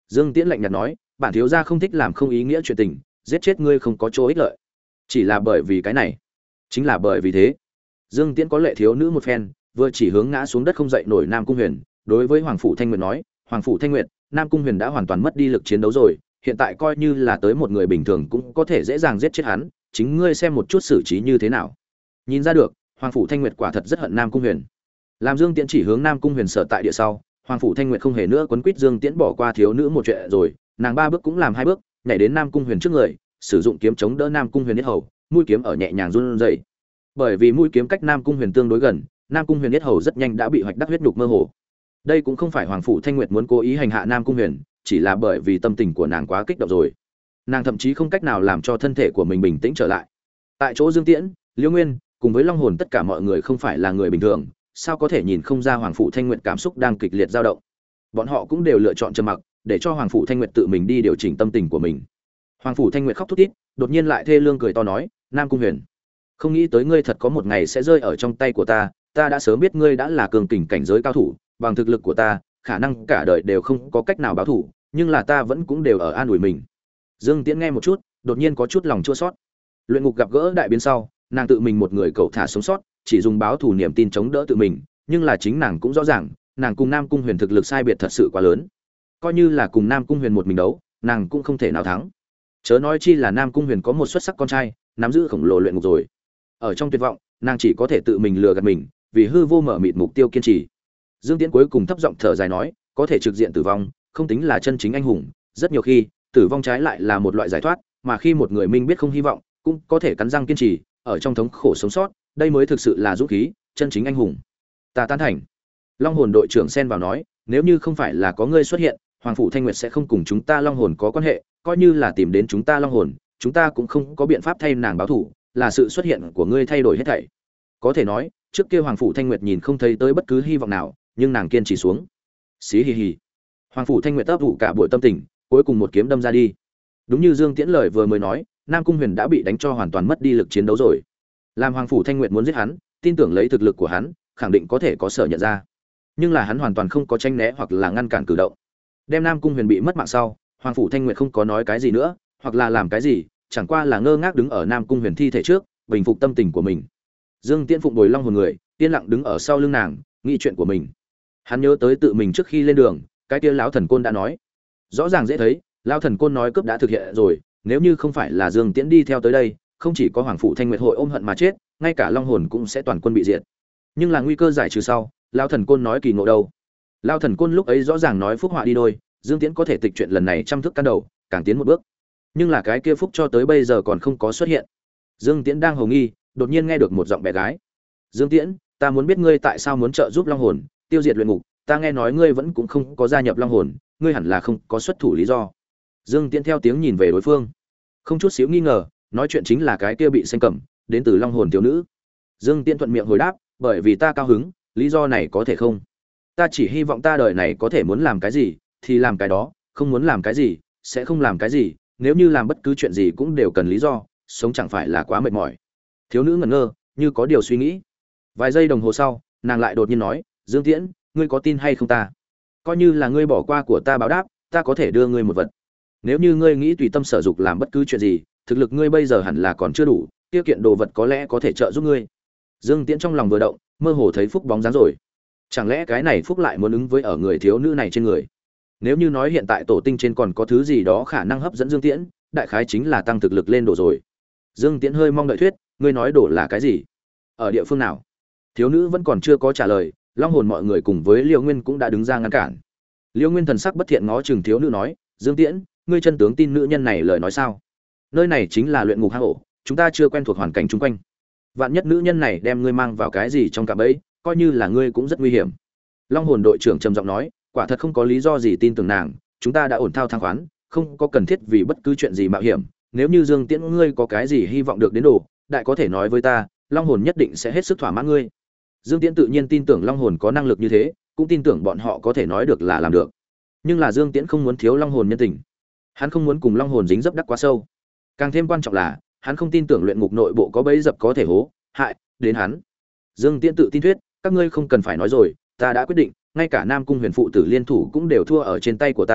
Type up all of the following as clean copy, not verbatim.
Dương Tiễn lạnh nhạt nói, bản thiếu gia không thích làm không ý nghĩa chuyện tình, giết chết ngươi không có chỗ ích lợi. Chỉ là bởi vì cái này, chính là bởi vì thế. Dương Tiễn có lệ thiếu nữ một phen, vừa chỉ hướng ngã xuống đất không dậy nổi Nam Cung Huyền, đối với Hoàng phủ Thanh Nguyệt nói, Hoàng phủ Thanh Nguyệt, Nam Cung Huyền đã hoàn toàn mất đi lực chiến đấu rồi, hiện tại coi như là tới một người bình thường cũng có thể dễ dàng giết chết hắn, chính ngươi xem một chút xử trí như thế nào. Nhìn ra được, Hoàng phủ Thanh Nguyệt quả thật rất hận Nam Cung Huyền. Làm Dương Tiễn chỉ hướng Nam Cung Huyền sở tại địa sau, Hoàng phủ Thanh Nguyệt không hề nữa quấn quýt Dương Tiễn bỏ qua thiếu nữ một chuyện rồi, nàng ba bước cũng làm hai bước, nhảy đến Nam Cung Huyền trước người, sử dụng kiếm chống đỡ Nam Cung Huyền yết hầu, mũi kiếm ở nhẹ nhàng run rẩy. Bởi vì mũi kiếm cách Nam Cung Huyền tương đối gần, Nam Cung Huyền yết hầu rất nhanh đã bị hoạch đắc huyết nhục mơ hồ. Đây cũng không phải Hoàng phủ Thanh Nguyệt muốn cố ý hành hạ Nam Cung Huyền, chỉ là bởi vì tâm tình của nàng quá kích động rồi. Nàng thậm chí không cách nào làm cho thân thể của mình bình tĩnh trở lại. Tại chỗ Dương Tiễn, Liễu Nguyên, cùng với Long Hồn tất cả mọi người không phải là người bình thường, sao có thể nhìn không ra Hoàng phủ Thanh Nguyệt cảm xúc đang kịch liệt dao động. Bọn họ cũng đều lựa chọn trầm mặc, để cho Hoàng phủ Thanh Nguyệt tự mình đi điều chỉnh tâm tình của mình. Hoàng phủ Thanh Nguyệt khóc thút thít, đột nhiên lại thê lương cười to nói, Nam Cung Huyền, không nghĩ tới ngươi thật có một ngày sẽ rơi ở trong tay của ta, ta đã sớm biết ngươi đã là cường kình cảnh giới cao thủ, bằng thực lực của ta, khả năng cả đời đều không có cách nào báo thủ, nhưng là ta vẫn cũng đều ở an ủi mình. Dương Tiễn nghe một chút, đột nhiên có chút lòng chua xót. Luyện ngục gặp gỡ đại biến sau, nàng tự mình một người cậu thả sống sót, chỉ dùng báo thù niềm tin chống đỡ tự mình, nhưng là chính nàng cũng rõ ràng, nàng cùng Nam Cung Huyền thực lực sai biệt thật sự quá lớn. Coi như là cùng Nam Cung Huyền một mình đấu, nàng cũng không thể nào thắng. Chớ nói chi là Nam Cung Huyền có một xuất sắc con trai, nắm giữ khổng lồ luyện ngục rồi. Ở trong tuyệt vọng, nàng chỉ có thể tự mình lừa gạt mình, vì hư vô mở mịt mục tiêu kiên trì. Dương Tiễn cuối cùng thấp giọng thở dài nói, có thể trực diện tử vong, không tính là chân chính anh hùng, rất nhiều khi, tử vong trái lại là một loại giải thoát, mà khi một người minh biết không hy vọng, cũng có thể cắn răng kiên trì, ở trong thống khổ sống sót, đây mới thực sự là dũng khí, chân chính anh hùng. Ta tán thành. Long Hồn đội trưởng xen vào nói, nếu như không phải là có ngươi xuất hiện, Hoàng phủ Thanh Nguyệt sẽ không cùng chúng ta Long Hồn có quan hệ, coi như là tìm đến chúng ta Long Hồn, chúng ta cũng không có biện pháp thay nàng báo thù, là sự xuất hiện của ngươi thay đổi hết thảy. Có thể nói, trước kia Hoàng phủ Thanh Nguyệt nhìn không thấy tới bất cứ hy vọng nào, nhưng nàng kiên trì xuống. Xí hì hì. Hoàng phủ Thanh Nguyệt ấp ủ cả buổi tâm tình, cuối cùng một kiếm đâm ra đi. Đúng như Dương Tiễn lời vừa mới nói, Nam Cung Huyền đã bị đánh cho hoàn toàn mất đi lực chiến đấu rồi. Làm Hoàng phủ Thanh Nguyệt muốn giết hắn, tin tưởng lấy thực lực của hắn, khẳng định có thể có sở nhận ra. Nhưng là hắn hoàn toàn không có tránh né hoặc là ngăn cản cử động. Đem Nam Cung Huyền bị mất mạng sau, Hoàng phủ Thanh Nguyệt không có nói cái gì nữa, hoặc là làm cái gì, chẳng qua là ngơ ngác đứng ở Nam Cung Huyền thi thể trước, bình phục tâm tình của mình. Dương Tiễn phụng bồi Long Hồn người, yên lặng đứng ở sau lưng nàng, nghĩ chuyện của mình. Hắn nhớ tới tự mình trước khi lên đường, cái kia lão thần côn đã nói, rõ ràng dễ thấy, lão thần côn nói cướp đã thực hiện rồi, nếu như không phải là Dương Tiễn đi theo tới đây, không chỉ có Hoàng phủ Thanh Nguyệt hội ôm hận mà chết, ngay cả Long Hồn cũng sẽ toàn quân bị diệt. Nhưng là nguy cơ giải trừ sau, lão thần côn nói kỳ ngộ đâu? Lão thần côn lúc ấy rõ ràng nói phúc họa đi đôi, Dương Tiễn có thể tịch chuyện lần này trăm thức căn đầu, càng tiến một bước. Nhưng là cái kia phúc cho tới bây giờ còn không có xuất hiện. Dương Tiễn đang hồ nghi, đột nhiên nghe được một giọng bé gái. Dương Tiễn, ta muốn biết ngươi tại sao muốn trợ giúp Long Hồn tiêu diệt luyện ngục, ta nghe nói ngươi vẫn cũng không có gia nhập Long Hồn, ngươi hẳn là không có xuất thủ lý do. Dương Tiễn theo tiếng nhìn về đối phương, không chút xíu nghi ngờ, nói chuyện chính là cái kia bị xanh cẩm, đến từ Long Hồn thiếu nữ. Dương Tiễn thuận miệng hồi đáp, bởi vì ta cao hứng, lý do này có thể không? Ta chỉ hy vọng ta đời này có thể muốn làm cái gì thì làm cái đó, không muốn làm cái gì sẽ không làm cái gì, nếu như làm bất cứ chuyện gì cũng đều cần lý do, sống chẳng phải là quá mệt mỏi. Thiếu nữ ngẩn ngơ, như có điều suy nghĩ. Vài giây đồng hồ sau, nàng lại đột nhiên nói, Dương Tiễn, ngươi có tin hay không ta? Coi như là ngươi bỏ qua của ta báo đáp, ta có thể đưa ngươi một vật. Nếu như ngươi nghĩ tùy tâm sở dục làm bất cứ chuyện gì, thực lực ngươi bây giờ hẳn là còn chưa đủ, tiêu kiện đồ vật có lẽ có thể trợ giúp ngươi. Dương Tiễn trong lòng vừa động, mơ hồ thấy phúc bóng dáng rồi. Chẳng lẽ cái này phúc lại muốn ứng với ở người thiếu nữ này trên người? Nếu như nói hiện tại tổ tinh trên còn có thứ gì đó khả năng hấp dẫn Dương Tiễn, đại khái chính là tăng thực lực lên đồ rồi. Dương Tiễn hơi mong đợi thuyết, ngươi nói đồ là cái gì? Ở địa phương nào? Thiếu nữ vẫn còn chưa có trả lời, Long Hồn mọi người cùng với Liêu Nguyên cũng đã đứng ra ngăn cản. Liêu Nguyên thần sắc bất thiện ngó chừng thiếu nữ nói, Dương Tiễn, ngươi chân tướng tin nữ nhân này lời nói sao? Nơi này chính là luyện ngục hang ổ, chúng ta chưa quen thuộc hoàn cảnh chung quanh. Vạn nhất nữ nhân này đem ngươi mang vào cái gì trong cạm bẫy, coi như là ngươi cũng rất nguy hiểm. Long Hồn đội trưởng trầm giọng nói, quả thật không có lý do gì tin tưởng nàng, chúng ta đã ổn thao thang khoán, không có cần thiết vì bất cứ chuyện gì mạo hiểm. Nếu như Dương Tiễn ngươi có cái gì hy vọng được đến đồ, đại có thể nói với ta, Long Hồn nhất định sẽ hết sức thỏa mãn ngươi. Dương Tiễn tự nhiên tin tưởng Long Hồn có năng lực như thế, cũng tin tưởng bọn họ có thể nói được là làm được. Nhưng là Dương Tiễn không muốn thiếu Long Hồn nhân tình. Hắn không muốn cùng Long Hồn dính dấp đắc quá sâu. Càng thêm quan trọng là, hắn không tin tưởng luyện ngục nội bộ có bẫy dập có thể hố hại đến hắn. Dương Tiễn tự tin thuyết, các ngươi không cần phải nói rồi, ta đã quyết định, ngay cả Nam Cung Huyền phụ tử liên thủ cũng đều thua ở trên tay của ta,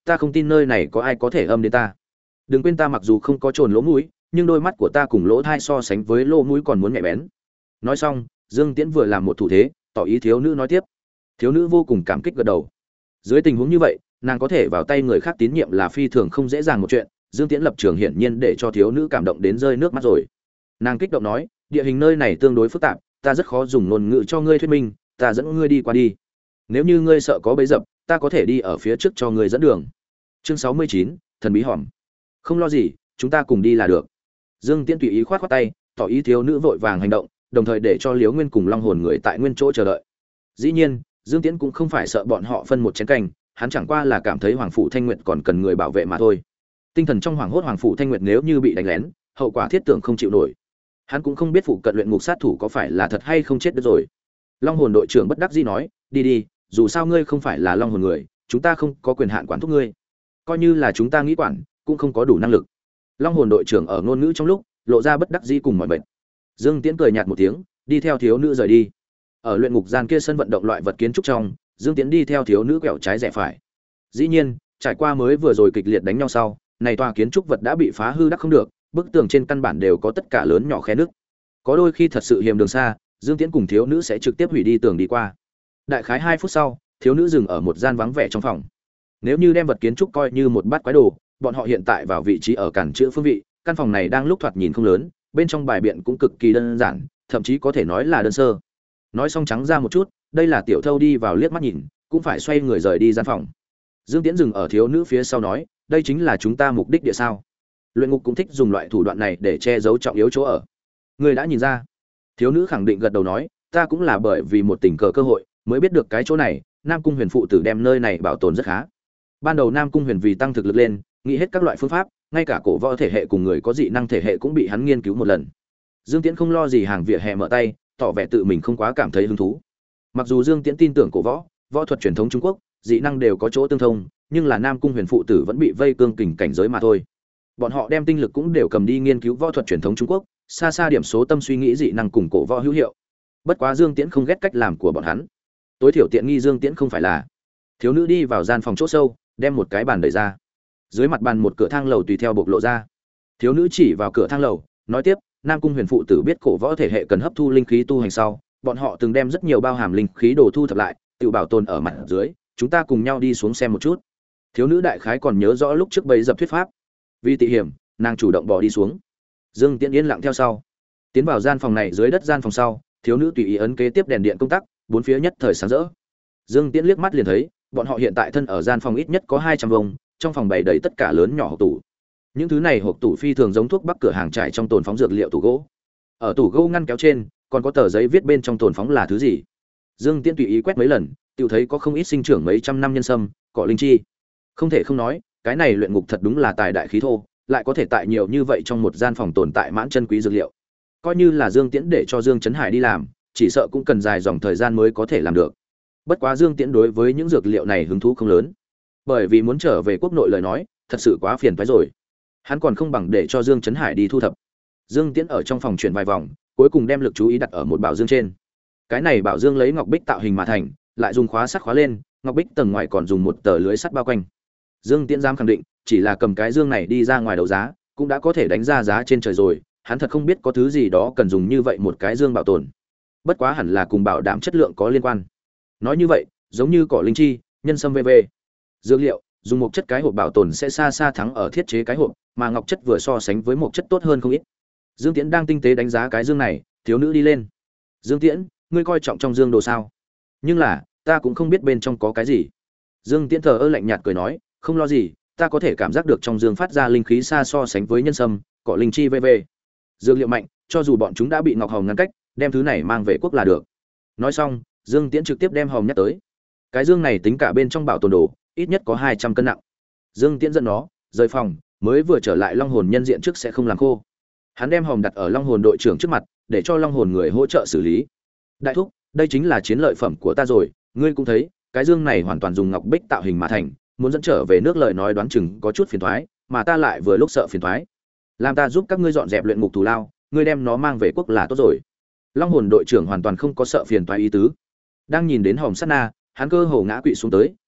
ta không tin nơi này có ai có thể âm đến ta. Đừng quên ta mặc dù không có trồn lỗ mũi, nhưng đôi mắt của ta cùng lỗ thai so sánh với lỗ mũi còn muốn nhạy bén. Nói xong, Dương Tiễn vừa làm một thủ thế, tỏ ý thiếu nữ nói tiếp. Thiếu nữ vô cùng cảm kích gật đầu. Dưới tình huống như vậy, nàng có thể vào tay người khác tín nhiệm là phi thường không dễ dàng một chuyện. Dương Tiễn lập trường hiển nhiên để cho thiếu nữ cảm động đến rơi nước mắt rồi. Nàng kích động nói, địa hình nơi này tương đối phức tạp, ta rất khó dùng ngôn ngữ cho ngươi thuyết minh, ta dẫn ngươi đi qua đi. Nếu như ngươi sợ có bẫy dập, ta có thể đi ở phía trước cho ngươi dẫn đường. Chương 69, thần bí hòm. Không lo gì, chúng ta cùng đi là được. Dương Tiễn tùy ý khoát khoát tay, tỏ ý thiếu nữ vội vàng hành động, đồng thời để cho Liễu Nguyên cùng Long Hồn người tại nguyên chỗ chờ đợi. Dĩ nhiên, Dương Tiễn cũng không phải sợ bọn họ phân một chén canh, hắn chẳng qua là cảm thấy Hoàng phủ Thanh Nguyệt còn cần người bảo vệ mà thôi. Tinh thần trong hoảng hốt Hoàng phủ Thanh Nguyệt nếu như bị đánh lén, hậu quả thiết tưởng không chịu nổi. Hắn cũng không biết phụ cận luyện ngục sát thủ có phải là thật hay không chết được rồi. Long Hồn đội trưởng bất đắc dĩ nói, đi đi, dù sao ngươi không phải là Long Hồn người, chúng ta không có quyền hạn quản thúc ngươi. Coi như là chúng ta nghĩ quản, cũng không có đủ năng lực. Long Hồn đội trưởng ở ngôn ngữ trong lúc lộ ra bất đắc dĩ cùng mọi bệnh. Dương Tiễn cười nhạt một tiếng, đi theo thiếu nữ rời đi. Ở luyện ngục gian kia sân vận động loại vật kiến trúc trong, Dương Tiễn đi theo thiếu nữ quẹo trái rẽ phải. Dĩ nhiên, trải qua mới vừa rồi kịch liệt đánh nhau sau, này tòa kiến trúc vật đã bị phá hư đắc không được, bức tường trên căn bản đều có tất cả lớn nhỏ khe nứt. Có đôi khi thật sự hiểm đường xa, Dương Tiễn cùng thiếu nữ sẽ trực tiếp hủy đi tường đi qua. Đại khái 2 phút sau, thiếu nữ dừng ở một gian vắng vẻ trong phòng. Nếu như đem vật kiến trúc coi như một bát quái đồ, bọn họ hiện tại vào vị trí ở cản chữa phương vị, căn phòng này đang lúc thoạt nhìn không lớn, bên trong bài biện cũng cực kỳ đơn giản, thậm chí có thể nói là đơn sơ. Nói xong trắng ra một chút, đây là tiểu thâu đi vào liếc mắt nhìn, cũng phải xoay người rời đi gian phòng. Dương Tiễn dừng ở thiếu nữ phía sau nói, đây chính là chúng ta mục đích địa sao? Luyện ngục cũng thích dùng loại thủ đoạn này để che giấu trọng yếu chỗ ở. Người đã nhìn ra? Thiếu nữ khẳng định gật đầu nói, ta cũng là bởi vì một tình cờ cơ hội mới biết được cái chỗ này. Nam Cung Huyền phụ tử đem nơi này bảo tồn rất khá. Ban đầu Nam Cung Huyền vì tăng thực lực lên, nghĩ hết các loại phương pháp, ngay cả cổ võ thể hệ cùng người có dị năng thể hệ cũng bị hắn nghiên cứu một lần. Dương Tiễn không lo gì hàng vỉa hè mở tay, tỏ vẻ tự mình không quá cảm thấy hứng thú. Mặc dù Dương Tiễn tin tưởng cổ võ, võ thuật truyền thống Trung Quốc, dị năng đều có chỗ tương thông, nhưng là Nam Cung Huyền phụ tử vẫn bị vây cương kình cảnh giới mà thôi. Bọn họ đem tinh lực cũng đều cầm đi nghiên cứu võ thuật truyền thống Trung Quốc, xa xa điểm số tâm suy nghĩ dị năng cùng cổ võ hữu hiệu. Bất quá Dương Tiễn không ghét cách làm của bọn hắn. Tối thiểu tiện nghi Dương Tiễn không phải là. Thiếu nữ đi vào gian phòng chỗ sâu, đem một cái bàn đẩy ra. Dưới mặt bàn một cửa thang lầu tùy theo bộc lộ ra. Thiếu nữ chỉ vào cửa thang lầu, nói tiếp, Nam Cung Huyền phụ tử biết cổ võ thể hệ cần hấp thu linh khí tu hành sau, bọn họ từng đem rất nhiều bao hàm linh khí đồ thu thập lại, tự bảo tồn ở mặt dưới, chúng ta cùng nhau đi xuống xem một chút. Thiếu nữ đại khái còn nhớ rõ lúc trước bấy dập thuyết pháp. Vì tị hiểm, nàng chủ động bò đi xuống. Dương Tiễn yên lặng theo sau. Tiến vào gian phòng này, dưới đất gian phòng sau, thiếu nữ tùy ý ấn kế tiếp đèn điện công tắc, bốn phía nhất thời sáng rỡ. Dương Tiễn liếc mắt liền thấy, bọn họ hiện tại thân ở gian phòng ít nhất có 200 vông, trong phòng bày đầy tất cả lớn nhỏ hộp tủ. Những thứ này hộp tủ phi thường giống thuốc bắc cửa hàng trải trong tồn phóng dược liệu tủ gỗ. Ở tủ gỗ ngăn kéo trên, còn có tờ giấy viết bên trong tồn phóng là thứ gì. Dương Tiễn tùy ý quét mấy lần, tự thấy có không ít sinh trưởng mấy trăm năm nhân sâm, cỏ linh chi. Không thể không nói, cái này luyện ngục thật đúng là tài đại khí thô, lại có thể tại nhiều như vậy trong một gian phòng tồn tại mãn chân quý dược liệu. Coi như là Dương Tiễn để cho Dương Chấn Hải đi làm, chỉ sợ cũng cần dài dòng thời gian mới có thể làm được. Bất quá Dương Tiễn đối với những dược liệu này hứng thú không lớn, bởi vì muốn trở về quốc nội lời nói, thật sự quá phiền toái rồi. Hắn còn không bằng để cho Dương Chấn Hải đi thu thập. Dương Tiễn ở trong phòng chuyển vài vòng, cuối cùng đem lực chú ý đặt ở một bảo dương trên. Cái này bảo dương lấy ngọc bích tạo hình mà thành, lại dùng khóa sắt khóa lên, ngọc bích tầng ngoài còn dùng một tờ lưới sắt bao quanh. Dương Tiễn dám khẳng định, chỉ là cầm cái dương này đi ra ngoài đấu giá, cũng đã có thể đánh ra giá trên trời rồi, hắn thật không biết có thứ gì đó cần dùng như vậy một cái dương bảo tồn. Bất quá hẳn là cùng bảo đảm chất lượng có liên quan. Nói như vậy, giống như cỏ linh chi, nhân sâm vv. Dược liệu, dùng một chất cái hộp bảo tồn sẽ xa xa thắng ở thiết chế cái hộp, mà ngọc chất vừa so sánh với một chất tốt hơn không ít. Dương Tiễn đang tinh tế đánh giá cái dương này, thiếu nữ đi lên. Dương Tiễn, ngươi coi trọng trong dương đồ sao? Nhưng là, ta cũng không biết bên trong có cái gì. Dương Tiễn thờ ơ lạnh nhạt cười nói, không lo gì, ta có thể cảm giác được trong dương phát ra linh khí xa so sánh với nhân sâm, cỏ linh chi vv. Dược liệu mạnh, cho dù bọn chúng đã bị ngọc hồng ngăn cách, đem thứ này mang về quốc là được. Nói xong, Dương Tiễn trực tiếp đem hồng nhắc tới. Cái dương này tính cả bên trong bảo tồn đồ, ít nhất có 200 cân nặng. Dương Tiễn dẫn nó rời phòng, mới vừa trở lại Long Hồn nhân diện trước sẽ không làm khô. Hắn đem hồng đặt ở Long Hồn đội trưởng trước mặt, để cho Long Hồn người hỗ trợ xử lý. Đại thúc, đây chính là chiến lợi phẩm của ta rồi, ngươi cũng thấy, cái dương này hoàn toàn dùng ngọc bích tạo hình mà thành, muốn dẫn trở về nước lời nói đoán chừng có chút phiền toái, mà ta lại vừa lúc sợ phiền toái. Làm ta giúp các ngươi dọn dẹp luyện ngục thù lao, ngươi đem nó mang về quốc là tốt rồi. Long Hồn đội trưởng hoàn toàn không có sợ phiền toái ý tứ. Đang nhìn đến hồng sát na, hắn cơ hồ ngã quỵ xuống tới,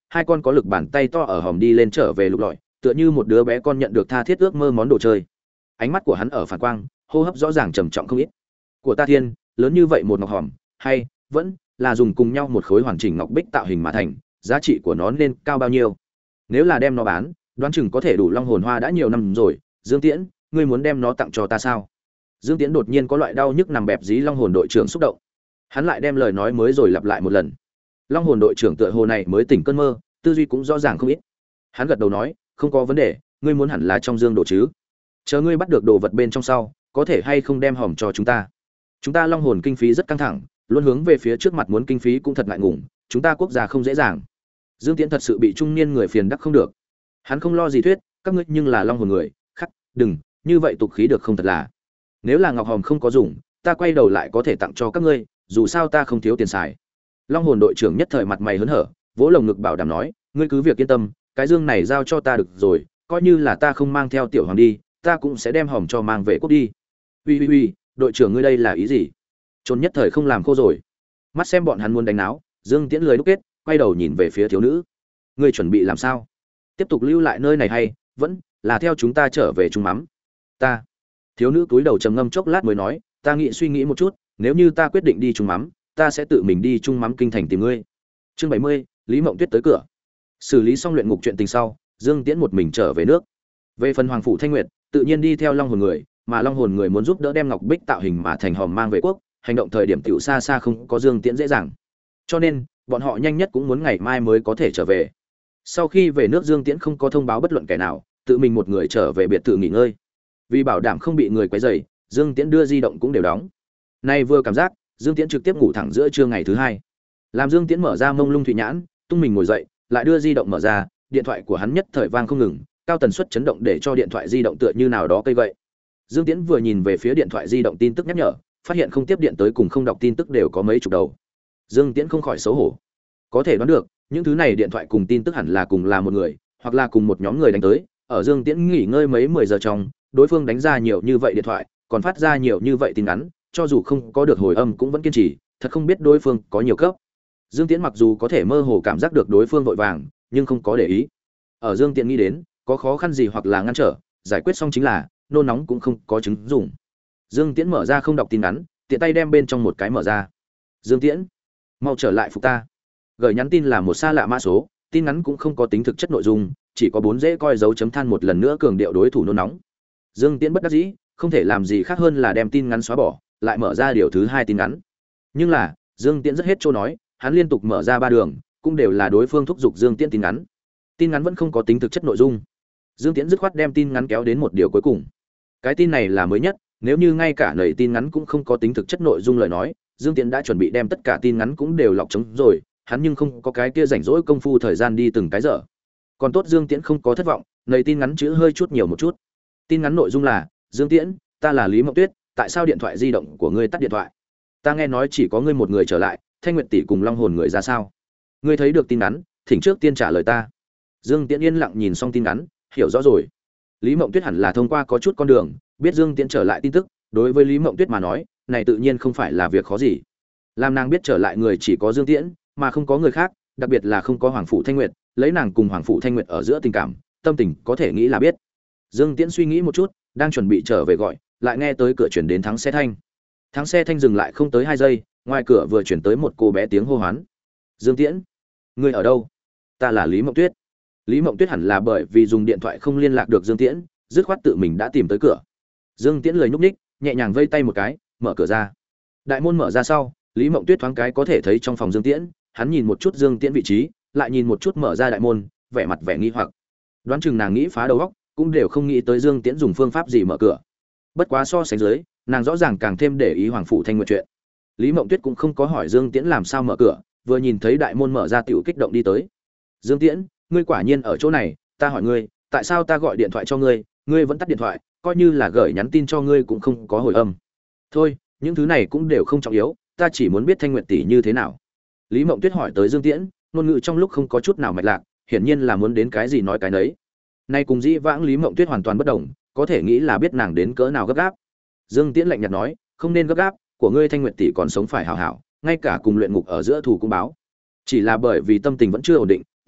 hai con có lực bàn tay to ở hòm đi lên trở về lục lọi, tựa như một đứa bé con nhận được tha thiết ước mơ món đồ chơi. Ánh mắt của hắn ở phản quang, hô hấp rõ ràng trầm trọng không ít. Của ta thiên, lớn như vậy một ngọc hòm, hay vẫn là dùng cùng nhau một khối hoàn chỉnh ngọc bích tạo hình mà thành, giá trị của nó nên cao bao nhiêu? Nếu là đem nó bán, đoán chừng có thể đủ long hồn hoa đã nhiều năm rồi. Dương Tiễn, ngươi muốn đem nó tặng cho ta sao? Dương Tiễn đột nhiên có loại đau nhức nằm bẹp dí long hồn đội trưởng xúc động. Hắn lại đem lời nói mới rồi lặp lại một lần. Long hồn đội trưởng tựa hồ này mới tỉnh cơn mơ, tư duy cũng rõ ràng không ít. Hắn gật đầu nói, không có vấn đề, ngươi muốn hẳn là trong dương đồ chứ? Chờ ngươi bắt được đồ vật bên trong sau, có thể hay không đem hòm cho chúng ta? Chúng ta long hồn kinh phí rất căng thẳng, luôn hướng về phía trước mặt muốn kinh phí cũng thật ngại ngùng, chúng ta quốc gia không dễ dàng. Dương Tiễn thật sự bị trung niên người phiền đắc không được. Hắn không lo gì thuyết, các ngươi nhưng là long hồn người, khắc, đừng, như vậy tục khí được không thật là. Nếu là ngọc hòm không có dùng, ta quay đầu lại có thể tặng cho các ngươi, dù sao ta không thiếu tiền xài. Long hồn đội trưởng nhất thời mặt mày hớn hở, vỗ lồng ngực bảo đảm nói, ngươi cứ việc yên tâm, cái dương này giao cho ta được rồi, coi như là ta không mang theo tiểu hoàng đi, ta cũng sẽ đem hòm cho mang về quốc đi. Uy, đội trưởng ngươi đây là ý gì? Trốn nhất thời không làm khô rồi. Mắt xem bọn hắn muốn đánh náo, Dương Tiễn lười đúc kết, quay đầu nhìn về phía thiếu nữ. Ngươi chuẩn bị làm sao? Tiếp tục lưu lại nơi này hay vẫn là theo chúng ta trở về Trung Mắm? Ta. Thiếu nữ cúi đầu trầm ngâm chốc lát mới nói, ta nghĩ suy nghĩ một chút, nếu như ta quyết định đi Trung Mắm, ta sẽ tự mình đi Trung Mắm kinh thành tìm ngươi. Chương 70, Lý Mộng Tuyết tới cửa. Xử lý xong luyện ngục chuyện tình sau, Dương Tiễn một mình trở về nước. Về phần Hoàng phủ Thanh Nguyệt, tự nhiên đi theo Long hồn người, mà Long hồn người muốn giúp đỡ đem ngọc bích tạo hình mà thành hòm mang về quốc, hành động thời điểm tiểu xa xa không có Dương Tiễn dễ dàng. Cho nên, bọn họ nhanh nhất cũng muốn ngày mai mới có thể trở về. Sau khi về nước, Dương Tiễn không có thông báo bất luận kẻ nào, tự mình một người trở về biệt thự nghỉ ngơi. Vì bảo đảm không bị người quấy rầy, Dương Tiễn đưa di động cũng đều đóng. Nay vừa cảm giác, Dương Tiễn trực tiếp ngủ thẳng giữa trưa ngày thứ hai. Làm Dương Tiễn mở ra mông lung thủy nhãn, tung mình ngồi dậy, lại đưa di động mở ra, điện thoại của hắn nhất thời vang không ngừng, cao tần suất chấn động để cho điện thoại di động tựa như nào đó cây gậy. Dương Tiễn vừa nhìn về phía điện thoại di động tin tức nhắc nhở, phát hiện không tiếp điện tới cùng không đọc tin tức đều có mấy chục đầu. Dương Tiễn không khỏi xấu hổ. Có thể đoán được, những thứ này điện thoại cùng tin tức hẳn là cùng là một người, hoặc là cùng một nhóm người đánh tới. Ở Dương Tiễn nghỉ ngơi mấy 10 giờ trong, đối phương đánh ra nhiều như vậy điện thoại, còn phát ra nhiều như vậy tin nhắn, cho dù không có được hồi âm cũng vẫn kiên trì, thật không biết đối phương có nhiều cấp. Dương Tiễn mặc dù có thể mơ hồ cảm giác được đối phương vội vàng, nhưng không có để ý. Ở Dương Tiễn nghĩ đến, có khó khăn gì hoặc là ngăn trở, giải quyết xong chính là, nôn nóng cũng không có chứng dụng. Dương Tiễn mở ra không đọc tin nhắn, tiện tay đem bên trong một cái mở ra. Dương Tiễn, mau trở lại phục ta. Gửi nhắn tin là một xa lạ mã số, tin nhắn cũng không có tính thực chất nội dung, chỉ có 4 dễ coi dấu chấm than một lần nữa cường điệu đối thủ nôn nóng. Dương Tiễn bất đắc dĩ, không thể làm gì khác hơn là đem tin nhắn xóa bỏ, lại mở ra điều thứ 2 tin nhắn. Nhưng là, Dương Tiễn rất hết trôi nói, hắn liên tục mở ra 3 đường, cũng đều là đối phương thúc giục Dương Tiễn tin nhắn. Tin nhắn vẫn không có tính thực chất nội dung. Dương Tiễn dứt khoát đem tin nhắn kéo đến một điều cuối cùng. Cái tin này là mới nhất, nếu như ngay cả lời tin nhắn cũng không có tính thực chất nội dung lời nói, Dương Tiễn đã chuẩn bị đem tất cả tin nhắn cũng đều lọc trống rồi, hắn nhưng không có cái kia rảnh rỗi công phu thời gian đi từng cái dở. Còn tốt Dương Tiễn không có thất vọng, lời tin nhắn chữ hơi chút nhiều một chút. Tin nhắn nội dung là: Dương Tiễn, ta là Lý Mộng Tuyết, tại sao điện thoại di động của ngươi tắt điện thoại? Ta nghe nói chỉ có ngươi một người trở lại, Thanh Nguyệt tỷ cùng Long hồn người ra sao? Ngươi thấy được tin nhắn, thỉnh trước tiên trả lời ta. Dương Tiễn yên lặng nhìn xong tin nhắn, hiểu rõ rồi. Lý Mộng Tuyết hẳn là thông qua có chút con đường, biết Dương Tiễn trở lại tin tức, đối với Lý Mộng Tuyết mà nói, này tự nhiên không phải là việc khó gì. Làm nàng biết trở lại người chỉ có Dương Tiễn, mà không có người khác, đặc biệt là không có Hoàng phủ Thanh Nguyệt, lấy nàng cùng Hoàng phủ Thanh Nguyệt ở giữa tình cảm, tâm tình có thể nghĩ là biết. Dương Tiễn suy nghĩ một chút, đang chuẩn bị trở về gọi, lại nghe tới cửa chuyển đến thắng xe thanh. Thắng xe thanh dừng lại không tới 2 giây, ngoài cửa vừa chuyển tới một cô bé tiếng hô hoán. Dương Tiễn, ngươi ở đâu? Ta là Lý Mộng Tuyết. Lý Mộng Tuyết hẳn là bởi vì dùng điện thoại không liên lạc được Dương Tiễn, dứt khoát tự mình đã tìm tới cửa. Dương Tiễn lời nhúc nhích, nhẹ nhàng vây tay một cái, mở cửa ra. Đại môn mở ra sau, Lý Mộng Tuyết thoáng cái có thể thấy trong phòng Dương Tiễn, hắn nhìn một chút Dương Tiễn vị trí, lại nhìn một chút mở ra đại môn, vẻ mặt vẻ nghi hoặc. Đoán chừng nàng nghĩ phá đầu óc, cũng đều không nghĩ tới Dương Tiễn dùng phương pháp gì mở cửa. Bất quá so sánh dưới, nàng rõ ràng càng thêm để ý Hoàng phủ Thanh Nguyệt chuyện. Lý Mộng Tuyết cũng không có hỏi Dương Tiễn làm sao mở cửa, vừa nhìn thấy đại môn mở ra tiểu kích động đi tới. Dương Tiễn, ngươi quả nhiên ở chỗ này, ta hỏi ngươi, tại sao ta gọi điện thoại cho ngươi, ngươi vẫn tắt điện thoại, coi như là gửi nhắn tin cho ngươi cũng không có hồi âm. Thôi, những thứ này cũng đều không trọng yếu, ta chỉ muốn biết Thanh Nguyệt tỷ như thế nào. Lý Mộng Tuyết hỏi tới Dương Tiễn, ngôn ngữ trong lúc không có chút nào mạch lạc, hiển nhiên là muốn đến cái gì nói cái nấy. Nay cùng dĩ vãng Lý Mộng Tuyết hoàn toàn bất đồng, có thể nghĩ là biết nàng đến cỡ nào gấp gáp. Dương Tiễn lạnh nhạt nói, không nên gấp gáp, của ngươi Thanh Nguyệt tỷ còn sống phải hảo hảo, ngay cả cùng luyện ngục ở giữa thủ cũng báo. Chỉ là bởi vì tâm tình vẫn chưa ổn định,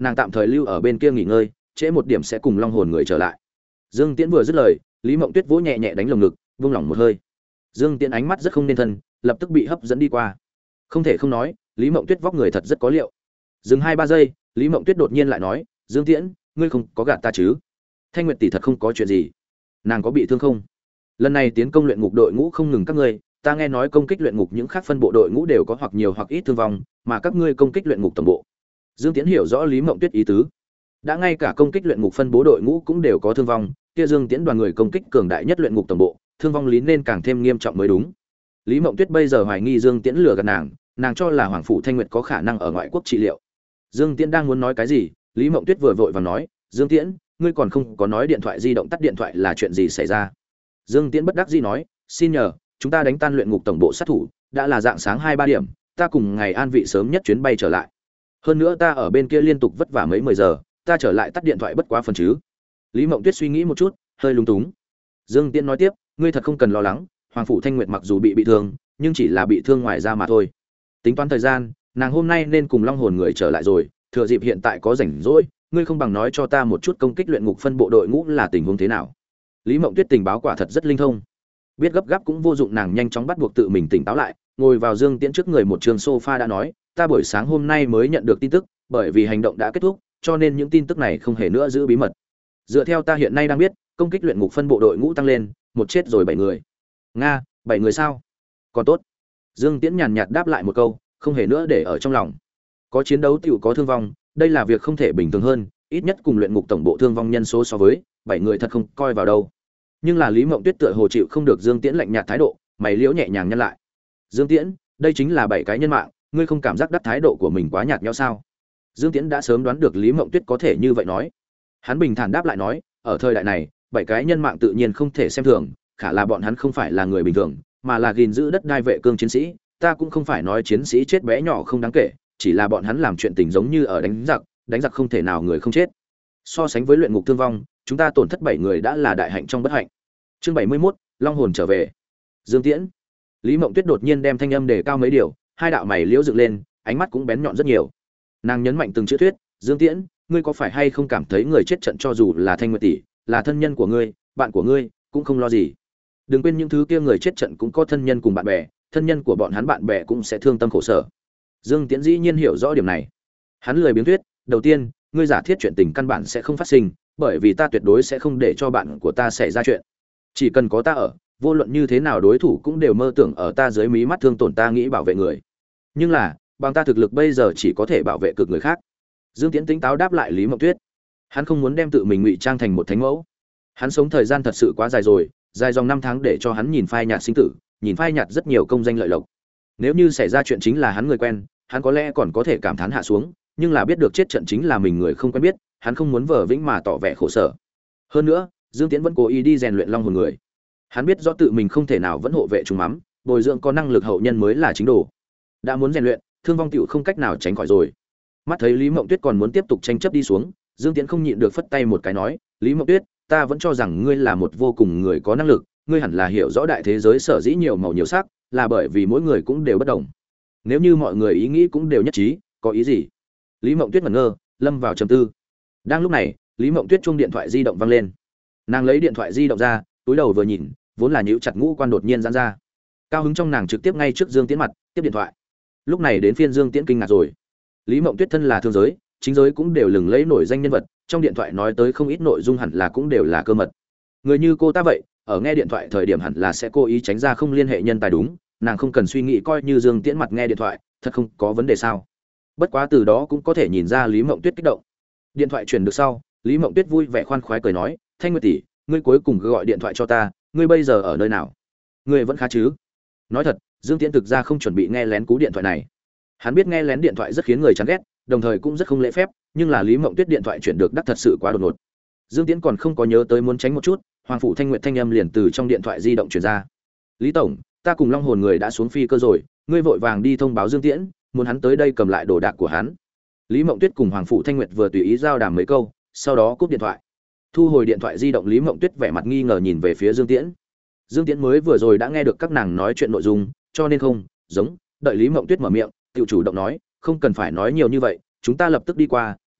nàng tạm thời lưu ở bên kia nghỉ ngơi, trễ một điểm sẽ cùng long hồn người trở lại. Dương Tiễn vừa dứt lời, Lý Mộng Tuyết vỗ nhẹ nhẹ đánh lồng ngực, buông lỏng một hơi. Dương Tiễn ánh mắt rất không nên thân, lập tức bị hấp dẫn đi qua. Không thể không nói, Lý Mộng Tuyết vóc người thật rất có liệu. Dừng 2-3 giây, Lý Mộng Tuyết đột nhiên lại nói, "Dương Tiễn, ngươi không có gạt ta chứ? Thanh Nguyệt tỷ thật không có chuyện gì? Nàng có bị thương không? Lần này tiến công luyện ngục đội ngũ không ngừng các ngươi, ta nghe nói công kích luyện ngục những khác phân bộ đội ngũ đều có hoặc nhiều hoặc ít thương vong, mà các ngươi công kích luyện ngục tổng bộ." Dương Tiễn hiểu rõ Lý Mộng Tuyết ý tứ. Đã ngay cả công kích luyện ngục phân bố đội ngũ cũng đều có thương vong, kia Dương Tiễn đoàn người công kích cường đại nhất luyện ngục tổng bộ, thương vong lý nên càng thêm nghiêm trọng mới đúng. Lý Mộng Tuyết bây giờ hoài nghi Dương Tiễn lừa gạt nàng cho là Hoàng phủ Thanh Nguyệt có khả năng ở ngoại quốc trị liệu. Dương Tiễn đang muốn nói cái gì, Lý Mộng Tuyết vừa vội vàng nói, "Dương Tiễn, ngươi còn không có nói điện thoại di động tắt điện thoại là chuyện gì xảy ra?" Dương Tiễn bất đắc dĩ nói, "Xin nhờ, chúng ta đánh tan luyện ngục tổng bộ sát thủ, đã là dạng sáng 2-3 điểm, ta cùng ngày an vị sớm nhất chuyến bay trở lại. Hơn nữa ta ở bên kia liên tục vất vả mấy 10 giờ, ta trở lại tắt điện thoại bất quá phần chứ." Lý Mộng Tuyết suy nghĩ một chút, hơi lung túng. Dương Tiễn nói tiếp, "Ngươi thật không cần lo lắng, Hoàng phủ Thanh Nguyệt mặc dù bị thương, nhưng chỉ là bị thương ngoài da mà thôi. Tính toán thời gian, nàng hôm nay nên cùng long hồn người trở lại rồi, thừa dịp hiện tại có rảnh rỗi, ngươi không bằng nói cho ta một chút công kích luyện ngục phân bộ đội ngũ là tình huống thế nào." Lý Mộng Tuyết tình báo quả thật rất linh thông, biết gấp gáp cũng vô dụng, nàng nhanh chóng bắt buộc tự mình tỉnh táo lại, ngồi vào Dương Tiễn trước người một trường sofa đã nói, "Ta buổi sáng hôm nay mới nhận được tin tức, bởi vì hành động đã kết thúc, cho nên những tin tức này không hề nữa giữ bí mật. Dựa theo ta hiện nay đang biết, công kích luyện ngục phân bộ đội ngũ tăng lên, một chết rồi 7 người." "Nga, 7 người sao? Còn tốt." Dương Tiễn nhàn nhạt đáp lại một câu, không hề nữa để ở trong lòng. Có chiến đấu tiểu có thương vong, đây là việc không thể bình thường hơn, ít nhất cùng luyện ngục tổng bộ thương vong nhân số so với 7 người thật không coi vào đâu. Nhưng là Lý Mộng Tuyết tựa hồ chịu không được Dương Tiễn lạnh nhạt thái độ, mày liễu nhẹ nhàng nhăn lại. "Dương Tiễn, đây chính là 7 cái nhân mạng, ngươi không cảm giác đắc thái độ của mình quá nhạt nhẽo sao?" Dương Tiễn đã sớm đoán được Lý Mộng Tuyết có thể như vậy nói. Hắn bình thản đáp lại nói, "Ở thời đại này, 7 cái nhân mạng tự nhiên không thể xem thường, khả là bọn hắn không phải là người bình thường, mà là gìn giữ đất đai vệ cương chiến sĩ, ta cũng không phải nói chiến sĩ chết bé nhỏ không đáng kể, chỉ là bọn hắn làm chuyện tình giống như ở đánh giặc không thể nào người không chết. So sánh với luyện ngục thương vong, chúng ta tổn thất 7 người đã là đại hạnh trong bất hạnh." Chương 71, Long hồn trở về. Dương Tiễn. Lý Mộng Tuyết đột nhiên đem thanh âm đề cao mấy điều, hai đạo mày liễu dựng lên, ánh mắt cũng bén nhọn rất nhiều. Nàng nhấn mạnh từng chữ thuyết, "Dương Tiễn, ngươi có phải hay không cảm thấy người chết trận cho dù là Thanh Nguyệt tỷ, là thân nhân của ngươi, bạn của ngươi, cũng không lo gì. Đừng quên những thứ kia người chết trận cũng có thân nhân cùng bạn bè, thân nhân của bọn hắn bạn bè cũng sẽ thương tâm khổ sở." Dương Tiễn dĩ nhiên hiểu rõ điểm này. Hắn lười biếng thuyết, "Đầu tiên, ngươi giả thiết chuyện tình căn bản sẽ không phát sinh, bởi vì ta tuyệt đối sẽ không để cho bạn của ta xảy ra chuyện. Chỉ cần có ta ở, vô luận như thế nào đối thủ cũng đều mơ tưởng ở ta dưới mí mắt thương tổn ta nghĩ bảo vệ người. Nhưng là, bằng ta thực lực bây giờ chỉ có thể bảo vệ cực người khác." Dương Tiễn tính táo đáp lại Lý Mộng Tuyết. Hắn không muốn đem tự mình ngụy trang thành một thánh mẫu. Hắn sống thời gian thật sự quá dài rồi, dài dòng 5 tháng để cho hắn nhìn phai nhạt sinh tử, nhìn phai nhạt rất nhiều công danh lợi lộc. Nếu như xảy ra chuyện chính là hắn người quen, hắn có lẽ còn có thể cảm thán hạ xuống, nhưng là biết được chết trận chính là mình người không quen biết, hắn không muốn vờ vĩnh mà tỏ vẻ khổ sở. Hơn nữa, Dương Tiễn vẫn cố ý đi rèn luyện long hồn người. Hắn biết rõ tự mình không thể nào vẫn hộ vệ chúng mắm, bồi dưỡng có năng lực hậu nhân mới là chính đồ. Đã muốn rèn luyện, thương vong tiểu không cách nào tránh khỏi rồi. Mắt thấy Lý Mộng Tuyết còn muốn tiếp tục tranh chấp đi xuống, Dương Tiễn không nhịn được phất tay một cái nói, "Lý Mộng Tuyết, ta vẫn cho rằng ngươi là một vô cùng người có năng lực, ngươi hẳn là hiểu rõ đại thế giới sở dĩ nhiều màu nhiều sắc, là bởi vì mỗi người cũng đều bất đồng. Nếu như mọi người ý nghĩ cũng đều nhất trí, có ý gì?" Lý Mộng Tuyết ngẩn ngơ, lâm vào trầm tư. Đang lúc này, Lý Mộng Tuyết chuông điện thoại di động vang lên. Nàng lấy điện thoại di động ra, túi đầu vừa nhìn, vốn là nhíu chặt ngũ quan đột nhiên giãn ra. Cao hứng trong nàng trực tiếp ngay trước Dương Tiễn mặt, tiếp điện thoại. Lúc này đến phiên Dương Tiễn kinh ngạc rồi. Lý Mộng Tuyết thân là thương giới, chính giới cũng đều lừng lẫy nổi danh nhân vật, trong điện thoại nói tới không ít nội dung hẳn là cũng đều là cơ mật. Người như cô ta vậy, ở nghe điện thoại thời điểm hẳn là sẽ cố ý tránh ra không liên hệ nhân tài đúng, nàng không cần suy nghĩ coi như Dương Tiễn mặt nghe điện thoại, thật không có vấn đề sao? Bất quá từ đó cũng có thể nhìn ra Lý Mộng Tuyết kích động. Điện thoại truyền được sau, Lý Mộng Tuyết vui vẻ khoan khoái cười nói, "Thanh Nguyệt tỷ, ngươi cuối cùng gọi điện thoại cho ta, ngươi bây giờ ở nơi nào? Ngươi vẫn khá chứ?" Nói thật, Dương Tiễn thực ra không chuẩn bị nghe lén cú điện thoại này. Hắn biết nghe lén điện thoại rất khiến người chán ghét, đồng thời cũng rất không lễ phép, nhưng là Lý Mộng Tuyết điện thoại chuyển được đắc thật sự quá đột ngột. Dương Tiễn còn không có nhớ tới muốn tránh một chút, Hoàng phủ Thanh Nguyệt thanh âm liền từ trong điện thoại di động truyền ra. "Lý tổng, ta cùng Long hồn người đã xuống phi cơ rồi, ngươi vội vàng đi thông báo Dương Tiễn, muốn hắn tới đây cầm lại đồ đạc của hắn." Lý Mộng Tuyết cùng Hoàng phủ Thanh Nguyệt vừa tùy ý giao đàm mấy câu, sau đó cúp điện thoại. Thu hồi điện thoại di động, Lý Mộng Tuyết vẻ mặt nghi ngờ nhìn về phía Dương Tiễn. Dương Tiễn mới vừa rồi đã nghe được các nàng nói chuyện nội dung, cho nên không giống đợi Lý Mộng Tuyết mở miệng, tự chủ động nói, "Không cần phải nói nhiều như vậy, chúng ta lập tức đi qua,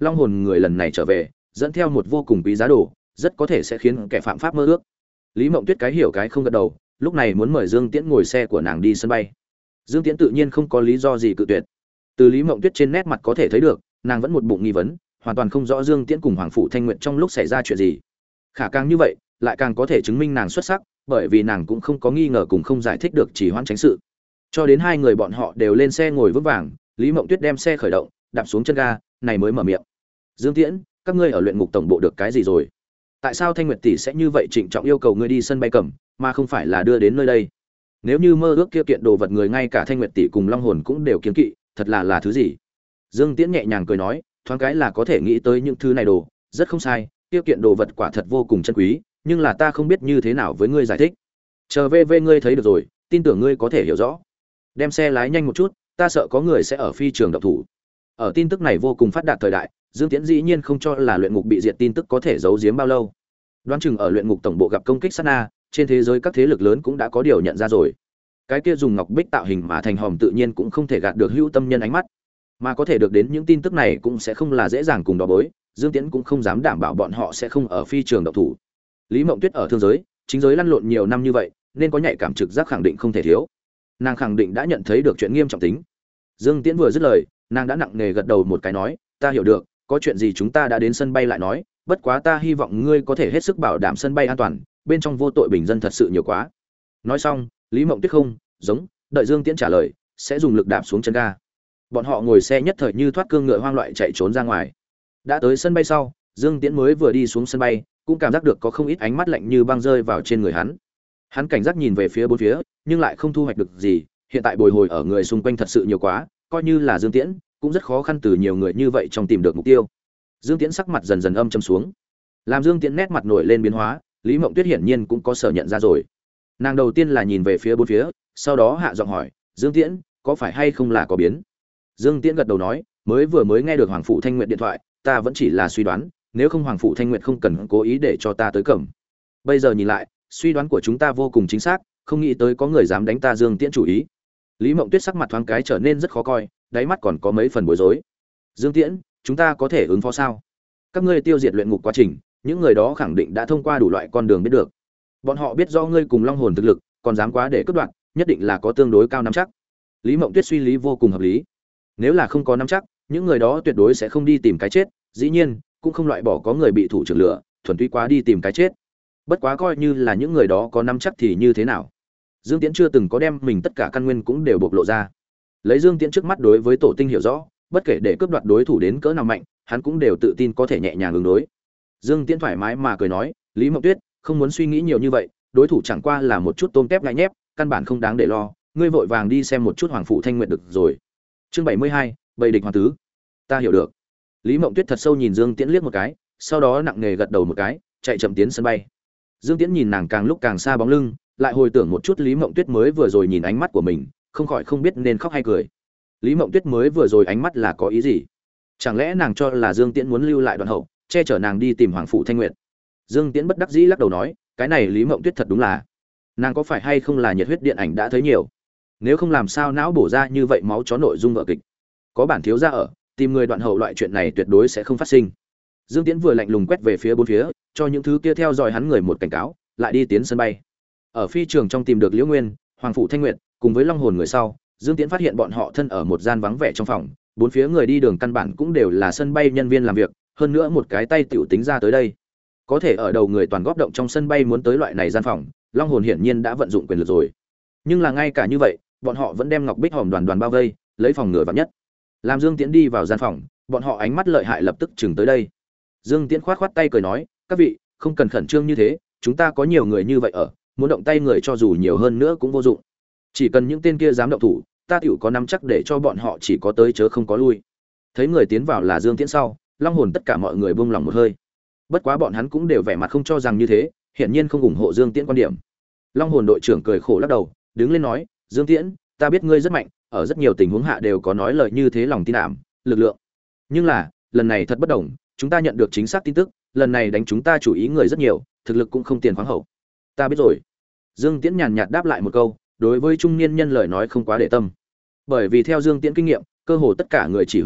long hồn người lần này trở về dẫn theo một vô cùng quý giá đồ, rất có thể sẽ khiến kẻ phạm pháp mơ ước. Lý Mộng Tuyết cái hiểu cái không gật đầu, lúc này muốn mời Dương Tiễn ngồi xe của nàng đi sân bay. Dương Tiễn tự nhiên không có lý do gì cự tuyệt. Từ Lý Mộng Tuyết trên nét mặt có thể thấy được, nàng vẫn một bụng nghi vấn, hoàn toàn không rõ Dương Tiễn cùng Hoàng phủ Thanh Nguyệt trong lúc xảy ra chuyện gì. Khả càng như vậy, lại càng có thể chứng minh nàng xuất sắc, bởi vì nàng cũng không có nghi ngờ cùng không giải thích được chỉ hoãn tránh sự. Cho đến hai người bọn họ đều lên xe ngồi vững vàng, Lý Mộng Tuyết đem xe khởi động, đạp xuống chân ga, này mới mở miệng. Dương Tiễn, các ngươi ở luyện ngục tổng bộ được cái gì rồi? Tại sao Thanh Nguyệt tỷ sẽ như vậy trịnh trọng yêu cầu ngươi đi sân bay cầm, mà không phải là đưa đến nơi đây? Nếu như mơ ước kia kiện đồ vật người ngay cả Thanh Nguyệt tỷ cùng Long hồn cũng đều kiêng kỵ, thật là thứ gì? Dương Tiễn nhẹ nhàng cười nói, thoáng cái là có thể nghĩ tới những thứ này đồ, rất không sai, kia kiện đồ vật quả thật vô cùng chân quý, nhưng là ta không biết như thế nào với ngươi giải thích. Chờ về ngươi thấy được rồi, tin tưởng ngươi có thể hiểu rõ. Đem xe lái nhanh một chút, ta sợ có người sẽ ở phi trường động thủ. Ở tin tức này vô cùng phát đạt thời đại, Dương Tiễn dĩ nhiên không cho là luyện ngục bị diệt tin tức có thể giấu giếm bao lâu. Đoán chừng ở luyện ngục tổng bộ gặp công kích sát na, trên thế giới các thế lực lớn cũng đã có điều nhận ra rồi. Cái kia dùng ngọc bích tạo hình mà thành hòm tự nhiên cũng không thể gạt được hữu tâm nhân ánh mắt, mà có thể được đến những tin tức này cũng sẽ không là dễ dàng cùng đỏ bối. Dương Tiễn cũng không dám đảm bảo bọn họ sẽ không ở phi trường động thủ. Lý Mộng Tuyết ở thương giới, chính giới lăn lộn nhiều năm như vậy, nên có nhạy cảm trực giác khẳng định không thể thiếu. Nàng khẳng định đã nhận thấy được chuyện nghiêm trọng tính. Dương Tiễn vừa dứt lời, nàng đã nặng nề gật đầu một cái nói, ta hiểu được, có chuyện gì chúng ta đã đến sân bay lại nói, bất quá ta hy vọng ngươi có thể hết sức bảo đảm sân bay an toàn, bên trong vô tội bình dân thật sự nhiều quá. Nói xong, Lý Mộng Tuyết không giống đợi Dương Tiễn trả lời, sẽ dùng lực đạp xuống chân ga. Bọn họ ngồi xe nhất thời như thoát cương ngựa hoang loại chạy trốn ra ngoài. Đã tới sân bay sau, Dương Tiễn mới vừa đi xuống sân bay, cũng cảm giác được có không ít ánh mắt lạnh như băng rơi vào trên người hắn. Hắn cảnh giác nhìn về phía bốn phía, nhưng lại không thu hoạch được gì, hiện tại bồi hồi ở người xung quanh thật sự nhiều quá, coi như là Dương Tiễn, cũng rất khó khăn từ nhiều người như vậy trong tìm được mục tiêu. Dương Tiễn sắc mặt dần dần âm trầm xuống. Làm Dương Tiễn nét mặt nổi lên biến hóa, Lý Mộng Tuyết hiển nhiên cũng có sở nhận ra rồi. Nàng đầu tiên là nhìn về phía bốn phía, sau đó hạ giọng hỏi, "Dương Tiễn, có phải hay không là có biến?" Dương Tiễn gật đầu nói, mới nghe được Hoàng phủ Thanh Nguyệt điện thoại, ta vẫn chỉ là suy đoán, nếu không Hoàng phủ Thanh Nguyệt không cần cố ý để cho ta tới cầm. Bây giờ nhìn lại, suy đoán của chúng ta vô cùng chính xác, không nghĩ tới có người dám đánh ta Dương Tiễn chủ ý. Lý Mộng Tuyết sắc mặt thoáng cái trở nên rất khó coi, đáy mắt còn có mấy phần bối rối. Dương Tiễn, chúng ta có thể ứng phó sao? Các ngươi tiêu diệt luyện ngục quá trình, những người đó khẳng định đã thông qua đủ loại con đường biết được. Bọn họ biết rõ ngươi cùng Long hồn thực lực, còn dám quá để cướp đoạt, nhất định là có tương đối cao nắm chắc. Lý Mộng Tuyết suy lý vô cùng hợp lý. Nếu là không có nắm chắc, những người đó tuyệt đối sẽ không đi tìm cái chết, dĩ nhiên, cũng không loại bỏ có người bị thủ trưởng lửa, thuần túy quá đi tìm cái chết. Bất quá coi như là những người đó có nắm chắc thì như thế nào? Dương Tiễn chưa từng có đem mình tất cả căn nguyên cũng đều bộc lộ ra. Lấy Dương Tiễn trước mắt đối với tổ tinh hiểu rõ, bất kể để cướp đoạt đối thủ đến cỡ nào mạnh, hắn cũng đều tự tin có thể nhẹ nhàng ứng đối. Dương Tiễn thoải mái mà cười nói, Lý Mộng Tuyết, không muốn suy nghĩ nhiều như vậy, đối thủ chẳng qua là một chút tôm tép ngại nhép, căn bản không đáng để lo, ngươi vội vàng đi xem một chút Hoàng phủ Thanh Nguyệt được rồi. Chương 72, bầy địch hoàng tứ. Ta hiểu được. Lý Mộng Tuyết thật sâu nhìn Dương Tiễn liếc một cái, sau đó nặng nề gật đầu một cái, chạy chậm tiến sân bay. Dương Tiễn nhìn nàng càng lúc càng xa bóng lưng, lại hồi tưởng một chút Lý Mộng Tuyết mới vừa rồi nhìn ánh mắt của mình, không khỏi không biết nên khóc hay cười. Lý Mộng Tuyết mới vừa rồi ánh mắt là có ý gì? Chẳng lẽ nàng cho là Dương Tiễn muốn lưu lại đoạn hậu, che chở nàng đi tìm Hoàng phủ Thanh Nguyệt? Dương Tiễn bất đắc dĩ lắc đầu nói, cái này Lý Mộng Tuyết thật đúng là, nàng có phải hay không là nhiệt huyết điện ảnh đã thấy nhiều? Nếu không làm sao não bổ ra như vậy máu chó nội dung vở kịch. Có bản thiếu gia ở, tìm người đoạn hậu loại chuyện này tuyệt đối sẽ không phát sinh. Dương Tiễn vừa lạnh lùng quét về phía bốn phía, cho những thứ kia theo dõi hắn người một cảnh cáo, lại đi tiến sân bay. Ở phi trường trong tìm được Liễu Nguyên, Hoàng phủ Thanh Nguyệt, cùng với Long hồn người sau, Dương Tiễn phát hiện bọn họ thân ở một gian vắng vẻ trong phòng, bốn phía người đi đường căn bản cũng đều là sân bay nhân viên làm việc, hơn nữa một cái tay tiểu tính ra tới đây. Có thể ở đầu người toàn góp động trong sân bay muốn tới loại này gian phòng, Long hồn hiển nhiên đã vận dụng quyền lực rồi. Nhưng là ngay cả như vậy, bọn họ vẫn đem Ngọc Bích hòm đoàn bao vây, lấy phòng ngừa vạn nhất. Làm Dương Tiễn đi vào gian phòng, bọn họ ánh mắt lợi hại lập tức chừng tới đây. Dương Tiễn khoát tay cười nói, các vị, không cần khẩn trương như thế, chúng ta có nhiều người như vậy ở, muốn động tay người cho dù nhiều hơn nữa cũng vô dụng. Chỉ cần những tên kia dám động thủ, ta tiểu có nắm chắc để cho bọn họ chỉ có tới chớ không có lui. Thấy người tiến vào là Dương Tiễn sau, Long hồn tất cả mọi người buông lòng một hơi. Bất quá bọn hắn cũng đều vẻ mặt không cho rằng như thế, hiển nhiên không ủng hộ Dương Tiễn quan điểm. Long hồn đội trưởng cười khổ lắc đầu, đứng lên nói, Dương Tiễn, ta biết ngươi rất mạnh, ở rất nhiều tình huống hạ đều có nói lời như thế lòng tin ảm, lực lượng. Nhưng là, lần này thật bất đồng, chúng ta nhận được chính xác tin tức, lần này đánh chúng ta chủ ý người rất nhiều, thực lực cũng không tiền khoáng hậu. Ta biết rồi. Dương Tiễn nhàn nhạt đáp lại một câu, đối với trung niên nhân lời nói không quá để tâm. Bởi vì theo Dương Tiễn kinh nghiệm, cơ hồ tất cả người chỉ huy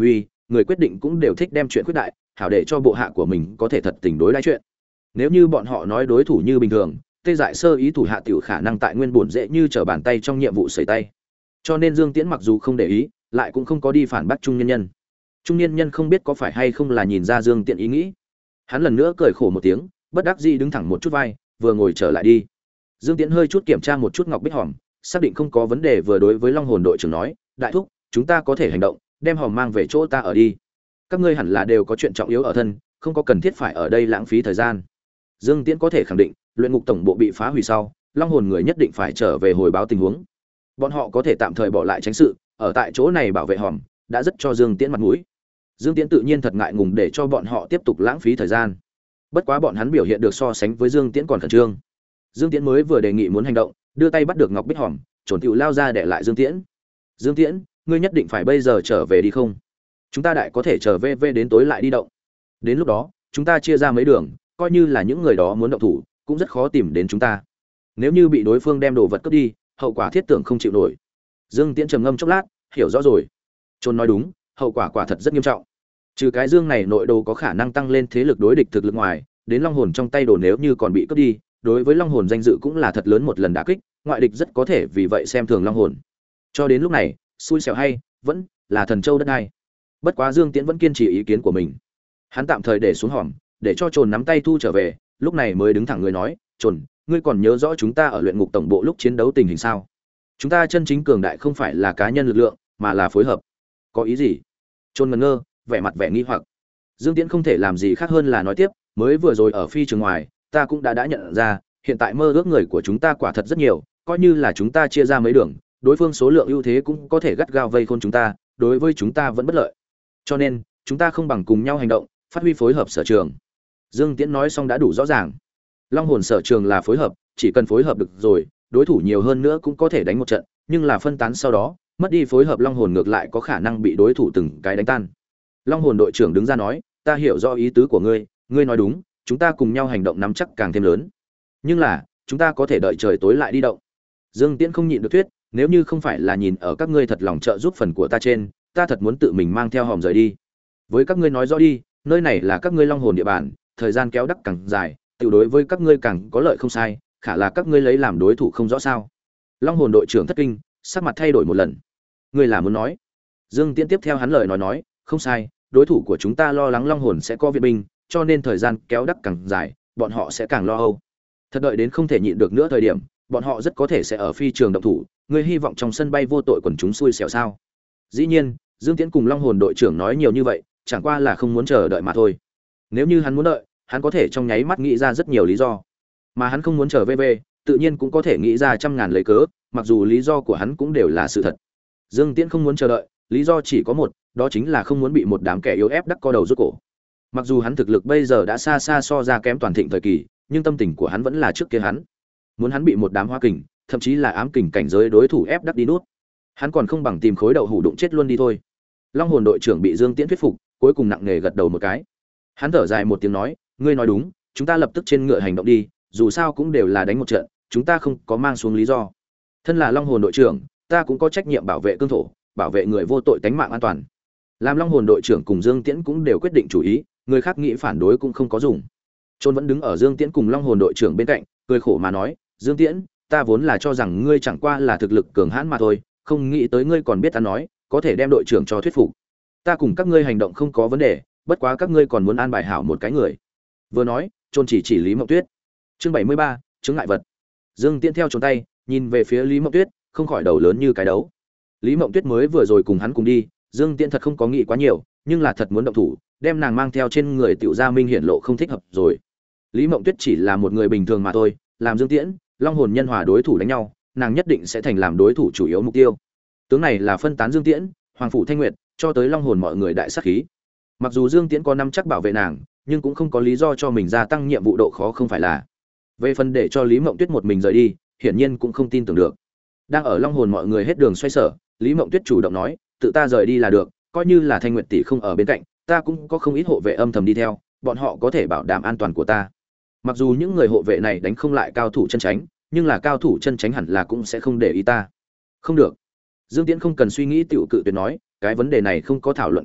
người quyết định cũng đều thích đem chuyện quyết đại, hảo để cho bộ hạ của mình có thể thật tình đối đãi chuyện. Nếu như bọn họ nói đối thủ như bình thường, tê dại sơ ý thủ hạ tiểu khả năng tại nguyên bổn dễ như trở bàn tay trong nhiệm vụ sẩy tay. Cho nên Dương Tiễn mặc dù không để ý, lại cũng không có đi phản bác trung nhân nhân. Trung niên nhân không biết có phải hay không là nhìn ra Dương Tiễn ý nghĩ. Hắn lần nữa cười khổ một tiếng, bất đắc dĩ đứng thẳng một chút vai, vừa ngồi trở lại đi. Dương Tiễn hơi chút kiểm tra một chút ngọc bích hòm, xác định không có vấn đề, vừa đối với Long Hồn đội trưởng nói, đại thúc, chúng ta có thể hành động, đem hòm mang về chỗ ta ở đi. Các ngươi hẳn là đều có chuyện trọng yếu ở thân, không có cần thiết phải ở đây lãng phí thời gian. Dương Tiễn có thể khẳng định, luyện ngục tổng bộ bị phá hủy sau, Long Hồn người nhất định phải trở về hồi báo tình huống. Bọn họ có thể tạm thời bỏ lại tránh sự, ở tại chỗ này bảo vệ hòm, đã rất cho Dương Tiễn mặt mũi. Dương Tiễn tự nhiên thật ngại ngùng để cho bọn họ tiếp tục lãng phí thời gian. Bất quá bọn hắn biểu hiện được so sánh với Dương Tiễn còn khẩn trương. Dương Tiễn mới vừa đề nghị muốn hành động, đưa tay bắt được ngọc bích hòm, trồn tiểu lao ra để lại Dương Tiễn. Dương Tiễn, ngươi nhất định phải bây giờ trở về đi không? Chúng ta đại có thể trở về đến tối lại đi động. Đến lúc đó, chúng ta chia ra mấy đường, coi như là những người đó muốn động thủ, cũng rất khó tìm đến chúng ta. Nếu như bị đối phương đem đồ vật cướp đi, hậu quả thiết tưởng không chịu nổi. Dương Tiễn trầm ngâm chốc lát, hiểu rõ rồi. Trôn nói đúng, hậu quả quả thật rất nghiêm trọng. Trừ cái Dương này nội đồ có khả năng tăng lên thế lực đối địch thực lực ngoài, đến Long Hồn trong tay đồ nếu như còn bị cướp đi, đối với Long Hồn danh dự cũng là thật lớn một lần đả kích, ngoại địch rất có thể vì vậy xem thường Long Hồn. Cho đến lúc này, xui xẻo hay vẫn là thần châu đất ai. Bất quá Dương Tiễn vẫn kiên trì ý kiến của mình. Hắn tạm thời để xuống hòm, để cho Trồn nắm tay thu trở về, lúc này mới đứng thẳng người nói, "Trồn, ngươi còn nhớ rõ chúng ta ở luyện ngục tổng bộ lúc chiến đấu tình hình sao? Chúng ta chân chính cường đại không phải là cá nhân lực lượng, mà là phối hợp." Có ý gì? Trồn ngẩn ngơ, vẻ mặt vẻ nghi hoặc. Dương Tiễn không thể làm gì khác hơn là nói tiếp, mới vừa rồi ở phi trường ngoài, ta cũng đã nhận ra, hiện tại mơ ước người của chúng ta quả thật rất nhiều, coi như là chúng ta chia ra mấy đường, đối phương số lượng ưu thế cũng có thể gắt gao vây khôn chúng ta, đối với chúng ta vẫn bất lợi. Cho nên, chúng ta không bằng cùng nhau hành động, phát huy phối hợp sở trường. Dương Tiễn nói xong đã đủ rõ ràng. Long Hồn sở trường là phối hợp, chỉ cần phối hợp được rồi, đối thủ nhiều hơn nữa cũng có thể đánh một trận, nhưng là phân tán sau đó, mất đi phối hợp Long Hồn ngược lại có khả năng bị đối thủ từng cái đánh tan. Long Hồn đội trưởng đứng ra nói, ta hiểu rõ ý tứ của ngươi, ngươi nói đúng, chúng ta cùng nhau hành động nắm chắc càng thêm lớn. Nhưng là, chúng ta có thể đợi trời tối lại đi động. Dương Tiễn không nhịn được thuyết, nếu như không phải là nhìn ở các ngươi thật lòng trợ giúp phần của ta trên, ta thật muốn tự mình mang theo hòm rời đi. Với các ngươi nói rõ đi, nơi này là các ngươi Long Hồn địa bàn, thời gian kéo đắc càng dài, tiểu đối với các ngươi càng có lợi không sai, khả là các ngươi lấy làm đối thủ không rõ sao? Long Hồn đội trưởng thất kinh, sắc mặt thay đổi một lần. Ngươi là muốn nói? Dương Tiễn tiếp theo hắn lời nói, không sai, đối thủ của chúng ta lo lắng Long Hồn sẽ có viện binh, cho nên thời gian kéo đắc càng dài, bọn họ sẽ càng lo âu. Thật đợi đến không thể nhịn được nữa thời điểm, bọn họ rất có thể sẽ ở phi trường động thủ, ngươi hy vọng trong sân bay vô tội quần chúng xui xẻo sao? Dĩ nhiên, Dương Tiễn cùng Long Hồn đội trưởng nói nhiều như vậy, chẳng qua là không muốn chờ đợi mà thôi. Nếu như hắn muốn đợi, hắn có thể trong nháy mắt nghĩ ra rất nhiều lý do. Mà hắn không muốn chờ về, tự nhiên cũng có thể nghĩ ra trăm ngàn lấy cớ, mặc dù lý do của hắn cũng đều là sự thật. Dương Tiễn không muốn chờ đợi, lý do chỉ có một, đó chính là không muốn bị một đám kẻ yếu ép đắc co đầu rút cổ. Mặc dù hắn thực lực bây giờ đã xa xa so ra kém toàn thịnh thời kỳ, nhưng tâm tình của hắn vẫn là trước kia hắn. Muốn hắn bị một đám hoa kình, thậm chí là ám kình cảnh giới đối thủ ép đắc đi nuốt. Hắn còn không bằng tìm khối đậu hủ đụng chết luôn đi thôi. Long Hồn đội trưởng bị Dương Tiễn thuyết phục, cuối cùng nặng nề gật đầu một cái. Hắn thở dài một tiếng nói, ngươi nói đúng, chúng ta lập tức trên ngựa hành động đi, dù sao cũng đều là đánh một trận, chúng ta không có mang xuống lý do. Thân là Long Hồn đội trưởng, ta cũng có trách nhiệm bảo vệ cương thổ, bảo vệ người vô tội tánh mạng an toàn. Làm Long Hồn đội trưởng cùng Dương Tiễn cũng đều quyết định chủ ý, người khác nghĩ phản đối cũng không có dùng. Trôn vẫn đứng ở Dương Tiễn cùng Long Hồn đội trưởng bên cạnh, cười khổ mà nói, Dương Tiễn, ta vốn là cho rằng ngươi chẳng qua là thực lực cường hãn mà thôi, không nghĩ tới ngươi còn biết ta nói, có thể đem đội trưởng cho thuyết phục. Ta cùng các ngươi hành động không có vấn đề, bất quá các ngươi còn muốn an bài hảo một cái người. Vừa nói, Trôn chỉ Lý Mộng Tuyết. Chương 73, chứng ngại vật. Dương Tiễn theo Trôn tay, nhìn về phía Lý Mộng Tuyết, không khỏi đầu lớn như cái đấu. Lý Mộng Tuyết mới vừa rồi cùng hắn cùng đi, Dương Tiễn thật không có nghĩ quá nhiều, nhưng là thật muốn động thủ, đem nàng mang theo trên người tiểu gia minh hiển lộ không thích hợp rồi. Lý Mộng Tuyết chỉ là một người bình thường mà thôi, làm Dương Tiễn, Long Hồn nhân hòa đối thủ đánh nhau, nàng nhất định sẽ thành làm đối thủ chủ yếu mục tiêu. Tướng này là phân tán Dương Tiễn, Hoàng phủ Thanh Nguyệt, cho tới Long Hồn mọi người đại sát khí. Mặc dù Dương Tiễn có nắm chắc bảo vệ nàng, nhưng cũng không có lý do cho mình gia tăng nhiệm vụ độ khó không phải là. Về phần để cho Lý Mộng Tuyết một mình rời đi, hiển nhiên cũng không tin tưởng được. Đang ở Long Hồn mọi người hết đường xoay sở, Lý Mộng Tuyết chủ động nói, tự ta rời đi là được, coi như là Thanh Nguyệt tỷ không ở bên cạnh, ta cũng có không ít hộ vệ âm thầm đi theo, bọn họ có thể bảo đảm an toàn của ta. Mặc dù những người hộ vệ này đánh không lại cao thủ chân chánh, nhưng là cao thủ chân chánh hẳn là cũng sẽ không để ý ta. Không được. Dương Tiễn không cần suy nghĩ tiểu cự tuyệt nói, cái vấn đề này không có thảo luận cần thiết,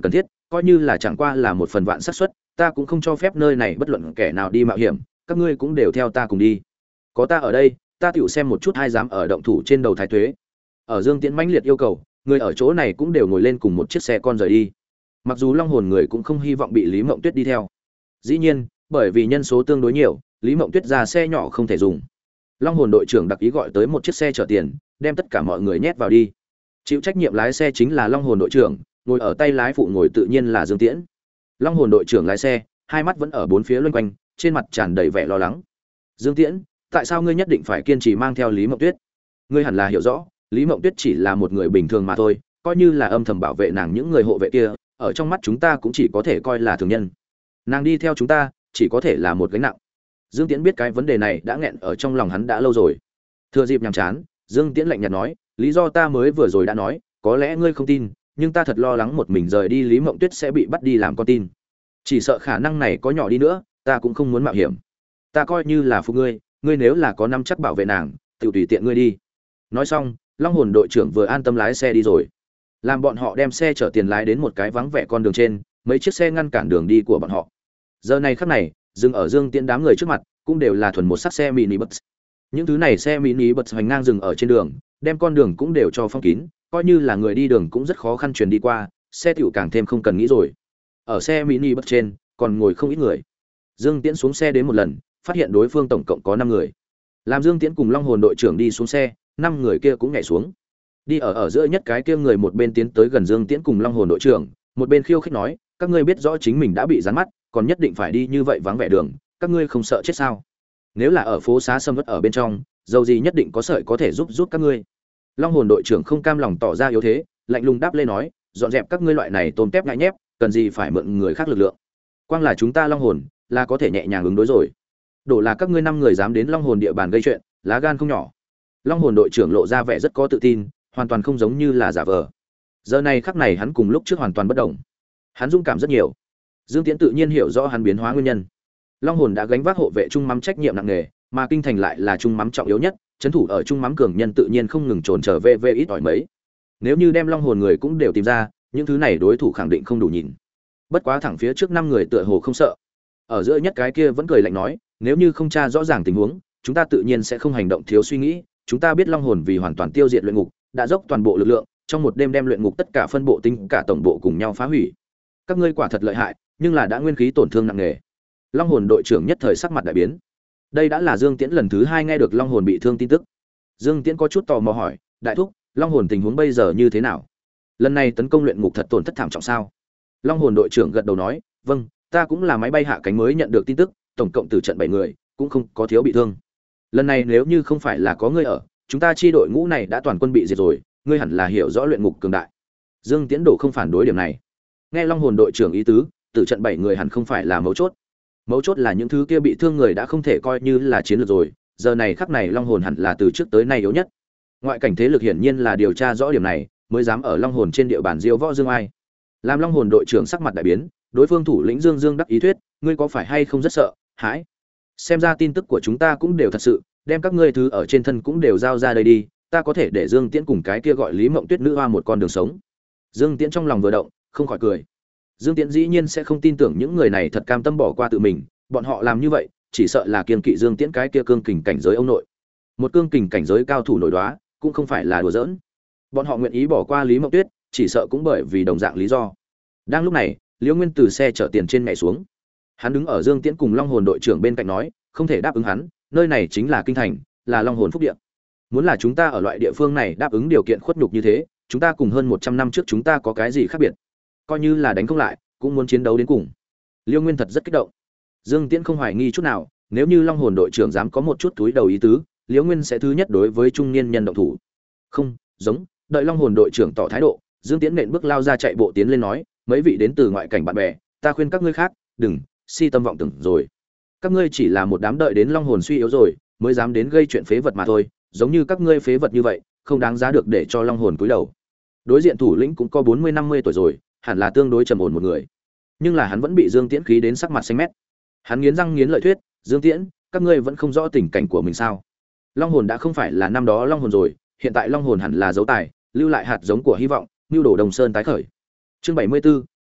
coi như là chẳng qua là một phần vạn xác suất, ta cũng không cho phép nơi này bất luận kẻ nào đi mạo hiểm, các ngươi cũng đều theo ta cùng đi. Có ta ở đây, ta tựu xem một chút ai dám ở động thủ trên đầu thái tuế. Ở Dương Tiễn mãnh liệt yêu cầu, người ở chỗ này cũng đều ngồi lên cùng một chiếc xe con rời đi. Mặc dù Long Hồn người cũng không hy vọng bị Lý Mộng Tuyết đi theo. Dĩ nhiên, bởi vì nhân số tương đối nhiều, Lý Mộng Tuyết ra xe nhỏ không thể dùng. Long Hồn đội trưởng đặc ý gọi tới một chiếc xe chở tiền, đem tất cả mọi người nhét vào đi. Chịu trách nhiệm lái xe chính là Long Hồn đội trưởng, ngồi ở tay lái phụ ngồi tự nhiên là Dương Tiễn. Long Hồn đội trưởng lái xe, hai mắt vẫn ở bốn phía luẩn quanh, trên mặt tràn đầy vẻ lo lắng. Dương Tiễn, tại sao ngươi nhất định phải kiên trì mang theo Lý Mộng Tuyết? Ngươi hẳn là hiểu rõ, Lý Mộng Tuyết chỉ là một người bình thường mà thôi, coi như là âm thầm bảo vệ nàng những người hộ vệ kia, ở trong mắt chúng ta cũng chỉ có thể coi là thường nhân. Nàng đi theo chúng ta, chỉ có thể là một gánh nặng. Dương Tiễn biết cái vấn đề này đã nghẹn ở trong lòng hắn đã lâu rồi. Thừa dịp nhàm chán, Dương Tiễn lạnh nhạt nói, lý do ta mới vừa rồi đã nói, có lẽ ngươi không tin, nhưng ta thật lo lắng một mình rời đi Lý Mộng Tuyết sẽ bị bắt đi làm con tin. Chỉ sợ khả năng này có nhỏ đi nữa, ta cũng không muốn mạo hiểm. Ta coi như là phụ ngươi, ngươi nếu là có nắm chắc bảo vệ nàng, tự tùy tiện ngươi đi. Nói xong, Long Hồn đội trưởng vừa an tâm lái xe đi rồi. Làm bọn họ đem xe chở tiền lái đến một cái vắng vẻ con đường trên, mấy chiếc xe ngăn cản đường đi của bọn họ. Giờ này khắc này, dừng ở Dương Tiễn đám người trước mặt, cũng đều là thuần một sắc xe mini bus. Những thứ này xe mini bus hoành ngang dừng ở trên đường, đem con đường cũng đều cho phong kín, coi như là người đi đường cũng rất khó khăn truyền đi qua, xe tiểu càng thêm không cần nghĩ rồi. Ở xe mini bus trên, còn ngồi không ít người. Dương Tiễn xuống xe đến một lần, phát hiện đối phương tổng cộng có 5 người. Làm Dương Tiễn cùng Long Hồn đội trưởng đi xuống xe, 5 người kia cũng nhảy xuống. Đi ở giữa nhất cái kia người một bên tiến tới gần Dương Tiễn cùng Long Hồn đội trưởng, một bên khiêu khích nói, các ngươi biết rõ chính mình đã bị gián mắt, còn nhất định phải đi như vậy vắng vẻ đường, các ngươi không sợ chết sao? Nếu là ở phố xá sâm vất ở bên trong, dầu gì nhất định có sợi có thể giúp các ngươi. Long Hồn đội trưởng không cam lòng tỏ ra yếu thế, lạnh lùng đáp lên nói, dọn dẹp các ngươi loại này tôm tép ngại nhép, cần gì phải mượn người khác lực lượng? Quang là chúng ta Long Hồn, là có thể nhẹ nhàng ứng đối rồi. Đổ là các ngươi 5 người dám đến Long Hồn địa bàn gây chuyện, lá gan không nhỏ. Long Hồn đội trưởng lộ ra vẻ rất có tự tin, hoàn toàn không giống như là giả vờ. Giờ này khắc này hắn cùng lúc trước hoàn toàn bất động. Hắn dũng cảm rất nhiều. Dương Tiễn tự nhiên hiểu rõ hắn biến hóa nguyên nhân. Long Hồn đã gánh vác hộ vệ trung mắm trách nhiệm nặng nề, mà kinh thành lại là trung mắm trọng yếu nhất, trấn thủ ở trung mắm cường nhân tự nhiên không ngừng trồn trở về ít ỏi mấy. Nếu như đem Long Hồn người cũng đều tìm ra, những thứ này đối thủ khẳng định không đủ nhìn. Bất quá thẳng phía trước 5 người tựa hồ không sợ. Ở giữa nhất cái kia vẫn cười lạnh nói, nếu như không tra rõ ràng tình huống, chúng ta tự nhiên sẽ không hành động thiếu suy nghĩ, chúng ta biết Long Hồn vì hoàn toàn tiêu diệt luyện ngục, đã dốc toàn bộ lực lượng, trong một đêm đem luyện ngục tất cả phân bộ tính cả tổng bộ cùng nhau phá hủy. Các ngươi quả thật lợi hại, nhưng là đã nguyên khí tổn thương nặng nề. Long Hồn đội trưởng nhất thời sắc mặt đại biến. Đây đã là Dương Tiễn lần thứ 2 nghe được Long Hồn bị thương tin tức. Dương Tiễn có chút tò mò hỏi, đại thúc, Long Hồn tình huống bây giờ như thế nào? Lần này tấn công luyện ngục thật tổn thất thảm trọng sao? Long Hồn đội trưởng gật đầu nói, vâng, ta cũng là máy bay hạ cánh mới nhận được tin tức, tổng cộng từ trận 7 người, cũng không có thiếu bị thương. Lần này nếu như không phải là có ngươi ở, chúng ta chi đội ngũ này đã toàn quân bị diệt rồi, ngươi hẳn là hiểu rõ luyện ngục cường đại. Dương Tiễn Đổ không phản đối điểm này. Nghe Long Hồn đội trưởng ý tứ, từ trận 7 người hẳn không phải là mấu chốt. Mấu chốt là những thứ kia bị thương người đã không thể coi như là chiến lược rồi, giờ này khắc này Long Hồn hẳn là từ trước tới nay yếu nhất. Ngoại cảnh thế lực hiển nhiên là điều tra rõ điểm này, mới dám ở Long Hồn trên địa bàn diêu võ dương ai. Làm Long Hồn đội trưởng sắc mặt đại biến, đối phương thủ lĩnh Dương đắc ý thuyết, ngươi có phải hay không rất sợ, hãi? Xem ra tin tức của chúng ta cũng đều thật sự, đem các ngươi thứ ở trên thân cũng đều giao ra đây đi, ta có thể để Dương Tiễn cùng cái kia gọi Lý Mộng Tuyết nữ hoa một con đường sống. Dương Tiễn trong lòng vừa động, không khỏi cười. Dương Tiễn dĩ nhiên sẽ không tin tưởng những người này thật cam tâm bỏ qua tự mình, bọn họ làm như vậy, chỉ sợ là kiêng kỵ Dương Tiễn cái kia cương kình cảnh giới ông nội. Một cương kình cảnh giới cao thủ nổi đoá, cũng không phải là đùa giỡn. Bọn họ nguyện ý bỏ qua Lý Mộng Tuyết, chỉ sợ cũng bởi vì đồng dạng lý do. Đang lúc này, Liễu Nguyên từ xe chở tiền trên nhảy xuống. Hắn đứng ở Dương Tiễn cùng Long Hồn đội trưởng bên cạnh nói, không thể đáp ứng hắn, nơi này chính là kinh thành, là Long Hồn phúc địa. Muốn là chúng ta ở loại địa phương này đáp ứng điều kiện khuất nhục như thế, chúng ta cùng hơn 100 năm trước chúng ta có cái gì khác biệt? Coi như là đánh không lại, cũng muốn chiến đấu đến cùng. Liêu Nguyên thật rất kích động. Dương Tiễn không hoài nghi chút nào, nếu như Long Hồn đội trưởng dám có một chút túi đầu ý tứ, Liễu Nguyên sẽ thứ nhất đối với trung niên nhân động thủ. Không, giống, đợi Long Hồn đội trưởng tỏ thái độ, Dương Tiễn nện bước lao ra chạy bộ tiến lên nói, mấy vị đến từ ngoại cảnh bạn bè, ta khuyên các ngươi khác, đừng si tâm vọng tưởng rồi. Các ngươi chỉ là một đám đợi đến Long Hồn suy yếu rồi, mới dám đến gây chuyện phế vật mà thôi, giống như các ngươi phế vật như vậy, không đáng giá được để cho Long Hồn cúi đầu. Đối diện thủ lĩnh cũng có 40-50 tuổi rồi, hẳn là tương đối trầm ổn một người. Nhưng là hắn vẫn bị Dương Tiễn khí đến sắc mặt xanh mét. Hắn nghiến răng nghiến lợi thuyết, Dương Tiễn, các ngươi vẫn không rõ tình cảnh của mình sao? Long Hồn đã không phải là năm đó Long Hồn rồi, hiện tại Long Hồn hẳn là dấu tài, lưu lại hạt giống của hy vọng, nưu đổ Đồng Sơn tái khởi. Chương 74,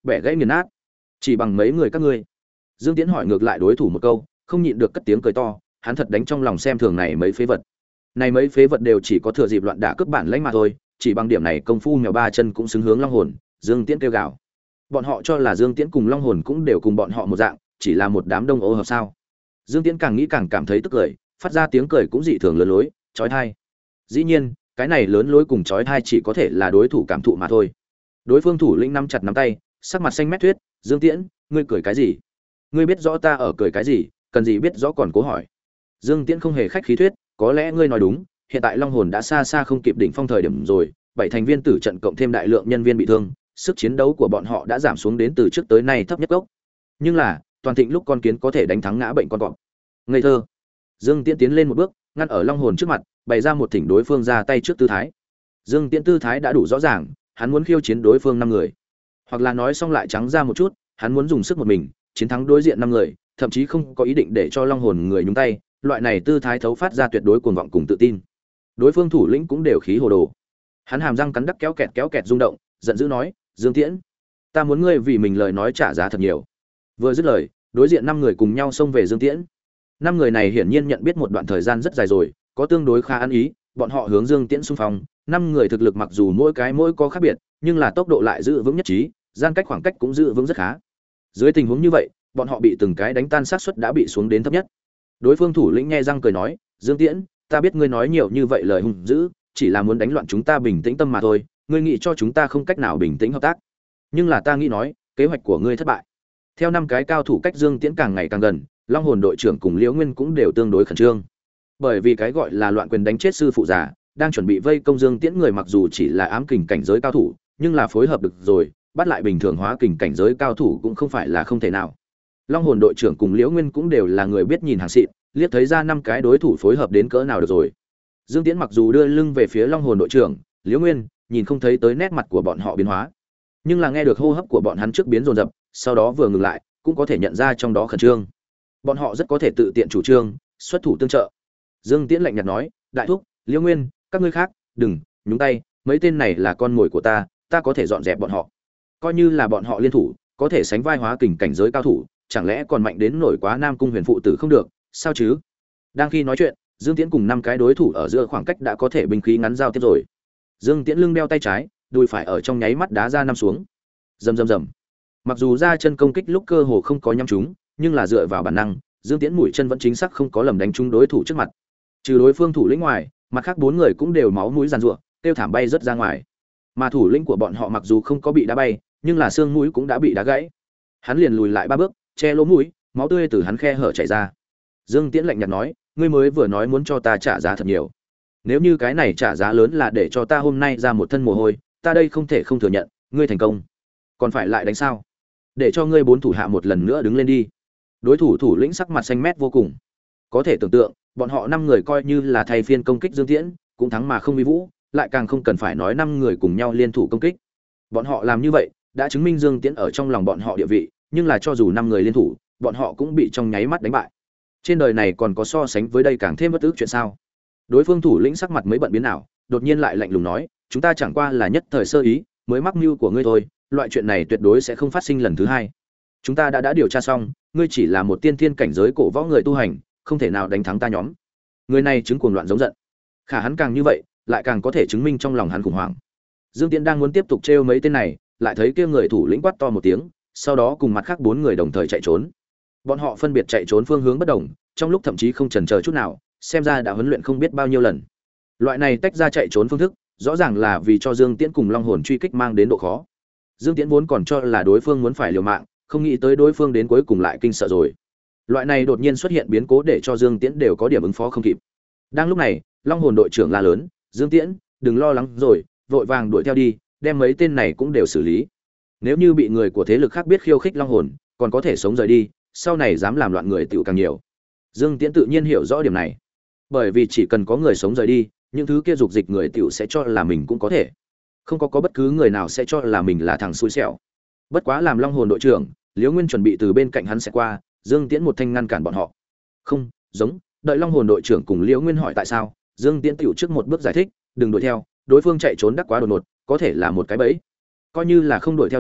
bẻ gãy nghiền nát. Chỉ bằng mấy người các ngươi? Dương Tiễn hỏi ngược lại đối thủ một câu, không nhịn được cất tiếng cười to, hắn thật đánh trong lòng xem thường này mấy phế vật. Này mấy phế vật đều chỉ có thừa dịp loạn đả cướp bản lãnh mà thôi, chỉ bằng điểm này công phu mèo ba chân cũng xứng hướng long hồn. Dương Tiễn kêu gào. Bọn họ cho là Dương Tiễn cùng long hồn cũng đều cùng bọn họ một dạng, chỉ là một đám đông ô hợp sao? Dương Tiễn càng nghĩ càng cảm thấy tức cười, phát ra tiếng cười cũng dị thường lớn lối, chói tai. Dĩ nhiên, cái này lớn lối cùng chói tai chỉ có thể là đối thủ cảm thụ mà thôi. Đối phương thủ lĩnh nắm chặt nắm tay, sắc mặt xanh mét thuyết, Dương Tiễn, ngươi cười cái gì? Ngươi biết rõ ta ở cười cái gì, cần gì biết rõ còn cố hỏi. Dương Tiễn không hề khách khí thuyết, có lẽ ngươi nói đúng, hiện tại long hồn đã xa xa không kịp đỉnh phong thời điểm rồi, 7 thành viên tử trận cộng thêm đại lượng nhân viên bị thương, sức chiến đấu của bọn họ đã giảm xuống đến từ trước tới nay thấp nhất gốc. Nhưng là, toàn thịnh lúc con kiến có thể đánh thắng ngã bệnh con cọp. Ngây thơ. Dương Tiễn tiến lên một bước, ngăn ở long hồn trước mặt, bày ra một thỉnh đối phương ra tay trước tư thái. Dương Tiễn tư thái đã đủ rõ ràng, hắn muốn khiêu chiến đối phương 5 người. Hoặc là nói xong lại trắng ra một chút, hắn muốn dùng sức một mình, chiến thắng đối diện 5 người, thậm chí không có ý định để cho long hồn người nhúng tay, loại này tư thái thấu phát ra tuyệt đối cuồng vọng cùng tự tin. Đối phương thủ lĩnh cũng đều khí hồ đồ. Hắn hàm răng cắn đắc kéo kẹt rung động, giận dữ nói, Dương Tiễn, ta muốn ngươi vì mình lời nói trả giá thật nhiều. Vừa dứt lời, đối diện 5 người cùng nhau xông về Dương Tiễn. 5 người này hiển nhiên nhận biết một đoạn thời gian rất dài rồi, có tương đối khá ăn ý, bọn họ hướng Dương Tiễn xung phong. 5 người thực lực mặc dù mỗi có khác biệt, nhưng là tốc độ lại giữ vững nhất trí, gian cách khoảng cách cũng giữ vững rất khá. Dưới tình huống như vậy, bọn họ bị từng cái đánh tan xác suất đã bị xuống đến thấp nhất. Đối phương thủ lĩnh nhe răng cười nói, Dương Tiễn, ta biết ngươi nói nhiều như vậy lời hung dữ, chỉ là muốn đánh loạn chúng ta bình tĩnh tâm mà thôi, ngươi nghĩ cho chúng ta không cách nào bình tĩnh hợp tác. Nhưng là ta nghĩ nói, kế hoạch của ngươi thất bại. Theo 5 cái cao thủ cách Dương Tiễn càng ngày càng gần, Long Hồn đội trưởng cùng Liễu Nguyên cũng đều tương đối khẩn trương. Bởi vì cái gọi là loạn quyền đánh chết sư phụ già, đang chuẩn bị vây công Dương Tiễn người mặc dù chỉ là ám kình cảnh giới cao thủ, nhưng là phối hợp được rồi, bắt lại bình thường hóa kình cảnh giới cao thủ cũng không phải là không thể nào. Long Hồn đội trưởng cùng Liễu Nguyên cũng đều là người biết nhìn hàng xịn, liếc thấy ra 5 cái đối thủ phối hợp đến cỡ nào được rồi. Dương Tiễn mặc dù đưa lưng về phía Long Hồn đội trưởng, Liễu Nguyên, nhìn không thấy tới nét mặt của bọn họ biến hóa, nhưng là nghe được hô hấp của bọn hắn trước biến dồn dập, sau đó vừa ngừng lại, cũng có thể nhận ra trong đó khẩn trương. Bọn họ rất có thể tự tiện chủ trương, xuất thủ tương trợ. Dương Tiễn lạnh nhạt nói, đại thúc, Liễu Nguyên, các ngươi khác, đừng nhúng tay, mấy tên này là con mồi của ta có thể dọn dẹp bọn họ. Coi như là bọn họ liên thủ, có thể sánh vai hóa kình cảnh giới cao thủ, chẳng lẽ còn mạnh đến nổi quá Nam Cung Huyền phụ tử không được, sao chứ? Đang khi nói chuyện, Dương Tiễn cùng 5 cái đối thủ ở giữa khoảng cách đã có thể binh khí ngắn giao tiếp rồi. Dương Tiễn lưng đeo tay trái, đùi phải ở trong nháy mắt đá ra 5 xuống. Rầm rầm rầm. Mặc dù ra chân công kích lúc cơ hồ không có nhắm trúng, nhưng là dựa vào bản năng, Dương Tiễn mũi chân vẫn chính xác không có lầm đánh trúng đối thủ trước mặt. Trừ đối phương thủ lĩnh ngoài, mặt khác 4 người cũng đều máu mũi giàn giụa, tiêu thảm bay rất ra ngoài. Mà thủ lĩnh của bọn họ mặc dù không có bị đá bay, nhưng là xương mũi cũng đã bị đá gãy. Hắn liền lùi lại 3 bước, che lỗ mũi, máu tươi từ hắn khe hở chảy ra. Dương Tiễn lạnh nhạt nói, ngươi mới vừa nói muốn cho ta trả giá thật nhiều. Nếu như cái này trả giá lớn là để cho ta hôm nay ra một thân mồ hôi, ta đây không thể không thừa nhận, ngươi thành công. Còn phải lại đánh sao? Để cho ngươi 4 thủ hạ một lần nữa đứng lên đi. Đối thủ thủ lĩnh sắc mặt xanh mét vô cùng. Có thể tưởng tượng, bọn họ 5 người coi như là thay phiên công kích Dương Tiễn, cũng thắng mà không uy vũ, lại càng không cần phải nói 5 người cùng nhau liên thủ công kích. Bọn họ làm như vậy, đã chứng minh Dương Tiễn ở trong lòng bọn họ địa vị, nhưng là cho dù 5 người liên thủ, bọn họ cũng bị trong nháy mắt đánh bại. Trên đời này còn có so sánh với đây càng thêm bất ức chuyện sao? Đối phương thủ lĩnh sắc mặt mới bận biến nào, đột nhiên lại lạnh lùng nói, chúng ta chẳng qua là nhất thời sơ ý, mới mắc mưu của ngươi thôi, loại chuyện này tuyệt đối sẽ không phát sinh lần thứ hai. Chúng ta đã điều tra xong, ngươi chỉ là một tiên thiên cảnh giới cổ võ người tu hành, không thể nào đánh thắng ta nhóm. Người này chứng cuồng loạn giống giận. Khả hắn càng như vậy, lại càng có thể chứng minh trong lòng hắn khủng hoảng. Dương Tiễn đang muốn tiếp tục trêu mấy tên này, lại thấy kia người thủ lĩnh quát to một tiếng, sau đó cùng mặt khác 4 người đồng thời chạy trốn. Bọn họ phân biệt chạy trốn phương hướng bất đồng, trong lúc thậm chí không chần chờ chút nào, xem ra đã huấn luyện không biết bao nhiêu lần. Loại này tách ra chạy trốn phương thức, rõ ràng là vì cho Dương Tiễn cùng Long Hồn truy kích mang đến độ khó. Dương Tiễn vốn còn cho là đối phương muốn phải liều mạng, không nghĩ tới đối phương đến cuối cùng lại kinh sợ rồi. Loại này đột nhiên xuất hiện biến cố để cho Dương Tiễn đều có điểm ứng phó không kịp. Đang lúc này, Long Hồn đội trưởng la lớn, "Dương Tiễn, đừng lo lắng rồi, vội vàng đuổi theo đi, đem mấy tên này cũng đều xử lý. Nếu như bị người của thế lực khác biết khiêu khích Long Hồn, còn có thể sống rời đi, sau này dám làm loạn người tiểu càng nhiều." Dương Tiễn tự nhiên hiểu rõ điểm này, bởi vì chỉ cần có người sống rời đi, những thứ kia dục dịch người tiểu sẽ cho là mình cũng có thể. Không có bất cứ người nào sẽ cho là mình là thằng xui xẻo. Bất quá làm Long Hồn đội trưởng, Liễu Nguyên chuẩn bị từ bên cạnh hắn sẽ qua, Dương Tiễn một thanh ngăn cản bọn họ. Không, giống, đợi Long Hồn đội trưởng cùng Liễu Nguyên hỏi tại sao, Dương Tiễn tiểu trước một bước giải thích, đừng đuổi theo, đối phương chạy trốn đắc quá đột ngột, có thể là một cái bẫy. Coi như là không đuổi theo đi,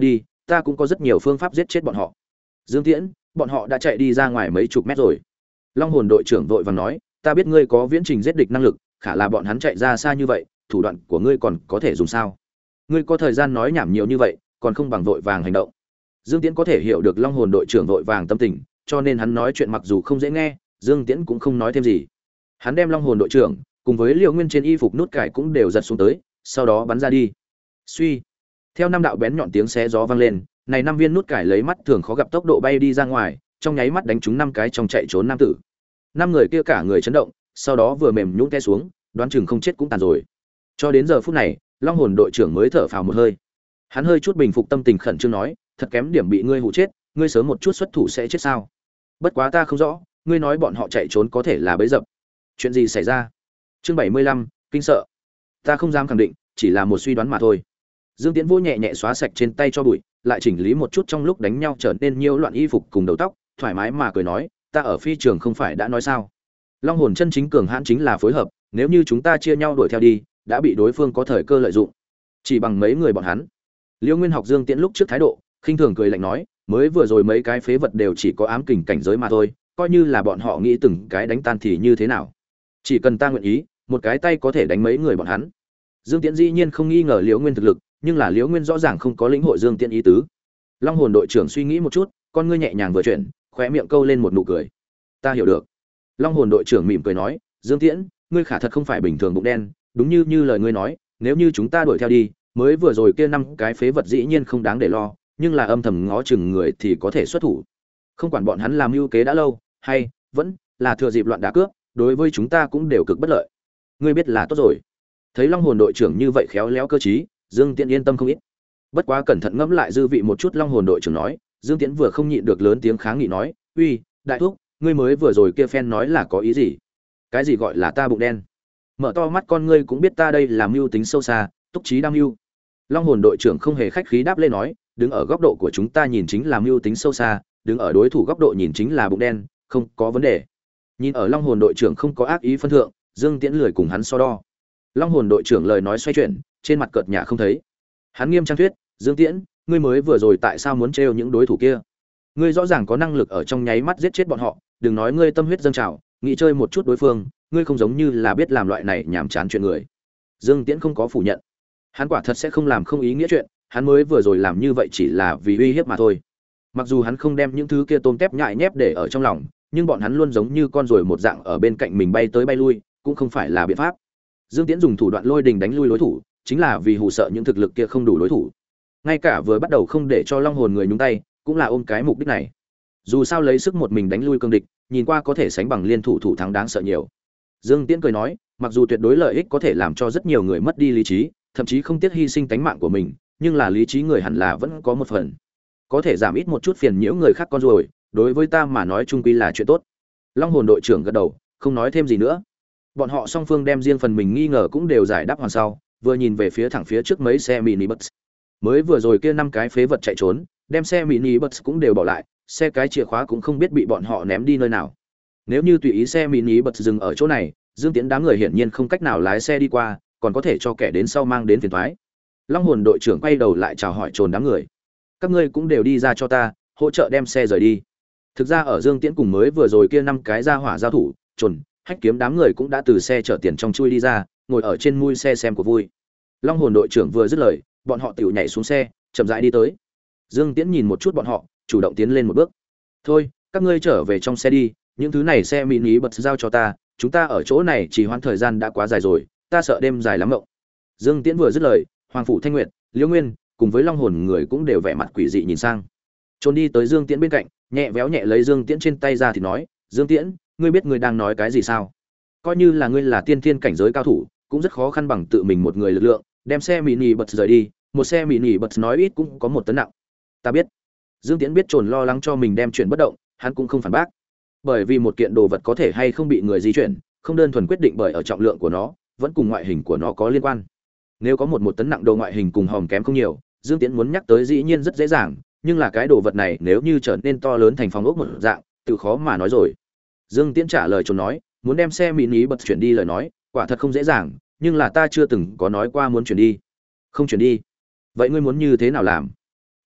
ta cũng có rất nhiều phương pháp giết chết bọn họ. Dương Tiễn, bọn họ đã chạy đi ra ngoài mấy chục mét rồi. Long hồn đội trưởng vội vàng nói, ta biết ngươi có viễn trình giết địch năng lực, khả là bọn hắn chạy ra xa như vậy, thủ đoạn của ngươi còn có thể dùng sao? Ngươi có thời gian nói nhảm nhiều như vậy, còn không bằng vội vàng hành động. Dương Tiễn có thể hiểu được Long hồn đội trưởng vội vàng tâm tình, cho nên hắn nói chuyện mặc dù không dễ nghe, Dương Tiễn cũng không nói thêm gì. Hắn đem Long hồn đội trưởng cùng với Liễu Nguyên trên y phục nút cải cũng đều giật xuống tới, sau đó bắn ra đi. Suy, theo năm đạo bén nhọn tiếng xé gió vang lên, này năm viên nút cải lấy mắt thường khó gặp tốc độ bay đi ra ngoài, trong nháy mắt đánh trúng năm cái trong chạy trốn nam tử. Năm người kia cả người chấn động, sau đó vừa mềm nhũn té xuống, đoán chừng không chết cũng tàn rồi. Cho đến giờ phút này, Long hồn đội trưởng mới thở phào một hơi. Hắn hơi chút bình phục tâm tình khẩn trương nói, thật kém điểm bị ngươi hù chết, ngươi sớm một chút xuất thủ sẽ chết sao? Bất quá ta không rõ, ngươi nói bọn họ chạy trốn có thể là bẫy dập. Chuyện gì xảy ra? Chương 75, kinh sợ. Ta không dám khẳng định, chỉ là một suy đoán mà thôi. Dương Tiễn vô nhẹ nhẹ xóa sạch trên tay cho bụi, lại chỉnh lý một chút trong lúc đánh nhau trở nên nhiễu loạn y phục cùng đầu tóc, thoải mái mà cười nói, ta ở phi trường không phải đã nói sao? Long hồn chân chính cường hãn chính là phối hợp, nếu như chúng ta chia nhau đuổi theo đi, đã bị đối phương có thời cơ lợi dụng. Chỉ bằng mấy người bọn hắn. Liễu Nguyên học Dương Tiễn lúc trước thái độ, khinh thường cười lạnh nói, mới vừa rồi mấy cái phế vật đều chỉ có ám kình cảnh giới mà thôi, coi như là bọn họ nghĩ từng cái đánh tan thì như thế nào? Chỉ cần ta nguyện ý, một cái tay có thể đánh mấy người bọn hắn. Dương Tiễn dĩ nhiên không nghi ngờ Liễu Nguyên thực lực, nhưng là Liễu Nguyên rõ ràng không có lĩnh hội Dương Tiễn ý tứ. Long hồn đội trưởng suy nghĩ một chút, con ngươi nhẹ nhàng vừa chuyển, khóe miệng câu lên một nụ cười. Ta hiểu được. Long hồn đội trưởng mỉm cười nói, Dương Tiễn, ngươi khả thật không phải bình thường bụng đen, đúng như lời ngươi nói, nếu như chúng ta đuổi theo đi, mới vừa rồi kia năm cái phế vật dĩ nhiên không đáng để lo, nhưng là âm thầm ngó chừng người thì có thể xuất thủ. Không quản bọn hắn làm mưu kế đã lâu, hay vẫn là thừa dịp loạn đá cướp, đối với chúng ta cũng đều cực bất lợi. Ngươi biết là tốt rồi. Thấy Long hồn đội trưởng như vậy khéo léo cơ trí, Dương Tiễn yên tâm không ít. Bất quá cẩn thận ngẫm lại dư vị một chút, Long hồn đội trưởng nói, Dương Tiễn vừa không nhịn được lớn tiếng kháng nghị nói, uy, đại thúc, ngươi mới vừa rồi kia phen nói là có ý gì? Cái gì gọi là ta bụng đen? Mở to mắt con ngươi cũng biết ta đây là mưu tính sâu xa, túc trí đam mưu. Long hồn đội trưởng không hề khách khí đáp lên nói, đứng ở góc độ của chúng ta nhìn chính là mưu tính sâu xa, đứng ở đối thủ góc độ nhìn chính là bụng đen, không có vấn đề. Nhìn ở Long hồn đội trưởng không có ác ý phân thượng, Dương Tiễn lười cùng hắn so đo. Long hồn đội trưởng lời nói xoay chuyển, trên mặt cợt nhả không thấy. Hắn nghiêm trang thuyết, Dương Tiễn, ngươi mới vừa rồi tại sao muốn trêu những đối thủ kia? Ngươi rõ ràng có năng lực ở trong nháy mắt giết chết bọn họ, đừng nói ngươi tâm huyết dâng trào, nghĩ chơi một chút đối phương, ngươi không giống như là biết làm loại này nhảm chán chuyện người. Dương Tiễn không có phủ nhận. Hắn quả thật sẽ không làm không ý nghĩa chuyện, hắn mới vừa rồi làm như vậy chỉ là vì uy hiếp mà thôi. Mặc dù hắn không đem những thứ kia tôm tép nhại nhép để ở trong lòng, nhưng bọn hắn luôn giống như con ruồi một dạng ở bên cạnh mình bay tới bay lui, cũng không phải là biện pháp. Dương Tiễn dùng thủ đoạn lôi đình đánh lui đối thủ, chính là vì hù sợ những thực lực kia không đủ đối thủ. Ngay cả vừa bắt đầu không để cho Long hồn người nhúng tay, cũng là ôm cái mục đích này. Dù sao lấy sức một mình đánh lui cương địch, nhìn qua có thể sánh bằng liên thủ thủ thắng đáng sợ nhiều. Dương Tiễn cười nói, mặc dù tuyệt đối lợi ích có thể làm cho rất nhiều người mất đi lý trí, thậm chí không tiếc hy sinh tánh mạng của mình, nhưng là lý trí người hẳn là vẫn có một phần. Có thể giảm ít một chút phiền nhiễu người khác con ruồi, đối với ta mà nói chung quy là chuyện tốt. Long hồn đội trưởng gật đầu, không nói thêm gì nữa. Bọn họ song phương đem riêng phần mình nghi ngờ cũng đều giải đáp hoàn sau, vừa nhìn về phía thẳng phía trước mấy xe mini bus. Mới vừa rồi kia năm cái phế vật chạy trốn, đem xe mini bus cũng đều bỏ lại, xe cái chìa khóa cũng không biết bị bọn họ ném đi nơi nào. Nếu như tùy ý xe mini bus dừng ở chỗ này, Dương Tiễn đám người hiển nhiên không cách nào lái xe đi qua, còn có thể cho kẻ đến sau mang đến phiền toái. Long hồn đội trưởng quay đầu lại chào hỏi trồn đám người. Các ngươi cũng đều đi ra cho ta, hỗ trợ đem xe rời đi. Thực ra ở Dương Tiễn cùng mới vừa rồi kia năm cái ra hỏa giao thủ, trồn, hách kiếm đám người cũng đã từ xe chở tiền trong chui đi ra, ngồi ở trên mui xe xem của vui. Long hồn đội trưởng vừa dứt lời, bọn họ tiểu nhảy xuống xe, chậm rãi đi tới. Dương Tiễn nhìn một chút bọn họ, chủ động tiến lên một bước. Thôi, các ngươi trở về trong xe đi, những thứ này xe mini bật giao cho ta, chúng ta ở chỗ này chỉ hoãn thời gian đã quá dài rồi, ta sợ đêm dài lắm mộng. Dương Tiễn vừa dứt lời, Hoàng phủ Thanh Nguyệt, Liễu Nguyên cùng với Long hồn người cũng đều vẻ mặt quỷ dị nhìn sang. Trốn đi tới Dương Tiễn bên cạnh, nhẹ véo nhẹ lấy Dương Tiễn trên tay ra thì nói, Dương Tiễn, ngươi biết ngươi đang nói cái gì sao? Coi như là ngươi là tiên thiên cảnh giới cao thủ, cũng rất khó khăn bằng tự mình một người lực lượng, đem xe mini bật rời đi, một xe mini bật nói ít cũng có 1 tấn nặng. Ta biết. Dương Tiễn biết Trồn lo lắng cho mình đem chuyển bất động, hắn cũng không phản bác. Bởi vì một kiện đồ vật có thể hay không bị người di chuyển, không đơn thuần quyết định bởi ở trọng lượng của nó, vẫn cùng ngoại hình của nó có liên quan. Nếu có một tấn nặng đồ ngoại hình cùng hòm kém không nhiều, Dương Tiễn muốn nhắc tới dĩ nhiên rất dễ dàng, nhưng là cái đồ vật này nếu như trở nên to lớn thành phòng ốc một dạng, tự khó mà nói rồi. Dương Tiễn trả lời Trồn nói, muốn đem xe mini bật chuyển đi lời nói, quả thật không dễ dàng, nhưng là ta chưa từng có nói qua muốn chuyển đi. Không chuyển đi. Vậy ngươi muốn như thế nào làm?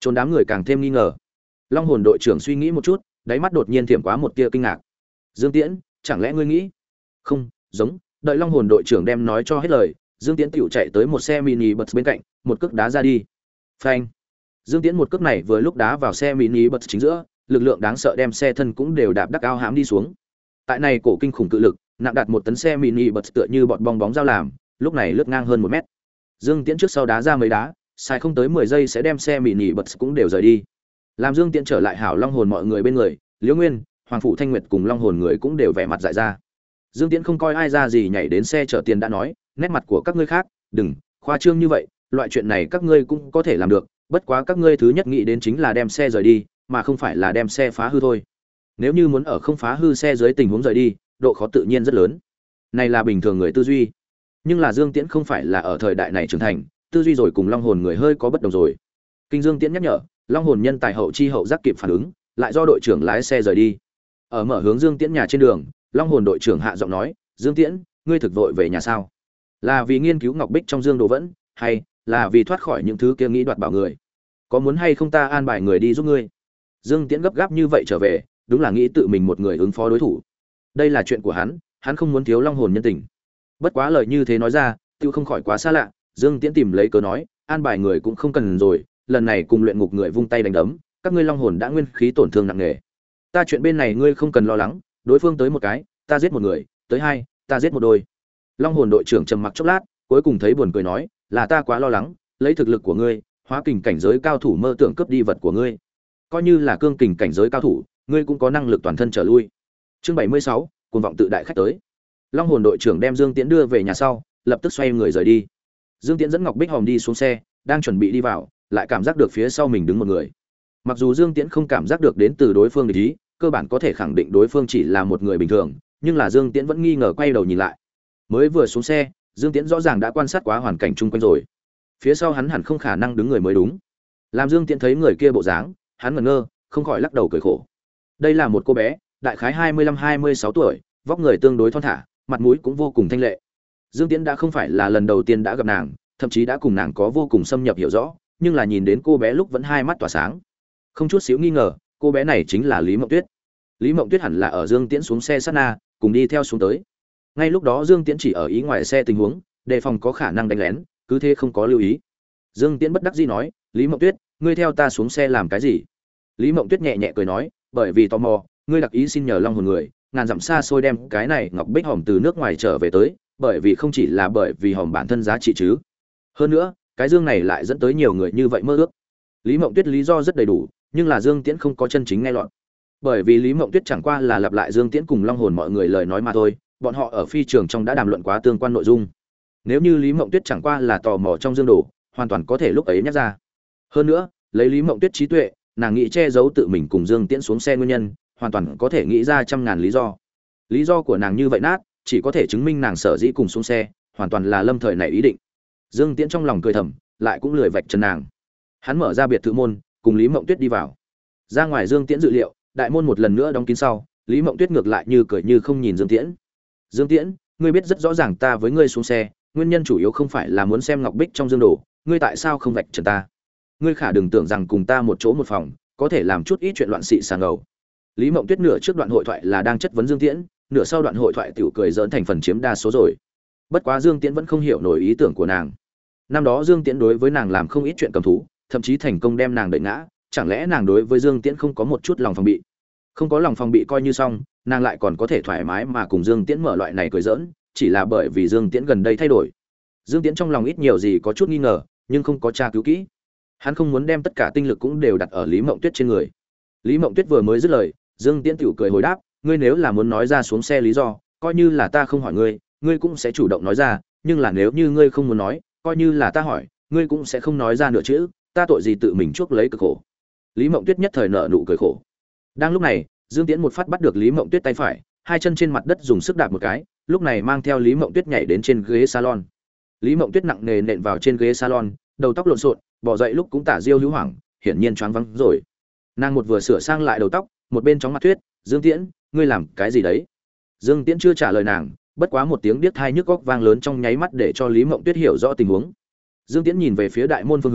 Trốn đám người càng thêm nghi ngờ. Long hồn đội trưởng suy nghĩ một chút, đáy mắt đột nhiên thiểm quá một tia kinh ngạc. Dương Tiễn, chẳng lẽ ngươi nghĩ? Không, giống, đợi Long hồn đội trưởng đem nói cho hết lời, Dương Tiễn tiểu chạy tới một xe mini bus bên cạnh, một cước đá ra đi. Phanh. Dương Tiễn một cước này vừa lúc đá vào xe mini bus chính giữa, lực lượng đáng sợ đem xe thân cũng đều đạp đắc ao hãm đi xuống. Tại này cổ kinh khủng cự lực, nặng đạt 1 tấn xe mini bus tựa như bọt bong bóng dao làm, lúc này lướt ngang hơn 1 mét. Dương Tiễn trước sau đá ra mấy đá, sai không tới 10 giây sẽ đem xe mini bus cũng đều rời đi. Làm Dương Tiễn trở lại hảo Long hồn mọi người bên người, Liễu Nguyên, Hoàng phủ Thanh Nguyệt cùng Long hồn người cũng đều vẻ mặt dại ra. Dương Tiễn không coi ai ra gì nhảy đến xe chở tiền đã nói, nét mặt của các ngươi khác, đừng khoa trương như vậy, loại chuyện này các ngươi cũng có thể làm được, bất quá các ngươi thứ nhất nghĩ đến chính là đem xe rời đi, mà không phải là đem xe phá hư thôi. Nếu như muốn ở không phá hư xe dưới tình huống rời đi, độ khó tự nhiên rất lớn. Này là bình thường người tư duy. Nhưng là Dương Tiễn không phải là ở thời đại này trưởng thành, tư duy rồi cùng Long hồn người hơi có bất đồng rồi. Kinh Dương Tiễn nhắc nhở, Long hồn nhân tài hậu chi hậu giác kịp phản ứng, lại do đội trưởng lái xe rời đi. Ở mở hướng Dương Tiễn nhà trên đường, Long hồn đội trưởng hạ giọng nói, Dương Tiễn, ngươi thực vội về nhà sao? Là vì nghiên cứu ngọc bích trong dương đồ vẫn, hay là vì thoát khỏi những thứ kia nghĩ đoạt bảo người? Có muốn hay không ta an bài người đi giúp ngươi? Dương Tiễn gấp gáp như vậy trở về, đúng là nghĩ tự mình một người ứng phó đối thủ. Đây là chuyện của hắn không muốn thiếu Long hồn nhân tình. Bất quá lời như thế nói ra, tiêu không khỏi quá xa lạ, Dương Tiễn tìm lấy cớ nói, an bài người cũng không cần rồi, lần này cùng luyện ngục người vung tay đánh đấm, các ngươi Long hồn đã nguyên khí tổn thương nặng nề. Ta chuyện bên này ngươi không cần lo lắng, đối phương tới một cái, ta giết một người, tới hai, ta giết một đôi. Long hồn đội trưởng trầm mặc chốc lát, cuối cùng thấy buồn cười nói, là ta quá lo lắng, lấy thực lực của ngươi, hóa kình cảnh giới cao thủ mơ tưởng cướp đi vật của ngươi. Coi như là cương kình cảnh giới cao thủ, ngươi cũng có năng lực toàn thân trở lui. Chương 76, cuồng vọng tự đại khách tới. Long hồn đội trưởng đem Dương Tiễn đưa về nhà sau, lập tức xoay người rời đi. Dương Tiễn dẫn Ngọc Bích Hòm đi xuống xe, đang chuẩn bị đi vào, lại cảm giác được phía sau mình đứng một người. Mặc dù Dương Tiễn không cảm giác được đến từ đối phương địch ý, cơ bản có thể khẳng định đối phương chỉ là một người bình thường, nhưng là Dương Tiễn vẫn nghi ngờ quay đầu nhìn lại. Mới vừa xuống xe, Dương Tiễn rõ ràng đã quan sát quá hoàn cảnh chung quanh rồi. Phía sau hắn hẳn không khả năng đứng người mới đúng. Làm Dương Tiễn thấy người kia bộ dáng, hắn ngẩn ngơ, không khỏi lắc đầu cười khổ. Đây là một cô bé, đại khái 25-26 tuổi, vóc người tương đối thon thả, mặt mũi cũng vô cùng thanh lệ. Dương Tiễn đã không phải là lần đầu tiên đã gặp nàng, thậm chí đã cùng nàng có vô cùng xâm nhập hiểu rõ, nhưng là nhìn đến cô bé lúc vẫn hai mắt tỏa sáng. Không chút xíu nghi ngờ, cô bé này chính là Lý Mộng Tuyết. Lý Mộng Tuyết hẳn là ở Dương Tiễn xuống xe sát na, cùng đi theo xuống tới. Ngay lúc đó Dương Tiễn chỉ ở ý ngoài xe tình huống, đề phòng có khả năng đánh lén, cứ thế không có lưu ý. Dương Tiễn bất đắc dĩ nói, Lý Mộng Tuyết, ngươi theo ta xuống xe làm cái gì? Lý Mộng Tuyết nhẹ nhẹ cười nói, bởi vì tò mò, ngươi đặc ý xin nhờ Long hồn người, ngàn dặm xa xôi đem cái này ngọc bích hòm từ nước ngoài trở về tới, bởi vì không chỉ là bởi vì hòm bản thân giá trị chứ. Hơn nữa, cái dương này lại dẫn tới nhiều người như vậy mơ ước. Lý Mộng Tuyết lý do rất đầy đủ, nhưng là Dương Tiễn không có chân chính nghe lọt. Bởi vì Lý Mộng Tuyết chẳng qua là lặp lại Dương Tiễn cùng Long hồn mọi người lời nói mà thôi, bọn họ ở phi trường trong đã đàm luận quá tương quan nội dung. Nếu như Lý Mộng Tuyết chẳng qua là tò mò trong dương đồ, hoàn toàn có thể lúc ấy nhắc ra. Hơn nữa, lấy Lý Mộng Tuyết trí tuệ, nàng nghĩ che giấu tự mình cùng Dương Tiễn xuống xe nguyên nhân, hoàn toàn có thể nghĩ ra trăm ngàn lý do. Lý do của nàng như vậy nát, chỉ có thể chứng minh nàng sở dĩ cùng xuống xe, hoàn toàn là lâm thời này ý định. Dương Tiễn trong lòng cười thầm, lại cũng lười vạch trần nàng. Hắn mở ra biệt thự môn, cùng Lý Mộng Tuyết đi vào. Ra ngoài Dương Tiễn dự liệu, đại môn một lần nữa đóng kín sau, Lý Mộng Tuyết ngược lại như cười như không nhìn Dương Tiễn. Dương Tiễn, ngươi biết rất rõ ràng ta với ngươi xuống xe, nguyên nhân chủ yếu không phải là muốn xem ngọc bích trong dương đồ, ngươi tại sao không vạch trần ta? Ngươi khả đừng tưởng rằng cùng ta một chỗ một phòng, có thể làm chút ít chuyện loạn xị xà ngầu. Lý Mộng Tuyết nửa trước đoạn hội thoại là đang chất vấn Dương Tiễn, nửa sau đoạn hội thoại tiểu cười giỡn thành phần chiếm đa số rồi. Bất quá Dương Tiễn vẫn không hiểu nổi ý tưởng của nàng. Năm đó Dương Tiễn đối với nàng làm không ít chuyện cầm thú, thậm chí thành công đem nàng đẩy ngã, chẳng lẽ nàng đối với Dương Tiễn không có một chút lòng phòng bị? Không có lòng phòng bị coi như xong, nàng lại còn có thể thoải mái mà cùng Dương Tiễn mở loại này cười giỡn, chỉ là bởi vì Dương Tiễn gần đây thay đổi. Dương Tiễn trong lòng ít nhiều gì có chút nghi ngờ, nhưng không có tra cứu kỹ. Hắn không muốn đem tất cả tinh lực cũng đều đặt ở Lý Mộng Tuyết trên người. Lý Mộng Tuyết vừa mới dứt lời, Dương Tiễn tiểu cười hồi đáp, ngươi nếu là muốn nói ra xuống xe lý do, coi như là ta không hỏi ngươi, ngươi cũng sẽ chủ động nói ra, nhưng là nếu như ngươi không muốn nói, coi như là ta hỏi, ngươi cũng sẽ không nói ra nửa chữ, ta tội gì tự mình chuốc lấy cực khổ. Lý Mộng Tuyết nhất thời nở nụ cười khổ. Đang lúc này, Dương Tiễn một phát bắt được Lý Mộng Tuyết tay phải, hai chân trên mặt đất dùng sức đạp một cái, lúc này mang theo Lý Mộng Tuyết nhảy đến trên ghế salon. Lý Mộng Tuyết nặng nề nện vào trên ghế salon, đầu tóc lộn xộn, bò dậy lúc cũng tả diêu hữu hoảng, hiển nhiên choáng váng rồi. Nàng một vừa sửa sang lại đầu tóc, một bên chóng mặt thuyết, "Dương Tiễn, ngươi làm cái gì đấy?" Dương Tiễn chưa trả lời nàng, bất quá một tiếng điếc tai nhức óc vang lớn trong nháy mắt để cho Lý Mộng Tuyết hiểu rõ tình huống. Dương Tiễn nhìn về phía đại môn phương hướng,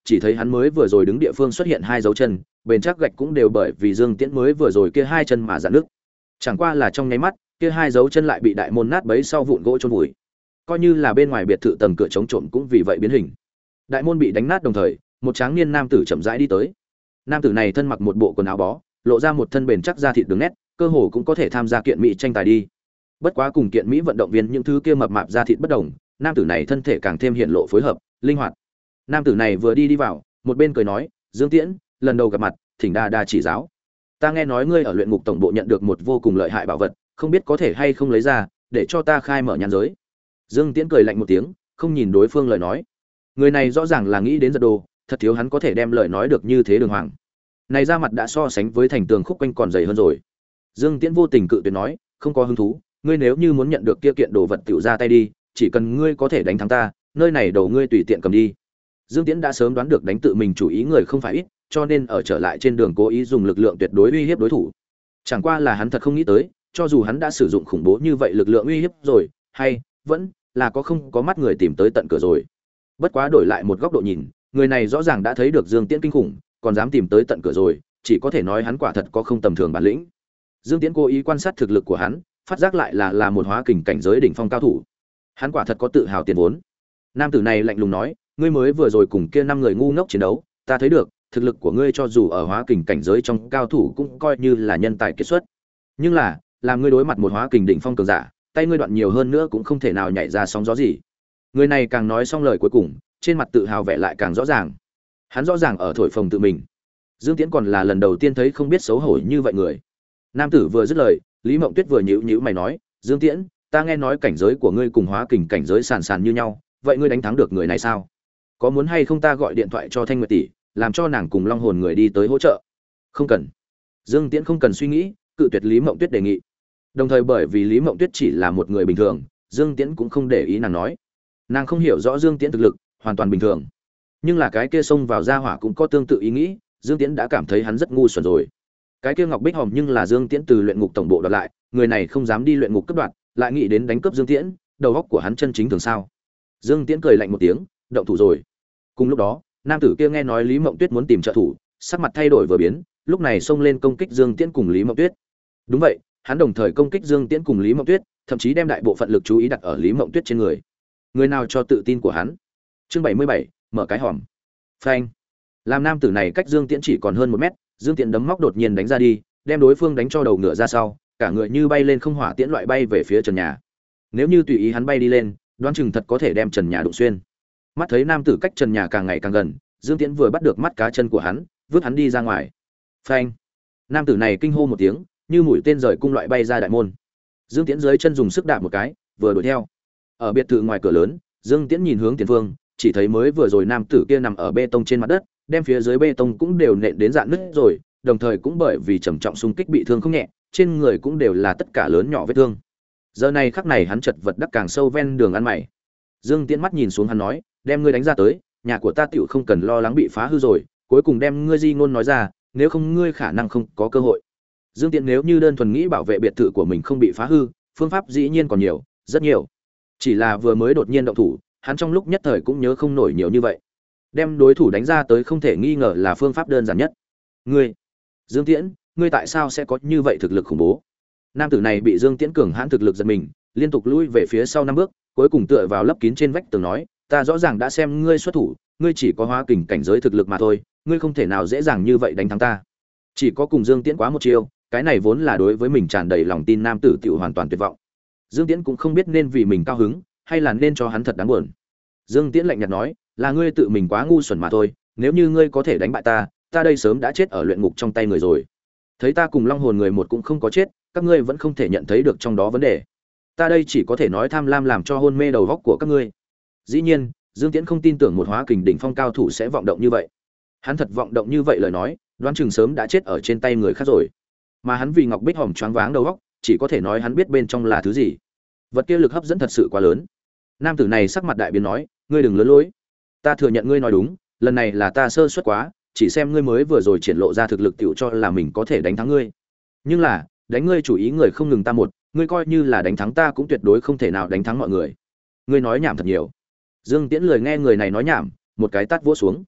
chỉ thấy hắn mới vừa rồi đứng địa phương xuất hiện hai dấu chân, bền chắc gạch cũng đều bởi vì Dương Tiễn mới vừa rồi kia hai chân mà rạn nứt. Chẳng qua là trong nháy mắt, kia hai dấu chân lại bị đại môn nát bấy sau vụn gỗ chôn vùi. Coi như là bên ngoài biệt thự tầng cửa chống trộm cũng vì vậy biến hình. Đại môn bị đánh nát đồng thời, một tráng niên nam tử chậm rãi đi tới. Nam tử này thân mặc một bộ quần áo bó, lộ ra một thân bền chắc da thịt đường nét, cơ hồ cũng có thể tham gia kiện mỹ tranh tài đi. Bất quá cùng kiện mỹ vận động viên những thứ kia mập mạp da thịt bất đồng, nam tử này thân thể càng thêm hiện lộ phối hợp, linh hoạt. Nam tử này vừa đi vào, một bên cười nói, "Dương Tiễn, lần đầu gặp mặt, thỉnh đa đa chỉ giáo. Ta nghe nói ngươi ở luyện ngục tổng bộ nhận được một vô cùng lợi hại bảo vật, không biết có thể hay không lấy ra, để cho ta khai mở nhãn giới." Dương Tiễn cười lạnh một tiếng, không nhìn đối phương lời nói. Người này rõ ràng là nghĩ đến giật đồ, thật thiếu hắn có thể đem lời nói được như thế đường hoàng. Này ra mặt đã so sánh với thành tường khúc quanh còn dày hơn rồi. Dương Tiễn vô tình cự tuyệt nói, "Không có hứng thú, ngươi nếu như muốn nhận được kia kiện đồ vật tiểu ra tay đi, chỉ cần ngươi có thể đánh thắng ta, nơi này đầu ngươi tùy tiện cầm đi." Dương Tiễn đã sớm đoán được đánh tự mình chủ ý người không phải ít, cho nên ở trở lại trên đường cố ý dùng lực lượng tuyệt đối uy hiếp đối thủ. Chẳng qua là hắn thật không nghĩ tới, cho dù hắn đã sử dụng khủng bố như vậy lực lượng uy hiếp rồi, hay vẫn là không có mắt người tìm tới tận cửa rồi. Bất quá đổi lại một góc độ nhìn, người này rõ ràng đã thấy được Dương Tiễn kinh khủng, còn dám tìm tới tận cửa rồi, chỉ có thể nói hắn quả thật có không tầm thường bản lĩnh. Dương Tiễn cố ý quan sát thực lực của hắn, phát giác lại là một hóa kình cảnh giới đỉnh phong cao thủ. Hắn quả thật có tự hào tiền vốn. Nam tử này lạnh lùng nói, "Ngươi mới vừa rồi cùng kia 5 người ngu ngốc chiến đấu, ta thấy được, thực lực của ngươi cho dù ở hóa kình cảnh giới trong cao thủ cũng coi như là nhân tài kiệt xuất. Nhưng là, làm ngươi đối mặt một hóa kình đỉnh phong cường giả, tay ngươi đoạn nhiều hơn nữa cũng không thể nào nhảy ra sóng gió gì." Người này càng nói xong lời cuối cùng, trên mặt tự hào vẻ lại càng rõ ràng. Hắn rõ ràng ở thổi phồng tự mình. Dương Tiễn còn là lần đầu tiên thấy không biết xấu hổ như vậy người. Nam tử vừa dứt lời, Lý Mộng Tuyết vừa nhíu nhíu mày nói, "Dương Tiễn, ta nghe nói cảnh giới của ngươi cùng hóa kình cảnh giới sàn sàn như nhau, vậy ngươi đánh thắng được người này sao? Có muốn hay không ta gọi điện thoại cho Thanh Nguyệt tỷ, làm cho nàng cùng Long Hồn người đi tới hỗ trợ?" "Không cần." Dương Tiễn không cần suy nghĩ, cự tuyệt Lý Mộng Tuyết đề nghị. Đồng thời bởi vì Lý Mộng Tuyết chỉ là một người bình thường, Dương Tiễn cũng không để ý nàng nói. Nàng không hiểu rõ Dương Tiễn thực lực, hoàn toàn bình thường. Nhưng là cái kia xông vào gia hỏa cũng có tương tự ý nghĩ, Dương Tiễn đã cảm thấy hắn rất ngu xuẩn rồi. Cái kia Ngọc Bích Hòm nhưng là Dương Tiễn từ luyện ngục tổng bộ đoạt lại, người này không dám đi luyện ngục cướp đoạt, lại nghĩ đến đánh cướp Dương Tiễn, đầu óc của hắn chân chính thường sao? Dương Tiễn cười lạnh một tiếng, động thủ rồi. Cùng lúc đó, nam tử kia nghe nói Lý Mộng Tuyết muốn tìm trợ thủ, sắc mặt thay đổi vừa biến, lúc này xông lên công kích Dương Tiễn cùng Lý Mộng Tuyết. Đúng vậy, hắn đồng thời công kích Dương Tiễn cùng Lý Mộng Tuyết, thậm chí đem đại bộ phận lực chú ý đặt ở Lý Mộng Tuyết trên người. Người nào cho tự tin của hắn? Chương 77, mở cái hòm. Phanh. Làm nam tử này cách Dương Tiễn chỉ còn hơn 1 mét, Dương Tiễn đấm móc đột nhiên đánh ra đi, đem đối phương đánh cho đầu ngựa ra sau, cả người như bay lên không hỏa tiễn loại bay về phía trần nhà. Nếu như tùy ý hắn bay đi lên, đoán chừng thật có thể đem trần nhà đụng xuyên. Mắt thấy nam tử cách trần nhà càng ngày càng gần, Dương Tiễn vừa bắt được mắt cá chân của hắn, vứt hắn đi ra ngoài. Phanh. Nam tử này kinh hô một tiếng, như mũi tên rời cung loại bay ra đại môn. Dương Tiễn dưới chân dùng sức đạp một cái, vừa đuổi theo. Ở biệt thự ngoài cửa lớn, Dương Tiễn nhìn hướng tiền phương, chỉ thấy mới vừa rồi nam tử kia nằm ở bê tông trên mặt đất, đem phía dưới bê tông cũng đều nện đến rạn nứt rồi, đồng thời cũng bởi vì trầm trọng xung kích bị thương không nhẹ, trên người cũng đều là tất cả lớn nhỏ vết thương. Giờ này khắc này hắn chật vật đắc càng sâu ven đường ăn mày. Dương Tiễn mắt nhìn xuống hắn nói, "Đem ngươi đánh ra tới, nhà của ta tiểu không cần lo lắng bị phá hư rồi, cuối cùng đem ngươi di ngôn nói ra, nếu không ngươi khả năng không có cơ hội." Dương Tiễn nếu như đơn thuần nghĩ bảo vệ biệt thự của mình không bị phá hư, phương pháp dĩ nhiên còn nhiều, rất nhiều. Chỉ là vừa mới đột nhiên động thủ, hắn trong lúc nhất thời cũng nhớ không nổi nhiều như vậy. Đem đối thủ đánh ra tới không thể nghi ngờ là phương pháp đơn giản nhất. "Ngươi, Dương Tiễn, ngươi tại sao sẽ có như vậy thực lực khủng bố?" Nam tử này bị Dương Tiễn cường hãn thực lực giật mình, liên tục lùi về phía sau 5 bước, cuối cùng tựa vào lấp kín trên vách tường nói, "Ta rõ ràng đã xem ngươi xuất thủ, ngươi chỉ có hóa kình cảnh giới thực lực mà thôi, ngươi không thể nào dễ dàng như vậy đánh thắng ta." Chỉ có cùng Dương Tiễn quá một chiêu, cái này vốn là đối với mình tràn đầy lòng tin nam tử tiểu hoàn toàn tuyệt vọng. Dương Tiễn cũng không biết nên vì mình cao hứng, hay là nên cho hắn thật đáng buồn. Dương Tiễn lạnh nhạt nói, "Là ngươi tự mình quá ngu xuẩn mà thôi, nếu như ngươi có thể đánh bại ta, ta đây sớm đã chết ở luyện ngục trong tay người rồi. Thấy ta cùng Long Hồn người một cũng không có chết, các ngươi vẫn không thể nhận thấy được trong đó vấn đề. Ta đây chỉ có thể nói tham lam làm cho hôn mê đầu óc của các ngươi." Dĩ nhiên, Dương Tiễn không tin tưởng một hóa kình đỉnh phong cao thủ sẽ vọng động như vậy. Hắn thật vọng động như vậy lời nói, đoán chừng sớm đã chết ở trên tay người khác rồi. Mà hắn vì Ngọc Bích Hòm choáng váng đầu óc, chỉ có thể nói hắn biết bên trong là thứ gì. Vật kia lực hấp dẫn thật sự quá lớn. Nam tử này sắc mặt đại biến nói, "Ngươi đừng lớn lối. Ta thừa nhận ngươi nói đúng, lần này là ta sơ suất quá, chỉ xem ngươi mới vừa rồi triển lộ ra thực lực tiểu cho là mình có thể đánh thắng ngươi. Nhưng là, đánh ngươi chủ ý người không ngừng ta một, ngươi coi như là đánh thắng ta cũng tuyệt đối không thể nào đánh thắng mọi người. Ngươi nói nhảm thật nhiều." Dương Tiễn lười nghe người này nói nhảm, một cái tát vỗ xuống.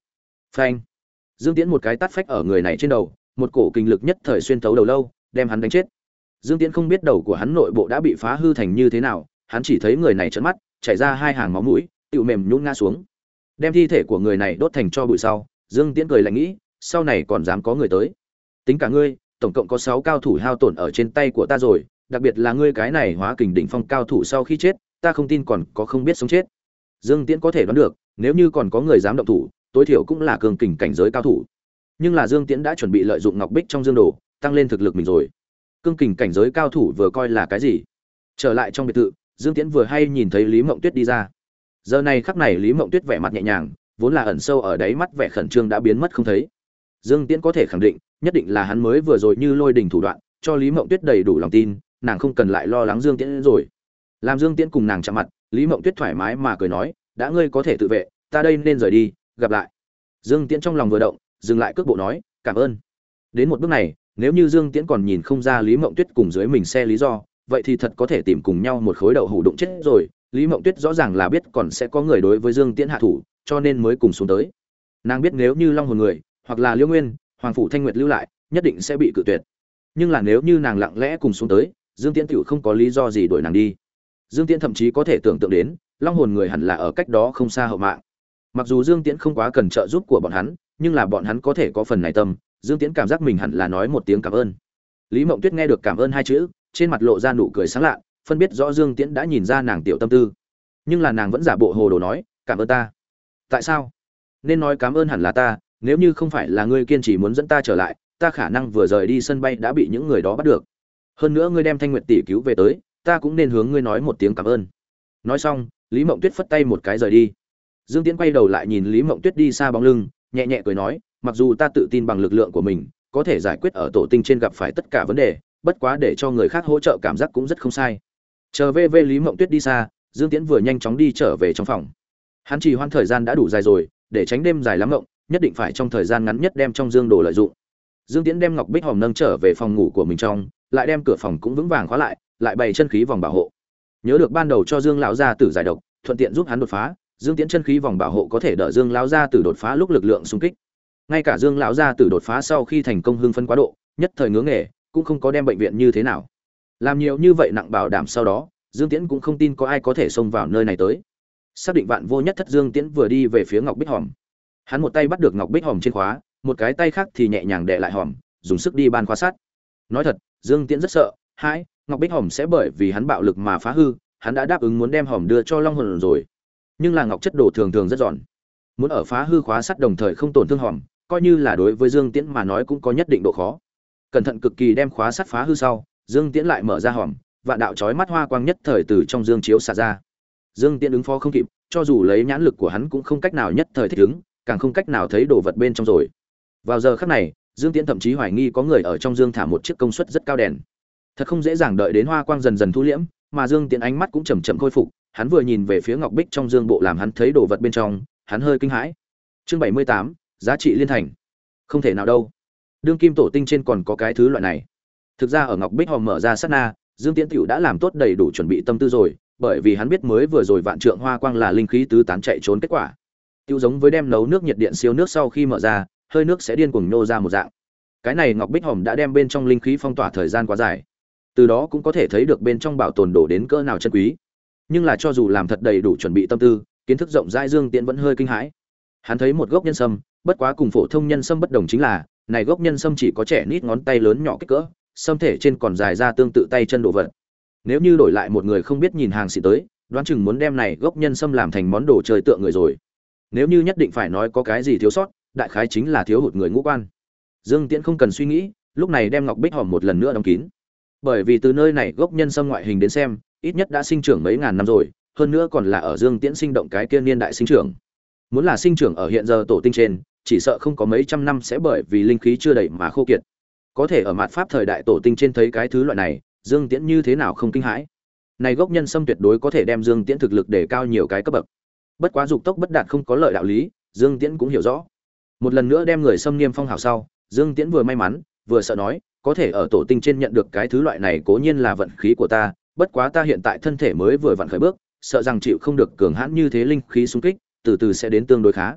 Phanh! Dương Tiễn một cái tát phách ở người này trên đầu, một cổ kinh lực nhất thời xuyên thấu đầu lâu, đem hắn đánh chết. Dương Tiễn không biết đầu của hắn nội bộ đã bị phá hư thành như thế nào, hắn chỉ thấy người này trợn mắt, chảy ra hai hàng máu mũi, tựu mềm nhũn ngã xuống. Đem thi thể của người này đốt thành tro bụi sau, Dương Tiễn cười lạnh nghĩ, sau này còn dám có người tới. Tính cả ngươi, tổng cộng có 6 cao thủ hao tổn ở trên tay của ta rồi, đặc biệt là ngươi cái này hóa kình đỉnh phong cao thủ sau khi chết, ta không tin còn có không biết sống chết. Dương Tiễn có thể đoán được, nếu như còn có người dám động thủ, tối thiểu cũng là cường kình cảnh giới cao thủ. Nhưng là Dương Tiễn đã chuẩn bị lợi dụng ngọc bích trong dương đồ, tăng lên thực lực mình rồi. Cương kình cảnh giới cao thủ vừa coi là cái gì? Trở lại trong biệt thự, Dương Tiễn vừa hay nhìn thấy Lý Mộng Tuyết đi ra. Giờ này khắc này Lý Mộng Tuyết vẻ mặt nhẹ nhàng, vốn là ẩn sâu ở đáy mắt vẻ khẩn trương đã biến mất không thấy. Dương Tiễn có thể khẳng định, nhất định là hắn mới vừa rồi như lôi đình thủ đoạn, cho Lý Mộng Tuyết đầy đủ lòng tin, nàng không cần lại lo lắng Dương Tiễn rồi. Làm Dương Tiễn cùng nàng chạm mặt, Lý Mộng Tuyết thoải mái mà cười nói, đã ngươi có thể tự vệ, ta đây nên rời đi, gặp lại. Dương Tiễn trong lòng vừa động, dừng lại cước bộ nói, cảm ơn. Đến một bước này, nếu như Dương Tiễn còn nhìn không ra Lý Mộng Tuyết cùng dưới mình xe lý do, vậy thì thật có thể tìm cùng nhau một khối đậu hủ đụng chết rồi. Lý Mộng Tuyết rõ ràng là biết còn sẽ có người đối với Dương Tiễn hạ thủ, cho nên mới cùng xuống tới. Nàng biết nếu như Long Hồn người, hoặc là Liễu Nguyên, Hoàng phủ Thanh Nguyệt lưu lại, nhất định sẽ bị cự tuyệt. Nhưng là nếu như nàng lặng lẽ cùng xuống tới, Dương Tiễn tiểu không có lý do gì đuổi nàng đi. Dương Tiễn thậm chí có thể tưởng tượng đến, Long Hồn người hẳn là ở cách đó không xa hậu mạng. Mặc dù Dương Tiễn không quá cần trợ giúp của bọn hắn, nhưng là bọn hắn có thể có phần này tâm, Dương Tiễn cảm giác mình hẳn là nói một tiếng cảm ơn. Lý Mộng Tuyết nghe được cảm ơn hai chữ, trên mặt lộ ra nụ cười sáng lạ, phân biết rõ Dương Tiễn đã nhìn ra nàng tiểu tâm tư. Nhưng là nàng vẫn giả bộ hồ đồ nói, cảm ơn ta. Tại sao? Nên nói cảm ơn hẳn là ta, nếu như không phải là ngươi kiên trì muốn dẫn ta trở lại, ta khả năng vừa rời đi sân bay đã bị những người đó bắt được. Hơn nữa ngươi đem Thanh Nguyệt tỷ cứu về tới, ta cũng nên hướng ngươi nói một tiếng cảm ơn. Nói xong, Lý Mộng Tuyết phất tay một cái rời đi. Dương Tiễn quay đầu lại nhìn Lý Mộng Tuyết đi xa bóng lưng, nhẹ nhẹ cười nói, mặc dù ta tự tin bằng lực lượng của mình, có thể giải quyết ở tổ tinh trên gặp phải tất cả vấn đề, bất quá để cho người khác hỗ trợ cảm giác cũng rất không sai. Chờ về Lý Mộng Tuyết đi xa, Dương Tiễn vừa nhanh chóng đi trở về trong phòng. Hắn trì hoãn thời gian đã đủ dài rồi, để tránh đêm dài lắm mộng, nhất định phải trong thời gian ngắn nhất đem trong dương đồ lợi dụng. Dương Tiễn đem ngọc bích hòm nâng trở về phòng ngủ của mình trong, lại đem cửa phòng cũng vững vàng khóa lại bày chân khí vòng bảo hộ. Nhớ được ban đầu cho Dương lão gia tử giải độc, thuận tiện giúp hắn đột phá, Dương Tiễn chân khí vòng bảo hộ có thể đỡ Dương lão gia tử đột phá lúc lực lượng xung kích. Ngay cả Dương lão gia tử đột phá sau khi thành công hưng phấn quá độ, nhất thời ngưỡng nghề, cũng không có đem bệnh viện như thế nào. Làm nhiều như vậy nặng bảo đảm sau đó, Dương Tiễn cũng không tin có ai có thể xông vào nơi này tới. Xác định vạn vô nhất thất, Dương Tiễn vừa đi về phía ngọc bích hòm. Hắn một tay bắt được ngọc bích hòm trên khóa, một cái tay khác thì nhẹ nhàng đè lại hòm, dùng sức đi ban khóa sắt. Nói thật, Dương Tiễn rất sợ hãi ngọc bích hòm sẽ bởi vì hắn bạo lực mà phá hư, hắn đã đáp ứng muốn đem hòm đưa cho Long Hồn rồi. Nhưng là ngọc chất đồ thường thường rất giòn, muốn ở phá hư khóa sắt đồng thời không tổn thương hòm, coi như là đối với Dương Tiễn mà nói cũng có nhất định độ khó. Cẩn thận cực kỳ đem khóa sắt phá hư sau, Dương Tiễn lại mở ra hòm, vạn đạo chói mắt hoa quang nhất thời từ trong dương chiếu xả ra. Dương Tiễn ứng phó không kịp, cho dù lấy nhãn lực của hắn cũng không cách nào nhất thời thích ứng, càng không cách nào thấy đồ vật bên trong rồi. Vào giờ khắc này, Dương Tiễn thậm chí hoài nghi có người ở trong dương thả một chiếc công suất rất cao đèn. Thật không dễ dàng đợi đến hoa quang dần dần thu liễm, mà Dương Tiễn ánh mắt cũng chậm chậm khôi phục, hắn vừa nhìn về phía ngọc bích trong dương bộ làm hắn thấy đồ vật bên trong, hắn hơi kinh hãi. Chương 78, giá trị liên thành. Không thể nào đâu. Đương kim tổ tinh trên còn có cái thứ loại này. Thực ra ở ngọc bích hòm mở ra sát na, Dương Tiễn tiểu đã làm tốt đầy đủ chuẩn bị tâm tư rồi, bởi vì hắn biết mới vừa rồi vạn trượng hoa quang là linh khí tứ tán chạy trốn kết quả. Tiêu giống với đem nấu nước nhiệt điện siêu nước sau khi mở ra, hơi nước sẽ điên cuồng nô ra một dạng. Cái này ngọc bích hòm đã đem bên trong linh khí phong tỏa thời gian quá dài. Từ đó cũng có thể thấy được bên trong bảo tồn đồ đến cỡ nào chân quý. Nhưng là cho dù làm thật đầy đủ chuẩn bị tâm tư, kiến thức rộng rãi, Dương Tiễn vẫn hơi kinh hãi. Hắn thấy một gốc nhân sâm, bất quá cùng phổ thông nhân sâm bất đồng chính là, này gốc nhân sâm chỉ có trẻ nít ngón tay lớn nhỏ kích cỡ, sâm thể trên còn dài ra tương tự tay chân đồ vật. Nếu như đổi lại một người không biết nhìn hàng xịn tới, đoán chừng muốn đem này gốc nhân sâm làm thành món đồ chơi tượng người rồi. Nếu như nhất định phải nói có cái gì thiếu sót, đại khái chính là thiếu hụt người ngũ quan. Dương Tiễn không cần suy nghĩ, lúc này đem ngọc bích hòm một lần nữa đóng kín. Bởi vì từ nơi này gốc nhân sâm ngoại hình đến xem, ít nhất đã sinh trưởng mấy ngàn năm rồi, hơn nữa còn là ở Dương Tiễn sinh động cái kia niên đại sinh trưởng. Muốn là sinh trưởng ở hiện giờ tổ tinh trên, chỉ sợ không có mấy trăm năm sẽ bởi vì linh khí chưa đầy mà khô kiệt. Có thể ở mạt pháp thời đại tổ tinh trên thấy cái thứ loại này, Dương Tiễn như thế nào không kinh hãi. Này gốc nhân sâm tuyệt đối có thể đem Dương Tiễn thực lực để cao nhiều cái cấp bậc. Bất quá dục tốc bất đạt không có lợi đạo lý, Dương Tiễn cũng hiểu rõ. Một lần nữa đem người xâm niêm phong hảo sau, Dương Tiễn vừa may mắn, vừa sợ nói, có thể ở tổ tinh trên nhận được cái thứ loại này cố nhiên là vận khí của ta, bất quá ta hiện tại thân thể mới vừa vặn khởi bước, sợ rằng chịu không được cường hãn như thế linh khí xung kích, từ từ sẽ đến tương đối khá.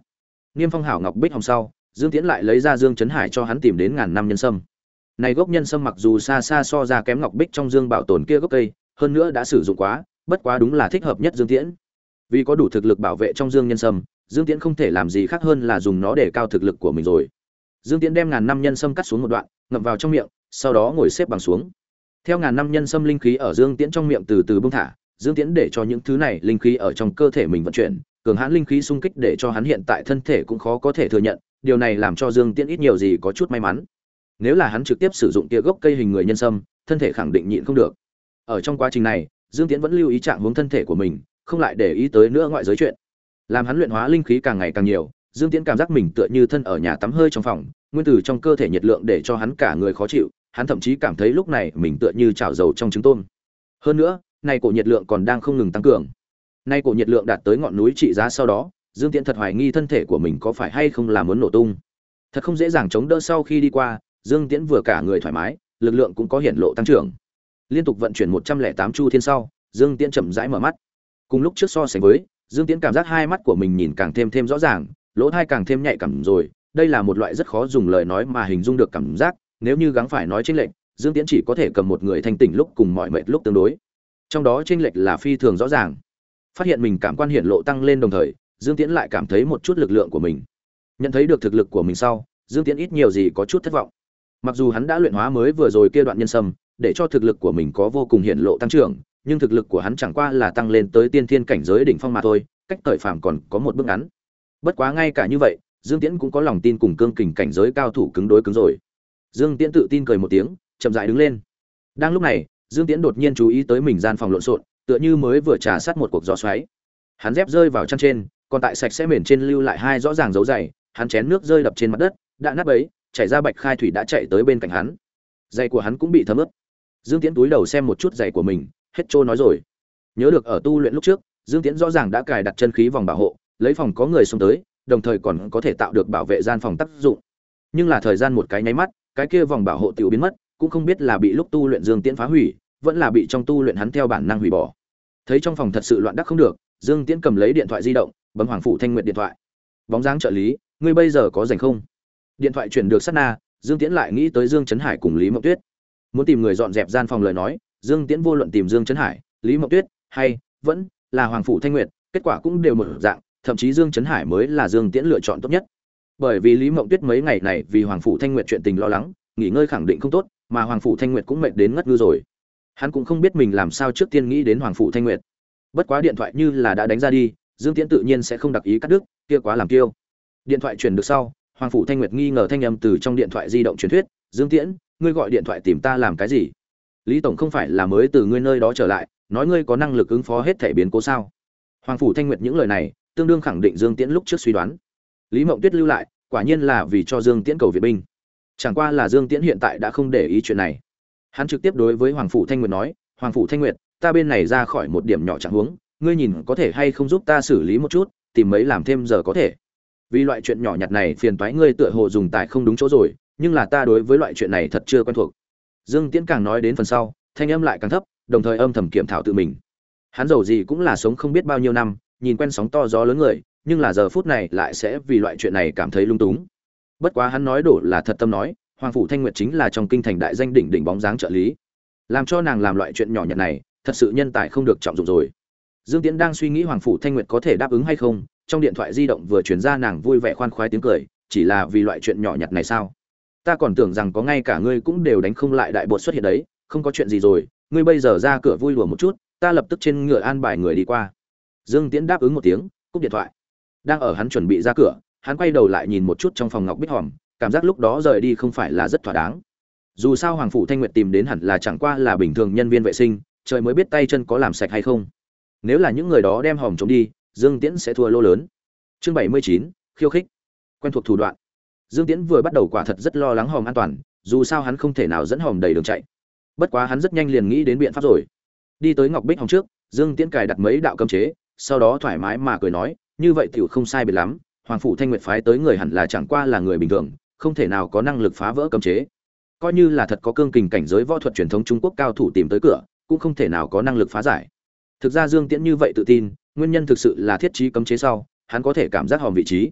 Niêm phong hảo ngọc bích hồng sau, Dương Tiễn lại lấy ra Dương Chấn Hải cho hắn tìm đến ngàn năm nhân sâm. Này gốc nhân sâm mặc dù xa xa so ra kém ngọc bích trong dương bảo tồn kia gốc cây, hơn nữa đã sử dụng quá, bất quá đúng là thích hợp nhất Dương Tiễn. Vì có đủ thực lực bảo vệ trong dương nhân sâm, Dương Tiễn không thể làm gì khác hơn là dùng nó để cao thực lực của mình rồi. Dương Tiễn đem ngàn năm nhân sâm cắt xuống một đoạn, ngậm vào trong miệng, sau đó ngồi xếp bằng xuống. Theo ngàn năm nhân sâm linh khí ở Dương Tiễn trong miệng từ từ bung thả, Dương Tiễn để cho những thứ này linh khí ở trong cơ thể mình vận chuyển, cường hãn linh khí xung kích để cho hắn hiện tại thân thể cũng khó có thể thừa nhận, điều này làm cho Dương Tiễn ít nhiều gì có chút may mắn. Nếu là hắn trực tiếp sử dụng kia gốc cây hình người nhân sâm, thân thể khẳng định nhịn không được. Ở trong quá trình này, Dương Tiễn vẫn lưu ý trạng huống thân thể của mình, không lại để ý tới nữa ngoại giới chuyện. Làm hắn luyện hóa linh khí càng ngày càng nhiều, Dương Tiễn cảm giác mình tựa như thân ở nhà tắm hơi trong phòng, nguyên tử trong cơ thể nhiệt lượng để cho hắn cả người khó chịu, hắn thậm chí cảm thấy lúc này mình tựa như chảo dầu trong trứng tôm. Hơn nữa, này cổ nhiệt lượng còn đang không ngừng tăng cường. Nay cổ nhiệt lượng đạt tới ngọn núi trị giá sau đó, Dương Tiễn thật hoài nghi thân thể của mình có phải hay không là muốn nổ tung. Thật không dễ dàng chống đỡ sau khi đi qua, Dương Tiễn vừa cả người thoải mái, lực lượng cũng có hiện lộ tăng trưởng. Liên tục vận chuyển 108 chu thiên sau, Dương Tiễn chậm rãi mở mắt. Cùng lúc trước so sánh với, Dương Tiễn cảm giác hai mắt của mình nhìn càng thêm rõ ràng, lỗ tai càng thêm nhạy cảm rồi, đây là một loại rất khó dùng lời nói mà hình dung được cảm giác, nếu như gắng phải nói chênh lệch, Dương Tiễn chỉ có thể cầm một người thanh tỉnh lúc cùng mọi mệt lúc tương đối. Trong đó chênh lệch là phi thường rõ ràng. Phát hiện mình cảm quan hiện lộ tăng lên đồng thời, Dương Tiễn lại cảm thấy một chút lực lượng của mình. Nhận thấy được thực lực của mình sau, Dương Tiễn ít nhiều gì có chút thất vọng. Mặc dù hắn đã luyện hóa mới vừa rồi kia đoạn nhân sâm, để cho thực lực của mình có vô cùng hiện lộ tăng trưởng, nhưng thực lực của hắn chẳng qua là tăng lên tới tiên thiên cảnh giới đỉnh phong mà thôi, cách thời phàm còn có một bước ngắn. Bất quá ngay cả như vậy, Dương Tiễn cũng có lòng tin cùng cương kình cảnh giới cao thủ cứng đối cứng rồi. Dương Tiễn tự tin cười một tiếng, chậm rãi đứng lên. Đang lúc này, Dương Tiễn đột nhiên chú ý tới mình gian phòng lộn xộn, tựa như mới vừa trà sát một cuộc gió xoáy. Hắn dép rơi vào chân trên, còn tại sạch sẽ mền trên lưu lại hai rõ ràng dấu giày, hắn chén nước rơi đập trên mặt đất, đã nát bấy, chảy ra bạch khai thủy đã chạy tới bên cạnh hắn. Giày của hắn cũng bị thấm ướt. Dương Tiễn túi đầu xem một chút giày của mình, hết trôi nói rồi. Nhớ được ở tu luyện lúc trước, Dương Tiễn rõ ràng đã cài đặt chân khí vòng bảo hộ, lấy phòng có người xông tới, đồng thời còn có thể tạo được bảo vệ gian phòng tác dụng. Nhưng là thời gian một cái nháy mắt, cái kia vòng bảo hộ tiểu biến mất, cũng không biết là bị lúc tu luyện Dương Tiễn phá hủy, vẫn là bị trong tu luyện hắn theo bản năng hủy bỏ. Thấy trong phòng thật sự loạn đắc không được, Dương Tiễn cầm lấy điện thoại di động, bấm Hoàng Phủ Thanh Nguyệt điện thoại. Bóng dáng trợ lý, ngươi bây giờ có rảnh không? Điện thoại chuyển được sát na, Dương Tiễn lại nghĩ tới Dương Chấn Hải cùng Lý Mộng Tuyết. Muốn tìm người dọn dẹp gian phòng lời nói, Dương Tiễn vô luận tìm Dương Chấn Hải, Lý Mộng Tuyết hay vẫn là Hoàng Phủ Thanh Nguyệt, kết quả cũng đều một dạng, thậm chí Dương Chấn Hải mới là Dương Tiễn lựa chọn tốt nhất. Bởi vì Lý Mộng Tuyết mấy ngày này vì Hoàng Phủ Thanh Nguyệt chuyện tình lo lắng, nghỉ ngơi khẳng định không tốt, mà Hoàng Phủ Thanh Nguyệt cũng mệt đến ngất ngư rồi. Hắn cũng không biết mình làm sao trước tiên nghĩ đến Hoàng Phủ Thanh Nguyệt. Bất quá điện thoại như là đã đánh ra đi, Dương Tiễn tự nhiên sẽ không đặc ý cắt đứt, kia quá làm kiêu. Điện thoại chuyển được sau, Hoàng Phủ Thanh Nguyệt nghi ngờ thanh âm từ trong điện thoại di động truyền thuyết, "Dương Tiễn, ngươi gọi điện thoại tìm ta làm cái gì? Lý tổng không phải là mới từ ngươi nơi đó trở lại, nói ngươi có năng lực ứng phó hết thể biến cố sao?" Hoàng Phủ Thanh Nguyệt những lời này, tương đương khẳng định Dương Tiễn lúc trước suy đoán. Lý Mộng Tuyết lưu lại, quả nhiên là vì cho Dương Tiễn cầu viện binh. Chẳng qua là Dương Tiễn hiện tại đã không để ý chuyện này. Hắn trực tiếp đối với Hoàng Phủ Thanh Nguyệt nói, "Hoàng Phủ Thanh Nguyệt, ta bên này ra khỏi một điểm nhỏ trạng huống, ngươi nhìn có thể hay không giúp ta xử lý một chút, tìm mấy làm thêm giờ có thể. Vì loại chuyện nhỏ nhặt này phiền toái ngươi tựa hồ dùng tài không đúng chỗ rồi, nhưng là ta đối với loại chuyện này thật chưa quen thuộc." Dương Tiễn càng nói đến phần sau, thanh âm lại càng thấp, đồng thời âm thầm kiểm thảo tự mình. Hắn dầu gì cũng là sống không biết bao nhiêu năm, nhìn quen sóng to gió lớn người, nhưng là giờ phút này lại sẽ vì loại chuyện này cảm thấy lung túng. Bất quá hắn nói đổ là thật tâm nói, Hoàng Phủ Thanh Nguyệt chính là trong kinh thành đại danh đỉnh đỉnh bóng dáng trợ lý. Làm cho nàng làm loại chuyện nhỏ nhặt này, thật sự nhân tài không được trọng dụng rồi. Dương Tiễn đang suy nghĩ Hoàng Phủ Thanh Nguyệt có thể đáp ứng hay không, trong điện thoại di động vừa truyền ra nàng vui vẻ khoan khoái tiếng cười, chỉ là vì loại chuyện nhỏ nhặt này sao? Ta còn tưởng rằng có ngay cả ngươi cũng đều đánh không lại đại bột xuất hiện đấy, không có chuyện gì rồi, ngươi bây giờ ra cửa vui đùa một chút, ta lập tức trên ngựa an bài người đi qua. Dương Tiễn đáp ứng một tiếng, cúp điện thoại. Đang ở hắn chuẩn bị ra cửa, hắn quay đầu lại nhìn một chút trong phòng ngọc bích hòm, cảm giác lúc đó rời đi không phải là rất thỏa đáng. Dù sao Hoàng Phủ Thanh Nguyệt tìm đến hẳn là chẳng qua là bình thường nhân viên vệ sinh, trời mới biết tay chân có làm sạch hay không. Nếu là những người đó đem hòm trống đi, Dương Tiễn sẽ thua lô lớn. Chương 79, khiêu khích. Quen thuộc thủ đoạn. Dương Tiễn vừa bắt đầu quả thật rất lo lắng hòm an toàn, dù sao hắn không thể nào dẫn hòm đầy đường chạy. Bất quá hắn rất nhanh liền nghĩ đến biện pháp rồi. Đi tới ngọc bích hòm trước, Dương Tiễn cài đặt mấy đạo cấm chế, sau đó thoải mái mà cười nói, như vậy tiểu không sai biệt lắm, Hoàng Phủ Thanh Nguyệt phái tới người hẳn là chẳng qua là người bình thường, không thể nào có năng lực phá vỡ cấm chế. Coi như là thật có cương kình cảnh giới võ thuật truyền thống Trung Quốc cao thủ tìm tới cửa, cũng không thể nào có năng lực phá giải. Thực ra Dương Tiễn như vậy tự tin, nguyên nhân thực sự là thiết trí cấm chế sau, hắn có thể cảm giác hòm vị trí.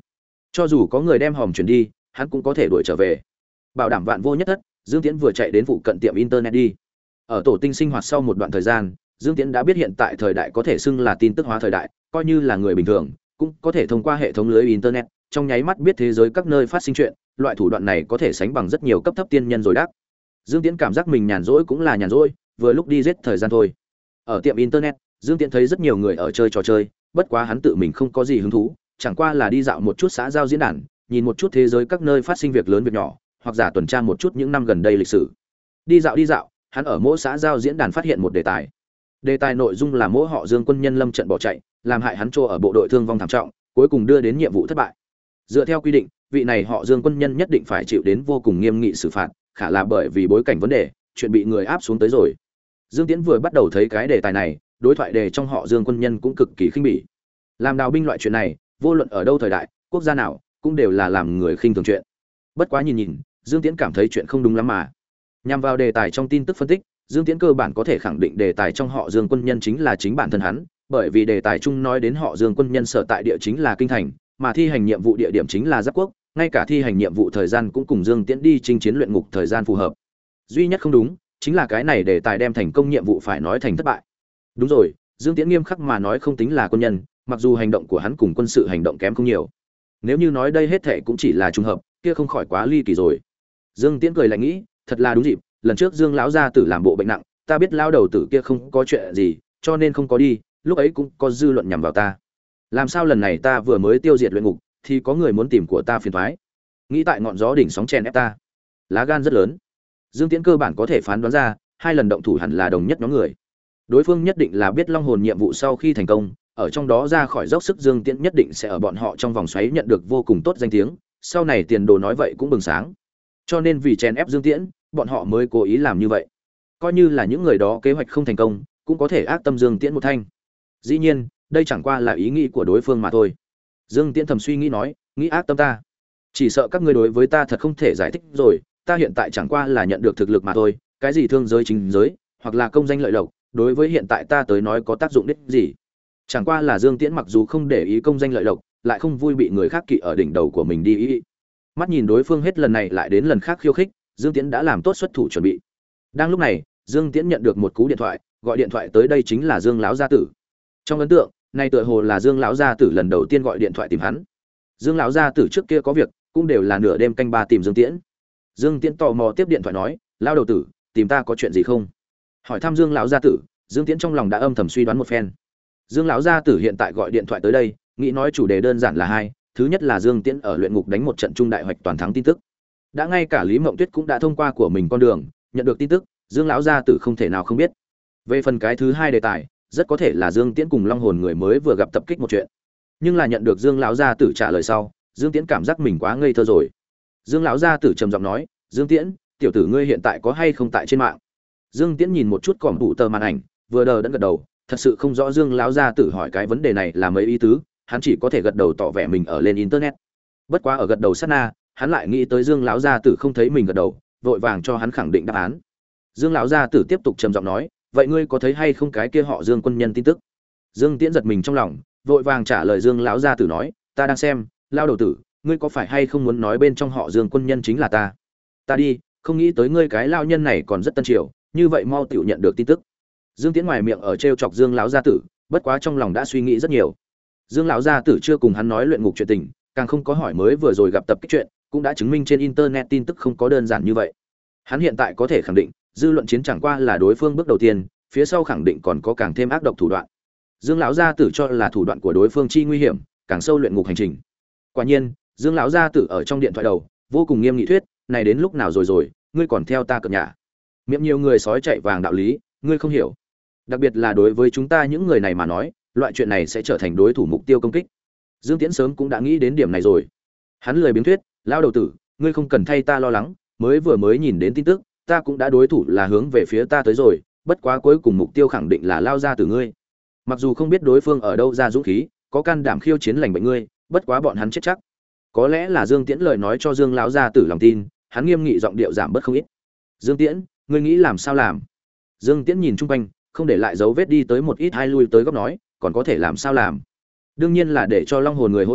Cho dù có người đem hòm chuyển đi, hắn cũng có thể đuổi trở về. Bảo đảm vạn vô nhất thất, Dương Tiễn vừa chạy đến phụ cận tiệm internet đi. Ở tổ tinh sinh hoạt sau một đoạn thời gian, Dương Tiễn đã biết hiện tại thời đại có thể xưng là tin tức hóa thời đại, coi như là người bình thường cũng có thể thông qua hệ thống lưới internet trong nháy mắt biết thế giới các nơi phát sinh chuyện, loại thủ đoạn này có thể sánh bằng rất nhiều cấp thấp tiên nhân rồi đắc. Dương Tiễn cảm giác mình nhàn rỗi cũng là nhàn rỗi, vừa lúc đi giết thời gian thôi. Ở tiệm internet, Dương Tiễn thấy rất nhiều người ở chơi trò chơi, bất quá hắn tự mình không có gì hứng thú, chẳng qua là đi dạo một chút xã giao diễn đàn, nhìn một chút thế giới các nơi phát sinh việc lớn việc nhỏ, hoặc giả tuần tra một chút những năm gần đây lịch sử. Đi dạo, hắn ở mỗi xã giao diễn đàn phát hiện một đề tài. Đề tài nội dung là mỗi họ Dương quân nhân lâm trận bỏ chạy, làm hại hắn trô ở bộ đội thương vong thảm trọng, cuối cùng đưa đến nhiệm vụ thất bại. Dựa theo quy định, vị này họ Dương quân nhân nhất định phải chịu đến vô cùng nghiêm nghị xử phạt, khả là bởi vì bối cảnh vấn đề, chuyện bị người áp xuống tới rồi. Dương Tiễn vừa bắt đầu thấy cái đề tài này, đối thoại đề trong họ Dương quân nhân cũng cực kỳ khinh bỉ. Làm đào binh loại chuyện này, vô luận ở đâu thời đại, quốc gia nào, cũng đều là làm người khinh thường chuyện. Bất quá nhìn, Dương Tiễn cảm thấy chuyện không đúng lắm mà. Nhằm vào đề tài trong tin tức phân tích, Dương Tiễn cơ bản có thể khẳng định đề tài trong họ Dương quân nhân chính là chính bản thân hắn, bởi vì đề tài chung nói đến họ Dương quân nhân sở tại địa chính là kinh thành, mà thi hành nhiệm vụ địa điểm chính là Giáp Quốc, ngay cả thi hành nhiệm vụ thời gian cũng cùng Dương Tiễn đi chinh chiến luyện ngục thời gian phù hợp. Duy nhất không đúng, chính là cái này đề tài đem thành công nhiệm vụ phải nói thành thất bại. Đúng rồi, Dương Tiễn nghiêm khắc mà nói không tính là quân nhân, mặc dù hành động của hắn cùng quân sự hành động kém không nhiều. Nếu như nói đây hết thảy cũng chỉ là trùng hợp, kia không khỏi quá ly kỳ rồi. Dương Tiễn cười lạnh nghĩ, thật là đúng dịp, lần trước Dương lão gia tử làm bộ bệnh nặng, ta biết lão đầu tử kia không có chuyện gì, cho nên không có đi, lúc ấy cũng có dư luận nhằm vào ta. Làm sao lần này ta vừa mới tiêu diệt luyện ngục, thì có người muốn tìm của ta phiền toái. Nghĩ tại ngọn gió đỉnh sóng chèn ép ta. Lá gan rất lớn. Dương Tiễn cơ bản có thể phán đoán ra, hai lần động thủ hẳn là đồng nhất nhóm người. Đối phương nhất định là biết Long hồn nhiệm vụ sau khi thành công, ở trong đó ra khỏi dốc sức, Dương Tiễn nhất định sẽ ở bọn họ trong vòng xoáy nhận được vô cùng tốt danh tiếng, sau này tiền đồ nói vậy cũng bừng sáng. Cho nên vì chèn ép Dương Tiễn, bọn họ mới cố ý làm như vậy. Coi như là những người đó kế hoạch không thành công, cũng có thể ác tâm Dương Tiễn một thanh. Dĩ nhiên, đây chẳng qua là ý nghĩ của đối phương mà thôi. Dương Tiễn thầm suy nghĩ nói, nghĩ ác tâm ta, chỉ sợ các ngươi đối với ta thật không thể giải thích rồi, ta hiện tại chẳng qua là nhận được thực lực mà thôi, cái gì thương giới chính giới, hoặc là công danh lợi lộc, đối với hiện tại ta tới nói có tác dụng đích gì. Chẳng qua là Dương Tiễn mặc dù không để ý công danh lợi lộc, lại không vui bị người khác kỵ ở đỉnh đầu của mình đi ý. Mắt nhìn đối phương hết lần này lại đến lần khác khiêu khích, Dương Tiễn đã làm tốt xuất thủ chuẩn bị. Đang lúc này, Dương Tiễn nhận được một cú điện thoại, gọi điện thoại tới đây chính là Dương lão gia tử. Trong ấn tượng, này tựa hồ là Dương lão gia tử lần đầu tiên gọi điện thoại tìm hắn. Dương lão gia tử trước kia có việc, cũng đều là nửa đêm canh ba tìm Dương Tiễn. Dương Tiễn tò mò tiếp điện thoại nói, lão đầu tử, tìm ta có chuyện gì không? Hỏi thăm Dương lão gia tử, Dương Tiễn trong lòng đã âm thầm suy đoán một phen. Dương lão gia tử hiện tại gọi điện thoại tới đây, nghĩ nói chủ đề đơn giản là hai, thứ nhất là Dương Tiễn ở luyện ngục đánh một trận trung đại hoạch toàn thắng tin tức. Đã ngay cả Lý Mộng Tuyết cũng đã thông qua của mình con đường, nhận được tin tức, Dương lão gia tử không thể nào không biết. Về phần cái thứ hai đề tài, rất có thể là Dương Tiễn cùng Long hồn người mới vừa gặp tập kích một chuyện. Nhưng là nhận được Dương lão gia tử trả lời sau, Dương Tiễn cảm giác mình quá ngây thơ rồi. Dương lão gia tử trầm giọng nói, "Dương Tiễn, tiểu tử ngươi hiện tại có hay không tại trên mạng?" Dương Tiễn nhìn một chút cỏm tủ tờ màn ảnh, vừa đờ đẫn gật đầu, thật sự không rõ Dương lão gia tử hỏi cái vấn đề này là mấy ý tứ, hắn chỉ có thể gật đầu tỏ vẻ mình ở lên internet. Bất quá ở gật đầu sát na, hắn lại nghĩ tới Dương lão gia tử không thấy mình gật đầu, vội vàng cho hắn khẳng định đáp án. Dương lão gia tử tiếp tục trầm giọng nói, "Vậy ngươi có thấy hay không cái kia họ Dương quân nhân tin tức?" Dương Tiễn giật mình trong lòng, vội vàng trả lời Dương lão gia tử nói, "Ta đang xem, lao đầu tử, ngươi có phải hay không muốn nói bên trong họ Dương quân nhân chính là ta?" "Ta đi, không nghĩ tới ngươi cái lao nhân này còn rất tân triều, như vậy mau tiểu nhận được tin tức." Dương Tiễn ngoài miệng ở trêu chọc Dương lão gia tử, bất quá trong lòng đã suy nghĩ rất nhiều. Dương lão gia tử chưa cùng hắn nói luyện ngục chuyện tình, càng không có hỏi mới vừa rồi gặp tập kích chuyện, cũng đã chứng minh trên internet tin tức không có đơn giản như vậy. Hắn hiện tại có thể khẳng định, dư luận chiến chẳng qua là đối phương bước đầu tiên, phía sau khẳng định còn có càng thêm ác độc thủ đoạn. Dương lão gia tử cho là thủ đoạn của đối phương chi nguy hiểm, càng sâu luyện ngục hành trình. Quả nhiên, Dương lão gia tử ở trong điện thoại đầu, vô cùng nghiêm nghị thuyết, "Này đến lúc nào rồi, ngươi còn theo ta cợt nhả. Miệng nhiều người sói chạy vàng đạo lý, ngươi không hiểu. Đặc biệt là đối với chúng ta những người này mà nói, loại chuyện này sẽ trở thành đối thủ mục tiêu công kích." Dương Tiễn sớm cũng đã nghĩ đến điểm này rồi. Hắn lười biếng thuyết, "Lão đầu tử, ngươi không cần thay ta lo lắng, mới nhìn đến tin tức, ta cũng đã đối thủ là hướng về phía ta tới rồi, bất quá cuối cùng mục tiêu khẳng định là lao ra từ ngươi. Mặc dù không biết đối phương ở đâu ra dũng khí, có can đảm khiêu chiến lành bệnh ngươi, bất quá bọn hắn chết chắc." Có lẽ là Dương Tiễn lời nói cho Dương lão gia tử lòng tin, hắn nghiêm nghị giọng điệu giảm bớt không ít. "Dương Tiễn, ngươi nghĩ làm sao làm?" Dương Tiễn nhìn chung quanh, không để lại dấu vết đi tới một ít hai lui tới góc nói, "Còn có thể làm sao làm? Đương nhiên là để cho Long hồn người hỗ trợ,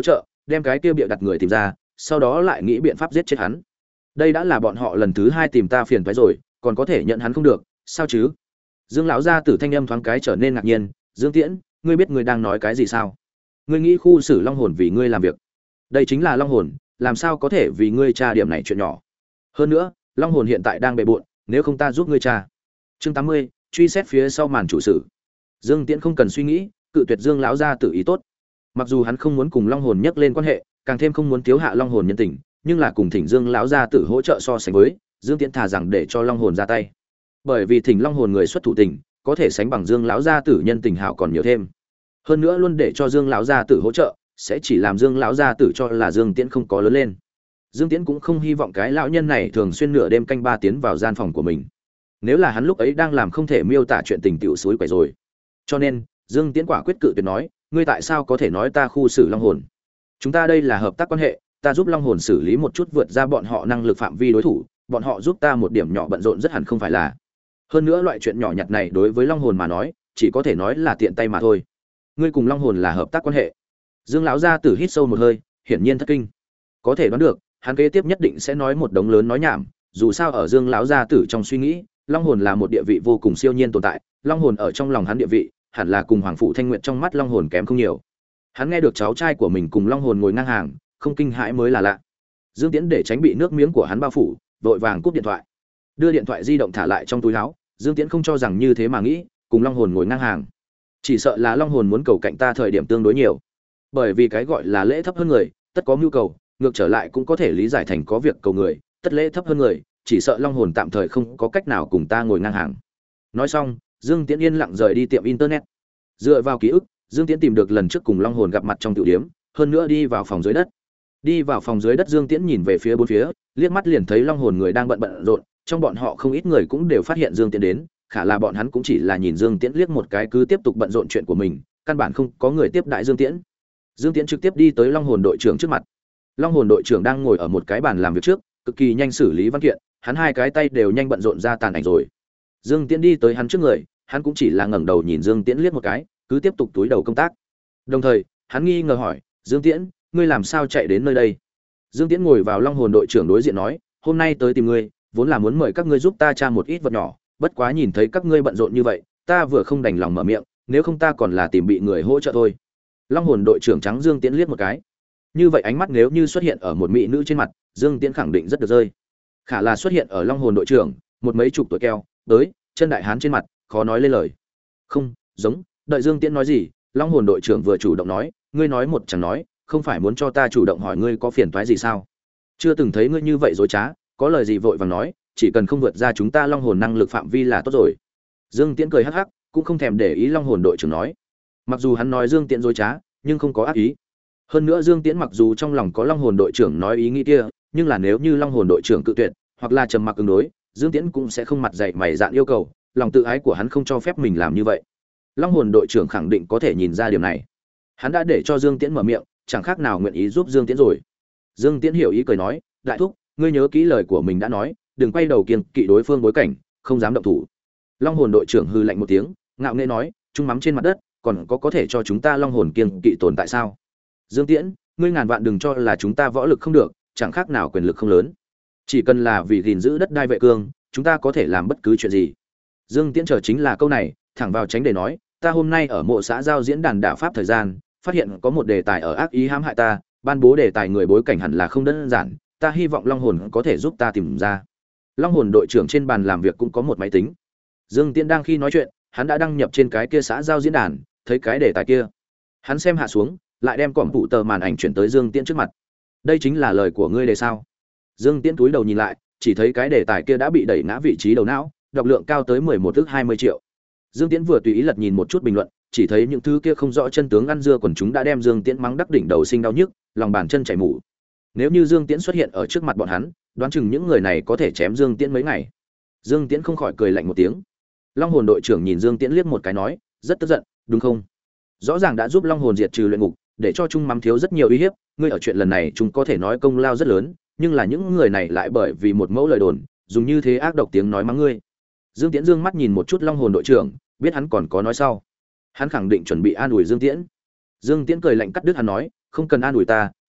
đem cái kia bịa đặt người tìm ra, sau đó lại nghĩ biện pháp giết chết hắn. Đây đã là bọn họ lần thứ 2 tìm ta phiền toái rồi, còn có thể nhận hắn không được, sao chứ? Dương lão gia tử thanh âm thoáng cái trở nên ngạc nhiên, Dương Tiễn, ngươi biết ngươi đang nói cái gì sao? Ngươi nghĩ khu xử long hồn vì ngươi làm việc? Đây chính là long hồn, làm sao có thể vì ngươi tra điểm này chuyện nhỏ? Hơn nữa, long hồn hiện tại đang bề bộn, nếu không ta giúp ngươi tra. Chương 80, truy xét phía sau màn chủ sự. Dương Tiễn không cần suy nghĩ, cự tuyệt Dương lão gia tử ý tốt. Mặc dù hắn không muốn cùng long hồn nhắc lên quan hệ, càng thêm không muốn thiếu hạ long hồn nhân tình, nhưng là cùng thỉnh Dương lão gia tử hỗ trợ so sánh với, Dương Tiễn thà rằng để cho long hồn ra tay. Bởi vì thỉnh long hồn người xuất thủ tình, có thể sánh bằng Dương lão gia tử nhân tình hảo còn nhiều thêm. Hơn nữa luôn để cho Dương lão gia tử hỗ trợ, sẽ chỉ làm Dương lão gia tử cho là Dương Tiễn không có lớn lên. Dương Tiễn cũng không hy vọng cái lão nhân này thường xuyên nửa đêm canh ba tiến vào gian phòng của mình. Nếu là hắn lúc ấy đang làm không thể miêu tả chuyện tình tiểu suối quậy rồi. Cho nên, Dương Tiễn quả quyết cự tuyệt nói, ngươi tại sao có thể nói ta khu xử long hồn? Chúng ta đây là hợp tác quan hệ, ta giúp long hồn xử lý một chút vượt ra bọn họ năng lực phạm vi đối thủ, bọn họ giúp ta một điểm nhỏ bận rộn rất hẳn không phải là. Hơn nữa loại chuyện nhỏ nhặt này đối với long hồn mà nói, chỉ có thể nói là tiện tay mà thôi. Ngươi cùng long hồn là hợp tác quan hệ. Dương lão gia tử hít sâu một hơi, hiển nhiên thất kinh. Có thể đoán được, hắn kế tiếp nhất định sẽ nói một đống lớn nói nhảm, dù sao ở Dương lão gia tử trong suy nghĩ, long hồn là một địa vị vô cùng siêu nhiên tồn tại, long hồn ở trong lòng hắn địa vị, hẳn là cùng hoàng phụ Thanh Nguyệt trong mắt long hồn kém không nhiều. Hắn nghe được cháu trai của mình cùng long hồn ngồi ngang hàng, không kinh hãi mới là lạ. Dương Tiễn để tránh bị nước miếng của hắn bao phủ, vội vàng cúp điện thoại, đưa điện thoại di động thả lại trong túi áo. Dương Tiễn không cho rằng như thế mà nghĩ, cùng long hồn ngồi ngang hàng, chỉ sợ là long hồn muốn cầu cạnh ta thời điểm tương đối nhiều. Bởi vì cái gọi là lễ thấp hơn người, tất có mưu cầu, ngược trở lại cũng có thể lý giải thành có việc cầu người, tất lễ thấp hơn người, chỉ sợ long hồn tạm thời không có cách nào cùng ta ngồi ngang hàng. Nói xong, Dương Tiễn yên lặng rời đi tiệm internet. Dựa vào ký ức, Dương Tiễn tìm được lần trước cùng long hồn gặp mặt trong tiểu điếm, hơn nữa đi vào phòng dưới đất. Đi vào phòng dưới đất, Dương Tiễn nhìn về phía bốn phía, liếc mắt liền thấy long hồn người đang bận rộn, trong bọn họ không ít người cũng đều phát hiện Dương Tiễn đến, khả là bọn hắn cũng chỉ là nhìn Dương Tiễn liếc một cái cứ tiếp tục bận rộn chuyện của mình, căn bản không có người tiếp đãi Dương Tiễn. Dương Tiễn trực tiếp đi tới long hồn đội trưởng trước mặt. Long hồn đội trưởng đang ngồi ở một cái bàn làm việc trước, cực kỳ nhanh xử lý văn kiện, hắn hai cái tay đều nhanh bận rộn ra tàn ảnh rồi. Dương Tiễn đi tới hắn trước người, hắn cũng chỉ là ngẩng đầu nhìn Dương Tiễn liếc một cái, cứ tiếp tục túi đầu công tác. Đồng thời, hắn nghi ngờ hỏi, "Dương Tiễn, ngươi làm sao chạy đến nơi đây?" Dương Tiễn ngồi vào long hồn đội trưởng đối diện nói, "Hôm nay tới tìm ngươi, vốn là muốn mời các ngươi giúp ta tra một ít vật nhỏ, bất quá nhìn thấy các ngươi bận rộn như vậy, ta vừa không đành lòng mở miệng, nếu không ta còn là tìm bị người hỗ trợ thôi." Long hồn đội trưởng trắng Dương Tiễn liếc một cái. Như vậy ánh mắt nếu như xuất hiện ở một mỹ nữ trên mặt, Dương Tiễn khẳng định rất được rơi. Khả là xuất hiện ở long hồn đội trưởng, một mấy chục tuổi keo, tới, chân đại hán trên mặt, khó nói lên lời. Không, giống, đợi Dương Tiễn nói gì, long hồn đội trưởng vừa chủ động nói, ngươi nói một chẳng nói, không phải muốn cho ta chủ động hỏi ngươi có phiền toái gì sao? Chưa từng thấy ngươi như vậy dối trá, có lời gì vội vàng nói, chỉ cần không vượt ra chúng ta long hồn năng lực phạm vi là tốt rồi. Dương Tiễn cười hắc hắc, cũng không thèm để ý long hồn đội trưởng nói. Mặc dù hắn nói Dương Tiễn dối trá, nhưng không có ác ý. Hơn nữa Dương Tiễn mặc dù trong lòng có long hồn đội trưởng nói ý nghĩ kia, nhưng là nếu như long hồn đội trưởng cự tuyệt, hoặc là trầm mặc ứng đối, Dương Tiễn cũng sẽ không mặt dày mày dạn yêu cầu, lòng tự ái của hắn không cho phép mình làm như vậy. Long hồn đội trưởng khẳng định có thể nhìn ra điều này. Hắn đã để cho Dương Tiễn mở miệng, chẳng khác nào nguyện ý giúp Dương Tiễn rồi. Dương Tiễn hiểu ý cười nói, "Đại thúc, ngươi nhớ kỹ lời của mình đã nói, đừng quay đầu kiêng kỵ đối phương bối cảnh, không dám động thủ." Long hồn đội trưởng hừ lạnh một tiếng, ngạo nghễ nói, "Trung mắm trên mặt đất, còn có thể cho chúng ta long hồn kiêng kỵ tồn tại sao? Dương Tiễn, ngươi ngàn vạn đừng cho là chúng ta võ lực không được, chẳng khác nào quyền lực không lớn. Chỉ cần là vì gìn giữ đất đai vệ cương, chúng ta có thể làm bất cứ chuyện gì." Dương Tiễn chờ chính là câu này, thẳng vào tránh để nói, "Ta hôm nay ở mộ xã giao diễn đàn đạo pháp thời gian, phát hiện có một đề tài ở ác ý hãm hại ta, ban bố đề tài người bối cảnh hẳn là không đơn giản, ta hy vọng long hồn có thể giúp ta tìm ra." Long hồn đội trưởng trên bàn làm việc cũng có một máy tính. Dương Tiễn đang khi nói chuyện, hắn đã đăng nhập trên cái kia xã giao diễn đàn, thấy cái đề tài kia. Hắn xem hạ xuống, lại đem cỏm phụ tờ màn ảnh chuyển tới Dương Tiễn trước mặt. "Đây chính là lời của ngươi đề sao?" Dương Tiễn túi đầu nhìn lại, chỉ thấy cái đề tài kia đã bị đẩy ngã vị trí đầu não, đọc lượng cao tới 11 ức 20 triệu. Dương Tiễn vừa tùy ý lật nhìn một chút bình luận, chỉ thấy những thứ kia không rõ chân tướng ăn dưa quần chúng đã đem Dương Tiễn mắng đắc đỉnh đầu sinh đau nhức, lòng bàn chân chảy mủ. Nếu như Dương Tiễn xuất hiện ở trước mặt bọn hắn, đoán chừng những người này có thể chém Dương Tiễn mấy ngày. Dương Tiễn không khỏi cười lạnh một tiếng. Long hồn đội trưởng nhìn Dương Tiễn liếc một cái nói, "Rất tức giận, đúng không? Rõ ràng đã giúp Long hồn diệt trừ luyện ngục, để cho Trung mắm thiếu rất nhiều uy hiếp, ngươi ở chuyện lần này chúng có thể nói công lao rất lớn, nhưng là những người này lại bởi vì một mẫu lời đồn, dùng như thế ác độc tiếng nói mắng ngươi." Dương Tiễn dương mắt nhìn một chút Long hồn đội trưởng, biết hắn còn có nói sau. Hắn khẳng định chuẩn bị an ủi Dương Tiễn. Dương Tiễn cười lạnh cắt đứt hắn nói, "Không cần an ủi ta,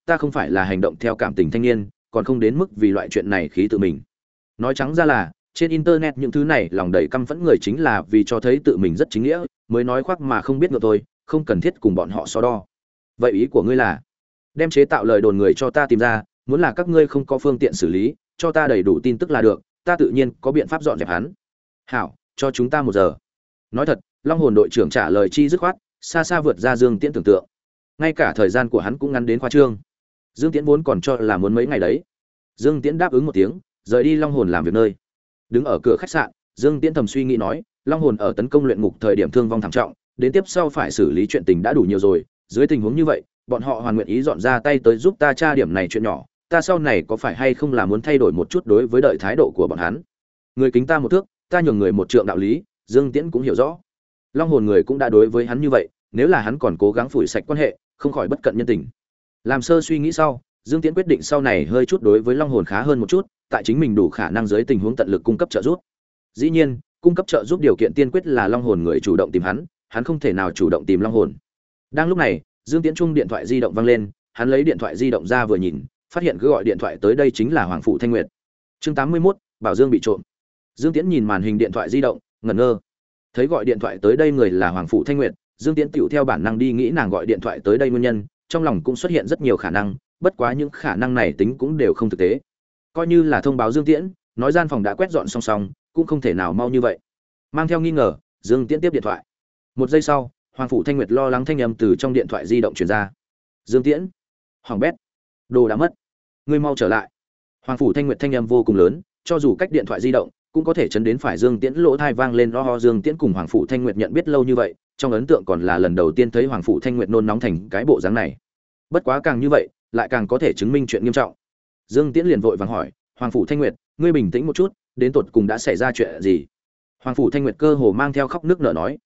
ta không phải là hành động theo cảm tình thanh niên, còn không đến mức vì loại chuyện này khí tự mình. Nói trắng ra là, trên internet những thứ này lòng đầy căm phẫn người chính là vì cho thấy tự mình rất chính nghĩa, mới nói khoác mà không biết ngựa tôi, không cần thiết cùng bọn họ so đo. Vậy ý của ngươi là, đem chế tạo lời đồn người cho ta tìm ra, muốn là các ngươi không có phương tiện xử lý, cho ta đầy đủ tin tức là được, ta tự nhiên có biện pháp dọn dẹp hắn. Hảo, cho chúng ta 1 giờ. Nói thật, Long Hồn đội trưởng trả lời chi dứt khoát, xa xa vượt ra Dương Tiễn tưởng tượng. Ngay cả thời gian của hắn cũng ngắn đến khoa trương. Dương Tiễn vốn còn cho là muốn mấy ngày đấy. Dương Tiễn đáp ứng một tiếng, rời đi Long Hồn làm việc nơi. Đứng ở cửa khách sạn, Dương Tiễn thầm suy nghĩ nói, Long Hồn ở tấn công luyện ngục thời điểm thương vong thảm trọng, đến tiếp sau phải xử lý chuyện tình đã đủ nhiều rồi, dưới tình huống như vậy, bọn họ hoàn nguyện ý dọn ra tay tới giúp ta tra điểm này chuyện nhỏ, ta sau này có phải hay không là muốn thay đổi một chút đối với đợi thái độ của bọn hắn. Người kính ta 1 thước, ta nhường người 1 trượng đạo lý, Dương Tiễn cũng hiểu rõ. Long Hồn người cũng đã đối với hắn như vậy, nếu là hắn còn cố gắng phủi sạch quan hệ, không khỏi bất cận nhân tình. Làm sơ suy nghĩ sau, Dương Tiễn quyết định sau này hơi chút đối với Long Hồn khá hơn một chút, tại chính mình đủ khả năng dưới tình huống tận lực cung cấp trợ giúp. Dĩ nhiên, cung cấp trợ giúp điều kiện tiên quyết là Long Hồn người chủ động tìm hắn, hắn không thể nào chủ động tìm Long Hồn. Đang lúc này, Dương Tiễn chung điện thoại di động vang lên, hắn lấy điện thoại di động ra vừa nhìn, phát hiện cứ gọi điện thoại tới đây chính là Hoàng Phủ Thanh Nguyệt. Chương 81, Bảo Dương bị trộm. Dương Tiễn nhìn màn hình điện thoại di động, ngẩn ngơ. Thấy gọi điện thoại tới đây người là Hoàng Phủ Thanh Nguyệt, Dương Tiễn tựu theo bản năng đi nghĩ nàng gọi điện thoại tới đây nguyên nhân, trong lòng cũng xuất hiện rất nhiều khả năng, bất quá những khả năng này tính cũng đều không thực tế. Coi như là thông báo Dương Tiễn, nói gian phòng đã quét dọn xong xong, cũng không thể nào mau như vậy. Mang theo nghi ngờ, Dương Tiễn tiếp điện thoại. 1 giây sau, Hoàng Phủ Thanh Nguyệt lo lắng thanh âm từ trong điện thoại di động truyền ra. Dương Tiễn, hoàng bét, đồ đã mất, ngươi mau trở lại. Hoàng Phủ Thanh Nguyệt thanh âm vô cùng lớn, cho dù cách điện thoại di động cũng có thể chấn đến phải Dương Tiễn lỗ tai vang lên lo ho. Dương Tiễn cùng Hoàng Phủ Thanh Nguyệt nhận biết lâu như vậy, trong ấn tượng còn là lần đầu tiên thấy Hoàng Phủ Thanh Nguyệt nôn nóng thành cái bộ dáng này. Bất quá càng như vậy, lại càng có thể chứng minh chuyện nghiêm trọng. Dương Tiễn liền vội vàng hỏi, Hoàng Phủ Thanh Nguyệt, ngươi bình tĩnh một chút, đến tột cùng đã xảy ra chuyện gì? Hoàng Phủ Thanh Nguyệt cơ hồ mang theo khóc nước nở nói,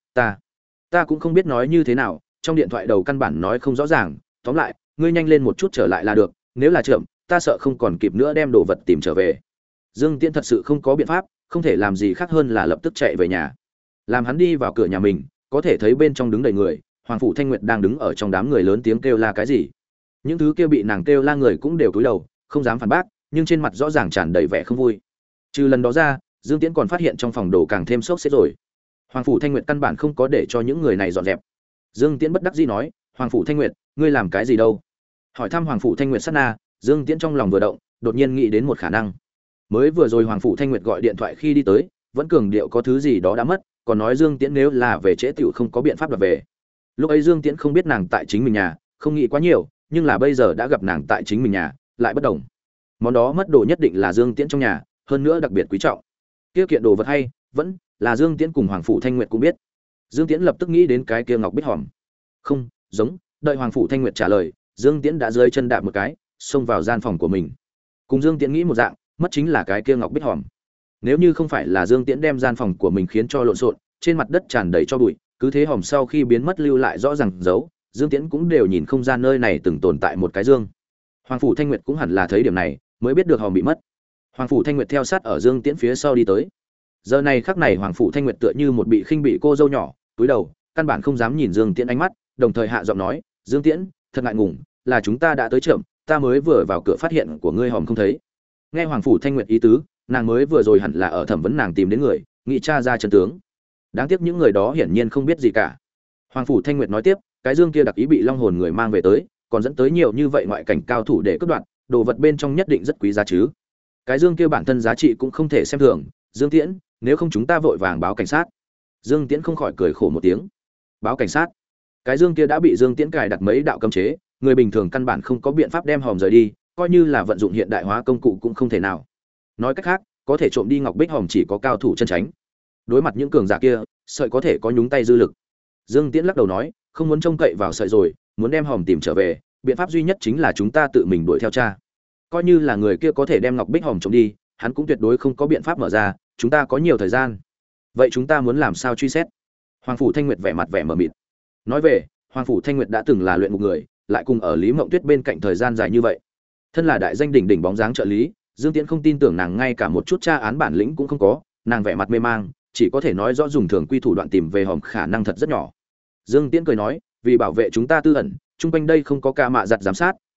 ta cũng không biết nói như thế nào, trong điện thoại đầu căn bản nói không rõ ràng, tóm lại, ngươi nhanh lên một chút trở lại là được, nếu là chậm, ta sợ không còn kịp nữa đem đồ vật tìm trở về. Dương Tiễn thật sự không có biện pháp, không thể làm gì khác hơn là lập tức chạy về nhà. Làm hắn đi vào cửa nhà mình, có thể thấy bên trong đứng đầy người, Hoàng Phủ Thanh Nguyệt đang đứng ở trong đám người lớn tiếng kêu la cái gì. Những thứ kia bị nàng kêu la người cũng đều cúi đầu, không dám phản bác, nhưng trên mặt rõ ràng tràn đầy vẻ không vui. Trừ lần đó ra, Dương Tiễn còn phát hiện trong phòng đồ càng thêm sốc xếp rồi. Hoàng Phủ Thanh Nguyệt căn bản không có để cho những người này dọn dẹp. Dương Tiễn bất đắc dĩ nói, Hoàng Phủ Thanh Nguyệt, ngươi làm cái gì đâu? Hỏi thăm Hoàng Phủ Thanh Nguyệt sát na, Dương Tiễn trong lòng vừa động, đột nhiên nghĩ đến một khả năng. Mới vừa rồi Hoàng Phủ Thanh Nguyệt gọi điện thoại khi đi tới, vẫn cường điệu có thứ gì đó đã mất, còn nói Dương Tiễn nếu là về trễ tiểu không có biện pháp đoạt về. Lúc ấy Dương Tiễn không biết nàng tại chính mình nhà, không nghĩ quá nhiều, nhưng là bây giờ đã gặp nàng tại chính mình nhà, lại bất đồng. Món đó mất đồ nhất định là Dương Tiễn trong nhà, hơn nữa đặc biệt quý trọng. Kia kiện đồ vật hay, vẫn là Dương Tiễn cùng Hoàng Phủ Thanh Nguyệt cũng biết. Dương Tiễn lập tức nghĩ đến cái kia ngọc bích hòm. Không, giống, đợi Hoàng Phủ Thanh Nguyệt trả lời, Dương Tiễn đã dưới chân đạp một cái, xông vào gian phòng của mình. Cùng Dương Tiễn nghĩ một dạng, mất chính là cái kia ngọc bích hòm. Nếu như không phải là Dương Tiễn đem gian phòng của mình khiến cho lộn xộn, trên mặt đất tràn đầy cho bụi, cứ thế hòm sau khi biến mất lưu lại rõ ràng dấu, Dương Tiễn cũng đều nhìn không ra nơi này từng tồn tại một cái dương. Hoàng Phủ Thanh Nguyệt cũng hẳn là thấy điểm này, mới biết được hòm bị mất. Hoàng Phủ Thanh Nguyệt theo sát ở Dương Tiễn phía sau đi tới. Giờ này khắc này Hoàng Phủ Thanh Nguyệt tựa như một bị khinh bị cô dâu nhỏ, cúi đầu, căn bản không dám nhìn Dương Tiễn ánh mắt, đồng thời hạ giọng nói, "Dương Tiễn, thật ngại ngùng, là chúng ta đã tới chậm, ta mới vừa vào cửa phát hiện của ngươi hòm không thấy." Nghe Hoàng Phủ Thanh Nguyệt ý tứ, nàng mới vừa rồi hẳn là ở thẩm vấn nàng tìm đến người, nghị tra ra chân tướng. Đáng tiếc những người đó hiển nhiên không biết gì cả. Hoàng Phủ Thanh Nguyệt nói tiếp, cái dương kia đặc ý bị Long Hồn người mang về tới, còn dẫn tới nhiều như vậy ngoại cảnh cao thủ để cướp đoạt, đồ vật bên trong nhất định rất quý giá chứ. Cái dương kia bản thân giá trị cũng không thể xem thường, Dương Tiễn, nếu không chúng ta vội vàng báo cảnh sát. Dương Tiễn không khỏi cười khổ một tiếng. Báo cảnh sát? Cái dương kia đã bị Dương Tiễn cài đặt mấy đạo cấm chế, người bình thường căn bản không có biện pháp đem hòm rời đi, coi như là vận dụng hiện đại hóa công cụ cũng không thể nào. Nói cách khác, có thể trộm đi ngọc bích hòm chỉ có cao thủ chân tránh. Đối mặt những cường giả kia, sợi có thể có nhúng tay dư lực. Dương Tiễn lắc đầu nói, không muốn trông cậy vào sợi rồi, muốn đem hòm tìm trở về, biện pháp duy nhất chính là chúng ta tự mình đuổi theo tra. Coi như là người kia có thể đem ngọc bích hòm trộm đi, hắn cũng tuyệt đối không có biện pháp mở ra, chúng ta có nhiều thời gian. Vậy chúng ta muốn làm sao truy xét? Hoàng Phủ Thanh Nguyệt vẻ mặt vẻ mờ mịt. Nói về, Hoàng Phủ Thanh Nguyệt đã từng là luyện ngục người, lại cùng ở Lý Mộng Tuyết bên cạnh thời gian dài như vậy. Thân là đại danh đỉnh đỉnh bóng dáng trợ lý, Dương Tiễn không tin tưởng nàng ngay cả một chút tra án bản lĩnh cũng không có, nàng vẻ mặt mê mang, chỉ có thể nói rõ dùng thường quy thủ đoạn tìm về hòm khả năng thật rất nhỏ. Dương Tiễn cười nói, vì bảo vệ chúng ta tư ẩn, chung quanh đây không có ca mạ giặt giám sát,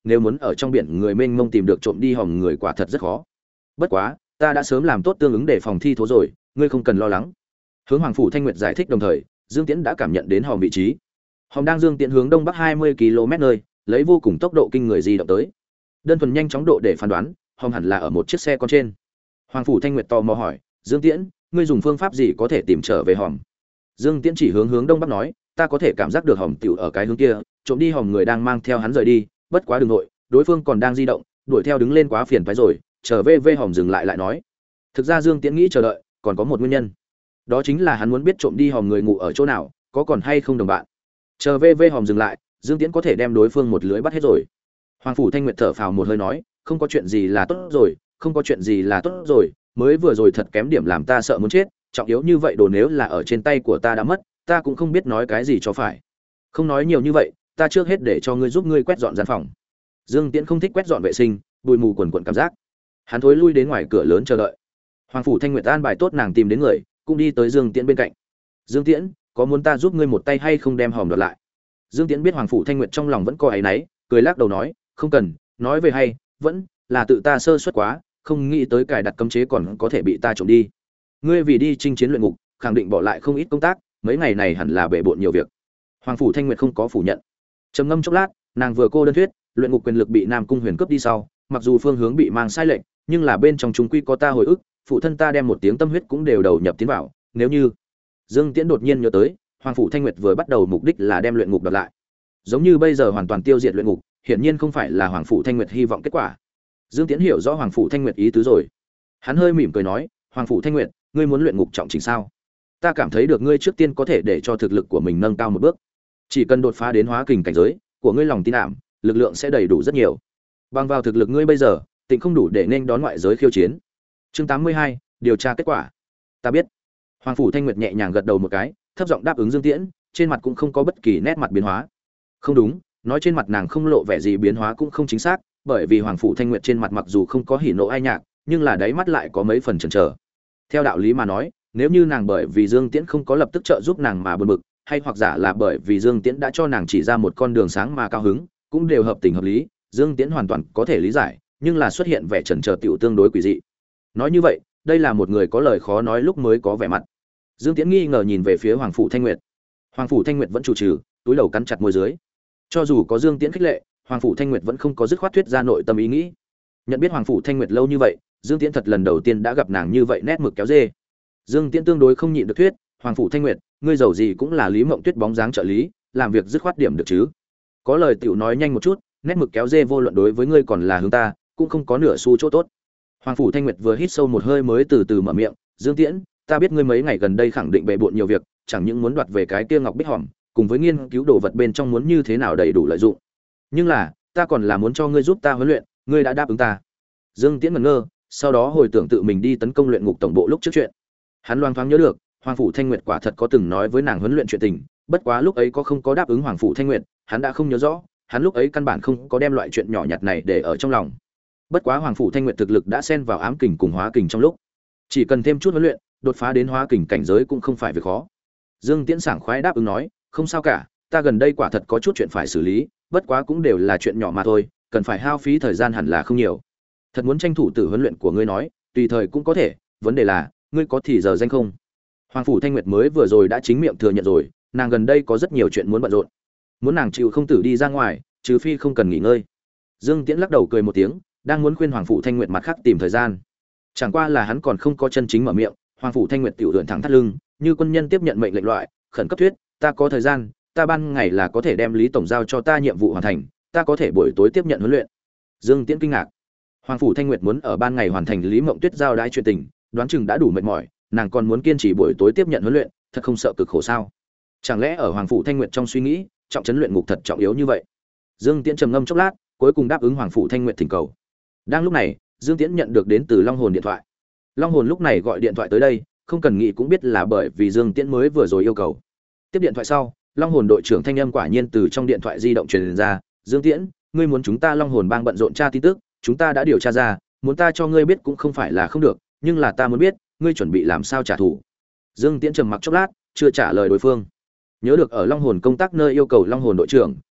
nếu muốn ở trong biển người mênh mông tìm được trộm đi hòm người quả thật rất khó. Bất quá ta đã sớm làm tốt tương ứng để phòng thi thố rồi, ngươi không cần lo lắng. Hướng Hoàng Phủ Thanh Nguyệt giải thích đồng thời, Dương Tiễn đã cảm nhận đến hòm vị trí. Hòm đang Dương Tiễn hướng đông bắc 20 km nơi, lấy vô cùng tốc độ kinh người di động tới. Đơn thuần nhanh chóng độ để phán đoán, hòm hẳn là ở một chiếc xe con trên. Hoàng Phủ Thanh Nguyệt tò mò hỏi, Dương Tiễn, ngươi dùng phương pháp gì có thể tìm trở về hòm? Dương Tiễn chỉ hướng đông bắc nói, ta có thể cảm giác được hòm tiểu ở cái hướng kia, trộm đi hòm người đang mang theo hắn rời đi, bất quá đừng nội, đối phương còn đang di động, đuổi theo đứng lên quá phiền phái rồi, trở về hòm dừng lại nói. Thực ra Dương Tiễn nghĩ chờ đợi, còn có một nguyên nhân. Đó chính là hắn muốn biết trộm đi hòm người ngủ ở chỗ nào, có còn hay không đồng bạn. Chờ về hòm dừng lại, Dương Tiễn có thể đem đối phương một lưới bắt hết rồi. Hoàng Phủ Thanh Nguyệt thở phào một hơi nói, không có chuyện gì là tốt rồi, không có chuyện gì là tốt rồi, mới vừa rồi thật kém điểm làm ta sợ muốn chết, trọng yếu như vậy đồ nếu là ở trên tay của ta đã mất, ta cũng không biết nói cái gì cho phải. Không nói nhiều như vậy, ta trước hết để cho ngươi giúp ngươi quét dọn gian phòng. Dương Tiễn không thích quét dọn vệ sinh, bụi mù quần quần cảm giác. Hắn thối lui đến ngoài cửa lớn chờ đợi. Hoàng Phủ Thanh Nguyệt an bài tốt nàng tìm đến người, cũng đi tới Dương Tiễn bên cạnh. Dương Tiễn, có muốn ta giúp ngươi một tay hay không đem hòm đoạt lại? Dương Tiễn biết Hoàng Phủ Thanh Nguyệt trong lòng vẫn có áy náy, cười lắc đầu nói, không cần, nói về hay, vẫn là tự ta sơ suất quá, không nghĩ tới cài đặt cấm chế còn có thể bị ta trộm đi. Ngươi vì đi chinh chiến luyện ngục, khẳng định bỏ lại không ít công tác, mấy ngày này hẳn là bể bộn nhiều việc. Hoàng Phủ Thanh Nguyệt không có phủ nhận. Trầm ngâm chốc lát, nàng vừa cô đơn thuyết, luyện ngục quyền lực bị Nam Cung Huyền cướp đi sau, mặc dù phương hướng bị mang sai lệch, nhưng là bên trong chúng quy có ta hồi ức, phụ thân ta đem một tiếng tâm huyết cũng đều đầu nhập tiến vào, nếu như Dương Tiễn đột nhiên nhớ tới, Hoàng Phủ Thanh Nguyệt vừa bắt đầu mục đích là đem luyện ngục đoạt lại. Giống như bây giờ hoàn toàn tiêu diệt luyện ngục, hiển nhiên không phải là Hoàng Phủ Thanh Nguyệt hy vọng kết quả. Dương Tiễn hiểu rõ Hoàng Phủ Thanh Nguyệt ý tứ rồi. Hắn hơi mỉm cười nói, Hoàng Phủ Thanh Nguyệt, ngươi muốn luyện ngục trọng chỉnh sao? Ta cảm thấy được ngươi trước tiên có thể để cho thực lực của mình nâng cao một bước. Chỉ cần đột phá đến hóa kình cảnh giới, của ngươi lòng tin ảm, lực lượng sẽ đầy đủ rất nhiều. Bằng vào thực lực ngươi bây giờ, tình không đủ để nên đón ngoại giới khiêu chiến. Chương 82, điều tra kết quả. Ta biết. Hoàng Phủ Thanh Nguyệt nhẹ nhàng gật đầu một cái, thấp giọng đáp ứng Dương Tiễn, trên mặt cũng không có bất kỳ nét mặt biến hóa. Không đúng, nói trên mặt nàng không lộ vẻ gì biến hóa cũng không chính xác, bởi vì Hoàng Phủ Thanh Nguyệt trên mặt mặc dù không có hỉ nộ ai nhạc, nhưng là đáy mắt lại có mấy phần chần chờ. Theo đạo lý mà nói, nếu như nàng bởi vì Dương Tiễn không có lập tức trợ giúp nàng mà buồn bực, hay hoặc giả là bởi vì Dương Tiễn đã cho nàng chỉ ra một con đường sáng mà cao hứng, cũng đều hợp tình hợp lý, Dương Tiễn hoàn toàn có thể lý giải, nhưng là xuất hiện vẻ chần chờ tiểu tương đối quỷ dị. Nói như vậy, đây là một người có lời khó nói lúc mới có vẻ mặt. Dương Tiễn nghi ngờ nhìn về phía Hoàng Phủ Thanh Nguyệt. Hoàng Phủ Thanh Nguyệt vẫn chủ trừ, túi đầu cắn chặt môi dưới. Cho dù có Dương Tiễn khích lệ, Hoàng Phủ Thanh Nguyệt vẫn không có dứt khoát thuyết ra nội tâm ý nghĩ. Nhận biết Hoàng Phủ Thanh Nguyệt lâu như vậy, Dương Tiễn thật lần đầu tiên đã gặp nàng như vậy nét mực kéo dê. Dương Tiễn tương đối không nhịn được thuyết, Hoàng Phủ Thanh Nguyệt, ngươi giàu gì cũng là Lý Mộng Tuyết bóng dáng trợ lý, làm việc dứt khoát điểm được chứ? Có lời tiểu nói nhanh một chút, nét mực kéo dê vô luận đối với ngươi còn là hướng ta, cũng không có nửa xu chỗ tốt. Hoàng Phủ Thanh Nguyệt vừa hít sâu một hơi mới từ từ mở miệng, Dương Tiễn, ta biết ngươi mấy ngày gần đây khẳng định bề bộn nhiều việc, chẳng những muốn đoạt về cái kia ngọc bích hòm, cùng với nghiên cứu đồ vật bên trong muốn như thế nào đầy đủ lợi dụng. Nhưng là, ta còn là muốn cho ngươi giúp ta huấn luyện, ngươi đã đáp ứng ta. Dương Tiễn ngẩn ngơ, sau đó hồi tưởng tự mình đi tấn công luyện ngục tổng bộ lúc trước chuyện. Hắn loang thoáng nhớ được, Hoàng Phủ Thanh Nguyệt quả thật có từng nói với nàng huấn luyện chuyện tình, bất quá lúc ấy có không có đáp ứng Hoàng Phủ Thanh Nguyệt, hắn đã không nhớ rõ, hắn lúc ấy căn bản không có đem loại chuyện nhỏ nhặt này để ở trong lòng. Bất quá Hoàng Phủ Thanh Nguyệt thực lực đã xen vào ám kình cùng hóa kình trong lúc, chỉ cần thêm chút huấn luyện, đột phá đến hóa kình cảnh giới cũng không phải việc khó. Dương Tiễn sảng khoái đáp ứng nói, không sao cả, ta gần đây quả thật có chút chuyện phải xử lý, bất quá cũng đều là chuyện nhỏ mà thôi, cần phải hao phí thời gian hẳn là không nhiều. Thật muốn tranh thủ tử huấn luyện của ngươi nói, tùy thời cũng có thể, vấn đề là, ngươi có thì giờ danh không? Hoàng Phủ Thanh Nguyệt mới vừa rồi đã chính miệng thừa nhận rồi, nàng gần đây có rất nhiều chuyện muốn bận rộn. Muốn nàng chịu không tử đi ra ngoài, trừ phi không cần nghỉ ngơi. Dương Tiễn lắc đầu cười một tiếng, đang muốn khuyên Hoàng Phủ Thanh Nguyệt mặt khác tìm thời gian. Chẳng qua là hắn còn không có chân chính mở miệng, Hoàng Phủ Thanh Nguyệt tiểu lượn thẳng thắt lưng, như quân nhân tiếp nhận mệnh lệnh loại, khẩn cấp thuyết, ta có thời gian, ta ban ngày là có thể đem Lý tổng giao cho ta nhiệm vụ hoàn thành, ta có thể buổi tối tiếp nhận huấn luyện. Dương Tiễn kinh ngạc. Hoàng Phủ Thanh Nguyệt muốn ở ban ngày hoàn thành Lý Mộng Tuyết giao đái chuyện tình, đoán chừng đã đủ mệt mỏi, nàng còn muốn kiên trì buổi tối tiếp nhận huấn luyện, thật không sợ cực khổ sao? Chẳng lẽ ở Hoàng Phủ Thanh Nguyệt trong suy nghĩ, trọng trấn luyện ngục thật trọng yếu như vậy? Dương Tiễn trầm ngâm chốc lát, cuối cùng đáp ứng Hoàng Phủ Thanh Nguyệt thỉnh cầu. Đang lúc này, Dương Tiễn nhận được đến từ Long Hồn điện thoại. Long Hồn lúc này gọi điện thoại tới đây, không cần nghĩ cũng biết là bởi vì Dương Tiễn mới vừa rồi yêu cầu. Tiếp điện thoại sau, Long Hồn đội trưởng thanh âm quả nhiên từ trong điện thoại di động truyền ra, "Dương Tiễn, ngươi muốn chúng ta Long Hồn bang bận rộn tra tin tức, chúng ta đã điều tra ra, muốn ta cho ngươi biết cũng không phải là không được, nhưng là ta muốn biết, ngươi chuẩn bị làm sao trả thù." Dương Tiễn trầm mặc chốc lát, chưa trả lời đối phương. Nhớ được ở Long Hồn công tác nơi yêu cầu Long Hồn đội trưởng,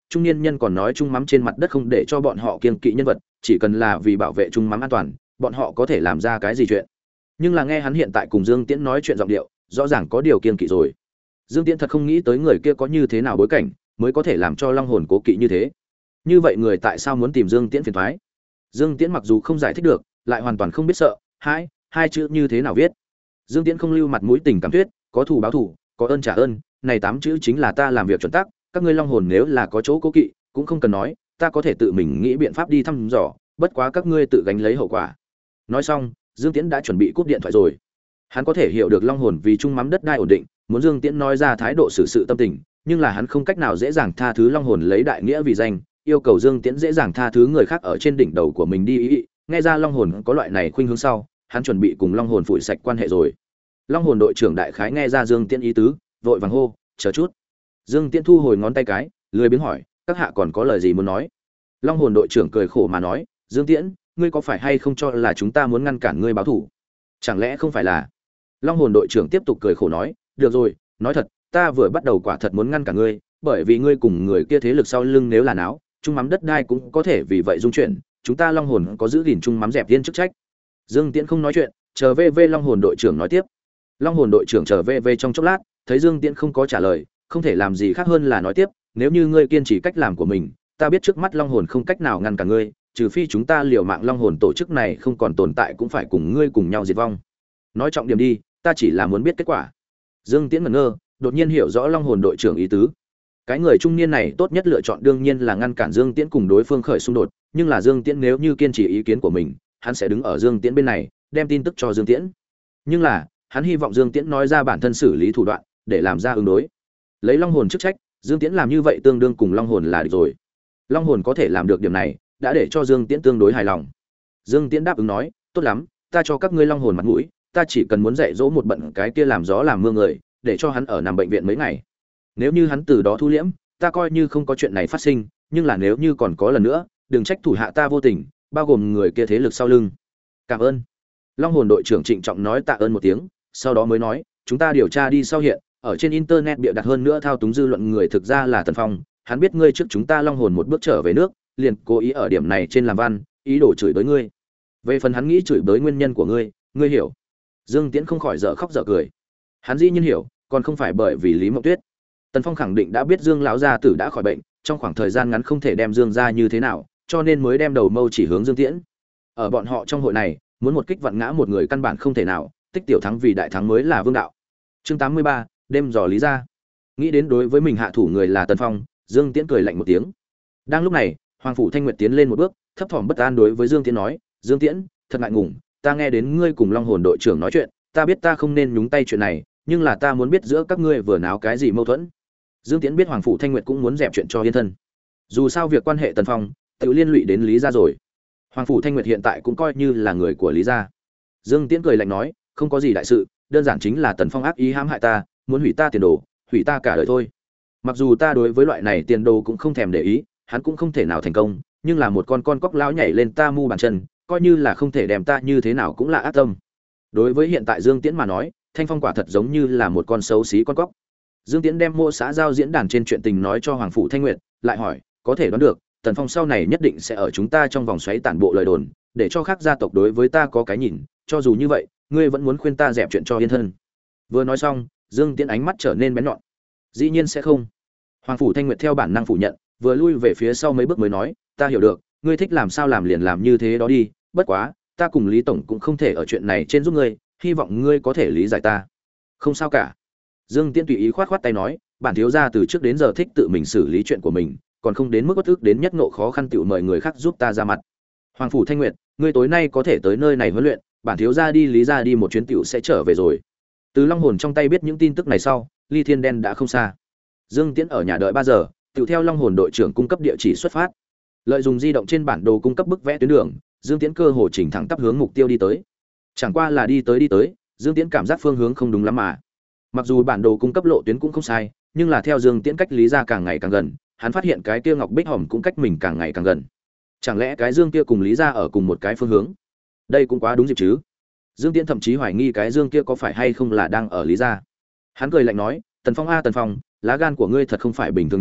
trung niên nhân còn nói chung mắm trên mặt đất không để cho bọn họ kiêng kỵ nhân vật, chỉ cần là vì bảo vệ chung mắm an toàn, bọn họ có thể làm ra cái gì chuyện. Nhưng là nghe hắn hiện tại cùng Dương Tiễn nói chuyện giọng điệu, rõ ràng có điều kiêng kỵ rồi. Dương Tiễn thật không nghĩ tới người kia có như thế nào bối cảnh, mới có thể làm cho long hồn cố kỵ như thế. Như vậy người tại sao muốn tìm Dương Tiễn phiền toái? Dương Tiễn mặc dù không giải thích được, lại hoàn toàn không biết sợ, hãi, hai chữ như thế nào viết. Dương Tiễn không lưu mặt mũi tình cảm thuyết, có thù báo thù, có ơn trả ơn, này 8 chữ chính là ta làm việc chuẩn tắc, các ngươi long hồn nếu là có chỗ cố kỵ, cũng không cần nói, ta có thể tự mình nghĩ biện pháp đi thăm dò, bất quá các ngươi tự gánh lấy hậu quả. Nói xong, Dương Tiễn đã chuẩn bị cúp điện thoại rồi. Hắn có thể hiểu được long hồn vì chung mắm đất đai ổn định, muốn Dương Tiễn nói ra thái độ xử sự tâm tình, nhưng là hắn không cách nào dễ dàng tha thứ long hồn lấy đại nghĩa vì danh, yêu cầu Dương Tiễn dễ dàng tha thứ người khác ở trên đỉnh đầu của mình đi ý. Nghe ra long hồn có loại này khuynh hướng sau, hắn chuẩn bị cùng long hồn phủi sạch quan hệ rồi. Long hồn đội trưởng đại khái nghe ra Dương Tiễn ý tứ, vội vàng hô, chờ chút. Dương Tiễn thu hồi ngón tay cái, lười biếng hỏi, các hạ còn có lời gì muốn nói? Long hồn đội trưởng cười khổ mà nói, Dương Tiễn, ngươi có phải hay không cho là chúng ta muốn ngăn cản ngươi báo thù? Chẳng lẽ không phải là? Long hồn đội trưởng tiếp tục cười khổ nói, được rồi, nói thật, ta vừa bắt đầu quả thật muốn ngăn cản ngươi, bởi vì ngươi cùng người kia thế lực sau lưng nếu là náo, chung mắm đất đai cũng có thể vì vậy dung chuyển, chúng ta long hồn có giữ gìn chung mắm dẹp tiên chức trách. Dương Tiễn không nói chuyện, chờ VV Long hồn đội trưởng nói tiếp. Long hồn đội trưởng chờ VV trong chốc lát, thấy Dương Tiễn không có trả lời, không thể làm gì khác hơn là nói tiếp, nếu như ngươi kiên trì cách làm của mình, ta biết trước mắt long hồn không cách nào ngăn cản ngươi, trừ phi chúng ta liều mạng long hồn tổ chức này không còn tồn tại cũng phải cùng ngươi cùng nhau diệt vong. Nói trọng điểm đi, ta chỉ là muốn biết kết quả. Dương Tiễn ngẩn ngơ, đột nhiên hiểu rõ long hồn đội trưởng ý tứ. Cái người trung niên này tốt nhất lựa chọn đương nhiên là ngăn cản Dương Tiễn cùng đối phương khởi xung đột, nhưng là Dương Tiễn nếu như kiên trì ý kiến của mình, hắn sẽ đứng ở Dương Tiễn bên này, đem tin tức cho Dương Tiễn. Nhưng là, hắn hy vọng Dương Tiễn nói ra bản thân xử lý thủ đoạn, để làm ra ứng đối. Lấy long hồn chức trách, Dương Tiễn làm như vậy tương đương cùng long hồn là được rồi. Long hồn có thể làm được điểm này, đã để cho Dương Tiễn tương đối hài lòng. Dương Tiễn đáp ứng nói, tốt lắm, ta cho các ngươi long hồn mặt mũi, ta chỉ cần muốn dạy dỗ một bận cái kia làm gió làm mưa người, để cho hắn ở nằm bệnh viện mấy ngày. Nếu như hắn từ đó thu liễm, ta coi như không có chuyện này phát sinh, nhưng là nếu như còn có lần nữa, đừng trách thủ hạ ta vô tình, bao gồm người kia thế lực sau lưng. Cảm ơn. Long hồn đội trưởng trịnh trọng nói tạ ơn một tiếng, sau đó mới nói, chúng ta điều tra đi sau hiện, ở trên internet bịa đặt hơn nữa thao túng dư luận người thực ra là Tần Phong, hắn biết ngươi trước chúng ta long hồn một bước trở về nước, liền cố ý ở điểm này trên làm văn, ý đồ chửi bới ngươi. Về phần hắn nghĩ chửi bới nguyên nhân của ngươi, ngươi hiểu? Dương Tiễn không khỏi dở khóc dở cười. Hắn dĩ nhiên hiểu, còn không phải bởi vì Lý Mộng Tuyết. Tần Phong khẳng định đã biết Dương lão gia tử đã khỏi bệnh, trong khoảng thời gian ngắn không thể đem Dương ra như thế nào, cho nên mới đem đầu mâu chỉ hướng Dương Tiễn. Ở bọn họ trong hội này, muốn một kích vặn ngã một người căn bản không thể nào, tích tiểu thắng vì đại thắng mới là vương đạo. Chương 83, đêm dò lý ra. Nghĩ đến đối với mình hạ thủ người là Tần Phong, Dương Tiễn cười lạnh một tiếng. Đang lúc này, Hoàng phủ Thanh Nguyệt tiến lên một bước, thấp thỏm bất an đối với Dương Tiễn nói, "Dương Tiễn, thật ngại ngùng, ta nghe đến ngươi cùng Long hồn đội trưởng nói chuyện, ta biết ta không nên nhúng tay chuyện này, nhưng là ta muốn biết giữa các ngươi vừa náo cái gì mâu thuẫn." Dương Tiễn biết Hoàng phủ Thanh Nguyệt cũng muốn dẹp chuyện cho yên thân. Dù sao việc quan hệ Tần Phong, tự liên lụy đến Lý gia rồi. Hoàng phủ Thanh Nguyệt hiện tại cũng coi như là người của Lý gia. Dương Tiễn cười lạnh nói, "Không có gì đại sự, đơn giản chính là Tần Phong ác ý hãm hại ta, muốn hủy ta tiền đồ, hủy ta cả đời thôi. Mặc dù ta đối với loại này tiền đồ cũng không thèm để ý, hắn cũng không thể nào thành công, nhưng là một con cóc lão nhảy lên ta mu bàn chân, coi như là không thể đem ta như thế nào cũng là ác tâm." Đối với hiện tại Dương Tiễn mà nói, Thanh Phong quả thật giống như là một con xấu xí con cóc. Dương Tiễn đem mô xã giao diễn đàn trên chuyện tình nói cho Hoàng phủ Thanh Nguyệt, lại hỏi, "Có thể đoán được, Tần Phong sau này nhất định sẽ ở chúng ta trong vòng xoáy tản bộ lời đồn, để cho khác gia tộc đối với ta có cái nhìn, cho dù như vậy, ngươi vẫn muốn khuyên ta dẹp chuyện cho yên thân." Vừa nói xong, Dương Tiễn ánh mắt trở nên bén nhọn. "Dĩ nhiên sẽ không." Hoàng phủ Thanh Nguyệt theo bản năng phủ nhận, vừa lui về phía sau mấy bước mới nói, "Ta hiểu được, ngươi thích làm sao làm liền làm như thế đó đi, bất quá, ta cùng Lý tổng cũng không thể ở chuyện này trên giúp ngươi, hy vọng ngươi có thể lý giải ta." "Không sao cả." Dương Tiễn tùy ý khoát khoát tay nói, "Bản thiếu gia từ trước đến giờ thích tự mình xử lý chuyện của mình, còn không đến mức bất ức đến nhất ngộ khó khăn tiểu mời người khác giúp ta ra mặt. Hoàng phủ Thanh Nguyệt, ngươi tối nay có thể tới nơi này huấn luyện, bản thiếu gia đi Lý gia đi một chuyến tiểu sẽ trở về rồi." Từ Long hồn trong tay biết những tin tức này sau, Ly Thiên Đen đã không xa. Dương Tiễn ở nhà đợi 3 giờ, tiểu theo Long hồn đội trưởng cung cấp địa chỉ xuất phát. Lợi dụng di động trên bản đồ cung cấp bức vẽ tuyến đường, Dương Tiễn cơ hồ chỉnh thẳng tắp hướng mục tiêu đi tới. Chẳng qua là đi tới, Dương Tiễn cảm giác phương hướng không đúng lắm mà. Mặc dù bản đồ cung cấp lộ tuyến cũng không sai, nhưng là theo Dương Tiễn cách Lý gia càng ngày càng gần, hắn phát hiện cái kia Ngọc Bích Hòm cũng cách mình càng ngày càng gần. Chẳng lẽ cái Dương kia cùng Lý gia ở cùng một cái phương hướng? Đây cũng quá đúng dịp chứ. Dương Tiễn thậm chí hoài nghi cái Dương kia có phải hay không là đang ở Lý gia. Hắn cười lạnh nói, "Tần Phong a Tần Phong, lá gan của ngươi thật không phải bình thường nhỏ,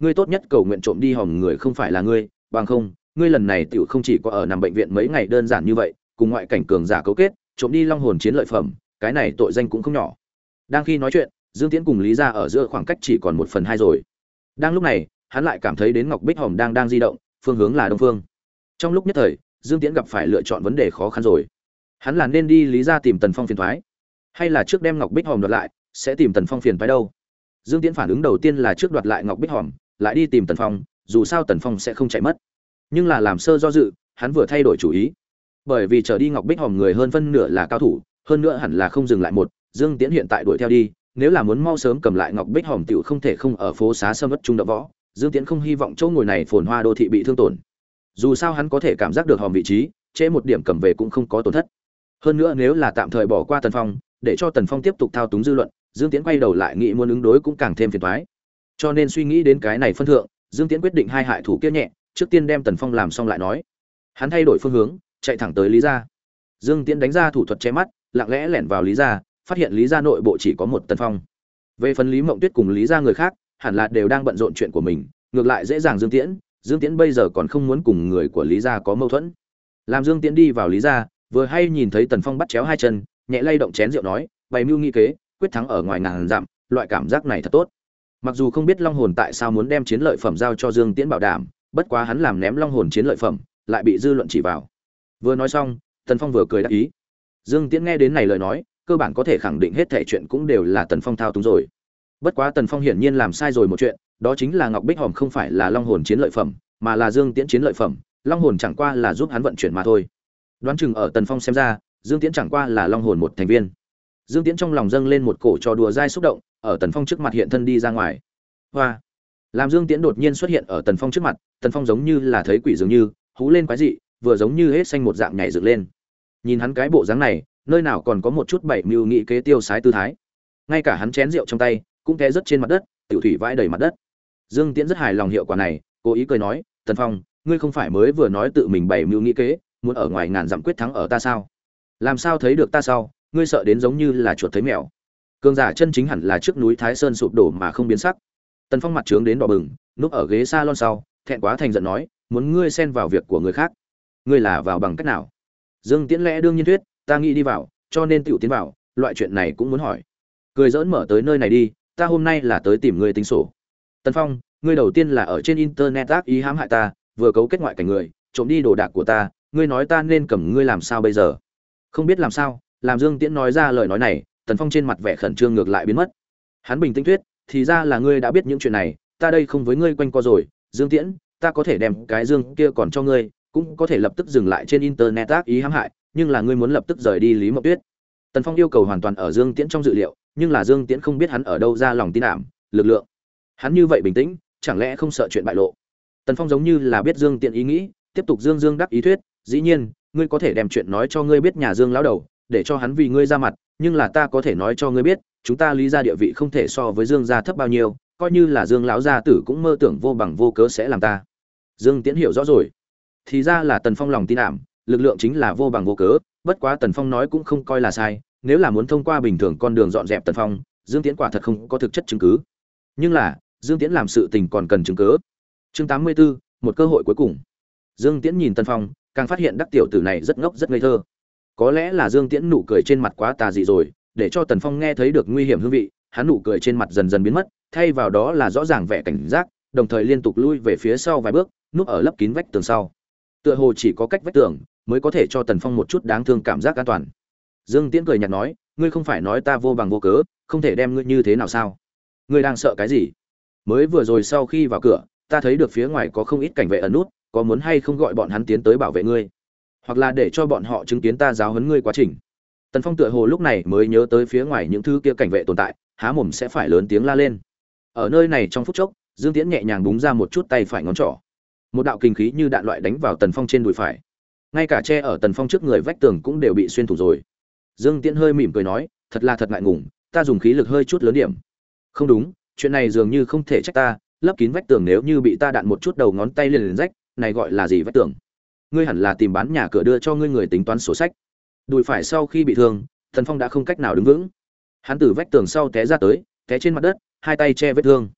ngươi tốt nhất cầu nguyện trộm đi hòm người không phải là ngươi, bằng không, ngươi lần này tiểu không chỉ có ở nằm bệnh viện mấy ngày đơn giản như vậy, cùng ngoại cảnh cường giả cấu kết, trộm đi long hồn chiến lợi phẩm, cái này tội danh cũng không nhỏ. Đang khi nói chuyện, Dương Tiễn cùng Lý Gia ở giữa khoảng cách chỉ còn 1/2 rồi. Đang lúc này, hắn lại cảm thấy đến Ngọc Bích Hòm đang di động, phương hướng là đông phương. Trong lúc nhất thời, Dương Tiễn gặp phải lựa chọn vấn đề khó khăn rồi. Hắn là nên đi Lý Gia tìm Tần Phong phiền toái, hay là trước đem Ngọc Bích Hòm đoạt lại, sẽ tìm Tần Phong phiền toái đâu? Dương Tiễn phản ứng đầu tiên là trước đoạt lại Ngọc Bích Hòm, lại đi tìm Tần Phong, dù sao Tần Phong sẽ không chạy mất. Nhưng là làm sơ do dự, hắn vừa thay đổi chủ ý. Bởi vì trở đi Ngọc Bích Hòm người hơn phân nửa là cao thủ, hơn nữa hẳn là không dừng lại một, Dương Tiễn hiện tại đuổi theo đi, nếu là muốn mau sớm cầm lại Ngọc Bích Hòm tiểu không thể không ở phố xá sâm ất trung đập võ. Dương Tiễn không hy vọng chỗ ngồi này phồn hoa đô thị bị thương tổn. Dù sao hắn có thể cảm giác được hòm vị trí, trễ một điểm cầm về cũng không có tổn thất. Hơn nữa nếu là tạm thời bỏ qua Tần Phong, để cho Tần Phong tiếp tục thao túng dư luận, Dương Tiễn quay đầu lại nghĩ muốn ứng đối cũng càng thêm phiền toái. Cho nên suy nghĩ đến cái này phân thượng, Dương Tiễn quyết định hai hại thủ kia nhẹ, trước tiên đem Tần Phong làm xong lại nói. Hắn thay đổi phương hướng, chạy thẳng tới Lý Gia. Dương Tiễn đánh ra thủ thuật che mắt, lặng lẽ lẻn vào Lý Gia, phát hiện Lý Gia nội bộ chỉ có một Tần Phong. Về phần Lý Mộng Tuyết cùng Lý Gia người khác, hẳn là đều đang bận rộn chuyện của mình, ngược lại dễ dàng Dương Tiễn bây giờ còn không muốn cùng người của Lý Gia có mâu thuẫn. Làm Dương Tiễn đi vào Lý Gia, vừa hay nhìn thấy Tần Phong bắt chéo hai chân, nhẹ lay động chén rượu nói, bày mưu nghị kế, quyết thắng ở ngoài ngàn dặm, loại cảm giác này thật tốt. Mặc dù không biết Long Hồn tại sao muốn đem chiến lợi phẩm giao cho Dương Tiễn bảo đảm, bất quá hắn làm ném Long Hồn chiến lợi phẩm, lại bị dư luận chỉ vào. Vừa nói xong, Tần Phong vừa cười đáp ý. Dương Tiễn nghe đến này lời nói, cơ bản có thể khẳng định hết thảy chuyện cũng đều là Tần Phong thao túng rồi. Bất quá Tần Phong hiển nhiên làm sai rồi một chuyện, đó chính là Ngọc Bích Hòm không phải là Long Hồn chiến lợi phẩm, mà là Dương Tiễn chiến lợi phẩm, Long Hồn chẳng qua là giúp hắn vận chuyển mà thôi. Đoán chừng ở Tần Phong xem ra, Dương Tiễn chẳng qua là Long Hồn một thành viên. Dương Tiễn trong lòng dâng lên một cổ trò đùa dai xúc động, ở Tần Phong trước mặt hiện thân đi ra ngoài. Hoa! Làm Dương Tiễn đột nhiên xuất hiện ở Tần Phong trước mặt, Tần Phong giống như là thấy quỷ dường như, hú lên quái dị, vừa giống như hết xanh một dạng nhảy dựng lên. Nhìn hắn cái bộ dáng này, nơi nào còn có một chút bảy mưu nghị kế tiêu sái tư thái. Ngay cả hắn chén rượu trong tay cũng té rớt trên mặt đất, tiểu thủy vãi đầy mặt đất. Dương Tiễn rất hài lòng hiệu quả này, cố ý cười nói, "Tần Phong, ngươi không phải mới vừa nói tự mình bảy mưu nghị kế, muốn ở ngoài ngàn dặm quyết thắng ở ta sao? Làm sao thấy được ta sau, ngươi sợ đến giống như là chuột thấy mèo." Cường giả chân chính hẳn là trước núi Thái Sơn sụp đổ mà không biến sắc. Tần Phong mặt trướng đến đỏ bừng, núp ở ghế salon sau, thẹn quá thành giận nói, "Muốn ngươi xen vào việc của người khác, ngươi là vào bằng cách nào?" Dương Tiễn lẽ đương nhiên thuyết, "Ta nghĩ đi vào, cho nên tiểu tiến vào, loại chuyện này cũng muốn hỏi." Cười giỡn mở tới nơi này đi, ta hôm nay là tới tìm ngươi tính sổ. Tần Phong, ngươi đầu tiên là ở trên internet ác ý hãm hại ta, vừa cấu kết ngoại cảnh người, trộm đi đồ đạc của ta, ngươi nói ta nên cầm ngươi làm sao bây giờ? Không biết làm sao, làm Dương Tiễn nói ra lời nói này, Tần Phong trên mặt vẻ khẩn trương ngược lại biến mất. Hắn bình tĩnh thuyết, thì ra là ngươi đã biết những chuyện này, ta đây không với ngươi quanh co rồi, Dương Tiễn, ta có thể đem cái dương kia còn cho ngươi, cũng có thể lập tức dừng lại trên internet ác ý hãm hại, nhưng là ngươi muốn lập tức rời đi Lý Mộng Tuyết. Tần Phong yêu cầu hoàn toàn ở Dương Tiễn trong dự liệu, nhưng là Dương Tiễn không biết hắn ở đâu ra lòng tin ảm, lực lượng. Hắn như vậy bình tĩnh, chẳng lẽ không sợ chuyện bại lộ? Tần Phong giống như là biết Dương Tiễn ý nghĩ, tiếp tục Dương đắc ý thuyết, dĩ nhiên, ngươi có thể đem chuyện nói cho ngươi biết nhà Dương lão đầu, để cho hắn vì ngươi ra mặt, nhưng là ta có thể nói cho ngươi biết, chúng ta Lý gia địa vị không thể so với Dương gia thấp bao nhiêu, coi như là Dương lão gia tử cũng mơ tưởng vô bằng vô cớ sẽ làm ta. Dương Tiễn hiểu rõ rồi. Thì ra là Tần Phong lòng tin ảm, lực lượng chính là vô bằng vô cớ, bất quá Tần Phong nói cũng không coi là sai, nếu là muốn thông qua bình thường con đường dọn dẹp Tần Phong, Dương Tiễn quả thật không có thực chất chứng cứ. Nhưng là, Dương Tiễn làm sự tình còn cần chứng cứ. Chương 84, một cơ hội cuối cùng. Dương Tiễn nhìn Tần Phong, càng phát hiện đắc tiểu tử này rất ngốc rất ngây thơ. Có lẽ là Dương Tiễn nụ cười trên mặt quá tà dị rồi, để cho Tần Phong nghe thấy được nguy hiểm hương vị, hắn nụ cười trên mặt dần dần biến mất, thay vào đó là rõ ràng vẻ cảnh giác, đồng thời liên tục lui về phía sau vài bước, núp ở lấp kín vách tường sau. Tựa hồ chỉ có cách vách tường mới có thể cho Tần Phong một chút đáng thương cảm giác an toàn. Dương Tiễn cười nhạt nói, ngươi không phải nói ta vô bằng vô cớ, không thể đem ngươi như thế nào sao? Ngươi đang sợ cái gì? Mới vừa rồi sau khi vào cửa, ta thấy được phía ngoài có không ít cảnh vệ ẩn nút, có muốn hay không gọi bọn hắn tiến tới bảo vệ ngươi, hoặc là để cho bọn họ chứng kiến ta giáo huấn ngươi quá trình. Tần Phong tựa hồ lúc này mới nhớ tới phía ngoài những thứ kia cảnh vệ tồn tại, há mồm sẽ phải lớn tiếng la lên. Ở nơi này trong phút chốc, Dương Tiễn nhẹ nhàng búng ra một chút tay phải ngón trỏ, một đạo kinh khí như đạn loại đánh vào Tần Phong trên đùi phải, ngay cả che ở Tần Phong trước người vách tường cũng đều bị xuyên thủng rồi. Dương Tiễn hơi mỉm cười nói, thật là thật ngại ngùng, ta dùng khí lực hơi chút lớn điểm. Không đúng, chuyện này dường như không thể trách ta, lấp kín vách tường nếu như bị ta đạn một chút đầu ngón tay liền rách, này gọi là gì vách tường? Ngươi hẳn là tìm bán nhà cửa đưa cho ngươi người tính toán sổ sách. Đùi phải sau khi bị thương, Tần Phong đã không cách nào đứng vững. Hắn từ vách tường sau té ra tới, té trên mặt đất, hai tay che vết thương.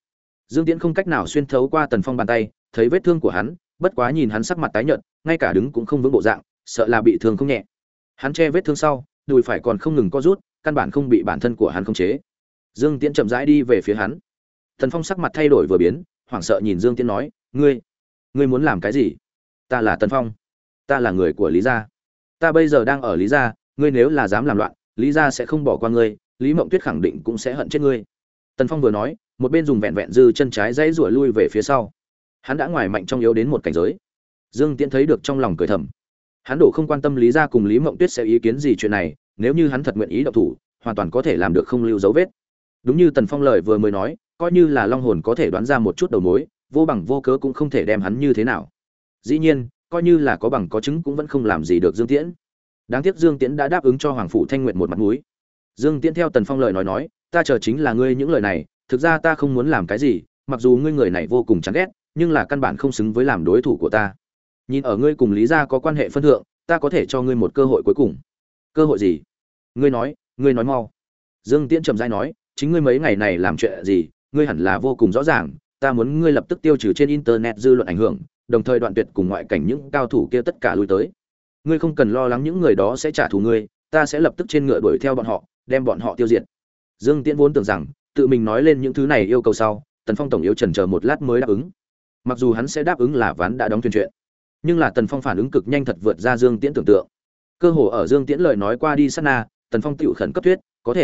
Dương Tiễn không cách nào xuyên thấu qua Tần Phong bàn tay, thấy vết thương của hắn, bất quá nhìn hắn sắc mặt tái nhợt, ngay cả đứng cũng không vững bộ dạng, sợ là bị thương không nhẹ. Hắn che vết thương sau, đùi phải còn không ngừng co rút, căn bản không bị bản thân của hắn khống chế. Dương Tiễn chậm rãi đi về phía hắn. Tần Phong sắc mặt thay đổi vừa biến, hoảng sợ nhìn Dương Tiễn nói, ngươi muốn làm cái gì? Ta là Tần Phong, ta là người của Lý gia. Ta bây giờ đang ở Lý gia, ngươi nếu là dám làm loạn, Lý gia sẽ không bỏ qua ngươi, Lý Mộng Tuyết khẳng định cũng sẽ hận chết ngươi. Tần Phong vừa nói, một bên dùng vẹn vẹn dư chân trái dãy rủa lui về phía sau. Hắn đã ngoài mạnh trong yếu đến một cảnh giới. Dương Tiễn thấy được trong lòng cười thầm. Hắn đổ không quan tâm Lý gia cùng Lý Mộng Tuyết sẽ ý kiến gì chuyện này, nếu như hắn thật nguyện ý động thủ, hoàn toàn có thể làm được không lưu dấu vết. Đúng như Tần Phong lời vừa mới nói, coi như là long hồn có thể đoán ra một chút đầu mối, vô bằng vô cớ cũng không thể đem hắn như thế nào. Dĩ nhiên, coi như là có bằng có chứng cũng vẫn không làm gì được Dương Tiễn. Đáng tiếc Dương Tiễn đã đáp ứng cho Hoàng phủ Thanh Nguyệt một mặt mũi. Dương Tiễn theo Tần Phong lời nói, ta chờ chính là ngươi những lời này, thực ra ta không muốn làm cái gì, mặc dù ngươi người này vô cùng chán ghét, nhưng là căn bản không xứng với làm đối thủ của ta. Nhìn ở ngươi cùng Lý gia có quan hệ phân thượng, ta có thể cho ngươi một cơ hội cuối cùng. Cơ hội gì? Ngươi nói mau. Dương Tiễn trầm rãi nói, chính ngươi mấy ngày này làm chuyện gì, ngươi hẳn là vô cùng rõ ràng, ta muốn ngươi lập tức tiêu trừ trên internet dư luận ảnh hưởng, đồng thời đoạn tuyệt cùng ngoại cảnh những cao thủ kia tất cả lui tới. Ngươi không cần lo lắng những người đó sẽ trả thù ngươi, ta sẽ lập tức trên ngựa đuổi theo bọn họ, đem bọn họ tiêu diệt. Dương Tiễn vốn tưởng rằng tự mình nói lên những thứ này yêu cầu sau, Tần Phong tổng yếu chần chờ một lát mới đáp ứng. Mặc dù hắn sẽ đáp ứng là ván đã đóng thuyền chuyện, nhưng là Tần Phong phản ứng cực nhanh thật vượt ra Dương Tiễn tưởng tượng. Cơ hồ ở Dương Tiễn lời nói qua đi sát na, Tần Phong tựu khẩn cấp thuyết,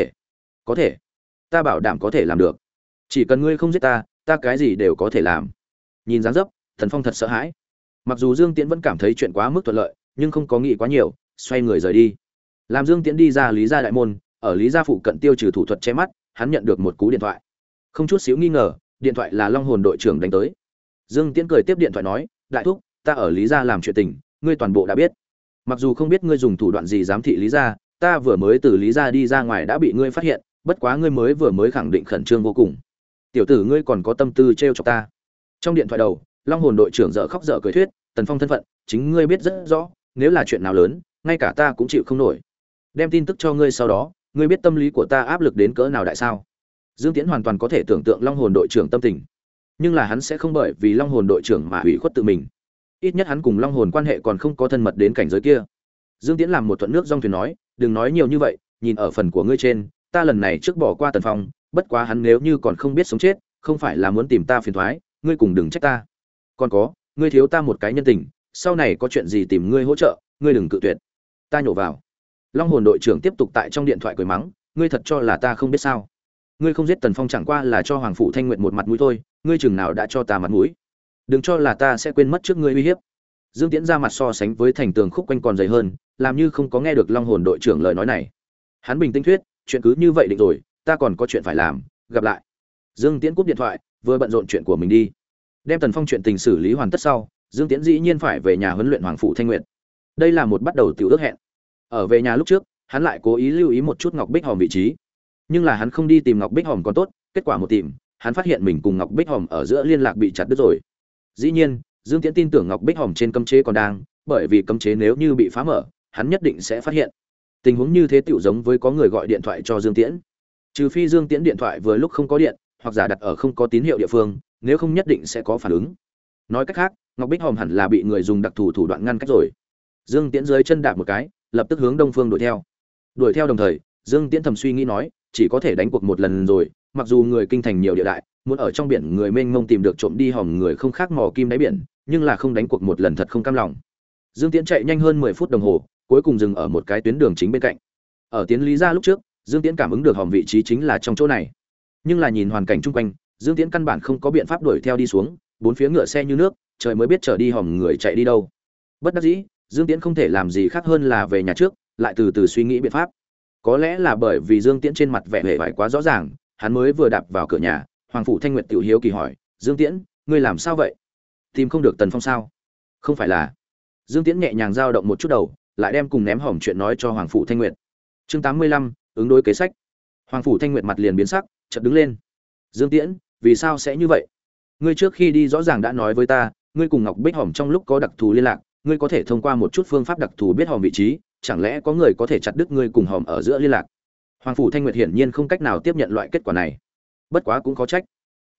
có thể, ta bảo đảm có thể làm được. Chỉ cần ngươi không giết ta, ta cái gì đều có thể làm. Nhìn dáng dấp, Tần Phong thật sợ hãi. Mặc dù Dương Tiễn vẫn cảm thấy chuyện quá mức thuận lợi, nhưng không có nghĩ quá nhiều, xoay người rời đi. Làm Dương Tiễn đi ra Lý gia đại môn, ở Lý gia phụ cận tiêu trừ thủ thuật che mắt, hắn nhận được một cú điện thoại. Không chút xíu nghi ngờ, điện thoại là Long Hồn đội trưởng đánh tới. Dương Tiễn cười tiếp điện thoại nói, đại thúc, ta ở Lý gia làm chuyện tình, ngươi toàn bộ đã biết. Mặc dù không biết ngươi dùng thủ đoạn gì giám thị Lý gia, ta vừa mới từ Lý gia đi ra ngoài đã bị ngươi phát hiện, bất quá ngươi vừa mới khẳng định khẩn trương vô cùng. Tiểu tử ngươi còn có tâm tư trêu chọc ta. Trong điện thoại đầu, Long Hồn đội trưởng dở khóc dở cười thuyết, Tần Phong thân phận, chính ngươi biết rất rõ, nếu là chuyện nào lớn, ngay cả ta cũng chịu không nổi. Đem tin tức cho ngươi sau đó, ngươi biết tâm lý của ta áp lực đến cỡ nào đại sao? Dương Tiễn hoàn toàn có thể tưởng tượng Long Hồn đội trưởng tâm tình, nhưng là hắn sẽ không bởi vì Long Hồn đội trưởng mà hủy khuất tự mình. Ít nhất hắn cùng Long Hồn quan hệ còn không có thân mật đến cảnh giới kia. Dương Tiễn làm một thuận nước dong thuyền nói, đừng nói nhiều như vậy, nhìn ở phần của ngươi trên, ta lần này trước bỏ qua Tần Phong, bất quá hắn nếu như còn không biết sống chết, không phải là muốn tìm ta phiền toái, ngươi cùng đừng trách ta. Còn có, ngươi thiếu ta một cái nhân tình, sau này có chuyện gì tìm ngươi hỗ trợ, ngươi đừng cự tuyệt. Ta nhổ vào. Long Hồn đội trưởng tiếp tục tại trong điện thoại cười mắng, ngươi thật cho là ta không biết sao? Ngươi không giết Tần Phong chẳng qua là cho Hoàng phủ Thanh Nguyệt một mặt mũi thôi, ngươi chừng nào đã cho ta mặt mũi? Đừng cho là ta sẽ quên mất trước ngươi uy hiếp. Dương Tiễn ra mặt so sánh với thành tường khúc quanh còn dày hơn, làm như không có nghe được Long Hồn đội trưởng lời nói này. Hắn bình tĩnh thuyết, chuyện cứ như vậy định rồi, ta còn có chuyện phải làm, gặp lại. Dương Tiễn cúp điện thoại, vừa bận rộn chuyện của mình đi. Đem Tần Phong chuyện tình xử lý hoàn tất sau, Dương Tiễn dĩ nhiên phải về nhà huấn luyện Hoàng phủ Thanh Nguyệt. Đây là một bắt đầu tiểu ước hẹn. Ở về nhà lúc trước, hắn lại cố ý lưu ý một chút Ngọc Bích Hòm vị trí. Nhưng là hắn không đi tìm Ngọc Bích Hòm còn tốt, kết quả một tìm, hắn phát hiện mình cùng Ngọc Bích Hòm ở giữa liên lạc bị chặt đứt rồi. Dĩ nhiên, Dương Tiễn tin tưởng Ngọc Bích Hòm trên cấm chế còn đang, bởi vì cấm chế nếu như bị phá mở, hắn nhất định sẽ phát hiện. Tình huống như thế tựu giống với có người gọi điện thoại cho Dương Tiễn. Trừ phi Dương Tiễn điện thoại vừa lúc không có điện, hoặc giả đặt ở không có tín hiệu địa phương, nếu không nhất định sẽ có phản ứng. Nói cách khác, Ngọc Bích Hòm hẳn là bị người dùng đặc thù thủ đoạn ngăn cách rồi. Dương Tiễn dưới chân đạp một cái, lập tức hướng đông phương đuổi theo. Đuổi theo đồng thời, Dương Tiễn thầm suy nghĩ nói, chỉ có thể đánh cuộc một lần rồi, mặc dù người kinh thành nhiều địa đại, muốn ở trong biển người mênh mông tìm được trộm đi hòm người không khác mò kim đáy biển, nhưng là không đánh cuộc một lần thật không cam lòng. Dương Tiễn chạy nhanh hơn 10 phút đồng hồ, cuối cùng dừng ở một cái tuyến đường chính bên cạnh. Ở tiến Lý gia lúc trước, Dương Tiễn cảm ứng được hòm vị trí chính là trong chỗ này. Nhưng là nhìn hoàn cảnh chung quanh, Dương Tiễn căn bản không có biện pháp đuổi theo đi xuống, bốn phía ngựa xe như nước, trời mới biết chở đi hòm người chạy đi đâu. Bất đắc dĩ, Dương Tiễn không thể làm gì khác hơn là về nhà trước, lại từ từ suy nghĩ biện pháp. Có lẽ là bởi vì Dương Tiễn trên mặt vẻ hề vải quá rõ ràng, hắn mới vừa đạp vào cửa nhà, Hoàng phủ Thanh Nguyệt tiểu hiếu kỳ hỏi, "Dương Tiễn, ngươi làm sao vậy? Tìm không được Tần Phong sao?" "Không phải là." Dương Tiễn nhẹ nhàng dao động một chút đầu, lại đem cùng ném hòm chuyện nói cho Hoàng phủ Thanh Nguyệt. Chương 85, ứng đối kế sách. Hoàng phủ Thanh Nguyệt mặt liền biến sắc, chợt đứng lên. "Dương Tiễn, vì sao sẽ như vậy? Ngươi trước khi đi rõ ràng đã nói với ta, ngươi cùng Ngọc Bích Hòm trong lúc có đặc thù liên lạc, ngươi có thể thông qua một chút phương pháp đặc thù biết hòm vị trí, chẳng lẽ có người có thể chặt đứt ngươi cùng hòm ở giữa liên lạc?" Hoàng phủ Thanh Nguyệt hiển nhiên không cách nào tiếp nhận loại kết quả này. Bất quá cũng có trách.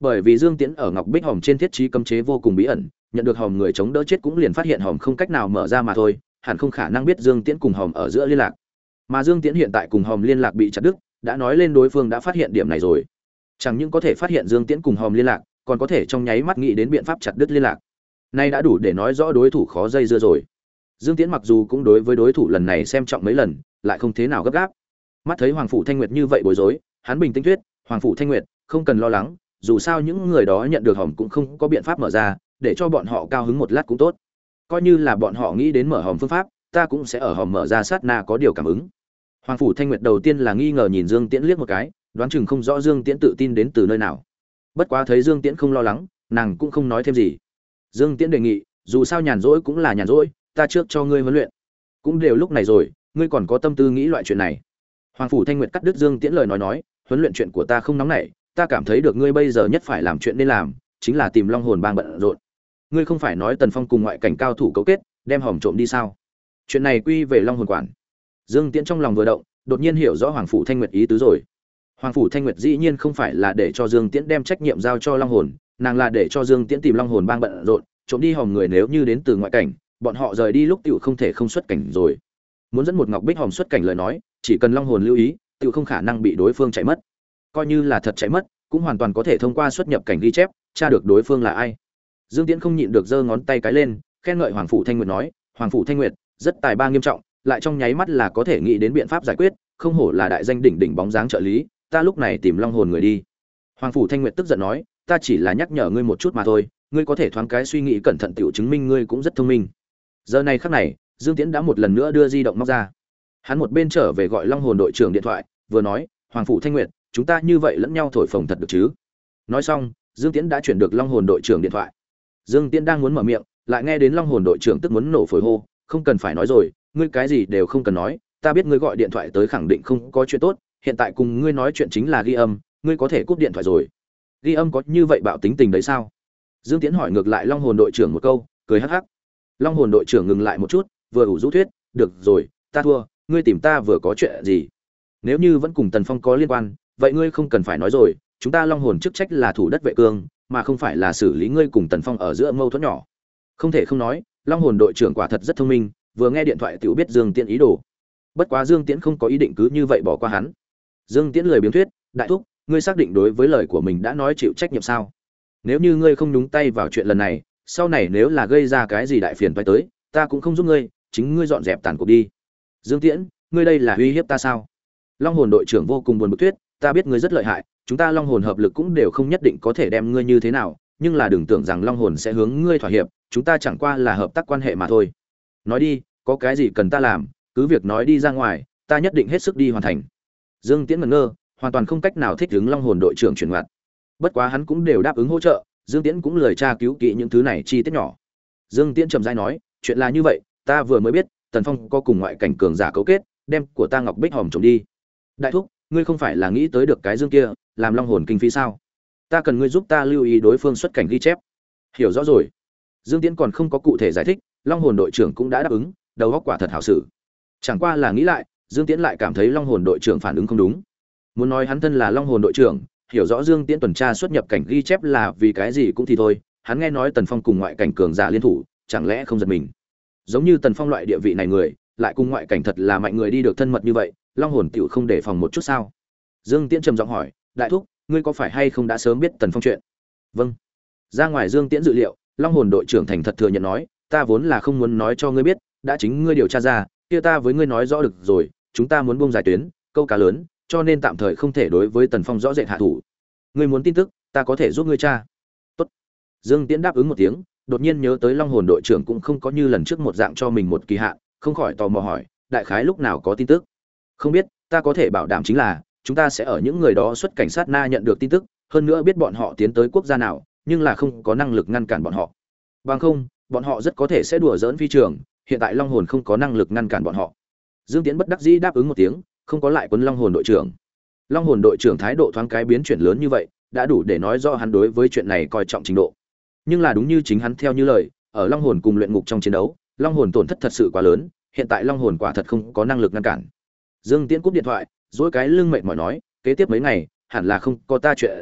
Bởi vì Dương Tiễn ở Ngọc Bích Hòm trên thiết trí cấm chế vô cùng bí ẩn, nhận được hòm người chống đỡ chết cũng liền phát hiện hòm không cách nào mở ra mà thôi, hẳn không khả năng biết Dương Tiễn cùng hòm ở giữa liên lạc. Mà Dương Tiễn hiện tại cùng hòm liên lạc bị chặt đứt, đã nói lên đối phương đã phát hiện điểm này rồi. Chẳng những có thể phát hiện Dương Tiễn cùng hòm liên lạc, còn có thể trong nháy mắt nghĩ đến biện pháp chặt đứt liên lạc. Nay đã đủ để nói rõ đối thủ khó dây dưa rồi. Dương Tiễn mặc dù cũng đối với đối thủ lần này xem trọng mấy lần, lại không thế nào gấp gáp. Mắt thấy Hoàng phủ Thanh Nguyệt như vậy bối rối, hắn bình tĩnh thuyết, "Hoàng phủ Thanh Nguyệt, không cần lo lắng, dù sao những người đó nhận được hòm cũng không có biện pháp mở ra, để cho bọn họ cao hứng một lát cũng tốt. Coi như là bọn họ nghĩ đến mở hòm phương pháp, ta cũng sẽ ở hòm mở ra sát na có điều cảm ứng." Hoàng phủ Thanh Nguyệt đầu tiên là nghi ngờ nhìn Dương Tiễn liếc một cái, đoán chừng không rõ Dương Tiễn tự tin đến từ nơi nào. Bất quá thấy Dương Tiễn không lo lắng, nàng cũng không nói thêm gì. Dương Tiễn đề nghị, "Dù sao nhàn rỗi cũng là nhàn rỗi, ta trước cho ngươi huấn luyện." Cũng đều lúc này rồi, ngươi còn có tâm tư nghĩ loại chuyện này? Hoàng phủ Thanh Nguyệt cắt đứt Dương Tiễn lời nói, "Huấn luyện chuyện của ta không nóng nảy, ta cảm thấy được ngươi bây giờ nhất phải làm chuyện nên làm, chính là tìm Long Hồn Bang bận rộn. Ngươi không phải nói Tần Phong cùng ngoại cảnh cao thủ cấu kết, đem hòm trộm đi sao? Chuyện này quy về Long Hồn quản." Dương Tiễn trong lòng vừa động, đột nhiên hiểu rõ Hoàng phủ Thanh Nguyệt ý tứ rồi. Hoàng phủ Thanh Nguyệt dĩ nhiên không phải là để cho Dương Tiễn đem trách nhiệm giao cho Long Hồn, nàng là để cho Dương Tiễn tìm Long Hồn Bang bận rộn, trộm đi hòm người nếu như đến từ ngoại cảnh, bọn họ rời đi lúc tiểu không thể không xuất cảnh rồi. Muốn dẫn một Ngọc Bích hòm xuất cảnh lời nói, chỉ cần Long Hồn lưu ý, tiểu không khả năng bị đối phương chạy mất. Coi như là thật chạy mất, cũng hoàn toàn có thể thông qua xuất nhập cảnh ghi chép, tra được đối phương là ai. Dương Tiễn không nhịn được giơ ngón tay cái lên, khen ngợi Hoàng phủ Thanh Nguyệt nói, "Hoàng phủ Thanh Nguyệt, rất tài ba nghiêm trọng, lại trong nháy mắt là có thể nghĩ đến biện pháp giải quyết, không hổ là đại danh đỉnh đỉnh bóng dáng trợ lý, ta lúc này tìm Long Hồn người đi." Hoàng phủ Thanh Nguyệt tức giận nói, "Ta chỉ là nhắc nhở ngươi một chút mà thôi, ngươi có thể thoáng cái suy nghĩ cẩn thận tiểu chứng minh ngươi cũng rất thông minh." Giờ này khắc này, Dương Tiễn đã một lần nữa đưa di động móc ra. Hắn một bên trở về gọi Long Hồn đội trưởng điện thoại, vừa nói, "Hoàng phủ Thanh Nguyệt, chúng ta như vậy lẫn nhau thổi phồng thật được chứ?" Nói xong, Dương Tiễn đã chuyển được Long Hồn đội trưởng điện thoại. Dương Tiễn đang muốn mở miệng, lại nghe đến Long Hồn đội trưởng tức muốn nổ phổi hô, "Không cần phải nói rồi, ngươi cái gì đều không cần nói, ta biết ngươi gọi điện thoại tới khẳng định không có chuyện tốt, hiện tại cùng ngươi nói chuyện chính là ghi âm, ngươi có thể cúp điện thoại rồi." "Ghi âm có như vậy bạo tính tình đấy sao?" Dương Tiễn hỏi ngược lại Long Hồn đội trưởng một câu, cười hắc hắc. Long Hồn đội trưởng ngừng lại một chút, vừa ủ rũ thuyết, "Được rồi, ta thua, ngươi tìm ta vừa có chuyện gì? Nếu như vẫn cùng Tần Phong có liên quan, vậy ngươi không cần phải nói rồi, chúng ta Long Hồn chức trách là thủ đất vệ cương, mà không phải là xử lý ngươi cùng Tần Phong ở giữa mâu thuẫn nhỏ." Không thể không nói, Long Hồn đội trưởng quả thật rất thông minh, vừa nghe điện thoại tiểu biết Dương Tiễn ý đồ. Bất quá Dương Tiễn không có ý định cứ như vậy bỏ qua hắn. Dương Tiễn lười biếng thuyết, "Đại thúc, ngươi xác định đối với lời của mình đã nói chịu trách nhiệm sao? Nếu như ngươi không nhúng tay vào chuyện lần này, sau này nếu là gây ra cái gì đại phiền phải tới, ta cũng không giúp ngươi, chính ngươi dọn dẹp tàn cuộc đi." "Dương Tiễn, ngươi đây là uy hiếp ta sao?" Long Hồn đội trưởng vô cùng buồn bực thuyết, "Ta biết ngươi rất lợi hại, chúng ta Long Hồn hợp lực cũng đều không nhất định có thể đem ngươi như thế nào, nhưng là đừng tưởng rằng Long Hồn sẽ hướng ngươi thỏa hiệp, chúng ta chẳng qua là hợp tác quan hệ mà thôi. Nói đi, có cái gì cần ta làm, cứ việc nói đi ra ngoài, ta nhất định hết sức đi hoàn thành." Dương Tiễn ngẩn ngơ, hoàn toàn không cách nào thích ứng Long Hồn đội trưởng chuyển ngoặt. Bất quá hắn cũng đều đáp ứng hỗ trợ, Dương Tiễn cũng lười tra cứu kỹ những thứ này chi tiết nhỏ. Dương Tiễn trầm rãi nói, "Chuyện là như vậy, ta vừa mới biết, Tần Phong có cùng ngoại cảnh cường giả cấu kết, đem của ta Ngọc Bích hòm trộm đi. Đại thúc, ngươi không phải là nghĩ tới được cái Dương kia, làm Long Hồn kinh phí sao? Ta cần ngươi giúp ta lưu ý đối phương xuất cảnh ghi chép." "Hiểu rõ rồi." Dương Tiễn còn không có cụ thể giải thích, Long Hồn đội trưởng cũng đã đáp ứng, đầu óc quả thật hảo sử. Chẳng qua là nghĩ lại, Dương Tiễn lại cảm thấy Long Hồn đội trưởng phản ứng không đúng. Muốn nói hắn thân là Long Hồn đội trưởng, hiểu rõ Dương Tiễn tuần tra xuất nhập cảnh ghi chép là vì cái gì cũng thì thôi, hắn nghe nói Tần Phong cùng ngoại cảnh cường giả liên thủ, chẳng lẽ không giật mình? Giống như Tần Phong loại địa vị này người, lại cùng ngoại cảnh thật là mạnh người đi được thân mật như vậy, Long Hồn tiểu không đề phòng một chút sao? Dương Tiễn trầm giọng hỏi, "Đại thúc, ngươi có phải hay không đã sớm biết Tần Phong chuyện?" "Vâng." Ra ngoài Dương Tiễn dự liệu, Long Hồn đội trưởng thành thật thừa nhận nói, "Ta vốn là không muốn nói cho ngươi biết, đã chính ngươi điều tra ra, kia ta với ngươi nói rõ được rồi, chúng ta muốn buông giải tuyến, câu cá lớn, cho nên tạm thời không thể đối với Tần Phong rõ rệt hạ thủ. Ngươi muốn tin tức, ta có thể giúp ngươi tra." "Tốt." Dương Tiễn đáp ứng một tiếng, đột nhiên nhớ tới Long Hồn đội trưởng cũng không có như lần trước một dạng cho mình một kỳ hạn, không khỏi tò mò hỏi, "Đại khái lúc nào có tin tức?" "Không biết, ta có thể bảo đảm chính là chúng ta sẽ ở những người đó xuất cảnh sát na nhận được tin tức, hơn nữa biết bọn họ tiến tới quốc gia nào, nhưng là không có năng lực ngăn cản bọn họ. Bằng không, bọn họ rất có thể sẽ đùa giỡn phi trường, hiện tại Long Hồn không có năng lực ngăn cản bọn họ." Dương Tiễn bất đắc dĩ đáp ứng một tiếng, không có lại quấn Long Hồn đội trưởng. Long Hồn đội trưởng thái độ thoáng cái biến chuyển lớn như vậy, đã đủ để nói rõ hắn đối với chuyện này coi trọng trình độ. Nhưng là đúng như chính hắn theo như lời, ở Long Hồn cùng luyện ngục trong chiến đấu, Long Hồn tổn thất thật sự quá lớn, hiện tại Long Hồn quả thật không có năng lực ngăn cản. Dương Tiễn cúp điện thoại, dỗi cái lưng mệt mỏi nói, "Kế tiếp mấy ngày, hẳn là không có ta chuyện gì,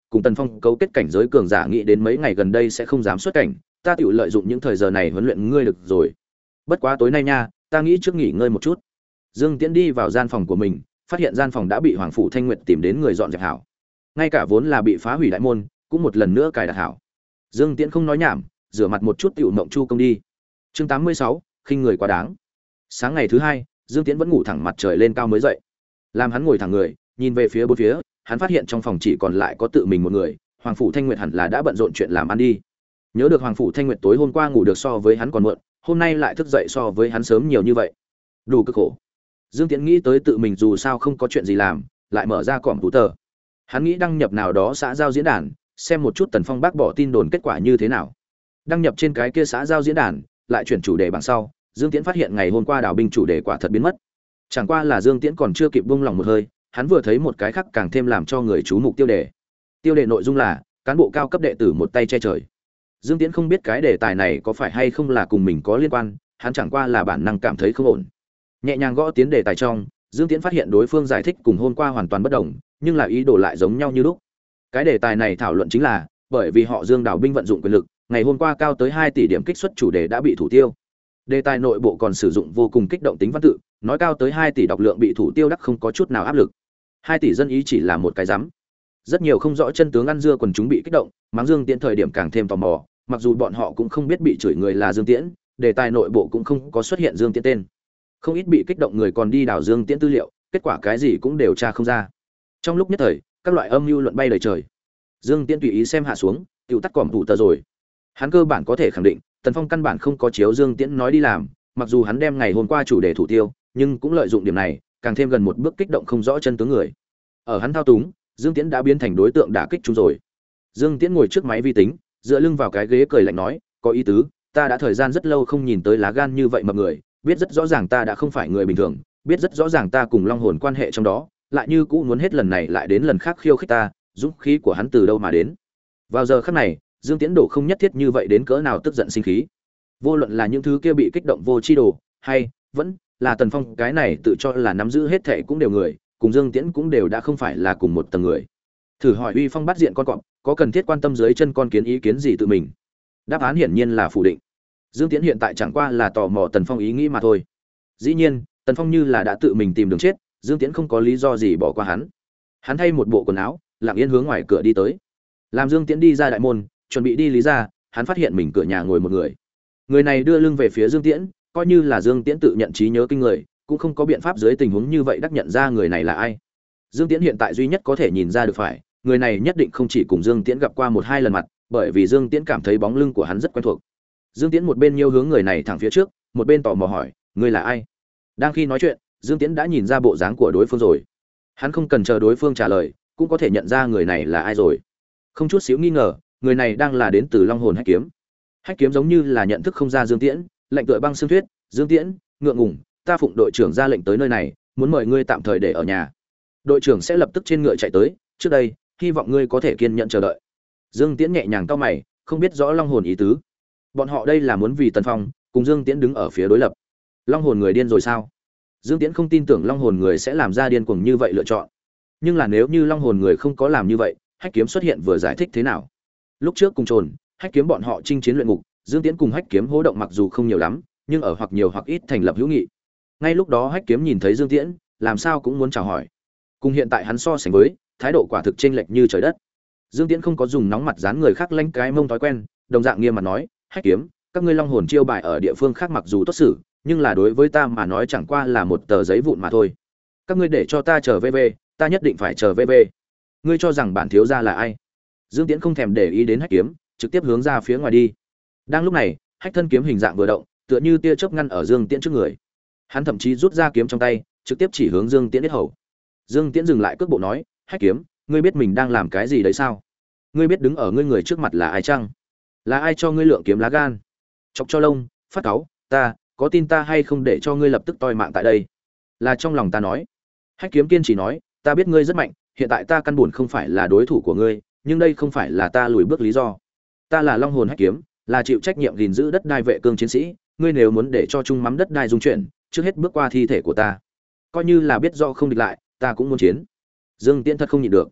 cùng Tần Phong cấu kết cảnh giới cường giả nghĩ đến mấy ngày gần đây sẽ không dám xuất cảnh, ta tiểu lợi dụng những thời giờ này huấn luyện ngươi được rồi. Bất quá tối nay nha, ta nghĩ trước nghỉ ngơi một chút. Dương Tiễn đi vào gian phòng của mình, phát hiện gian phòng đã bị Hoàng phủ Thanh Nguyệt tìm đến người dọn dẹp hảo. Ngay cả vốn là bị phá hủy đại môn, cũng một lần nữa cài đặt hảo. Dương Tiễn không nói nhảm, rửa mặt một chút tiểu mộng chu công đi. Chương 86, khinh người quá đáng. Sáng ngày thứ hai, Dương Tiễn vẫn ngủ thẳng mặt trời lên cao mới dậy. Làm hắn ngồi thẳng người, nhìn về phía bốn phía, hắn phát hiện trong phòng chỉ còn lại có tự mình một người, Hoàng phủ Thanh Nguyệt hẳn là đã bận rộn chuyện làm ăn đi. Nhớ được Hoàng phủ Thanh Nguyệt tối hôm qua ngủ được so với hắn còn muộn, hôm nay lại thức dậy so với hắn sớm nhiều như vậy. Đủ cực khổ. Dương Tiễn nghĩ tới tự mình dù sao không có chuyện gì làm, lại mở ra cọm tú tờ. Hắn nghĩ đăng nhập nào đó xã giao diễn đàn, xem một chút Tần Phong bác bỏ tin đồn kết quả như thế nào. Đăng nhập trên cái kia xã giao diễn đàn, lại chuyển chủ đề bảng sau, Dương Tiễn phát hiện ngày hôm qua đảo binh chủ đề quả thật biến mất. Chẳng qua là Dương Tiễn còn chưa kịp buông lòng một hơi, hắn vừa thấy một cái khác càng thêm làm cho người chú mục tiêu đề. Tiêu đề nội dung là cán bộ cao cấp đệ tử một tay che trời. Dương Tiễn không biết cái đề tài này có phải hay không là cùng mình có liên quan, hắn chẳng qua là bản năng cảm thấy không ổn. Nhẹ nhàng gõ tiến đề tài trong, Dương Tiễn phát hiện đối phương giải thích cùng hôm qua hoàn toàn bất đồng, nhưng là ý đồ lại giống nhau như lúc. Cái đề tài này thảo luận chính là bởi vì họ Dương đảo binh vận dụng quyền lực, ngày hôm qua cao tới 2 tỷ điểm kích xuất chủ đề đã bị thủ tiêu. Đề tài nội bộ còn sử dụng vô cùng kích động tính văn tự, nói cao tới 2 tỷ đọc lượng bị thủ tiêu đắc không có chút nào áp lực. 2 tỷ dân ý chỉ là một cái rắm. Rất nhiều không rõ chân tướng ăn dưa quần chúng bị kích động, mắng Dương Tiễn thời điểm càng thêm tò mò, mặc dù bọn họ cũng không biết bị chửi người là Dương Tiễn, đề tài nội bộ cũng không có xuất hiện Dương Tiễn tên. Không ít bị kích động người còn đi đào Dương Tiễn tư liệu, kết quả cái gì cũng đều tra không ra. Trong lúc nhất thời, các loại âm mưu luận bay đầy trời. Dương Tiễn tùy ý xem hạ xuống, tiêu tắt còm thủ tờ rồi. Hắn cơ bản có thể khẳng định, Tần Phong căn bản không có chiếu Dương Tiễn nói đi làm, mặc dù hắn đem ngày hôm qua chủ đề thủ tiêu, nhưng cũng lợi dụng điểm này, càng thêm gần một bước kích động không rõ chân tướng người. Ở hắn thao túng, Dương Tiễn đã biến thành đối tượng đả kích chúng rồi. Dương Tiễn ngồi trước máy vi tính, dựa lưng vào cái ghế cười lạnh nói, có ý tứ, ta đã thời gian rất lâu không nhìn tới lá gan như vậy mập người, biết rất rõ ràng ta đã không phải người bình thường, biết rất rõ ràng ta cùng Long Hồn quan hệ trong đó, lại như cũ muốn hết lần này lại đến lần khác khiêu khích ta, dũng khí của hắn từ đâu mà đến. Vào giờ khắc này, Dương Tiễn đổ không nhất thiết như vậy đến cỡ nào tức giận sinh khí. Vô luận là những thứ kia bị kích động vô chi đồ, hay vẫn là Tần Phong cái này tự cho là nắm giữ hết thảy cũng đều người, cùng Dương Tiễn cũng đều đã không phải là cùng một tầng người. Thử hỏi Uy Phong bắt diện con cọp, có cần thiết quan tâm dưới chân con kiến ý kiến gì tự mình? Đáp án hiển nhiên là phủ định. Dương Tiễn hiện tại chẳng qua là tò mò Tần Phong ý nghĩ mà thôi. Dĩ nhiên, Tần Phong như là đã tự mình tìm đường chết, Dương Tiễn không có lý do gì bỏ qua hắn. Hắn thay một bộ quần áo, lặng yên hướng ngoài cửa đi tới. Làm Dương Tiễn đi ra đại môn, chuẩn bị đi lý ra, hắn phát hiện mình cửa nhà ngồi một người. Người này đưa lưng về phía Dương Tiễn, coi như là Dương Tiễn tự nhận trí nhớ kinh người, cũng không có biện pháp dưới tình huống như vậy đắc nhận ra người này là ai. Dương Tiễn hiện tại duy nhất có thể nhìn ra được phải, người này nhất định không chỉ cùng Dương Tiễn gặp qua một hai lần mặt, bởi vì Dương Tiễn cảm thấy bóng lưng của hắn rất quen thuộc. Dương Tiễn một bên nhiêu hướng người này thẳng phía trước, một bên tò mò hỏi, ngươi là ai? Đang khi nói chuyện, Dương Tiễn đã nhìn ra bộ dáng của đối phương rồi. Hắn không cần chờ đối phương trả lời, cũng có thể nhận ra người này là ai rồi. Không chút xíu nghi ngờ, người này đang là đến từ Long Hồn Hách Kiếm. Hách Kiếm giống như là nhận thức không ra Dương Tiễn, lạnh tựa băng xương thuyết, Dương Tiễn, ngượng ngùng, ta phụng đội trưởng ra lệnh tới nơi này, muốn mời ngươi tạm thời để ở nhà. Đội trưởng sẽ lập tức trên ngựa chạy tới, trước đây, hy vọng ngươi có thể kiên nhẫn chờ đợi. Dương Tiễn nhẹ nhàng cau mày, không biết rõ Long Hồn ý tứ. Bọn họ đây là muốn vì Tần Phong, cùng Dương Tiễn đứng ở phía đối lập. Long Hồn người điên rồi sao? Dương Tiễn không tin tưởng Long Hồn người sẽ làm ra điên cuồng như vậy lựa chọn. Nhưng là nếu như Long Hồn người không có làm như vậy, Hách Kiếm xuất hiện vừa giải thích thế nào? Lúc trước cùng trồn, Hách Kiếm bọn họ chinh chiến luyện ngục, Dương Tiễn cùng Hách Kiếm hô động mặc dù không nhiều lắm, nhưng ở hoặc nhiều hoặc ít thành lập hữu nghị. Ngay lúc đó Hách Kiếm nhìn thấy Dương Tiễn, làm sao cũng muốn chào hỏi. Cùng hiện tại hắn so sánh với, thái độ quả thực chênh lệch như trời đất. Dương Tiễn không có dùng nóng mặt dán người khác lánh cái mông thói quen, đồng dạng nghiêm mặt nói, Hách Kiếm, các ngươi Long Hồn chiêu bài ở địa phương khác mặc dù tốt xử, nhưng là đối với ta mà nói chẳng qua là một tờ giấy vụn mà thôi. Các ngươi để cho ta chờ về, ta nhất định phải chờ về. Ngươi cho rằng bản thiếu gia là ai? Dương Tiễn không thèm để ý đến Hách Kiếm, trực tiếp hướng ra phía ngoài đi. Đang lúc này, Hách Thân kiếm hình dạng vừa động, tựa như tia chớp ngăn ở Dương Tiễn trước người. Hắn thậm chí rút ra kiếm trong tay, trực tiếp chỉ hướng Dương Tiễn yết hầu. Dương Tiễn dừng lại cước bộ nói, Hách Kiếm, ngươi biết mình đang làm cái gì đấy sao? Ngươi biết đứng ở ngươi người trước mặt là ai chăng? Là ai cho ngươi lượng kiếm lá gan? Chọc cho lông, phát cáu, ta, có tin ta hay không để cho ngươi lập tức toi mạng tại đây? Là trong lòng ta nói. Hách Kiếm kiên trì nói, ta biết ngươi rất mạnh, hiện tại ta căn buồn không phải là đối thủ của ngươi, nhưng đây không phải là ta lùi bước lý do. Ta là Long Hồn Hách Kiếm, là chịu trách nhiệm gìn giữ đất đai vệ cương chiến sĩ, ngươi nếu muốn để cho chung mắm đất đai dung chuyển, trước hết bước qua thi thể của ta. Coi như là biết do không địch lại, ta cũng muốn chiến. Dương Tiễn thật không nhịn được.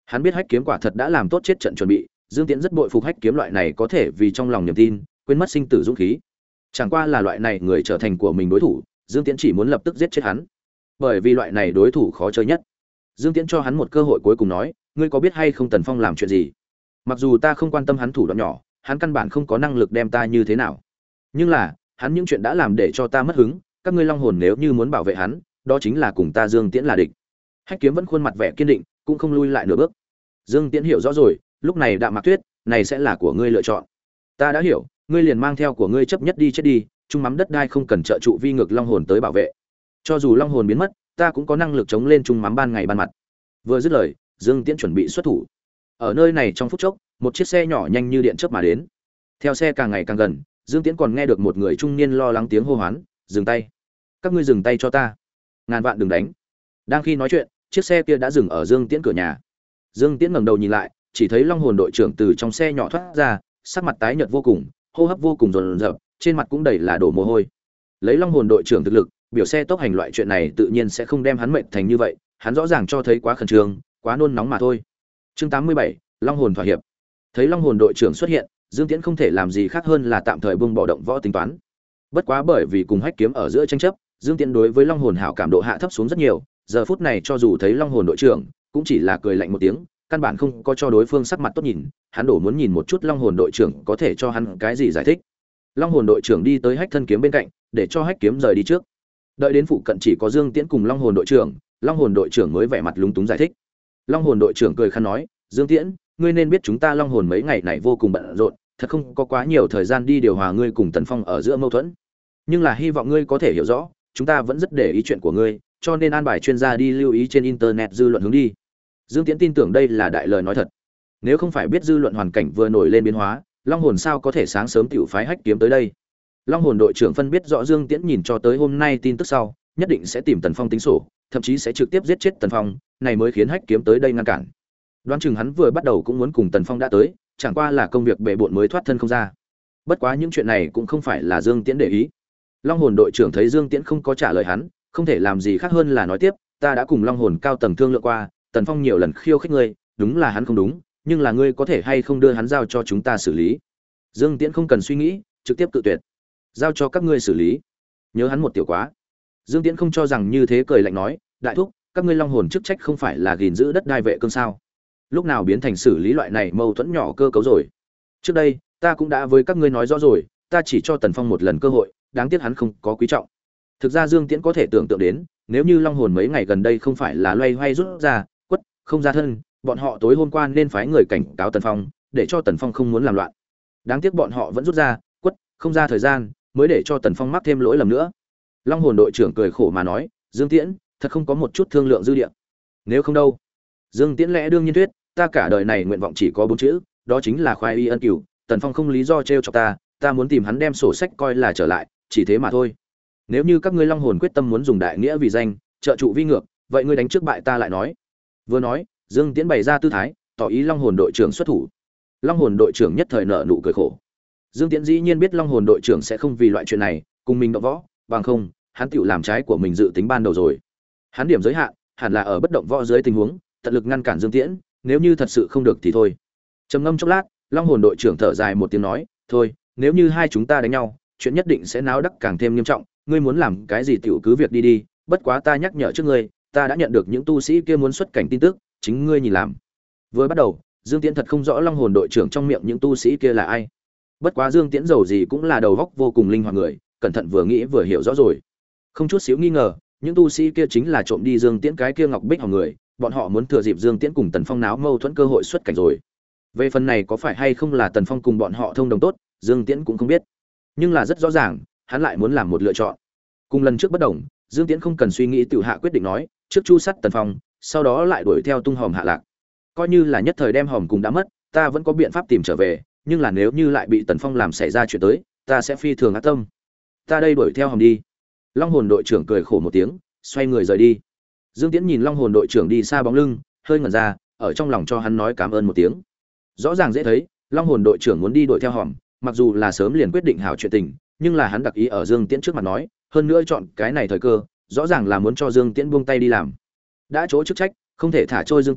Hắn biết Hách Kiếm quả thật đã làm tốt chết trận chuẩn bị, Dương Tiễn rất bội phục Hách Kiếm loại này có thể vì trong lòng niềm tin, quên mất sinh tử dũng khí. Chẳng qua là loại này người trở thành của mình đối thủ, Dương Tiễn chỉ muốn lập tức giết chết hắn. Bởi vì loại này đối thủ khó chơi nhất. Dương Tiễn cho hắn một cơ hội cuối cùng nói, ngươi có biết hay không Tần Phong làm chuyện gì? Mặc dù ta không quan tâm hắn thủ đoạn nhỏ, hắn căn bản không có năng lực đem ta như thế nào. Nhưng là, hắn những chuyện đã làm để cho ta mất hứng, các ngươi Long hồn nếu như muốn bảo vệ hắn, đó chính là cùng ta Dương Tiễn là địch. Hách Kiếm vẫn khuôn mặt vẻ kiên định, cũng không lui lại nửa bước. Dương Tiễn hiểu rõ rồi, lúc này Đạm Mạc Tuyết, này sẽ là của ngươi lựa chọn. Ta đã hiểu, ngươi liền mang theo của ngươi chấp nhất đi chết đi, trung mắm đất đai không cần trợ trụ vi ngược Long hồn tới bảo vệ. Cho dù Long hồn biến mất, ta cũng có năng lực chống lên trung mắm ban ngày ban mặt. Vừa dứt lời, Dương Tiễn chuẩn bị xuất thủ. Ở nơi này trong phút chốc, một chiếc xe nhỏ nhanh như điện chớp mà đến. Theo xe càng ngày càng gần, Dương Tiễn còn nghe được một người trung niên lo lắng tiếng hô hoán, "Dừng tay! Các ngươi dừng tay cho ta! Ngàn vạn đừng đánh!" Đang khi nói chuyện, chiếc xe kia đã dừng ở Dương Tiễn cửa nhà. Dương Tiễn ngẩng đầu nhìn lại, chỉ thấy Long hồn đội trưởng từ trong xe nhỏ thoát ra, sắc mặt tái nhợt vô cùng, hô hấp vô cùng dồn dập, trên mặt cũng đầy là đổ mồ hôi. Lấy Long hồn đội trưởng thực lực, biểu xe tốc hành loại chuyện này tự nhiên sẽ không đem hắn mệt thành như vậy, hắn rõ ràng cho thấy quá khẩn trương, quá nôn nóng mà thôi. Chương 87, Long hồn thỏa hiệp. Thấy Long hồn đội trưởng xuất hiện, Dương Tiễn không thể làm gì khác hơn là tạm thời buông bỏ động võ tính toán. Bất quá bởi vì cùng Hách Kiếm ở giữa tranh chấp, Dương Tiễn đối với Long hồn hảo cảm độ hạ thấp xuống rất nhiều, giờ phút này cho dù thấy Long hồn đội trưởng, cũng chỉ là cười lạnh một tiếng, căn bản không có cho đối phương sắc mặt tốt nhìn, hắn đổ muốn nhìn một chút Long hồn đội trưởng có thể cho hắn cái gì giải thích. Long hồn đội trưởng đi tới Hách Thân Kiếm bên cạnh, để cho Hách Kiếm rời đi trước. Đợi đến phụ cận chỉ có Dương Tiễn cùng Long hồn đội trưởng mới vẻ mặt lúng túng giải thích. Long hồn đội trưởng cười khăn nói, Dương Tiễn, ngươi nên biết chúng ta Long hồn mấy ngày này vô cùng bận rộn, thật không có quá nhiều thời gian đi điều hòa ngươi cùng Tần Phong ở giữa mâu thuẫn. Nhưng là hy vọng ngươi có thể hiểu rõ, chúng ta vẫn rất để ý chuyện của ngươi, cho nên an bài chuyên gia đi lưu ý trên internet dư luận hướng đi. Dương Tiễn tin tưởng đây là đại lời nói thật. Nếu không phải biết dư luận hoàn cảnh vừa nổi lên biến hóa, Long hồn sao có thể sáng sớm tiểu phái Hách Kiếm tới đây. Long hồn đội trưởng phân biết rõ Dương Tiễn nhìn cho tới hôm nay tin tức sau, nhất định sẽ tìm Tần Phong tính sổ, thậm chí sẽ trực tiếp giết chết Tần Phong, này mới khiến Hách Kiếm tới đây ngăn cản. Đoán chừng hắn vừa bắt đầu cũng muốn cùng Tần Phong đã tới, chẳng qua là công việc bệ bội mới thoát thân không ra. Bất quá những chuyện này cũng không phải là Dương Tiễn để ý. Long hồn đội trưởng thấy Dương Tiễn không có trả lời hắn, không thể làm gì khác hơn là nói tiếp, ta đã cùng Long hồn cao tầng thương lượng qua, Tần Phong nhiều lần khiêu khích ngươi, đúng là hắn không đúng, nhưng là ngươi có thể hay không đưa hắn giao cho chúng ta xử lý. Dương Tiễn không cần suy nghĩ, trực tiếp cự tuyệt. Giao cho các ngươi xử lý. Nhớ hắn một tiểu quá. Dương Tiễn không cho rằng như thế, cười lạnh nói, đại thúc, các ngươi Long hồn chức trách không phải là gìn giữ đất đai vệ cương sao? Lúc nào biến thành xử lý loại này mâu thuẫn nhỏ cơ cấu rồi? Trước đây, ta cũng đã với các ngươi nói rõ rồi, ta chỉ cho Tần Phong một lần cơ hội, đáng tiếc hắn không có quý trọng. Thực ra Dương Tiễn có thể tưởng tượng đến, nếu như Long hồn mấy ngày gần đây không phải là loay hoay rút ra, quất, không ra thân, bọn họ tối hôm qua nên phái người cảnh cáo Tần Phong, để cho Tần Phong không muốn làm loạn. Đáng tiếc bọn họ vẫn rút ra, quất, không ra thời gian, mới để cho Tần Phong mắc thêm lỗi lầm nữa. Long hồn đội trưởng cười khổ mà nói, Dương Tiễn, thật không có một chút thương lượng dư địa. Nếu không đâu? Dương Tiễn lẽ đương nhiên thuyết, ta cả đời này nguyện vọng chỉ có 4 chữ, đó chính là khoái y ân cửu, Tần Phong không lý do trêu chọc ta muốn tìm hắn đem sổ sách coi là trở lại, chỉ thế mà thôi. Nếu như các ngươi Long hồn quyết tâm muốn dùng đại nghĩa vì danh, trợ trụ vi ngược, vậy ngươi đánh trước bại ta lại nói. Vừa nói, Dương Tiễn bày ra tư thái, tỏ ý Long hồn đội trưởng xuất thủ. Long hồn đội trưởng nhất thời nở nụ cười khổ. Dương Tiễn dĩ nhiên biết Long hồn đội trưởng sẽ không vì loại chuyện này cùng mình động võ, bằng không, hắn tựu làm trái của mình dự tính ban đầu rồi. Hắn điểm giới hạn, hẳn là ở bất động võ dưới tình huống, tận lực ngăn cản Dương Tiễn, nếu như thật sự không được thì thôi. Trầm ngâm chốc lát, Long hồn đội trưởng thở dài một tiếng nói, thôi, nếu như hai chúng ta đánh nhau, chuyện nhất định sẽ náo đắc càng thêm nghiêm trọng, ngươi muốn làm cái gì tiểu cứ việc đi đi, bất quá ta nhắc nhở trước ngươi, ta đã nhận được những tu sĩ kia muốn xuất cảnh tin tức, chính ngươi nhìn làm. Vừa bắt đầu, Dương Tiễn thật không rõ Long hồn đội trưởng trong miệng những tu sĩ kia là ai. Bất quá Dương Tiễn dầu gì cũng là đầu óc vô cùng linh hoạt người, cẩn thận vừa nghĩ vừa hiểu rõ rồi. Không chút xíu nghi ngờ, những tu sĩ kia chính là trộm đi Dương Tiễn cái kia ngọc bích hỏng người, bọn họ muốn thừa dịp Dương Tiễn cùng Tần Phong náo mâu thuẫn cơ hội xuất cảnh rồi. Về phần này có phải hay không là Tần Phong cùng bọn họ thông đồng tốt, Dương Tiễn cũng không biết. Nhưng là rất rõ ràng, hắn lại muốn làm một lựa chọn. Cùng lần trước bất đồng, Dương Tiễn không cần suy nghĩ tự hạ quyết định nói, trước chu sát Tần Phong, sau đó lại đuổi theo tung hòm hạ lạc. Coi như là nhất thời đem hòm cùng đã mất, ta vẫn có biện pháp tìm trở về, nhưng là nếu như lại bị Tần Phong làm xảy ra chuyện tới, ta sẽ phi thường ác tâm. Ta đây đuổi theo hòm đi. Long hồn đội trưởng cười khổ một tiếng, xoay người rời đi. Dương Tiễn nhìn Long hồn đội trưởng đi xa bóng lưng, hơi ngẩn ra, ở trong lòng cho hắn nói cảm ơn một tiếng. Rõ ràng dễ thấy, Long hồn đội trưởng muốn đi đuổi theo hòm, mặc dù là sớm liền quyết định hảo chuyện tình, nhưng là hắn đặc ý ở Dương Tiễn trước mặt nói, hơn nữa chọn cái này thời cơ, rõ ràng là muốn cho Dương Tiễn buông tay đi làm. Đã chỗ chức trách, không thể thả trôi Dương Tiễn,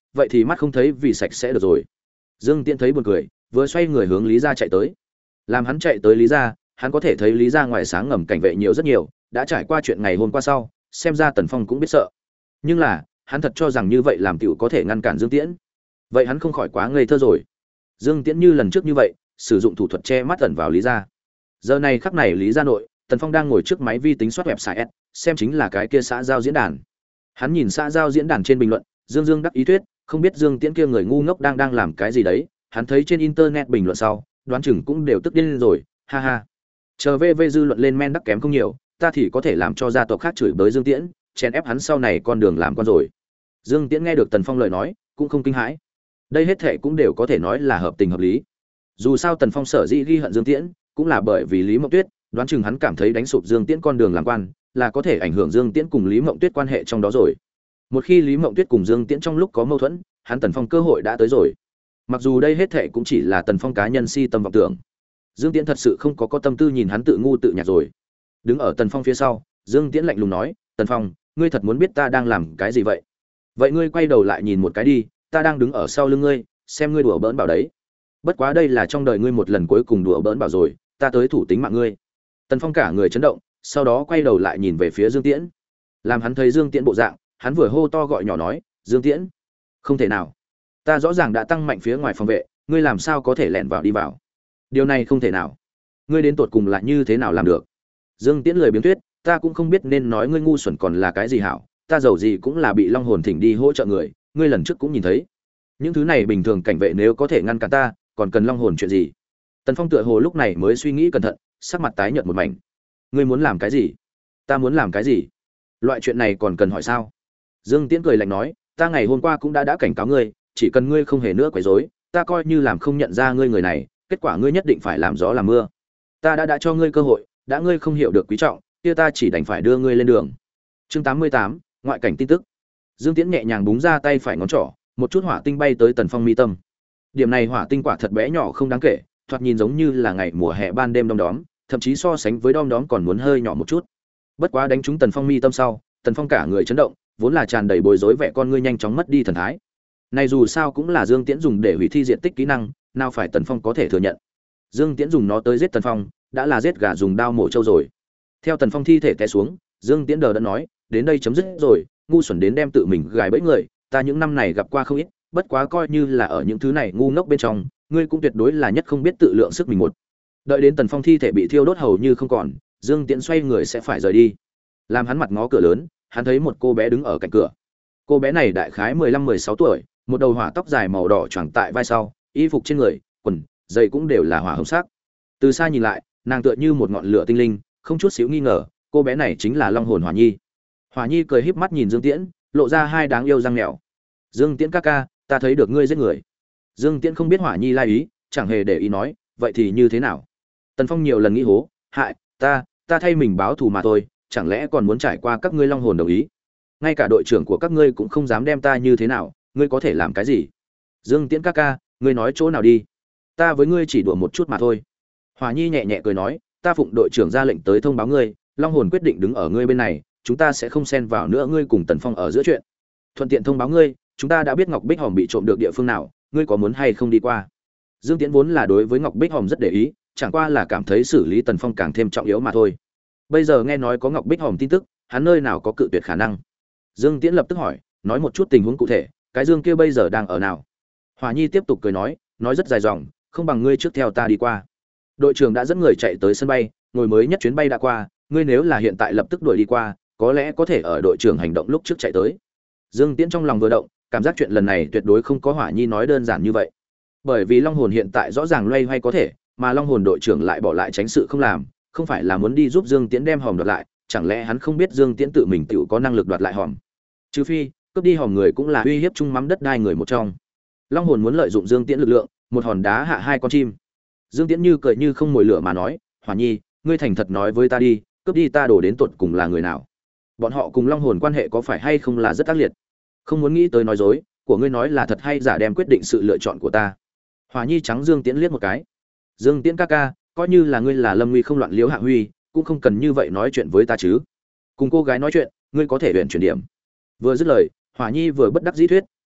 vậy thì mắt không thấy vì sạch sẽ được rồi. Dương Tiễn thấy buồn cười, vừa xoay người hướng Lý gia chạy tới. Làm hắn chạy tới Lý gia, hắn có thể thấy Lý gia ngoài sáng ngầm cảnh vệ nhiều rất nhiều, đã trải qua chuyện ngày hôm qua sau, xem ra Tần Phong cũng biết sợ. Nhưng là, hắn thật cho rằng như vậy làm tiểu có thể ngăn cản Dương Tiễn. Vậy hắn không khỏi quá ngây thơ rồi. Dương Tiễn như lần trước như vậy, sử dụng thủ thuật che mắt ẩn vào Lý gia. Giờ này khắc này Lý gia nội, Tần Phong đang ngồi trước máy vi tính soát website, xem chính là cái kia xã giao diễn đàn. Hắn nhìn xã giao diễn đàn trên bình luận, Dương đắc ý thuyết, không biết Dương Tiễn kia người ngu ngốc đang làm cái gì đấy, hắn thấy trên internet bình luận sau, đoán chừng cũng đều tức điên rồi, ha ha. Chờ VV dư luận lên men đắc kém không nhiều, ta thì có thể làm cho gia tộc khác chửi bới Dương Tiễn, chèn ép hắn sau này con đường làm con rồi. Dương Tiễn nghe được Tần Phong lời nói, cũng không kinh hãi. Đây hết thảy cũng đều có thể nói là hợp tình hợp lý. Dù sao Tần Phong sở dĩ ghi hận Dương Tiễn, cũng là bởi vì Lý Mộng Tuyết, đoán chừng hắn cảm thấy đánh sụp Dương Tiễn con đường làm quan, là có thể ảnh hưởng Dương Tiễn cùng Lý Mộng Tuyết quan hệ trong đó rồi. Một khi Lý Mộng Tuyết cùng Dương Tiễn trong lúc có mâu thuẫn, hắn Tần Phong cơ hội đã tới rồi. Mặc dù đây hết thảy cũng chỉ là Tần Phong cá nhân si tâm vọng tưởng. Dương Tiễn thật sự không có tâm tư nhìn hắn tự ngu tự nhạt rồi. Đứng ở Tần Phong phía sau, Dương Tiễn lạnh lùng nói, "Tần Phong, ngươi thật muốn biết ta đang làm cái gì vậy? Vậy ngươi quay đầu lại nhìn một cái đi, ta đang đứng ở sau lưng ngươi, xem ngươi đùa bỡn bảo đấy. Bất quá đây là trong đời ngươi một lần cuối cùng đùa bỡn bảo rồi, ta tới thủ tính mạng ngươi." Tần Phong cả người chấn động, sau đó quay đầu lại nhìn về phía Dương Tiễn. Làm hắn thấy Dương Tiễn bộ dạng, hắn vừa hô to gọi nhỏ nói, "Dương Tiễn, không thể nào. Ta rõ ràng đã tăng mạnh phía ngoài phòng vệ, ngươi làm sao có thể lẻn vào đi vào? Điều này không thể nào. Ngươi đến tột cùng là như thế nào làm được?" Dương Tiễn lười biếng thuyết, "Ta cũng không biết nên nói ngươi ngu xuẩn còn là cái gì hảo, ta giàu gì cũng là bị Long Hồn thỉnh đi hỗ trợ người, ngươi lần trước cũng nhìn thấy. Những thứ này bình thường cảnh vệ nếu có thể ngăn cản ta, còn cần Long Hồn chuyện gì?" Tần Phong tựa hồ lúc này mới suy nghĩ cẩn thận, sắc mặt tái nhợt một mảnh. "Ngươi muốn làm cái gì? Ta muốn làm cái gì? Loại chuyện này còn cần hỏi sao?" Dương Tiễn cười lạnh nói, "Ta ngày hôm qua cũng đã cảnh cáo ngươi, chỉ cần ngươi không hề nữa quấy rối, ta coi như làm không nhận ra ngươi người này, kết quả ngươi nhất định phải làm gió làm mưa. Ta đã cho ngươi cơ hội, đã ngươi không hiểu được quý trọng, kia ta chỉ đành phải đưa ngươi lên đường." Chương 88, ngoại cảnh tin tức. Dương Tiễn nhẹ nhàng búng ra tay phải ngón trỏ, một chút hỏa tinh bay tới Tần Phong mi tâm. Điểm này hỏa tinh quả thật bé nhỏ không đáng kể, thoạt nhìn giống như là ngày mùa hè ban đêm đom đóm, thậm chí so sánh với đom đóm còn muốn hơi nhỏ một chút. Bất quá đánh trúng Tần Phong mi tâm sau, Tần Phong cả người chấn động, vốn là tràn đầy bối rối vẻ con ngươi nhanh chóng mất đi thần thái. Này dù sao cũng là Dương Tiễn dùng để hủy thi diện tích kỹ năng, nào phải Tần Phong có thể thừa nhận. Dương Tiễn dùng nó tới giết Tần Phong, đã là giết gà dùng đao mổ trâu rồi. Theo Tần Phong thi thể té xuống, Dương Tiễn đờ đẫn nói, "Đến đây chấm dứt rồi, ngu xuẩn đến đem tự mình gài bẫy người, ta những năm này gặp qua không ít, bất quá coi như là ở những thứ này ngu ngốc bên trong, ngươi cũng tuyệt đối là nhất không biết tự lượng sức mình một." Đợi đến Tần Phong thi thể bị thiêu đốt hầu như không còn, Dương Tiễn xoay người sẽ phải rời đi. Làm hắn mặt ngó cửa lớn, hắn thấy một cô bé đứng ở cạnh cửa. Cô bé này đại khái 15-16 tuổi, một đầu hỏa tóc dài màu đỏ choàng tại vai sau, y phục trên người, quần, giày cũng đều là hỏa hồng sắc. Từ xa nhìn lại, nàng tựa như một ngọn lửa tinh linh, không chút xíu nghi ngờ, cô bé này chính là Long Hồn Hỏa Nhi. Hỏa Nhi cười híp mắt nhìn Dương Tiễn, lộ ra hai đáng yêu răng mèo. "Dương Tiễn ca ca, ta thấy được ngươi giết người." Dương Tiễn không biết Hỏa Nhi lai ý, chẳng hề để ý nói, "Vậy thì như thế nào?" Tần Phong nhiều lần nghĩ hố, "Hại, ta thay mình báo thù mà thôi, chẳng lẽ còn muốn trải qua các ngươi Long Hồn đồng ý? Ngay cả đội trưởng của các ngươi cũng không dám đem ta như thế nào, ngươi có thể làm cái gì?" "Dương Tiễn ca ca, ngươi nói chỗ nào đi? Ta với ngươi chỉ đùa một chút mà thôi." Hỏa Nhi nhẹ nhẹ cười nói, "Ta phụng đội trưởng ra lệnh tới thông báo ngươi, Long Hồn quyết định đứng ở ngươi bên này, chúng ta sẽ không xen vào nữa ngươi cùng Tần Phong ở giữa chuyện. Thuận tiện thông báo ngươi, chúng ta đã biết Ngọc Bích Hòm bị trộm được địa phương nào, ngươi có muốn hay không đi qua?" Dương Tiễn vốn là đối với Ngọc Bích Hòm rất để ý, chẳng qua là cảm thấy xử lý Tần Phong càng thêm trọng yếu mà thôi. Bây giờ nghe nói có Ngọc Bích Hòm tin tức, hắn nơi nào có cự tuyệt khả năng. Dương Tiễn lập tức hỏi, nói một chút tình huống cụ thể, cái Dương kia bây giờ đang ở nào? Hỏa Nhi tiếp tục cười nói rất dài dòng, không bằng ngươi trước theo ta đi qua. Đội trưởng đã dẫn người chạy tới sân bay, ngồi mới nhất chuyến bay đã qua, ngươi nếu là hiện tại lập tức đuổi đi qua, có lẽ có thể ở đội trưởng hành động lúc trước chạy tới. Dương Tiễn trong lòng vừa động, cảm giác chuyện lần này tuyệt đối không có Hỏa Nhi nói đơn giản như vậy. Bởi vì Long Hồn hiện tại rõ ràng loay hoay có thể, mà Long Hồn đội trưởng lại bỏ lại tránh sự không làm, không phải là muốn đi giúp Dương Tiễn đem hòm đoạt lại, chẳng lẽ hắn không biết Dương Tiễn tự mình tự có năng lực đoạt lại hòm? Trừ phi, cướp đi hòm người cũng là uy hiếp chung mắm đất đai người một trong. Long Hồn muốn lợi dụng Dương Tiễn lực lượng, một hòn đá hạ hai con chim. Dương Tiễn như cười như không mồi lửa mà nói, "Hỏa Nhi, ngươi thành thật nói với ta đi, cướp đi ta đổ đến tột cùng là người nào? Bọn họ cùng Long Hồn quan hệ có phải hay không là rất ác liệt? Không muốn nghĩ tới nói dối, của ngươi nói là thật hay giả đem quyết định sự lựa chọn của ta." Hỏa Nhi trắng Dương Tiễn liếc một cái. "Dương Tiễn ca ca, coi như là ngươi là Lâm Nguy không loạn liếu Hạ Huy, cũng không cần như vậy nói chuyện với ta chứ. Cùng cô gái nói chuyện, ngươi có thể luyện chuyển điểm." Vừa dứt lời, Hỏa Nhi vừa bất đắc dĩ thuyết,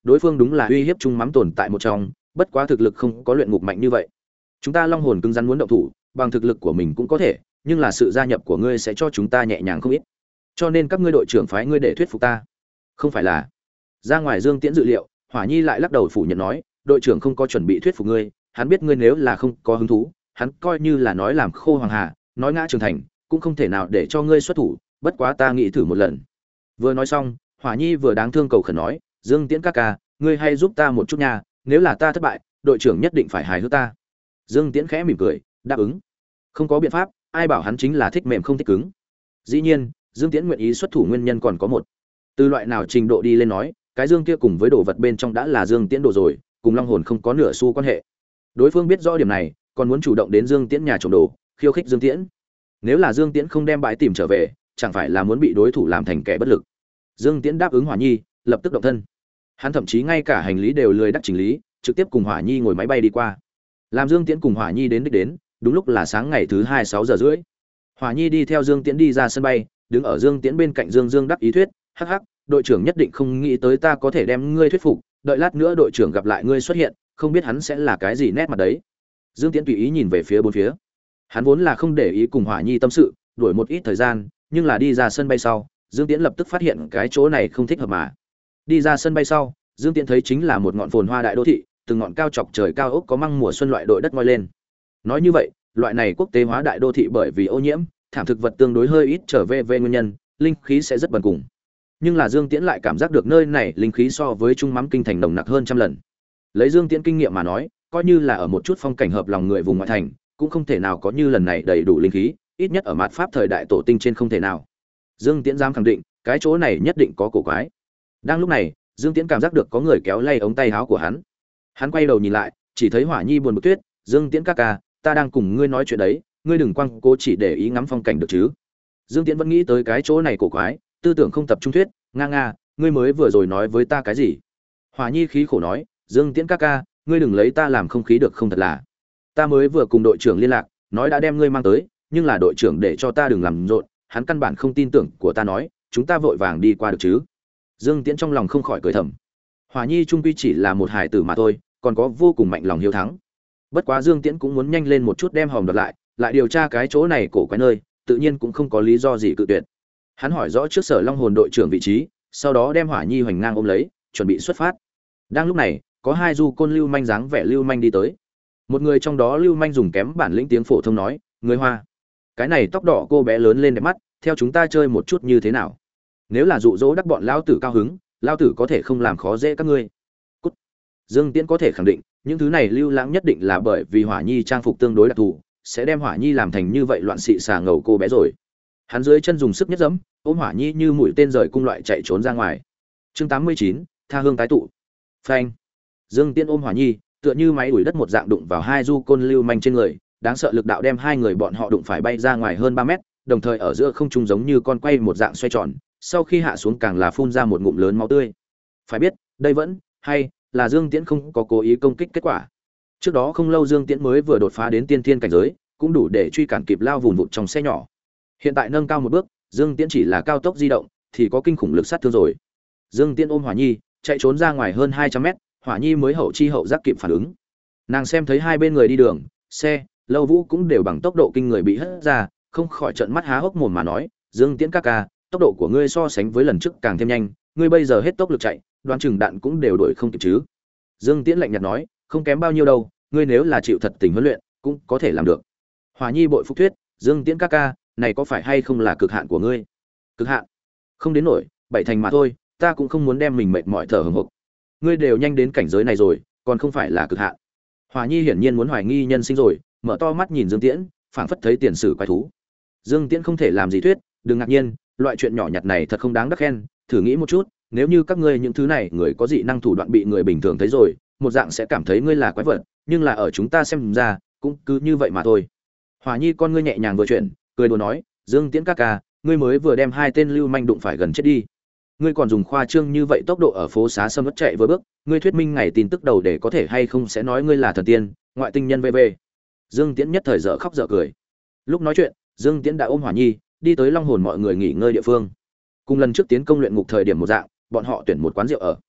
đối phương đúng là uy hiếp chung mắm tồn tại một trong, bất quá thực lực không có luyện ngục mạnh như vậy. Chúng ta long hồn cứng rắn muốn động thủ, bằng thực lực của mình cũng có thể, nhưng là sự gia nhập của ngươi sẽ cho chúng ta nhẹ nhàng không ít. Cho nên các ngươi đội trưởng phái ngươi để thuyết phục ta. Không phải là? Ra ngoài Dương Tiễn dự liệu, Hỏa Nhi lại lắc đầu phủ nhận nói, đội trưởng không có chuẩn bị thuyết phục ngươi, hắn biết ngươi nếu là không có hứng thú, hắn coi như là nói làm khô hoàng hà, nói ngã trường thành, cũng không thể nào để cho ngươi xuất thủ, bất quá ta nghĩ thử một lần. Vừa nói xong, Hỏa Nhi vừa đáng thương cầu khẩn nói, Dương Tiễn ca ca, ngươi hay giúp ta một chút nha, nếu là ta thất bại, đội trưởng nhất định phải hài hước ta. Dương Tiễn khẽ mỉm cười, đáp ứng. Không có biện pháp, ai bảo hắn chính là thích mềm không thích cứng. Dĩ nhiên, Dương Tiễn nguyện ý xuất thủ nguyên nhân còn có một. Từ loại nào trình độ đi lên nói, cái Dương kia cùng với đồ vật bên trong đã là Dương Tiễn đồ rồi, cùng long hồn không có nửa xu quan hệ. Đối phương biết rõ điểm này, còn muốn chủ động đến Dương Tiễn nhà trộm đồ, khiêu khích Dương Tiễn. Nếu là Dương Tiễn không đem bãi tìm trở về, chẳng phải là muốn bị đối thủ làm thành kẻ bất lực. Dương Tiễn đáp ứng Hỏa Nhi, lập tức động thân. Hắn thậm chí ngay cả hành lý đều lười đắc chỉnh lý, trực tiếp cùng Hỏa Nhi ngồi máy bay đi qua. Làm Dương Tiễn cùng Hỏa Nhi đến đích đến, đúng lúc là sáng ngày thứ hai 6 giờ rưỡi. Hỏa Nhi đi theo Dương Tiễn đi ra sân bay, đứng ở Dương Tiễn bên cạnh Dương đắc ý thuyết, hắc hắc, đội trưởng nhất định không nghĩ tới ta có thể đem ngươi thuyết phục, đợi lát nữa đội trưởng gặp lại ngươi xuất hiện, không biết hắn sẽ là cái gì nét mặt đấy. Dương Tiễn tùy ý nhìn về phía bốn phía. Hắn vốn là không để ý cùng Hỏa Nhi tâm sự, đuổi một ít thời gian, nhưng là đi ra sân bay sau, Dương Tiễn lập tức phát hiện cái chỗ này không thích hợp mà. Đi ra sân bay sau, Dương Tiễn thấy chính là một ngọn phồn hoa đại đô thị, từng ngọn cao chọc trời cao ốc có măng mùa xuân loại đội đất ngoi lên. Nói như vậy, loại này quốc tế hóa đại đô thị bởi vì ô nhiễm, thảm thực vật tương đối hơi ít trở về nguyên nhân, linh khí sẽ rất bần cùng. Nhưng là Dương Tiễn lại cảm giác được nơi này linh khí so với trung mắm kinh thành nồng nặc hơn trăm lần. Lấy Dương Tiễn kinh nghiệm mà nói, coi như là ở một chút phong cảnh hợp lòng người vùng ngoại thành, cũng không thể nào có như lần này đầy đủ linh khí, ít nhất ở mạt pháp thời đại tổ tinh trên không thể nào. Dương Tiễn dám khẳng định, cái chỗ này nhất định có cổ quái. Đang lúc này, Dương Tiễn cảm giác được có người kéo lay ống tay áo của hắn. Hắn quay đầu nhìn lại, chỉ thấy Hỏa Nhi buồn bực tuyết, "Dương Tiễn ca ca, ta đang cùng ngươi nói chuyện đấy, ngươi đừng quăng cố chỉ để ý ngắm phong cảnh được chứ?" Dương Tiễn vẫn nghĩ tới cái chỗ này cổ quái, tư tưởng không tập trung thuyết, "Nga, ngươi mới vừa rồi nói với ta cái gì?" Hỏa Nhi khí khổ nói, "Dương Tiễn ca ca, ngươi đừng lấy ta làm không khí được không, thật là. Ta mới vừa cùng đội trưởng liên lạc, nói đã đem ngươi mang tới, nhưng là đội trưởng để cho ta đừng làm rộn, hắn căn bản không tin tưởng của ta nói, chúng ta vội vàng đi qua được chứ?" Dương Tiễn trong lòng không khỏi cười thầm. Hỏa Nhi trung quy chỉ là một hài tử mà thôi, còn có vô cùng mạnh lòng hiếu thắng. Bất quá Dương Tiễn cũng muốn nhanh lên một chút đem hòm đoạt lại điều tra cái chỗ này cổ quái nơi, tự nhiên cũng không có lý do gì cự tuyệt. Hắn hỏi rõ trước Sở Long hồn đội trưởng vị trí, sau đó đem Hỏa Nhi hoành ngang ôm lấy, chuẩn bị xuất phát. Đang lúc này, có hai du côn lưu manh dáng vẻ lưu manh đi tới. Một người trong đó lưu manh dùng kém bản lĩnh tiếng phổ thông nói, "Người Hoa, cái này tóc đỏ cô bé lớn lên đẹp mắt, theo chúng ta chơi một chút như thế nào? Nếu là dụ dỗ đắc bọn lão tử cao hứng, lão tử có thể không làm khó dễ các ngươi." Cút. Dương Tiễn có thể khẳng định, những thứ này lưu lãng nhất định là bởi vì Hỏa Nhi trang phục tương đối đặc thù, sẽ đem Hỏa Nhi làm thành như vậy loạn xị xà ngầu cô bé rồi. Hắn dưới chân dùng sức nhất giẫm, ôm Hỏa Nhi như mũi tên rời cung loại chạy trốn ra ngoài. Chương 89, tha hương tái tụ. Phanh. Dương Tiễn ôm Hỏa Nhi, tựa như máy đuổi đất một dạng đụng vào hai du côn lưu manh trên người, đáng sợ lực đạo đem hai người bọn họ đụng phải bay ra ngoài hơn 3 mét, đồng thời ở giữa không trung giống như con quay một dạng xoay tròn, sau khi hạ xuống càng là phun ra một ngụm lớn máu tươi. Phải biết, đây vẫn hay là Dương Tiễn không có cố ý công kích kết quả. Trước đó không lâu Dương Tiễn mới vừa đột phá đến tiên thiên cảnh giới, cũng đủ để truy cản kịp lao vùn vụt trong xe nhỏ. Hiện tại nâng cao một bước, Dương Tiễn chỉ là cao tốc di động thì có kinh khủng lực sát thương rồi. Dương Tiễn ôm Hỏa Nhi, chạy trốn ra ngoài hơn 200 mét, Hỏa Nhi mới hậu chi hậu giác kịp phản ứng. Nàng xem thấy hai bên người đi đường, xe, Lâu Vũ cũng đều bằng tốc độ kinh người bị hất ra, không khỏi trợn mắt há hốc mồm mà nói, "Dương Tiễn ca ca, tốc độ của ngươi so sánh với lần trước càng thêm nhanh, ngươi bây giờ hết tốc lực chạy, đoán chừng đạn cũng đều đuổi không kịp chứ?" Dương Tiễn lạnh nhạt nói, "Không kém bao nhiêu đâu, ngươi nếu là chịu thật tình huấn luyện, cũng có thể làm được." Hỏa Nhi bội phục thuyết, "Dương Tiễn ca ca, này có phải hay không là cực hạn của ngươi?" "Cực hạn? Không đến nổi, 7 thành mà thôi, ta cũng không muốn đem mình mệt mỏi thở hổn hộc. Ngươi đều nhanh đến cảnh giới này rồi, còn không phải là cực hạn?" Hỏa Nhi hiển nhiên muốn hoài nghi nhân sinh rồi, mở to mắt nhìn Dương Tiễn, phảng phất thấy tiền sử quái thú. Dương Tiễn không thể làm gì thuyết, "Đừng ngạc nhiên, loại chuyện nhỏ nhặt này thật không đáng đắc khen, thử nghĩ một chút, nếu như các ngươi những thứ này người có dị năng thủ đoạn bị người bình thường thấy rồi, một dạng sẽ cảm thấy ngươi là quái vật, nhưng là ở chúng ta xem ra, cũng cứ như vậy mà thôi." Hỏa Nhi con ngươi nhẹ nhàng vừa chuyển, cười đùa nói, "Dương Tiễn ca ca, ngươi mới vừa đem hai tên lưu manh đụng phải gần chết đi. Ngươi còn dùng khoa trương như vậy tốc độ ở phố xá sâm ớt chạy với bước, ngươi thuyết minh ngày tin tức đầu để có thể hay không sẽ nói ngươi là thần tiên, ngoại tinh nhân vv." Dương Tiễn nhất thời dở khóc dở cười. Lúc nói chuyện, Dương Tiễn đã ôm Hỏa Nhi, đi tới Long hồn mọi người nghỉ ngơi địa phương. Cùng lần trước tiến công luyện ngục thời điểm một dạng, bọn họ tuyển một quán rượu ở.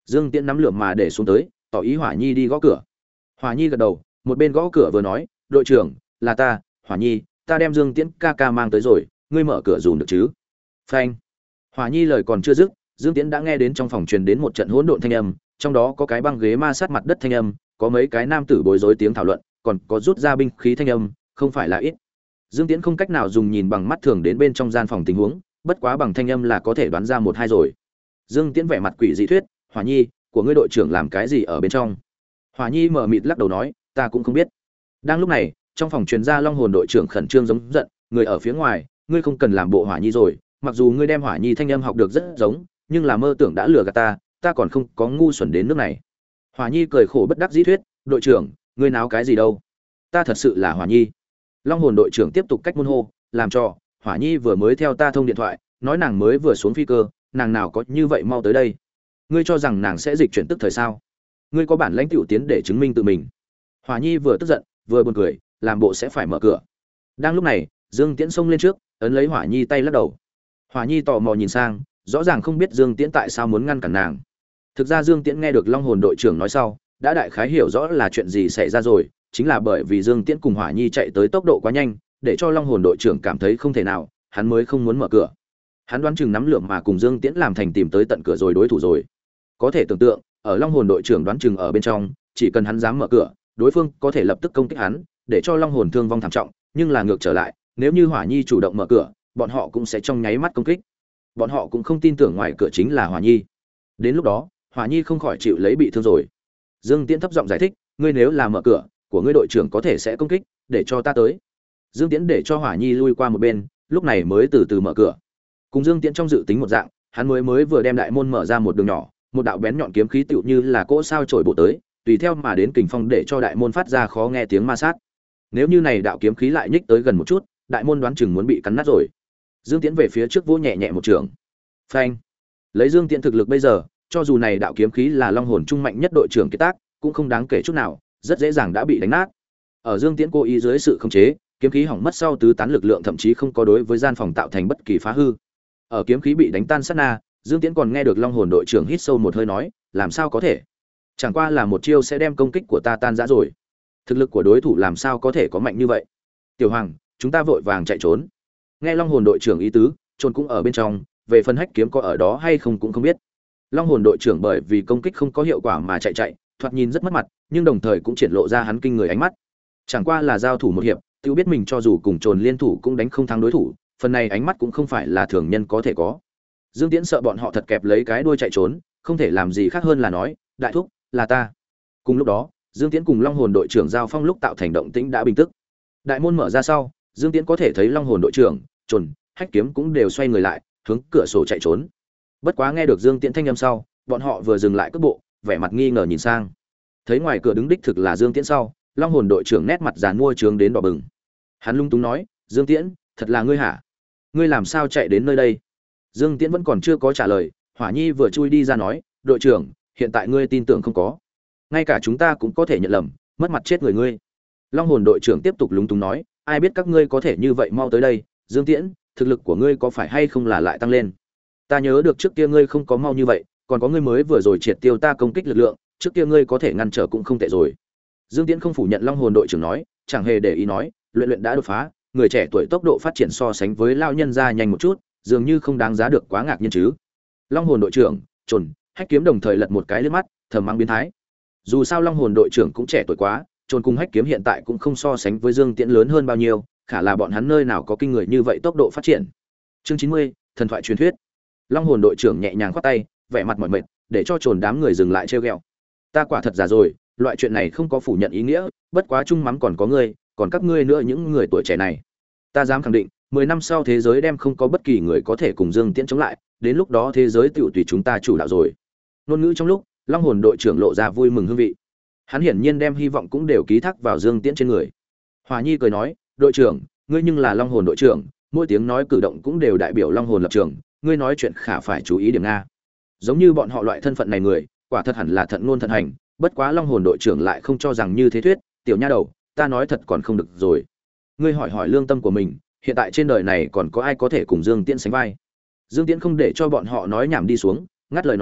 Dương Tiễn nắm lượm mà để xuống tới, tỏ ý Hỏa Nhi đi gõ cửa. Hỏa Nhi gật đầu, một bên gõ cửa vừa nói, đội trưởng, là ta, Hỏa Nhi, ta đem Dương Tiễn ca ca mang tới rồi, ngươi mở cửa dùm được chứ? Phanh. Hỏa Nhi lời còn chưa dứt, Dương Tiễn đã nghe đến trong phòng truyền đến một trận hỗn độn thanh âm, trong đó có cái băng ghế ma sát mặt đất thanh âm, có mấy cái nam tử bối rối tiếng thảo luận, còn có rút ra binh khí thanh âm, không phải là ít. Dương Tiễn không cách nào dùng nhìn bằng mắt thường đến bên trong gian phòng tình huống, bất quá bằng thanh âm là có thể đoán ra một hai rồi. Dương Tiễn vẻ mặt quỷ dị thuyết, Hỏa Nhi, của ngươi đội trưởng làm cái gì ở bên trong? Hỏa Nhi mở mịt lắc đầu nói, ta cũng không biết. Đang lúc này, trong phòng truyền ra Long Hồn đội trưởng khẩn trương giống giận, người ở phía ngoài, ngươi không cần làm bộ Hỏa Nhi rồi, mặc dù ngươi đem Hỏa Nhi thanh âm học được rất giống, nhưng là mơ tưởng đã lừa gạt ta, ta còn không có ngu xuẩn đến nước này. Hỏa Nhi cười khổ bất đắc dĩ thuyết, đội trưởng, ngươi náo cái gì đâu? Ta thật sự là Hỏa Nhi. Long Hồn đội trưởng tiếp tục cách môn hô, làm cho Hỏa Nhi vừa mới theo ta thông điện thoại, nói nàng mới vừa xuống phi cơ, nàng nào có như vậy mau tới đây? Ngươi cho rằng nàng sẽ dịch chuyển tức thời sao? Ngươi có bản lãnh tiểu tiến để chứng minh tự mình. Hỏa Nhi vừa tức giận, vừa buồn cười, làm bộ sẽ phải mở cửa. Đang lúc này, Dương Tiễn xông lên trước, ấn lấy Hỏa Nhi tay lắc đầu. Hỏa Nhi tò mò nhìn sang, rõ ràng không biết Dương Tiễn tại sao muốn ngăn cản nàng. Thực ra Dương Tiễn nghe được Long Hồn đội trưởng nói sau, đã đại khái hiểu rõ là chuyện gì xảy ra rồi, chính là bởi vì Dương Tiễn cùng Hỏa Nhi chạy tới tốc độ quá nhanh, để cho Long Hồn đội trưởng cảm thấy không thể nào, hắn mới không muốn mở cửa. Hắn đoán chừng nắm lượm mà cùng Dương Tiễn làm thành tìm tới tận cửa rồi đối thủ rồi. Có thể tưởng tượng, ở Long Hồn đội trưởng đoán chừng ở bên trong, chỉ cần hắn dám mở cửa, đối phương có thể lập tức công kích hắn, để cho Long Hồn thương vong thảm trọng, nhưng là ngược trở lại, nếu như Hỏa Nhi chủ động mở cửa, bọn họ cũng sẽ trong nháy mắt công kích. Bọn họ cũng không tin tưởng ngoài cửa chính là Hỏa Nhi. Đến lúc đó, Hỏa Nhi không khỏi chịu lấy bị thương rồi. Dương Tiễn thấp giọng giải thích, ngươi nếu là mở cửa, của ngươi đội trưởng có thể sẽ công kích, để cho ta tới. Dương Tiễn để cho Hỏa Nhi lui qua một bên, lúc này mới từ từ mở cửa. Cùng Dương Tiễn trong dự tính một dạng, hắn mới vừa đem đại môn mở ra một đường nhỏ, một đạo bén nhọn kiếm khí tựu như là cỗ sao chổi bộ tới, tùy theo mà đến kình phong để cho đại môn phát ra khó nghe tiếng ma sát. Nếu như này đạo kiếm khí lại nhích tới gần một chút, đại môn đoán chừng muốn bị cắn nát rồi. Dương Tiễn về phía trước vỗ nhẹ nhẹ một trường. Phanh. Lấy Dương Tiễn thực lực bây giờ, cho dù này đạo kiếm khí là Long Hồn trung mạnh nhất đội trưởng kết tác, cũng không đáng kể chút nào, rất dễ dàng đã bị đánh nát. Ở Dương Tiễn cố ý dưới sự khống chế, kiếm khí hỏng mất sau tứ tán lực lượng thậm chí không có đối với gian phòng tạo thành bất kỳ phá hư. Ở kiếm khí bị đánh tan sát na, Dương Tiễn còn nghe được Long Hồn đội trưởng hít sâu một hơi nói, làm sao có thể? Chẳng qua là một chiêu sẽ đem công kích của ta tan rã rồi. Thực lực của đối thủ làm sao có thể có mạnh như vậy? Tiểu Hoàng, chúng ta vội vàng chạy trốn. Nghe Long Hồn đội trưởng ý tứ, trốn cũng ở bên trong, về phần Hách Kiếm có ở đó hay không cũng không biết. Long Hồn đội trưởng bởi vì công kích không có hiệu quả mà chạy, thoạt nhìn rất mất mặt, nhưng đồng thời cũng triển lộ ra hắn kinh người ánh mắt. Chẳng qua là giao thủ một hiệp, tiêu biết mình cho dù cùng trồn liên thủ cũng đánh không thắng đối thủ, phần này ánh mắt cũng không phải là thường nhân có thể có. Dương Tiễn sợ bọn họ thật kẹp lấy cái đuôi chạy trốn, không thể làm gì khác hơn là nói, đại thúc, là ta. Cùng lúc đó, Dương Tiễn cùng Long Hồn đội trưởng giao phong lúc tạo thành động tĩnh đã bình tức. Đại môn mở ra sau, Dương Tiễn có thể thấy Long Hồn đội trưởng, trồn, Hách Kiếm cũng đều xoay người lại, hướng cửa sổ chạy trốn. Bất quá nghe được Dương Tiễn thanh âm sau, bọn họ vừa dừng lại cước bộ, vẻ mặt nghi ngờ nhìn sang. Thấy ngoài cửa đứng đích thực là Dương Tiễn sau, Long Hồn đội trưởng nét mặt giàn mua trướng đến đỏ bừng. Hắn lung túng nói, Dương Tiễn, thật là ngươi hả? Ngươi làm sao chạy đến nơi đây? Dương Tiễn vẫn còn chưa có trả lời, Hỏa Nhi vừa chui đi ra nói, đội trưởng, hiện tại ngươi tin tưởng không có. Ngay cả chúng ta cũng có thể nhận lầm, mất mặt chết người ngươi. Long Hồn đội trưởng tiếp tục lúng túng nói, ai biết các ngươi có thể như vậy mau tới đây, Dương Tiễn, thực lực của ngươi có phải hay không là lại tăng lên? Ta nhớ được trước kia ngươi không có mau như vậy, còn có ngươi mới vừa rồi triệt tiêu ta công kích lực lượng, trước kia ngươi có thể ngăn trở cũng không tệ rồi. Dương Tiễn không phủ nhận Long Hồn đội trưởng nói, chẳng hề để ý nói, luyện đã đột phá, người trẻ tuổi tốc độ phát triển so sánh với lao nhân gia nhanh một chút, dường như không đáng giá được quá ngạc nhiên chứ. Long Hồn đội trưởng, trồn, Hách Kiếm đồng thời lật một cái liếc mắt, thầm mắng biến thái. Dù sao Long Hồn đội trưởng cũng trẻ tuổi quá, trồn cùng Hách Kiếm hiện tại cũng không so sánh với Dương Tiễn lớn hơn bao nhiêu, khả là bọn hắn nơi nào có kinh người như vậy tốc độ phát triển. Chương 90, thần thoại truyền thuyết. Long Hồn đội trưởng nhẹ nhàng khoát tay, vẻ mặt mỏi mệt, để cho trồn đám người dừng lại trêu ghẹo. Ta quả thật già rồi, loại chuyện này không có phủ nhận ý nghĩa, bất quá chung mắm còn có ngươi, còn các ngươi nữa những người tuổi trẻ này. Ta dám khẳng định, 10 năm sau thế giới đem không có bất kỳ người có thể cùng Dương Tiễn chống lại, đến lúc đó thế giới tựu tùy chúng ta chủ đạo rồi. Ngôn ngữ trong lúc, Long Hồn đội trưởng lộ ra vui mừng hương vị. Hắn hiển nhiên đem hy vọng cũng đều ký thác vào Dương Tiễn trên người. Hòa Nhi cười nói, đội trưởng, ngươi nhưng là Long Hồn đội trưởng, mỗi tiếng nói cử động cũng đều đại biểu Long Hồn lập trường, ngươi nói chuyện khả phải chú ý điểm nga. Giống như bọn họ loại thân phận này người, quả thật hẳn là thận ngôn thận hành, bất quá Long Hồn đội trưởng lại không cho rằng như thế thuyết, tiểu nha đầu, ta nói thật còn không được rồi. Ngươi hỏi hỏi lương tâm của mình, hiện tại trên đời này còn có ai có thể cùng Dương Tiễn sánh vai? Dương Tiễn không để cho bọn họ nói nhảm đi xuống, ngắt lời nói,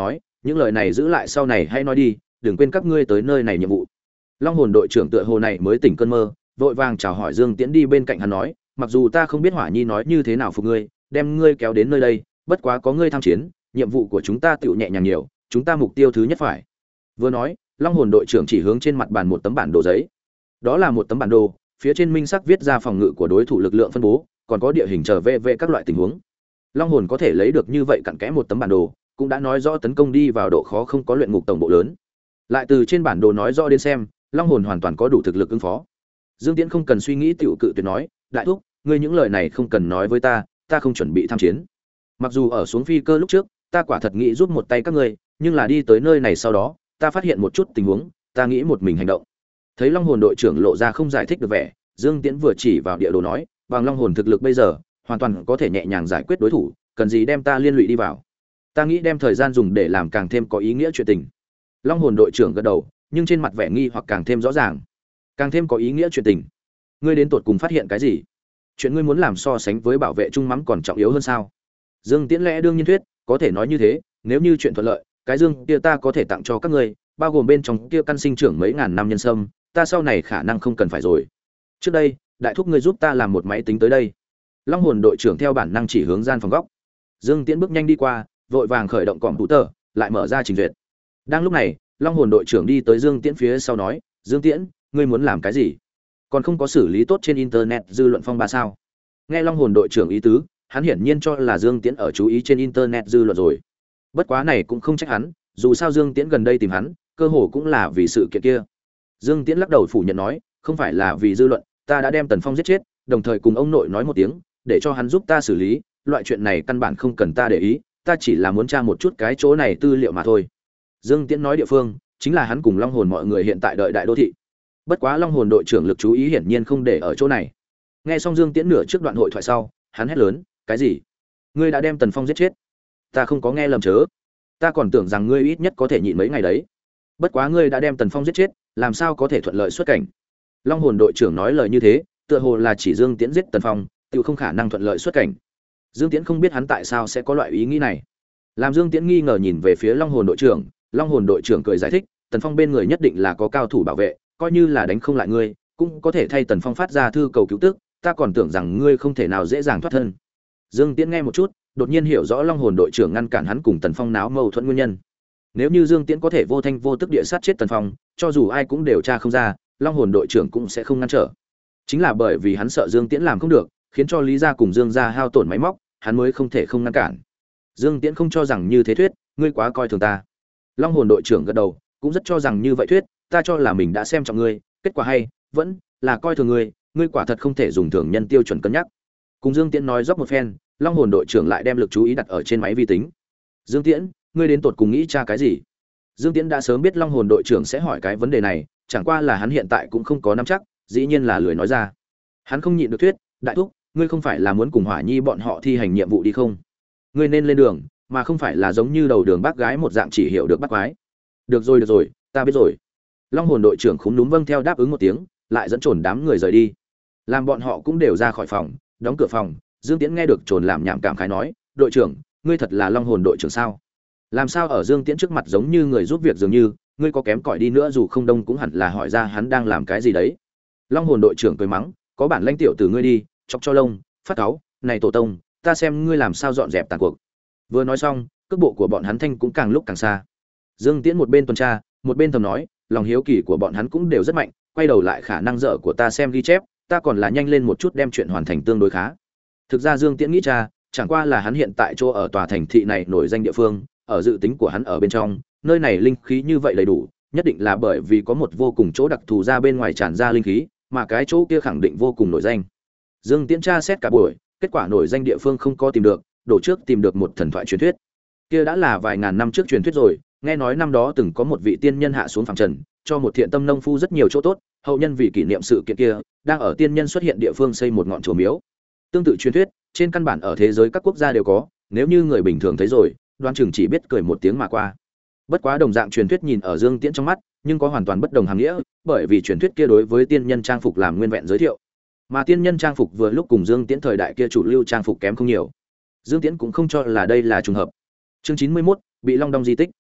những lời này giữ lại sau này hay nói đi, đừng quên các ngươi tới nơi này nhiệm vụ. Long hồn đội trưởng tựa hồ này mới tỉnh cơn mơ, vội vàng chào hỏi Dương Tiễn đi bên cạnh hắn nói, mặc dù ta không biết Hỏa Nhi nói như thế nào phục ngươi, đem ngươi kéo đến nơi đây, bất quá có ngươi tham chiến, nhiệm vụ của chúng ta tựu nhẹ nhàng nhiều, chúng ta mục tiêu thứ nhất phải. Vừa nói, Long hồn đội trưởng chỉ hướng trên mặt bàn một tấm bản đồ giấy. Đó là một tấm bản đồ, phía trên minh sắc viết ra phòng ngự của đối thủ lực lượng phân bố, còn có địa hình trở về các loại tình huống. Long hồn có thể lấy được như vậy cặn kẽ một tấm bản đồ, cũng đã nói rõ tấn công đi vào độ khó không có luyện ngục tổng bộ lớn. Lại từ trên bản đồ nói rõ đến xem, Long hồn hoàn toàn có đủ thực lực ứng phó. Dương Tiễn không cần suy nghĩ tiểu cự tuyệt nói, đại thúc, ngươi những lời này không cần nói với ta, ta không chuẩn bị tham chiến. Mặc dù ở xuống phi cơ lúc trước, ta quả thật nghĩ giúp một tay các ngươi, nhưng là đi tới nơi này sau đó, ta phát hiện một chút tình huống, ta nghĩ một mình hành động. Thấy Long hồn đội trưởng lộ ra không giải thích được vẻ, Dương Tiễn vừa chỉ vào địa đồ nói, bằng Long hồn thực lực bây giờ, hoàn toàn có thể nhẹ nhàng giải quyết đối thủ, cần gì đem ta liên lụy đi vào. Ta nghĩ đem thời gian dùng để làm càng thêm có ý nghĩa chuyện tình. Long hồn đội trưởng gật đầu, nhưng trên mặt vẻ nghi hoặc càng thêm rõ ràng. Càng thêm có ý nghĩa chuyện tình. Ngươi đến tột cùng phát hiện cái gì? Chuyện ngươi muốn làm so sánh với bảo vệ trung mắm còn trọng yếu hơn sao? Dương Tiễn lẽ đương nhiên thuyết, có thể nói như thế, nếu như chuyện thuận lợi, cái dương kia ta có thể tặng cho các ngươi, bao gồm bên trong kia căn sinh trưởng mấy ngàn năm nhân sâm, ta sau này khả năng không cần phải rồi. Trước đây, đại thúc ngươi giúp ta làm một máy tính tới đây. Long hồn đội trưởng theo bản năng chỉ hướng gian phòng góc. Dương Tiễn bước nhanh đi qua, vội vàng khởi động computer, lại mở ra trình duyệt. Đang lúc này, Long hồn đội trưởng đi tới Dương Tiễn phía sau nói, Dương Tiễn, ngươi muốn làm cái gì? Còn không có xử lý tốt trên internet dư luận phong ba sao? Nghe Long hồn đội trưởng ý tứ, hắn hiển nhiên cho là Dương Tiễn ở chú ý trên internet dư luận rồi. Bất quá này cũng không trách hắn, dù sao Dương Tiễn gần đây tìm hắn, cơ hồ cũng là vì sự kiện kia. Dương Tiễn lắc đầu phủ nhận nói, không phải là vì dư luận, ta đã đem Tần Phong giết chết, đồng thời cùng ông nội nói một tiếng, để cho hắn giúp ta xử lý, loại chuyện này căn bản không cần ta để ý, ta chỉ là muốn tra một chút cái chỗ này tư liệu mà thôi. Dương Tiễn nói địa phương, chính là hắn cùng Long hồn mọi người hiện tại đợi đại đô thị. Bất quá Long hồn đội trưởng lực chú ý hiển nhiên không để ở chỗ này. Nghe xong Dương Tiễn nửa trước đoạn hội thoại sau, hắn hét lớn, cái gì? Ngươi đã đem Tần Phong giết chết? Ta không có nghe lầm chớ. Ta còn tưởng rằng ngươi ít nhất có thể nhịn mấy ngày đấy. Bất quá ngươi đã đem Tần Phong giết chết, làm sao có thể thuận lợi xuất cảnh? Long hồn đội trưởng nói lời như thế, tựa hồ là chỉ Dương Tiễn giết Tần Phong, tự không khả năng thuận lợi xuất cảnh. Dương Tiễn không biết hắn tại sao sẽ có loại ý nghĩ này. Làm Dương Tiễn nghi ngờ nhìn về phía Long hồn đội trưởng cười giải thích, Tần Phong bên người nhất định là có cao thủ bảo vệ, coi như là đánh không lại ngươi, cũng có thể thay Tần Phong phát ra thư cầu cứu tức, ta còn tưởng rằng ngươi không thể nào dễ dàng thoát thân. Dương Tiễn nghe một chút, đột nhiên hiểu rõ Long hồn đội trưởng ngăn cản hắn cùng Tần Phong náo mâu thuẫn nguyên nhân. Nếu như Dương Tiễn có thể vô thanh vô tức địa sát chết Tần Phong, cho dù ai cũng điều tra không ra, Long hồn đội trưởng cũng sẽ không ngăn trở. Chính là bởi vì hắn sợ Dương Tiễn làm không được, khiến cho Lý gia cùng Dương gia hao tổn máy móc, hắn mới không thể không ngăn cản. Dương Tiễn không cho rằng như thế thuyết, ngươi quá coi thường ta. Long hồn đội trưởng gật đầu, cũng rất cho rằng như vậy thuyết, ta cho là mình đã xem trọng ngươi, kết quả hay, vẫn là coi thường ngươi, ngươi quả thật không thể dùng thường nhân tiêu chuẩn cân nhắc. Cùng Dương Tiễn nói dốc một phen, Long hồn đội trưởng lại đem lực chú ý đặt ở trên máy vi tính. Dương Tiễn, ngươi đến tột cùng nghĩ tra cái gì? Dương Tiễn đã sớm biết Long hồn đội trưởng sẽ hỏi cái vấn đề này, chẳng qua là hắn hiện tại cũng không có nắm chắc, dĩ nhiên là lười nói ra. Hắn không nhịn được thuyết, đại thúc, ngươi không phải là muốn cùng Hỏa Nhi bọn họ thi hành nhiệm vụ đi không? Ngươi nên lên đường, mà không phải là giống như đầu đường bác gái một dạng chỉ hiểu được bắt quái. Được rồi, ta biết rồi. Long hồn đội trưởng khúm núm vâng theo đáp ứng một tiếng, lại dẫn trồn đám người rời đi. Làm bọn họ cũng đều ra khỏi phòng, đóng cửa phòng, Dương Tiễn nghe được trồn làm nhảm cảm khái nói, đội trưởng, ngươi thật là Long hồn đội trưởng sao? Làm sao ở Dương Tiễn trước mặt giống như người giúp việc dường như, ngươi có kém cỏi đi nữa dù không đông cũng hẳn là hỏi ra hắn đang làm cái gì đấy. Long hồn đội trưởng cười mắng, có bản lãnh tiểu tử ngươi đi, chọc cho lông, phát cáu, này tổ tông, ta xem ngươi làm sao dọn dẹp tàn cuộc. Vừa nói xong, cước bộ của bọn hắn thanh cũng càng lúc càng xa. Dương Tiễn một bên tuần tra, một bên thầm nói, lòng hiếu kỳ của bọn hắn cũng đều rất mạnh, quay đầu lại khả năng dở của ta xem ghi chép, ta còn là nhanh lên một chút đem chuyện hoàn thành tương đối khá. Thực ra Dương Tiễn nghĩ cha, chẳng qua là hắn hiện tại chỗ ở tòa thành thị này nổi danh địa phương, ở dự tính của hắn ở bên trong, nơi này linh khí như vậy đầy đủ, nhất định là bởi vì có một vô cùng chỗ đặc thù ra bên ngoài tràn ra linh khí, mà cái chỗ kia khẳng định vô cùng nổi danh. Dương Tiễn tra xét cả buổi, kết quả nổi danh địa phương không có tìm được, đổ trước tìm được một thần thoại truyền thuyết. Kia đã là vài ngàn năm trước truyền thuyết rồi, nghe nói năm đó từng có một vị tiên nhân hạ xuống phàm trần, cho một thiện tâm nông phu rất nhiều chỗ tốt, hậu nhân vì kỷ niệm sự kiện kia, đang ở tiên nhân xuất hiện địa phương xây một ngọn chùa miếu. Tương tự truyền thuyết, trên căn bản ở thế giới các quốc gia đều có, nếu như người bình thường thấy rồi, đoán chừng chỉ biết cười một tiếng mà qua. Bất quá đồng dạng truyền thuyết nhìn ở Dương Tiễn trong mắt, nhưng có hoàn toàn bất đồng hàm nghĩa, bởi vì truyền thuyết kia đối với tiên nhân trang phục làm nguyên vẹn giới thiệu, mà tiên nhân trang phục vừa lúc cùng Dương Tiễn thời đại kia chủ lưu trang phục kém không nhiều. Dương Tiễn cũng không cho là đây là trùng hợp. Chương 91, bị Long Đong di tích.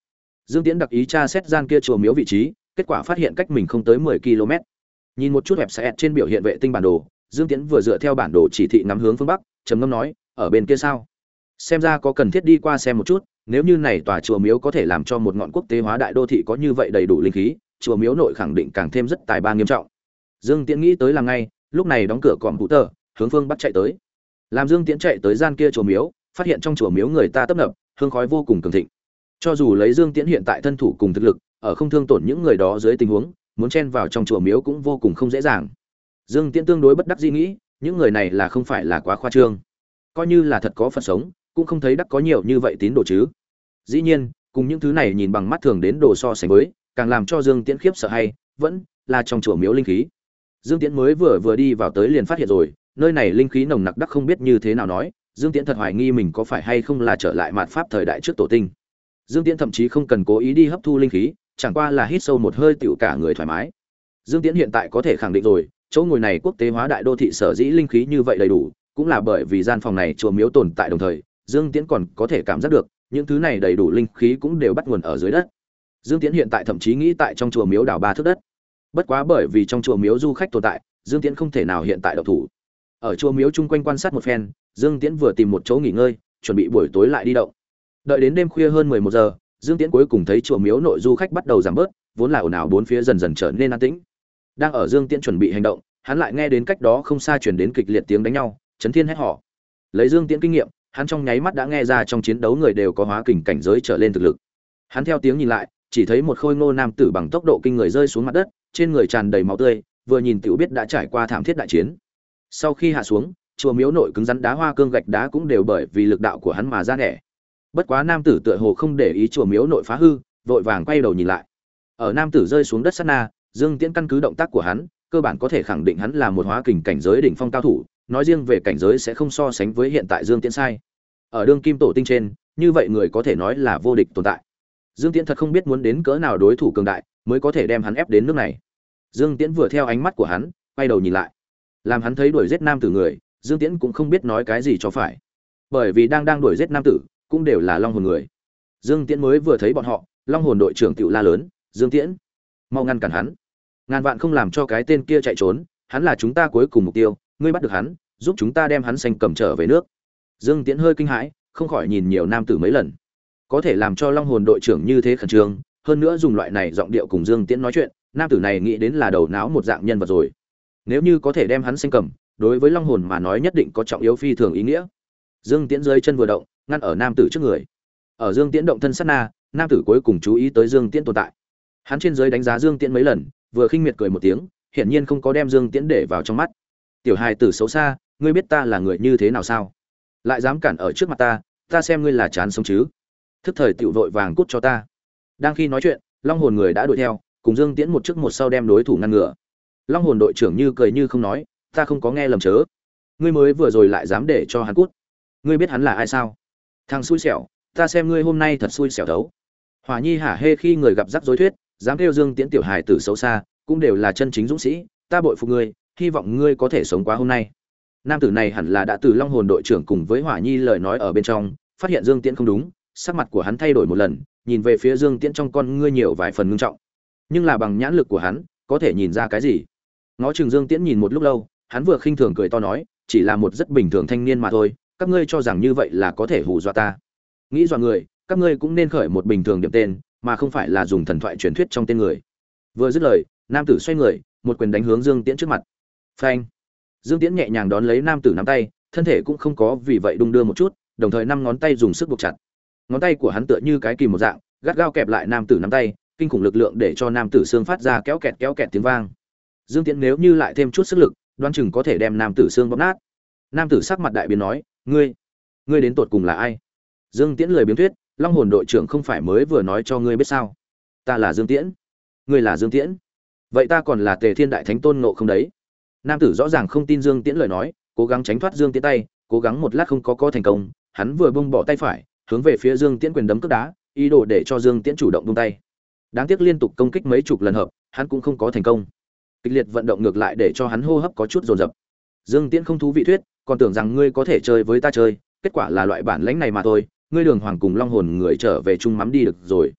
Dương Tiễn đặc ý tra xét gian kia chùa miếu vị trí, kết quả phát hiện cách mình không tới 10 km. Nhìn một chút website trên biểu hiện vệ tinh bản đồ, Dương Tiễn vừa dựa theo bản đồ chỉ thị ngắm hướng phương bắc, trầm ngâm nói, ở bên kia sao? Xem ra có cần thiết đi qua xem một chút, nếu như này tòa chùa miếu có thể làm cho một ngọn quốc tế hóa đại đô thị có như vậy đầy đủ linh khí, chùa miếu nội khẳng định càng thêm rất tài ba nghiêm trọng. Dương Tiễn nghĩ tới là ngay, lúc này đóng cửa cọm hữu tờ, hướng phương bắc chạy tới. Làm Dương Tiễn chạy tới gian kia chùa miếu, phát hiện trong chùa miếu người ta tấp nập, hương khói vô cùng cường thịnh. Cho dù lấy Dương Tiễn hiện tại thân thủ cùng thực lực, ở không thương tổn những người đó dưới tình huống, muốn chen vào trong chùa miếu cũng vô cùng không dễ dàng. Dương Tiễn tương đối bất đắc dĩ nghĩ, những người này là không phải là quá khoa trương, coi như là thật có Phật sống, cũng không thấy đắc có nhiều như vậy tín đồ chứ. Dĩ nhiên, cùng những thứ này nhìn bằng mắt thường đến đồ so sánh với, càng làm cho Dương Tiễn khiếp sợ hay, vẫn là trong chùa miếu linh khí. Dương Tiễn mới vừa đi vào tới liền phát hiện rồi, nơi này linh khí nồng nặc đắc không biết như thế nào nói, Dương Tiễn thật hoài nghi mình có phải hay không là trở lại mạt pháp thời đại trước tổ tinh. Dương Tiễn thậm chí không cần cố ý đi hấp thu linh khí, chẳng qua là hít sâu một hơi tựu cả người thoải mái. Dương Tiễn hiện tại có thể khẳng định rồi, chỗ ngồi này quốc tế hóa đại đô thị sở dĩ linh khí như vậy đầy đủ, cũng là bởi vì gian phòng này chùa miếu tồn tại đồng thời, Dương Tiễn còn có thể cảm giác được, những thứ này đầy đủ linh khí cũng đều bắt nguồn ở dưới đất. Dương Tiễn hiện tại thậm chí nghĩ tại trong chùa miếu đào 3 thước đất. Bất quá bởi vì trong chùa miếu du khách tồn tại, Dương Tiễn không thể nào hiện tại động thủ. Ở chùa miếu chung quanh quan sát một phen, Dương Tiễn vừa tìm một chỗ nghỉ ngơi, chuẩn bị buổi tối lại đi động. Đợi đến đêm khuya hơn 11 giờ, Dương Tiễn cuối cùng thấy chùa miếu nội du khách bắt đầu giảm bớt, vốn là ồn ào bốn phía dần dần trở nên an tĩnh. Đang ở Dương Tiễn chuẩn bị hành động, hắn lại nghe đến cách đó không xa truyền đến kịch liệt tiếng đánh nhau, chấn thiên hét họ. Lấy Dương Tiễn kinh nghiệm, hắn trong nháy mắt đã nghe ra trong chiến đấu người đều có hóa kình cảnh giới trở lên thực lực. Hắn theo tiếng nhìn lại, chỉ thấy một khôi ngô nam tử bằng tốc độ kinh người rơi xuống mặt đất, trên người tràn đầy máu tươi, vừa nhìn tiểu biết đã trải qua thảm thiết đại chiến. Sau khi hạ xuống, chùa miếu nội cứng rắn đá hoa cương gạch đá cũng đều bởi vì lực đạo của hắn mà ra nẻ. Bất quá nam tử tựa hồ không để ý chùa miếu nội phá hư, vội vàng quay đầu nhìn lại. Ở nam tử rơi xuống đất sát na, Dương Tiễn căn cứ động tác của hắn, cơ bản có thể khẳng định hắn là một hóa kình cảnh giới đỉnh phong cao thủ, nói riêng về cảnh giới sẽ không so sánh với hiện tại Dương Tiễn sai. Ở đương kim tổ tinh trên, như vậy người có thể nói là vô địch tồn tại. Dương Tiễn thật không biết muốn đến cỡ nào đối thủ cường đại mới có thể đem hắn ép đến nước này. Dương Tiễn vừa theo ánh mắt của hắn, quay đầu nhìn lại. Làm hắn thấy đuổi giết nam tử người, Dương Tiễn cũng không biết nói cái gì cho phải. Bởi vì đang đuổi giết nam tử, cũng đều là long hồn người. Dương Tiễn mới vừa thấy bọn họ, long hồn đội trưởng tiểu la lớn, "Dương Tiễn, mau ngăn cản hắn. Ngàn vạn không làm cho cái tên kia chạy trốn, hắn là chúng ta cuối cùng mục tiêu, ngươi bắt được hắn, giúp chúng ta đem hắn xanh cầm trở về nước." Dương Tiễn hơi kinh hãi, không khỏi nhìn nhiều nam tử mấy lần. Có thể làm cho long hồn đội trưởng như thế khẩn trương, hơn nữa dùng loại này giọng điệu cùng Dương Tiễn nói chuyện, nam tử này nghĩ đến là đầu não một dạng nhân vật rồi. Nếu như có thể đem hắn xanh cầm, đối với long hồn mà nói nhất định có trọng yếu phi thường ý nghĩa. Dương Tiễn rơi chân vừa động, ngăn ở nam tử trước người. Ở Dương Tiễn động thân sát na, nam tử cuối cùng chú ý tới Dương Tiễn tồn tại. Hắn trên dưới đánh giá Dương Tiễn mấy lần, vừa khinh miệt cười một tiếng, hiển nhiên không có đem Dương Tiễn để vào trong mắt. "Tiểu hài tử xấu xa, ngươi biết ta là người như thế nào sao? Lại dám cản ở trước mặt ta xem ngươi là chán sống chứ?" Thức thời tiểu vội vàng cút cho ta. Đang khi nói chuyện, long hồn người đã đuổi theo, cùng Dương Tiễn một trước một sau đem đối thủ ngăn ngừa. Long hồn đội trưởng như cười như không nói, "Ta không có nghe lầm chớ. Ngươi mới vừa rồi lại dám để cho hắn cút. Ngươi biết hắn là ai sao? Thằng xui xẻo, ta xem ngươi hôm nay thật xui xẻo thấu." Hỏa Nhi hả hê khi người gặp rắc rối thuyết, dám kêu Dương Tiễn tiểu hài tử xấu xa, cũng đều là chân chính dũng sĩ, ta bội phục ngươi, hy vọng ngươi có thể sống qua hôm nay. Nam tử này hẳn là đã từ long hồn đội trưởng cùng với Hỏa Nhi lời nói ở bên trong, phát hiện Dương Tiễn không đúng, sắc mặt của hắn thay đổi một lần, nhìn về phía Dương Tiễn trong con ngươi nhiều vài phần ngưng trọng. Nhưng là bằng nhãn lực của hắn, có thể nhìn ra cái gì? Ngó chừng Dương Tiễn nhìn một lúc lâu, hắn vừa khinh thường cười to nói, "Chỉ là một rất bình thường thanh niên mà thôi, các ngươi cho rằng như vậy là có thể hù dọa ta? Nghĩ dọa người, các ngươi cũng nên khởi một bình thường điểm tên, mà không phải là dùng thần thoại truyền thuyết trong tên người." Vừa dứt lời, nam tử xoay người, một quyền đánh hướng Dương Tiễn trước mặt. Phanh! Dương Tiễn nhẹ nhàng đón lấy nam tử nắm tay, thân thể cũng không có vì vậy đung đưa một chút, đồng thời năm ngón tay dùng sức buộc chặt. Ngón tay của hắn tựa như cái kìm một dạng, gắt gao kẹp lại nam tử nắm tay, kinh khủng lực lượng để cho nam tử xương phát ra kéo kẹt tiếng vang. Dương Tiễn nếu như lại thêm chút sức lực, đoán chừng có thể đem nam tử xương bóp nát. Nam tử sắc mặt đại biến nói, ngươi đến tột cùng là ai?" Dương Tiễn lười biếng thuyết, "Long hồn đội trưởng không phải mới vừa nói cho ngươi biết sao? Ta là Dương Tiễn." "Ngươi là Dương Tiễn? Vậy ta còn là Tề Thiên Đại Thánh Tôn Ngộ không đấy?" Nam tử rõ ràng không tin Dương Tiễn lời nói, cố gắng tránh thoát Dương Tiễn tay, cố gắng một lát không có thành công, hắn vừa buông bỏ tay phải, hướng về phía Dương Tiễn quyền đấm cước đá, ý đồ để cho Dương Tiễn chủ động buông tay. Đáng tiếc liên tục công kích mấy chục lần hợp, hắn cũng không có thành công. Kịch liệt vận động ngược lại để cho hắn hô hấp có chút dồn dập. Dương Tiễn không thú vị thuyết, "Còn tưởng rằng ngươi có thể chơi với ta chơi, kết quả là loại bản lãnh này mà thôi, ngươi đường hoàng cùng long hồn người trở về chung mắm đi được rồi."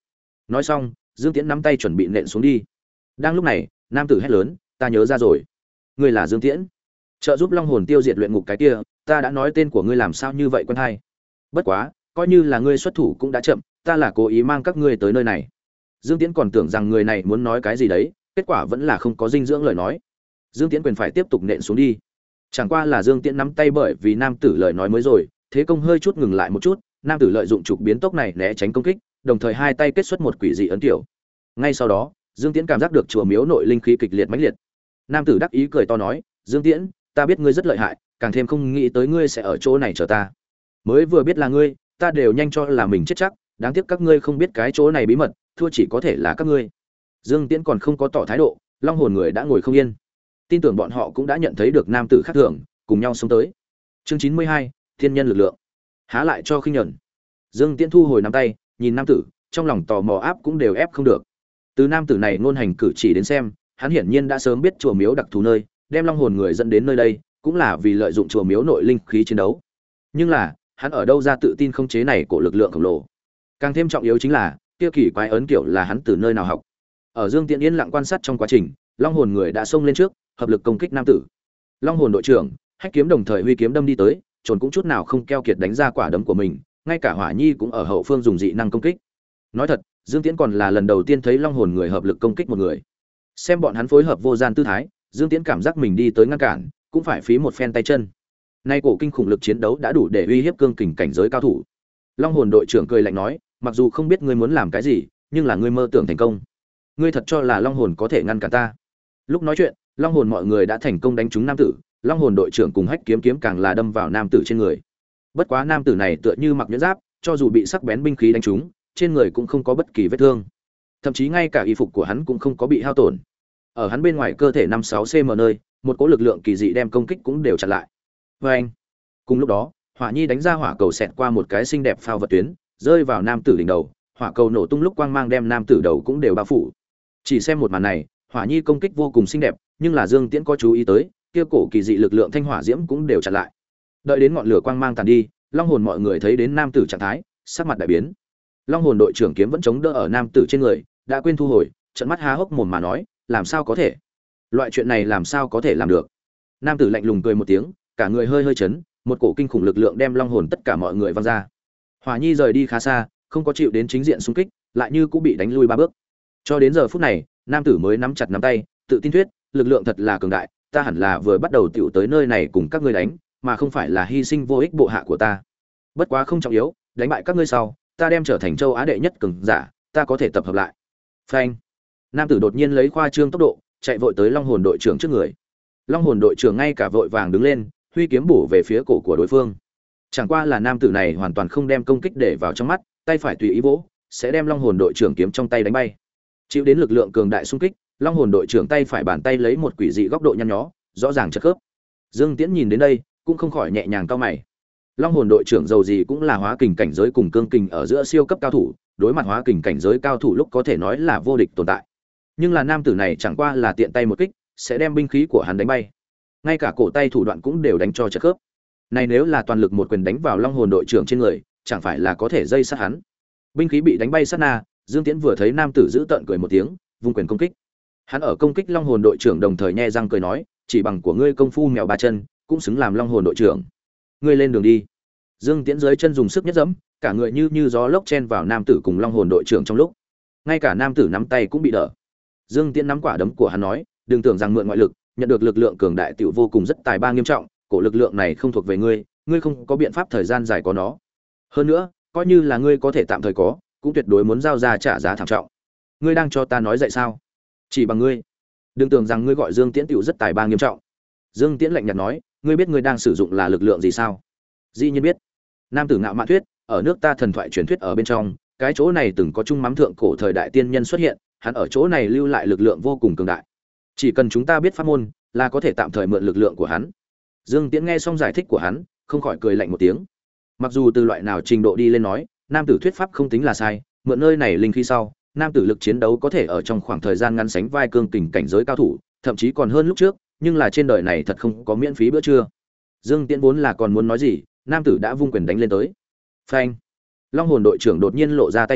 Nói xong, Dương Tiễn nắm tay chuẩn bị nện xuống đi. Đang lúc này, nam tử hét lớn, ta nhớ ra rồi, ngươi là Dương Tiễn, trợ giúp Long hồn tiêu diệt luyện ngục cái kia, ta đã nói tên của ngươi làm sao như vậy quen hay. Bất quá, coi như là ngươi xuất thủ cũng đã chậm, ta là cố ý mang các ngươi tới nơi này. Dương Tiễn còn tưởng rằng người này muốn nói cái gì đấy, kết quả vẫn là không có dinh dưỡng lời nói. Dương Tiễn quyền phải tiếp tục nện xuống đi. Chẳng qua là Dương Tiễn nắm tay bởi vì nam tử lời nói mới rồi, thế công hơi chút ngừng lại một chút, nam tử lợi dụng trục biến tốc này né tránh công kích, đồng thời hai tay kết xuất một quỷ dị ấn tiểu. Ngay sau đó, Dương Tiễn cảm giác được chùa miếu nội linh khí kịch liệt mãnh liệt. Nam tử đắc ý cười to nói, "Dương Tiễn, ta biết ngươi rất lợi hại, càng thêm không nghĩ tới ngươi sẽ ở chỗ này chờ ta. Mới vừa biết là ngươi, ta đều nhanh cho là mình chết chắc, đáng tiếc các ngươi không biết cái chỗ này bí mật, thua chỉ có thể là các ngươi." Dương Tiễn còn không có tỏ thái độ, Long hồn người đã ngồi không yên. Tin tưởng bọn họ cũng đã nhận thấy được nam tử khác thường, cùng nhau xông tới. Chương 92, Thiên nhân lực lượng. Há lại cho khinh nhẫn. Dương Tiễn thu hồi nắm tay, nhìn nam tử, trong lòng tò mò áp cũng đều ép không được. Từ nam tử này ngôn hành cử chỉ đến xem, hắn hiển nhiên đã sớm biết chùa miếu đặc thù nơi, đem Long hồn người dẫn đến nơi đây, cũng là vì lợi dụng chùa miếu nội linh khí chiến đấu. Nhưng là, hắn ở đâu ra tự tin khống chế này của lực lượng khổng lồ? Càng thêm trọng yếu chính là, kia kỳ quái ấn kiểu là hắn từ nơi nào học? Ở Dương Tiễn yên lặng quan sát trong quá trình, Long hồn người đã xông lên trước, hợp lực công kích nam tử. Long hồn đội trưởng, Hách kiếm đồng thời huy kiếm đâm đi tới, trồn cũng chút nào không keo kiệt đánh ra quả đấm của mình, ngay cả Hỏa Nhi cũng ở hậu phương dùng dị năng công kích. Nói thật, Dương Tiễn còn là lần đầu tiên thấy Long hồn người hợp lực công kích một người. Xem bọn hắn phối hợp vô gian tư thái, Dương Tiễn cảm giác mình đi tới ngăn cản, cũng phải phí một phen tay chân. Nay cổ kinh khủng lực chiến đấu đã đủ để uy hiếp cương kình cảnh giới cao thủ. Long hồn đội trưởng cười lạnh nói, mặc dù không biết ngươi muốn làm cái gì, nhưng là ngươi mơ tưởng thành công. Ngươi thật cho là Long hồn có thể ngăn cản ta? Lúc nói chuyện, Long hồn mọi người đã thành công đánh trúng nam tử, Long hồn đội trưởng cùng Hách kiếm kiếm càng là đâm vào nam tử trên người. Bất quá nam tử này tựa như mặc nhuyễn giáp, cho dù bị sắc bén binh khí đánh trúng, trên người cũng không có bất kỳ vết thương. Thậm chí ngay cả y phục của hắn cũng không có bị hao tổn. Ở hắn bên ngoài cơ thể 5-6 cm nơi, một cỗ lực lượng kỳ dị đem công kích cũng đều chặn lại. Và anh, cùng lúc đó, Hỏa Nhi đánh ra hỏa cầu xẹt qua một cái xinh đẹp phao vật tuyến, rơi vào nam tử đỉnh đầu, hỏa cầu nổ tung lúc quang mang đem nam tử đầu cũng đều bao phủ. Chỉ xem một màn này, Hỏa Nhi công kích vô cùng xinh đẹp, nhưng là Dương Tiễn có chú ý tới, kia cổ kỳ dị lực lượng thanh hỏa diễm cũng đều chặn lại. Đợi đến ngọn lửa quang mang tàn đi, Long hồn mọi người thấy đến nam tử trạng thái, sắc mặt đại biến. Long hồn đội trưởng kiếm vẫn chống đỡ ở nam tử trên người, đã quên thu hồi, trợn mắt há hốc mồm mà nói, làm sao có thể? Loại chuyện này làm sao có thể làm được? Nam tử lạnh lùng cười một tiếng, cả người hơi hơi chấn, một cổ kinh khủng lực lượng đem Long hồn tất cả mọi người văng ra. Hỏa Nhi rời đi khá xa, không có chịu đến chính diện xung kích, lại như cũng bị đánh lui 3 bước. Cho đến giờ phút này, nam tử mới nắm chặt nắm tay, tự tin thuyết, lực lượng thật là cường đại, ta hẳn là vừa bắt đầu tiểu tới nơi này cùng các ngươi đánh, mà không phải là hy sinh vô ích bộ hạ của ta. Bất quá không trọng yếu, đánh bại các ngươi sau, ta đem trở thành châu Á đệ nhất cường giả, ta có thể tập hợp lại. Phanh. Nam tử đột nhiên lấy khoa trương tốc độ, chạy vội tới Long hồn đội trưởng trước người. Long hồn đội trưởng ngay cả vội vàng đứng lên, huy kiếm bổ về phía cổ của đối phương. Chẳng qua là nam tử này hoàn toàn không đem công kích để vào trong mắt, tay phải tùy ý vỗ, sẽ đem Long hồn đội trưởng kiếm trong tay đánh bay. Chịu đến lực lượng cường đại xung kích, Long hồn đội trưởng tay phải bàn tay lấy một quỷ dị góc độ nhăn nhó, rõ ràng chật khớp. Dương Tiễn nhìn đến đây, cũng không khỏi nhẹ nhàng cau mày. Long hồn đội trưởng dầu gì cũng là hóa kình cảnh giới cùng cương kình ở giữa siêu cấp cao thủ, đối mặt hóa kình cảnh giới cao thủ lúc có thể nói là vô địch tồn tại. Nhưng là nam tử này chẳng qua là tiện tay một kích, sẽ đem binh khí của hắn đánh bay. Ngay cả cổ tay thủ đoạn cũng đều đánh cho chật khớp. Này nếu là toàn lực một quyền đánh vào Long hồn đội trưởng trên người, chẳng phải là có thể dây sát hắn. Binh khí bị đánh bay sát na, Dương Tiễn vừa thấy nam tử giữ tợn cười một tiếng, vung quyền công kích. Hắn ở công kích Long hồn đội trưởng đồng thời nhe răng cười nói, chỉ bằng của ngươi công phu mèo ba chân, cũng xứng làm Long hồn đội trưởng. Ngươi lên đường đi. Dương Tiễn dưới chân dùng sức nhất dẫm, cả người như gió lốc chen vào nam tử cùng Long hồn đội trưởng trong lúc. Ngay cả nam tử nắm tay cũng bị đỡ. Dương Tiễn nắm quả đấm của hắn nói, đừng tưởng rằng mượn ngoại lực, nhận được lực lượng cường đại tiểu vô cùng rất tài ba nghiêm trọng, cổ lực lượng này không thuộc về ngươi, ngươi không có biện pháp thời gian dài có nó. Hơn nữa, coi như là ngươi có thể tạm thời có, cũng tuyệt đối muốn giao ra trả giá thảm trọng. Ngươi đang cho ta nói dạy sao? Chỉ bằng ngươi, đừng tưởng rằng ngươi gọi Dương Tiễn tiểu rất tài ba nghiêm trọng. Dương Tiễn lạnh nhạt nói, ngươi biết ngươi đang sử dụng là lực lượng gì sao? Dĩ nhiên biết. Nam tử ngạo mạn thuyết, ở nước ta thần thoại truyền thuyết ở bên trong, cái chỗ này từng có trung mắm thượng cổ thời đại tiên nhân xuất hiện, hắn ở chỗ này lưu lại lực lượng vô cùng cường đại. Chỉ cần chúng ta biết pháp môn, là có thể tạm thời mượn lực lượng của hắn. Dương Tiễn nghe xong giải thích của hắn, không khỏi cười lạnh một tiếng. Mặc dù từ loại nào trình độ đi lên nói, nam tử thuyết pháp không tính là sai, mượn nơi này linh khí sau, nam tử lực chiến đấu có thể ở trong khoảng thời gian ngắn sánh vai cương kình cảnh giới cao thủ, thậm chí còn hơn lúc trước, nhưng là trên đời này thật không có miễn phí bữa trưa. Dương Tiễn vốn là còn muốn nói gì, nam tử đã vung quyền đánh lên tới. Phanh! Long hồn đội trưởng đột nhiên lộ ra tay trái,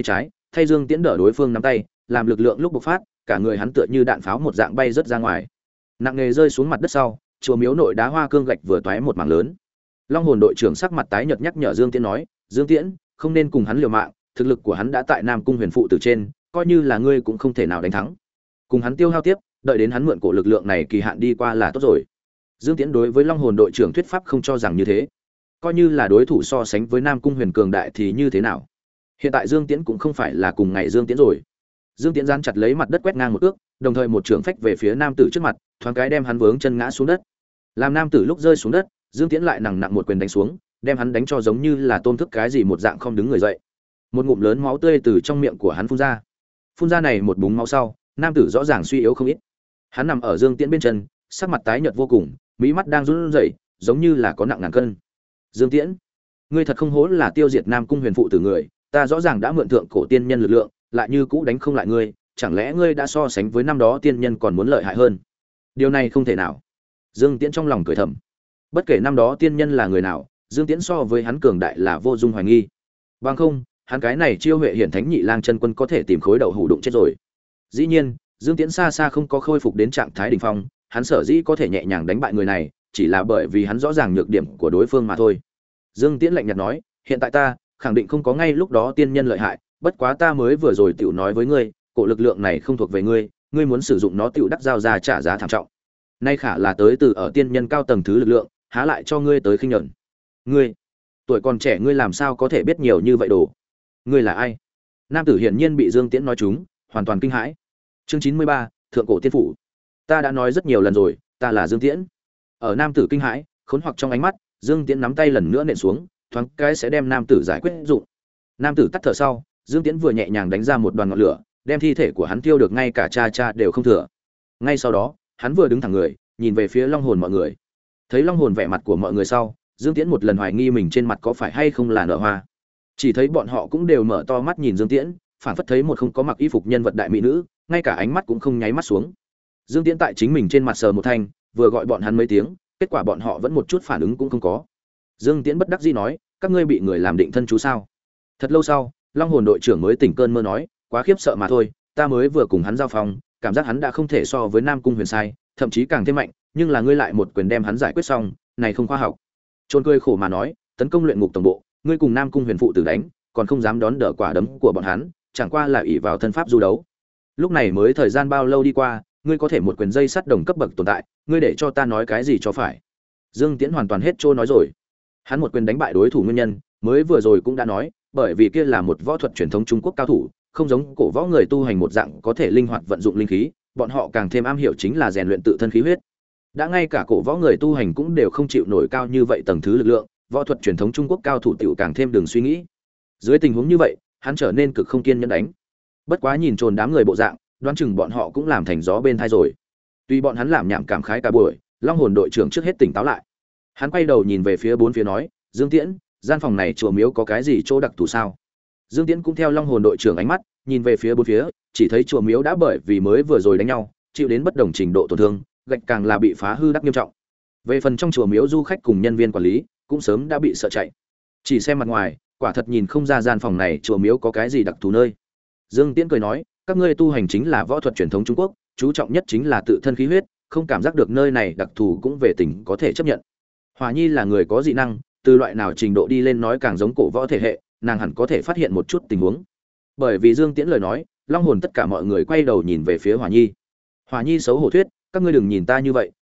thay Dương Tiễn đỡ đối phương nắm tay, làm lực lượng lúc bộc phát, cả người hắn tựa như đạn pháo một dạng bay rất ra ngoài. Nặng nề rơi xuống mặt đất sau, chùa miếu nội đá hoa cương gạch vừa toé một mảng lớn. Long hồn đội trưởng sắc mặt tái nhợt nhắc nhở Dương Tiễn nói, "Dương Tiễn, không nên cùng hắn liều mạng, thực lực của hắn đã tại Nam Cung Huyền phụ từ trên, coi như là ngươi cũng không thể nào đánh thắng. Cùng hắn tiêu hao tiếp, đợi đến hắn mượn cổ lực lượng này kỳ hạn đi qua là tốt rồi." Dương Tiễn đối với Long hồn đội trưởng thuyết pháp không cho rằng như thế. Coi như là đối thủ so sánh với Nam Cung Huyền cường đại thì như thế nào? Hiện tại Dương Tiễn cũng không phải là cùng ngày Dương Tiễn rồi. Dương Tiễn gian chặt lấy mặt đất quét ngang một ước, đồng thời một trường phách về phía nam tử trước mặt, thoáng cái đem hắn vướng chân ngã xuống đất. Làm nam tử lúc rơi xuống đất, Dương Tiễn lại nặng một quyền đánh xuống, đem hắn đánh cho giống như là tôm thức cái gì một dạng không đứng người dậy. Một ngụm lớn máu tươi từ trong miệng của hắn phun ra. Phun ra này một búng máu sau, nam tử rõ ràng suy yếu không ít. Hắn nằm ở Dương Tiễn bên chân, sắc mặt tái nhợt vô cùng, mí mắt đang run rẩy, giống như là có nặng ngàn cân. Dương Tiễn, ngươi thật không hổ là tiêu diệt Nam Cung Huyền phụ tử người, ta rõ ràng đã mượn thượng cổ tiên nhân lực lượng, lại như cũ đánh không lại ngươi, chẳng lẽ ngươi đã so sánh với năm đó tiên nhân còn muốn lợi hại hơn? Điều này không thể nào. Dương Tiễn trong lòng cười thầm. Bất kể năm đó tiên nhân là người nào, Dương Tiễn so với hắn cường đại là vô dung hoài nghi. Bằng không, hắn cái này chiêu huệ hiển thánh nhị lang chân quân có thể tìm khối đậu hủ đụng chết rồi. Dĩ nhiên, Dương Tiễn xa xa không có khôi phục đến trạng thái đỉnh phong, hắn sở dĩ có thể nhẹ nhàng đánh bại người này, chỉ là bởi vì hắn rõ ràng nhược điểm của đối phương mà thôi. Dương Tiễn lạnh nhạt nói, hiện tại ta khẳng định không có ngay lúc đó tiên nhân lợi hại, bất quá ta mới vừa rồi tiểu nói với ngươi, cổ lực lượng này không thuộc về ngươi, ngươi muốn sử dụng nó tiểu đắc giao ra trả giá thảm trọng. Nay khả là tới từ ở tiên nhân cao tầng thứ lực lượng, há lại cho ngươi tới khinh nhẫn. Ngươi, tuổi còn trẻ ngươi làm sao có thể biết nhiều như vậy đồ? Ngươi là ai? Nam tử hiển nhiên bị Dương Tiễn nói trúng, hoàn toàn kinh hãi. Chương 93, Thượng cổ tiên phủ. Ta đã nói rất nhiều lần rồi, ta là Dương Tiễn. Ở nam tử kinh hãi, khốn hoặc trong ánh mắt, Dương Tiễn nắm tay lần nữa nện xuống, thoáng cái sẽ đem nam tử giải quyết dụng. Nam tử tắt thở sau, Dương Tiễn vừa nhẹ nhàng đánh ra một đoàn ngọn lửa, đem thi thể của hắn tiêu được ngay cả cha đều không thừa. Ngay sau đó, hắn vừa đứng thẳng người, nhìn về phía Long hồn mọi người. Thấy Long hồn vẻ mặt của mọi người sau, Dương Tiễn một lần hoài nghi mình trên mặt có phải hay không là nở hoa. Chỉ thấy bọn họ cũng đều mở to mắt nhìn Dương Tiễn, phản phất thấy một không có mặc y phục nhân vật đại mỹ nữ, ngay cả ánh mắt cũng không nháy mắt xuống. Dương Tiễn tại chính mình trên mặt sờ một thanh, vừa gọi bọn hắn mấy tiếng, kết quả bọn họ vẫn một chút phản ứng cũng không có. Dương Tiễn bất đắc dĩ nói, các ngươi bị người làm định thân chú sao? Thật lâu sau, Long hồn đội trưởng mới tỉnh cơn mơ nói, quá khiếp sợ mà thôi, ta mới vừa cùng hắn giao phòng, cảm giác hắn đã không thể so với Nam Cung Huyền sai, thậm chí càng thêm mạnh, nhưng là ngươi lại một quyền đem hắn giải quyết xong, này không khoa học. Trôn cười khổ mà nói, tấn công luyện ngục tổng bộ, ngươi cùng Nam Cung Huyền phụ tử đánh, còn không dám đón đỡ quả đấm của bọn hắn, chẳng qua là ỷ vào thân pháp du đấu. Lúc này mới thời gian bao lâu đi qua, ngươi có thể một quyền dây sắt đồng cấp bậc tồn tại, ngươi để cho ta nói cái gì cho phải? Dương Tiễn hoàn toàn hết trôi nói rồi. Hắn một quyền đánh bại đối thủ nguyên nhân, mới vừa rồi cũng đã nói, bởi vì kia là một võ thuật truyền thống Trung Quốc cao thủ, không giống cổ võ người tu hành một dạng có thể linh hoạt vận dụng linh khí, bọn họ càng thêm am hiểu chính là rèn luyện tự thân khí huyết. Đã ngay cả cổ võ người tu hành cũng đều không chịu nổi cao như vậy tầng thứ lực lượng, võ thuật truyền thống Trung Quốc cao thủ tiểu càng thêm đường suy nghĩ. Dưới tình huống như vậy, hắn trở nên cực không kiên nhẫn đánh. Bất quá nhìn trồn đám người bộ dạng, đoán chừng bọn họ cũng làm thành gió bên tai rồi. Tuy bọn hắn làm nhảm cảm khái cả buổi, Long hồn đội trưởng trước hết tỉnh táo lại. Hắn quay đầu nhìn về phía bốn phía nói, Dương Tiễn, gian phòng này chùa miếu có cái gì chỗ đặc thù sao? Dương Tiễn cũng theo Long hồn đội trưởng ánh mắt, nhìn về phía bốn phía, chỉ thấy chùa miếu đã bởi vì mới vừa rồi đánh nhau, chịu đến bất đồng trình độ tổn thương, gạch càng là bị phá hư đắc nghiêm trọng. Về phần trong chùa miếu du khách cùng nhân viên quản lý, cũng sớm đã bị sợ chạy. Chỉ xem mặt ngoài, quả thật nhìn không ra gian phòng này chùa miếu có cái gì đặc thù nơi. Dương Tiễn cười nói, các ngươi tu hành chính là võ thuật truyền thống Trung Quốc, chú trọng nhất chính là tự thân khí huyết, không cảm giác được nơi này đặc thù cũng về tình có thể chấp nhận. Hòa Nhi là người có dị năng, từ loại nào trình độ đi lên nói càng giống cổ võ thể hệ, nàng hẳn có thể phát hiện một chút tình huống. Bởi vì Dương Tiễn lời nói, Long hồn tất cả mọi người quay đầu nhìn về phía Hòa Nhi. Hòa Nhi xấu hổ thuyết, các ngươi đừng nhìn ta như vậy,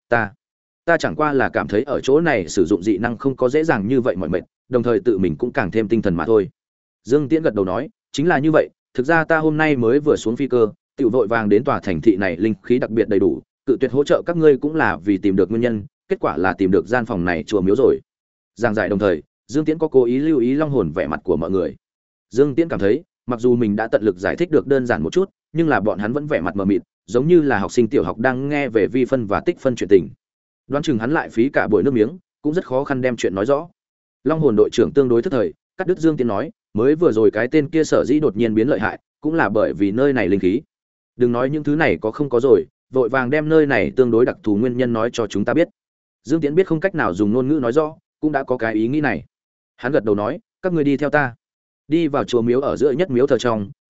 ta chẳng qua là cảm thấy ở chỗ này sử dụng dị năng không có dễ dàng như vậy mọi mệt, đồng thời tự mình cũng càng thêm tinh thần mà thôi. Dương Tiễn gật đầu nói, chính là như vậy, thực ra ta hôm nay mới vừa xuống phi cơ, tiểu vội vàng đến tòa thành thị này linh khí đặc biệt đầy đủ, cự tuyệt hỗ trợ các ngươi cũng là vì tìm được nguyên nhân, kết quả là tìm được gian phòng này chùa miếu rồi. Giảng giải đồng thời, Dương Tiễn có cố ý lưu ý Long hồn vẻ mặt của mọi người. Dương Tiễn cảm thấy, mặc dù mình đã tận lực giải thích được đơn giản một chút, nhưng là bọn hắn vẫn vẻ mặt mờ mịt, giống như là học sinh tiểu học đang nghe về vi phân và tích phân chuyện tình. Đoán chừng hắn lại phí cả buổi nước miếng, cũng rất khó khăn đem chuyện nói rõ. Long hồn đội trưởng tương đối thức thời, cắt đứt Dương Tiễn nói, mới vừa rồi cái tên kia sở dĩ đột nhiên biến lợi hại, cũng là bởi vì nơi này linh khí. Đừng nói những thứ này có không có rồi, vội vàng đem nơi này tương đối đặc thù nguyên nhân nói cho chúng ta biết. Dương Tiễn biết không cách nào dùng ngôn ngữ nói rõ, cũng đã có cái ý nghĩ này. Hắn gật đầu nói, các ngươi đi theo ta. Đi vào chùa miếu ở giữa nhất miếu thờ trong,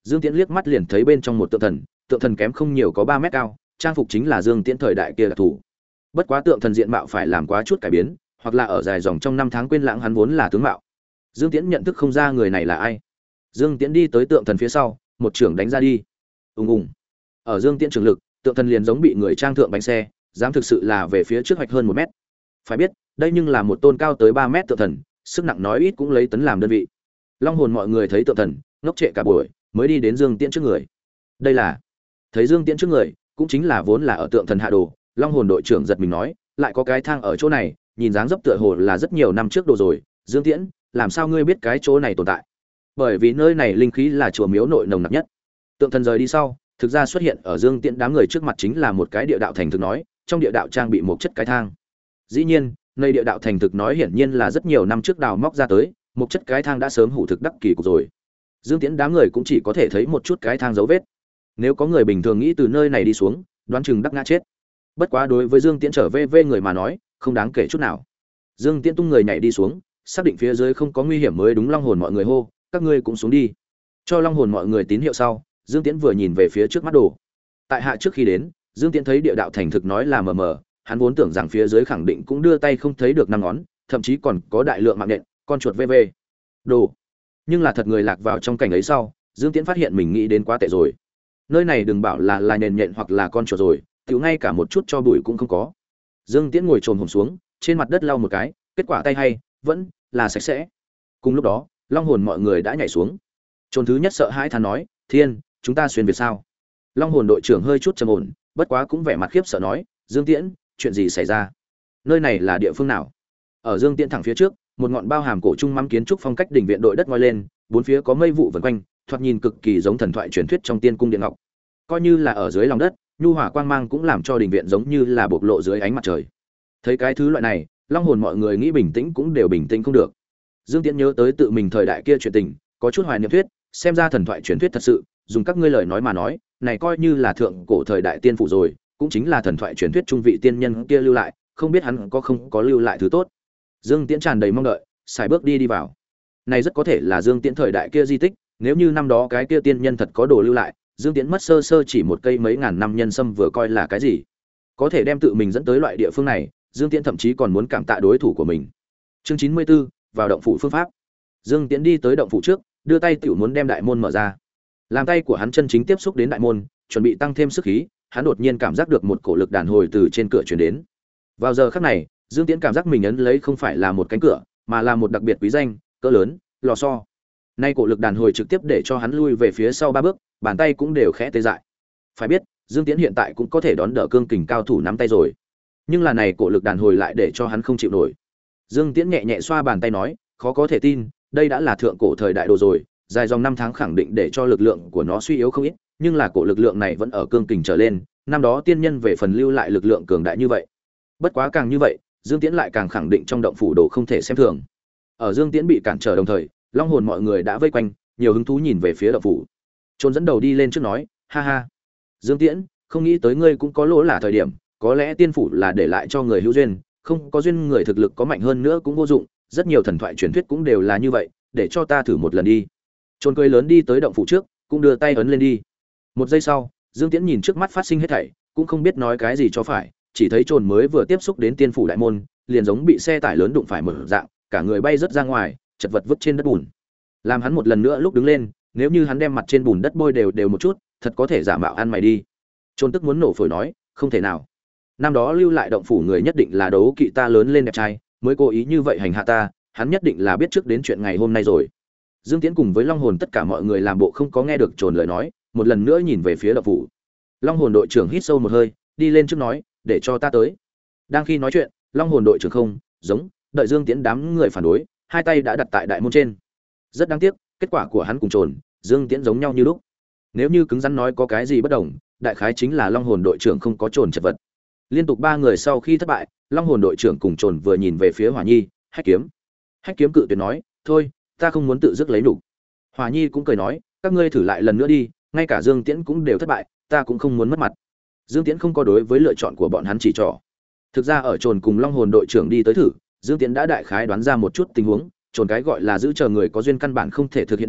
Dương Tiễn liếc mắt liền thấy bên trong một tượng thần kém không nhiều có 3 mét cao, trang phục chính là Dương Tiễn thời đại kia đặc thủ. Bất quá tượng thần diện mạo phải làm quá chút cải biến, hoặc là ở dài dòng trong năm tháng quên lãng hắn vốn là tướng mạo. Dương Tiễn nhận thức không ra người này là ai. Dương Tiễn đi tới tượng thần phía sau, một trưởng đánh ra đi. Ùng ùng. Ở Dương Tiễn trường lực, tượng thần liền giống bị người trang thượng bánh xe, dám thực sự là về phía trước hoạch hơn 1 mét. Phải biết, đây nhưng là một tôn cao tới 3 mét tượng thần, sức nặng nói ít cũng lấy tấn làm đơn vị. Long hồn mọi người thấy tượng thần, ngốc trệ cả buổi, mới đi đến Dương Tiễn trước người. Đây là thấy Dương Tiễn trước người, cũng chính là vốn là ở tượng thần hạ đồ. Long hồn đội trưởng giật mình nói, lại có cái thang ở chỗ này, nhìn dáng dấp tựa hồ là rất nhiều năm trước đồ rồi. Dương Tiễn, làm sao ngươi biết cái chỗ này tồn tại? Bởi vì nơi này linh khí là chùa miếu nội nồng nặc nhất. Tượng thần rời đi sau, thực ra xuất hiện ở Dương Tiễn đám người trước mặt chính là một cái địa đạo thành thực nói, trong địa đạo trang bị một chất cái thang. Dĩ nhiên, nơi địa đạo thành thực nói hiển nhiên là rất nhiều năm trước đào móc ra tới, một chất cái thang đã sớm hủ thực đắc kỳ cục rồi. Dương Tiễn đám người cũng chỉ có thể thấy một chút cái thang dấu vết. Nếu có người bình thường nghĩ từ nơi này đi xuống, đoán chừng đắc ngã chết. Bất quá đối với Dương Tiễn trở về người mà nói, không đáng kể chút nào. Dương Tiễn tung người nhảy đi xuống, xác định phía dưới không có nguy hiểm mới đúng long hồn mọi người hô, các ngươi cũng xuống đi. Cho long hồn mọi người tín hiệu sau, Dương Tiễn vừa nhìn về phía trước mắt đồ. Tại hạ trước khi đến, Dương Tiễn thấy địa đạo thành thực nói là mờ mờ, hắn vốn tưởng rằng phía dưới khẳng định cũng đưa tay không thấy được 5 ngón, thậm chí còn có đại lượng mạng nhện, con chuột VV. Đồ. Nhưng là thật người lạc vào trong cảnh ấy sau, Dương Tiễn phát hiện mình nghĩ đến quá tệ rồi. Nơi này đừng bảo là nền nhện hoặc là con chuột rồi, tiểu ngay cả một chút cho bụi cũng không có. Dương Tiễn ngồi chồm hổm xuống, trên mặt đất lau một cái, kết quả tay hay, vẫn là sạch sẽ. Cùng lúc đó, long hồn mọi người đã nhảy xuống. Trồn thứ nhất sợ hãi thán nói, "Thiên, chúng ta xuyên việt sao?" Long hồn đội trưởng hơi chút trầm ổn, bất quá cũng vẻ mặt khiếp sợ nói, "Dương Tiễn, chuyện gì xảy ra? Nơi này là địa phương nào?" Ở Dương Tiễn thẳng phía trước, một ngọn bao hàm cổ trung mắm kiến trúc phong cách đỉnh viện đội đất ngoi lên, bốn phía có mây vụ vần quanh, thoạt nhìn cực kỳ giống thần thoại truyền thuyết trong tiên cung điện ngọc. Coi như là ở dưới lòng đất, nhu hòa quang mang cũng làm cho đỉnh viện giống như là bộc lộ dưới ánh mặt trời. Thấy cái thứ loại này, long hồn mọi người nghĩ bình tĩnh cũng đều bình tĩnh không được. Dương Tiễn nhớ tới tự mình thời đại kia chuyện tình, có chút hoài niệm thuyết, xem ra thần thoại truyền thuyết thật sự, dùng các ngươi lời nói mà nói, này coi như là thượng cổ thời đại tiên phủ rồi, cũng chính là thần thoại truyền thuyết trung vị tiên nhân kia lưu lại, không biết hắn có không có lưu lại thứ tốt. Dương Tiễn tràn đầy mong đợi, xài bước đi vào. Này rất có thể là Dương Tiễn thời đại kia di tích, nếu như năm đó cái kia tiên nhân thật có đồ lưu lại, Dương Tiễn mất sơ sơ chỉ một cây mấy ngàn năm nhân sâm vừa coi là cái gì. Có thể đem tự mình dẫn tới loại địa phương này, Dương Tiễn thậm chí còn muốn cảm tạ đối thủ của mình. Chương 94, vào động phủ phương pháp. Dương Tiễn đi tới động phủ trước, đưa tay tiểu muốn đem đại môn mở ra. Làm tay của hắn chân chính tiếp xúc đến đại môn, chuẩn bị tăng thêm sức khí, hắn đột nhiên cảm giác được một cổ lực đàn hồi từ trên cửa truyền đến. Vào giờ khắc này, Dương Tiễn cảm giác mình ấn lấy không phải là một cánh cửa, mà là một đặc biệt quý danh, cỡ lớn, lò xo. Nay cổ lực đàn hồi trực tiếp để cho hắn lui về phía sau 3 bước, bàn tay cũng đều khẽ tê dại. Phải biết, Dương Tiễn hiện tại cũng có thể đón đỡ cương kình cao thủ nắm tay rồi. Nhưng là này cổ lực đàn hồi lại để cho hắn không chịu nổi. Dương Tiễn nhẹ nhẹ xoa bàn tay nói, khó có thể tin, đây đã là thượng cổ thời đại đồ rồi, dài dòng năm tháng khẳng định để cho lực lượng của nó suy yếu không ít, nhưng là cổ lực lượng này vẫn ở cương kình trở lên, năm đó tiên nhân về phần lưu lại lực lượng cường đại như vậy. Bất quá càng như vậy, Dương Tiễn lại càng khẳng định trong động phủ đồ không thể xem thường. Ở Dương Tiễn bị cản trở đồng thời, long hồn mọi người đã vây quanh, nhiều hứng thú nhìn về phía động phủ. Trôn dẫn đầu đi lên trước nói, ha ha, Dương Tiễn, không nghĩ tới ngươi cũng có lỗ là thời điểm, có lẽ tiên phủ là để lại cho người hữu duyên, không có duyên người thực lực có mạnh hơn nữa cũng vô dụng, rất nhiều thần thoại truyền thuyết cũng đều là như vậy, để cho ta thử một lần đi. Trôn cười lớn đi tới động phủ trước, cũng đưa tay ấn lên đi. Một giây sau, Dương Tiễn nhìn trước mắt phát sinh hết thảy, cũng không biết nói cái gì cho phải, chỉ thấy Trồn mới vừa tiếp xúc đến tiên phủ đại môn, liền giống bị xe tải lớn đụng phải mở dạng, cả người bay rất ra ngoài, chật vật vứt trên đất bùn. Làm hắn một lần nữa lúc đứng lên, nếu như hắn đem mặt trên bùn đất bôi đều một chút, thật có thể giả mạo ăn mày đi. Trôn tức muốn nổ phổi nói, không thể nào. Năm đó lưu lại động phủ người nhất định là đấu kỵ ta lớn lên đẹp trai, mới cố ý như vậy hành hạ ta, hắn nhất định là biết trước đến chuyện ngày hôm nay rồi. Dương Tiễn cùng với Long Hồn tất cả mọi người làm bộ không có nghe được Trồn lời nói, một lần nữa nhìn về phía động phủ. Long Hồn đội trưởng hít sâu một hơi, đi lên trước nói, để cho ta tới. Đang khi nói chuyện, Long Hồn đội trưởng không giống đợi Dương Tiễn đám người phản đối, hai tay đã đặt tại đại môn trên. Rất đáng tiếc, kết quả của hắn cùng Trồn, Dương Tiễn giống nhau như lúc. Nếu như cứng rắn nói có cái gì bất đồng, đại khái chính là Long Hồn đội trưởng không có Trồn chật vật. Liên tục 3 người sau khi thất bại, Long Hồn đội trưởng cùng Trồn vừa nhìn về phía Hỏa Nhi, Hách Kiếm. Hách Kiếm cự tuyệt nói, thôi, ta không muốn tự dứt lấy nhục. Hỏa Nhi cũng cười nói, các ngươi thử lại lần nữa đi, ngay cả Dương Tiễn cũng đều thất bại, ta cũng không muốn mất mặt. Dương Tiễn không có đối với lựa chọn của bọn hắn chỉ trỏ. Thực ra ở Trồn cùng Long Hồn đội trưởng đi tới thử, Dương Tiễn đã đại khái đoán ra một chút tình huống, Trồn cái gọi là giữ chờ người có duyên căn bản không thể thực hiện được,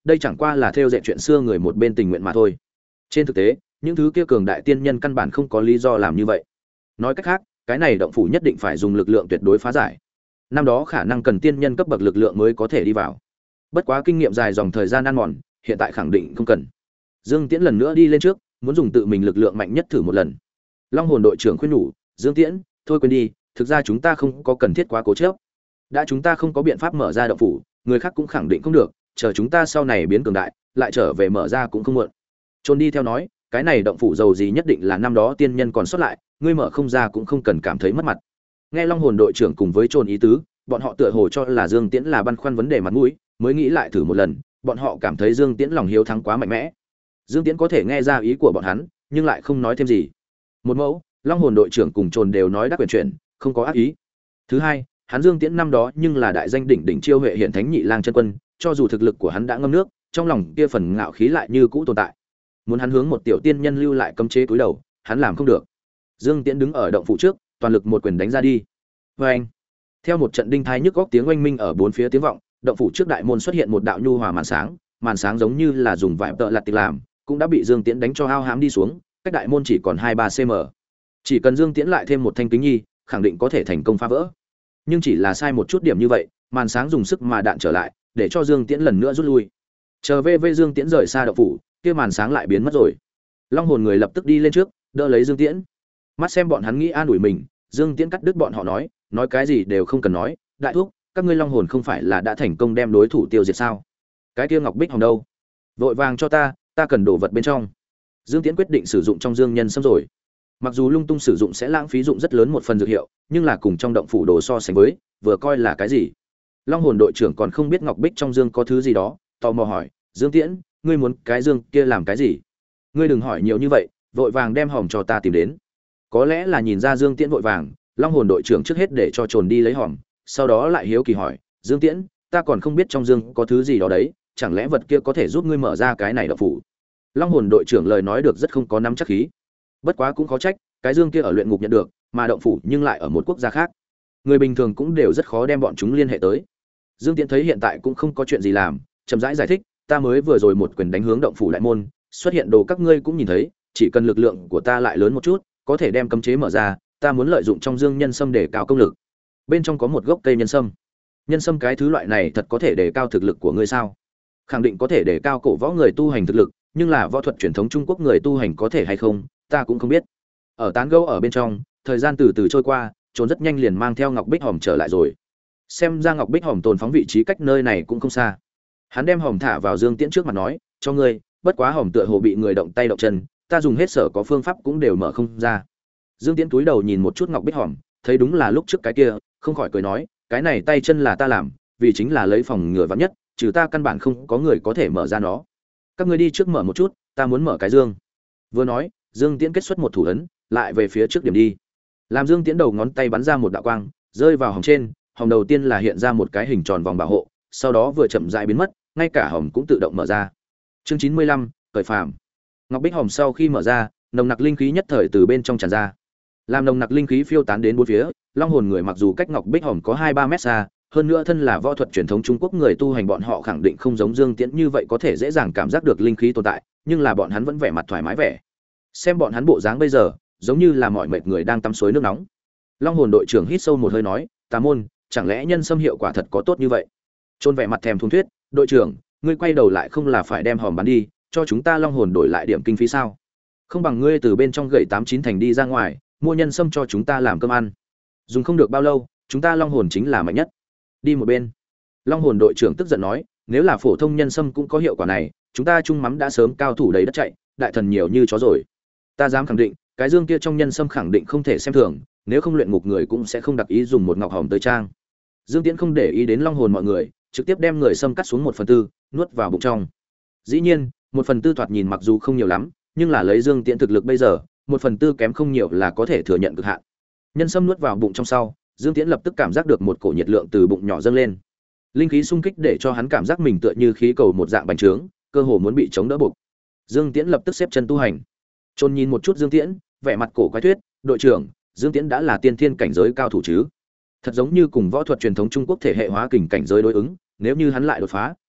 đây chẳng qua là theo dệt chuyện xưa người một bên tình nguyện mà thôi. Trên thực tế, những thứ kia cường đại tiên nhân căn bản không có lý do làm như vậy. Nói cách khác, cái này động phủ nhất định phải dùng lực lượng tuyệt đối phá giải. Năm đó khả năng cần tiên nhân cấp bậc lực lượng mới có thể đi vào. Bất quá kinh nghiệm dài dòng thời gian ăn mòn, hiện tại khẳng định không cần. Dương Tiễn lần nữa đi lên trước, muốn dùng tự mình lực lượng mạnh nhất thử một lần. Long hồn đội trưởng khuyên nhủ, Dương Tiễn, thôi quên đi, thực ra chúng ta không có cần thiết quá cố chấp. Đã chúng ta không có biện pháp mở ra động phủ, người khác cũng khẳng định không được, chờ chúng ta sau này biến cường đại, lại trở về mở ra cũng không muộn. Trôn đi theo nói, cái này động phủ giàu gì nhất định là năm đó tiên nhân còn sót lại, ngươi mở không ra cũng không cần cảm thấy mất mặt. Nghe Long hồn đội trưởng cùng với Trôn ý tứ, bọn họ tựa hồ cho là Dương Tiễn là băn khoăn vấn đề mặt mũi, mới nghĩ lại thử một lần, bọn họ cảm thấy Dương Tiễn lòng hiếu thắng quá mạnh mẽ. Dương Tiễn có thể nghe ra ý của bọn hắn, nhưng lại không nói thêm gì. Một mẫu, Long hồn đội trưởng cùng Trồn đều nói đắc quyền chuyện, không có ác ý. Thứ hai, hắn Dương Tiễn năm đó nhưng là đại danh đỉnh đỉnh chiêu huệ hiện thánh nhị lang chân quân, cho dù thực lực của hắn đã ngâm nước, trong lòng kia phần ngạo khí lại như cũ tồn tại. Muốn hắn hướng một tiểu tiên nhân lưu lại cấm chế túi đầu, hắn làm không được. Dương Tiễn đứng ở động phủ trước, toàn lực một quyền đánh ra đi. Oeng! Theo một trận đinh thai nhức góc tiếng oanh minh ở bốn phía tiếng vọng, động phủ trước đại môn xuất hiện một đạo nhu hòa màn sáng giống như là dùng vải tợ lặt tịch làm, cũng đã bị Dương Tiễn đánh cho ao hám đi xuống, cách đại môn chỉ còn 2-3 cm. Chỉ cần Dương Tiễn lại thêm một thanh kính nhi, khẳng định có thể thành công phá vỡ. Nhưng chỉ là sai một chút điểm như vậy, màn sáng dùng sức mà đạn trở lại, để cho Dương Tiễn lần nữa rút lui. Chờ về Dương Tiễn rời xa động phủ, kia màn sáng lại biến mất rồi. Long hồn người lập tức đi lên trước, đỡ lấy Dương Tiễn. Mắt xem bọn hắn nghĩ an ủi mình, Dương Tiễn cắt đứt bọn họ nói cái gì đều không cần nói, đại thúc, các ngươi long hồn không phải là đã thành công đem đối thủ tiêu diệt sao? Cái kia ngọc bích hồng đâu? Vội vàng cho ta cần đồ vật bên trong. Dương Tiễn quyết định sử dụng trong dương nhân sâm rồi. Mặc dù lung tung sử dụng sẽ lãng phí dụng rất lớn một phần dược hiệu, nhưng là cùng trong động phủ đồ so sánh với, vừa coi là cái gì. Long hồn đội trưởng còn không biết ngọc bích trong dương có thứ gì đó, tò mò hỏi, Dương Tiễn, ngươi muốn cái dương kia làm cái gì? Ngươi đừng hỏi nhiều như vậy, vội vàng đem hòm cho ta tìm đến. Có lẽ là nhìn ra Dương Tiễn vội vàng, Long hồn đội trưởng trước hết để cho Trồn đi lấy hòm, sau đó lại hiếu kỳ hỏi, Dương Tiễn, ta còn không biết trong dương có thứ gì đó đấy, chẳng lẽ vật kia có thể giúp ngươi mở ra cái này động phủ? Long hồn đội trưởng lời nói được rất không có nắm chắc khí. Bất quá cũng khó trách, cái dương kia ở luyện ngục nhận được, mà động phủ nhưng lại ở một quốc gia khác. Người bình thường cũng đều rất khó đem bọn chúng liên hệ tới. Dương Tiễn thấy hiện tại cũng không có chuyện gì làm, chậm rãi giải thích, ta mới vừa rồi một quyền đánh hướng động phủ đại môn, xuất hiện đồ các ngươi cũng nhìn thấy, chỉ cần lực lượng của ta lại lớn một chút, có thể đem cấm chế mở ra, ta muốn lợi dụng trong dương nhân sâm để cao công lực. Bên trong có một gốc cây nhân sâm. Nhân sâm cái thứ loại này thật có thể để cao thực lực của ngươi sao? Khẳng định có thể để cao cổ võ người tu hành thực lực, nhưng là võ thuật truyền thống Trung Quốc người tu hành có thể hay không, ta cũng không biết. Ở tán gẫu ở bên trong, thời gian từ từ trôi qua, Trốn rất nhanh liền mang theo Ngọc Bích Hòm trở lại rồi. Xem ra Ngọc Bích Hòm tồn phóng vị trí cách nơi này cũng không xa. Hắn đem hòm thả vào Dương Tiễn trước mặt nói, cho ngươi, bất quá hòm tựa hồ bị người động tay động chân, ta dùng hết sở có phương pháp cũng đều mở không ra. Dương Tiễn túi đầu nhìn một chút Ngọc Bích Hòm, thấy đúng là lúc trước cái kia, không khỏi cười nói, cái này tay chân là ta làm, vì chính là lấy phòng ngừa vạn nhất, trừ ta căn bản không có người có thể mở ra nó. Các ngươi đi trước mở một chút, ta muốn mở cái dương. Vừa nói, Dương Tiễn kết xuất một thủ ấn, lại về phía trước điểm đi. Làm Dương Tiễn đầu ngón tay bắn ra một đạo quang, rơi vào hòm trên, hòm đầu tiên là hiện ra một cái hình tròn vòng bảo hộ, sau đó vừa chậm rãi biến mất, ngay cả hòm cũng tự động mở ra. Chương 95, cởi phàm. Ngọc Bích Hòm sau khi mở ra, nồng nặc linh khí nhất thời từ bên trong tràn ra. Làm nồng nặc linh khí phiêu tán đến bốn phía, Long hồn người mặc dù cách Ngọc Bích Hòm có 2-3 mét xa, hơn nữa thân là võ thuật truyền thống Trung Quốc người tu hành bọn họ khẳng định không giống Dương Tiễn như vậy có thể dễ dàng cảm giác được linh khí tồn tại, nhưng là bọn hắn vẫn vẻ mặt thoải mái vẻ. Xem bọn hắn bộ dáng bây giờ, giống như là mỏi mệt người đang tắm suối nước nóng. Long hồn đội trưởng hít sâu một hơi nói, Tà môn, chẳng lẽ nhân sâm hiệu quả thật có tốt như vậy? Trôn vẻ mặt thèm thuồng thuyết, đội trưởng, ngươi quay đầu lại không là phải đem hòm bán đi, cho chúng ta Long hồn đổi lại điểm kinh phí sao? Không bằng ngươi từ bên trong gậy 8-9 thành đi ra ngoài, mua nhân sâm cho chúng ta làm cơm ăn. Dùng không được bao lâu, chúng ta Long hồn chính là mạnh nhất. Đi một bên. Long hồn đội trưởng tức giận nói, nếu là phổ thông nhân sâm cũng có hiệu quả này, chúng ta chung mắm đã sớm cao thủ đầy đất chạy, đại thần nhiều như chó rồi. Ta dám khẳng định, cái dương kia trong nhân sâm khẳng định không thể xem thường, nếu không luyện ngục người cũng sẽ không đặc ý dùng một ngọc hòm tới trang. Dương Tiễn không để ý đến Long hồn mọi người, trực tiếp đem người sâm cắt xuống 1/4, nuốt vào bụng trong. Dĩ nhiên, 1/4 thoạt nhìn mặc dù không nhiều lắm, nhưng là lấy Dương Tiễn thực lực bây giờ, 1/4 kém không nhiều là có thể thừa nhận cực hạn. Nhân sâm nuốt vào bụng trong sau, Dương Tiễn lập tức cảm giác được một cổ nhiệt lượng từ bụng nhỏ dâng lên. Linh khí xung kích để cho hắn cảm giác mình tựa như khí cầu một dạng bành trướng, cơ hồ muốn bị chống đỡ buộc. Dương Tiễn lập tức xếp chân tu hành. Trôn nhìn một chút Dương Tiễn, vẻ mặt cổ quái thuyết, đội trưởng, Dương Tiễn đã là tiên thiên cảnh giới cao thủ chứ? Thật giống như cùng võ thuật truyền thống Trung Quốc thể hệ hóa kình cảnh giới đối ứng, nếu như hắn lại đột phá,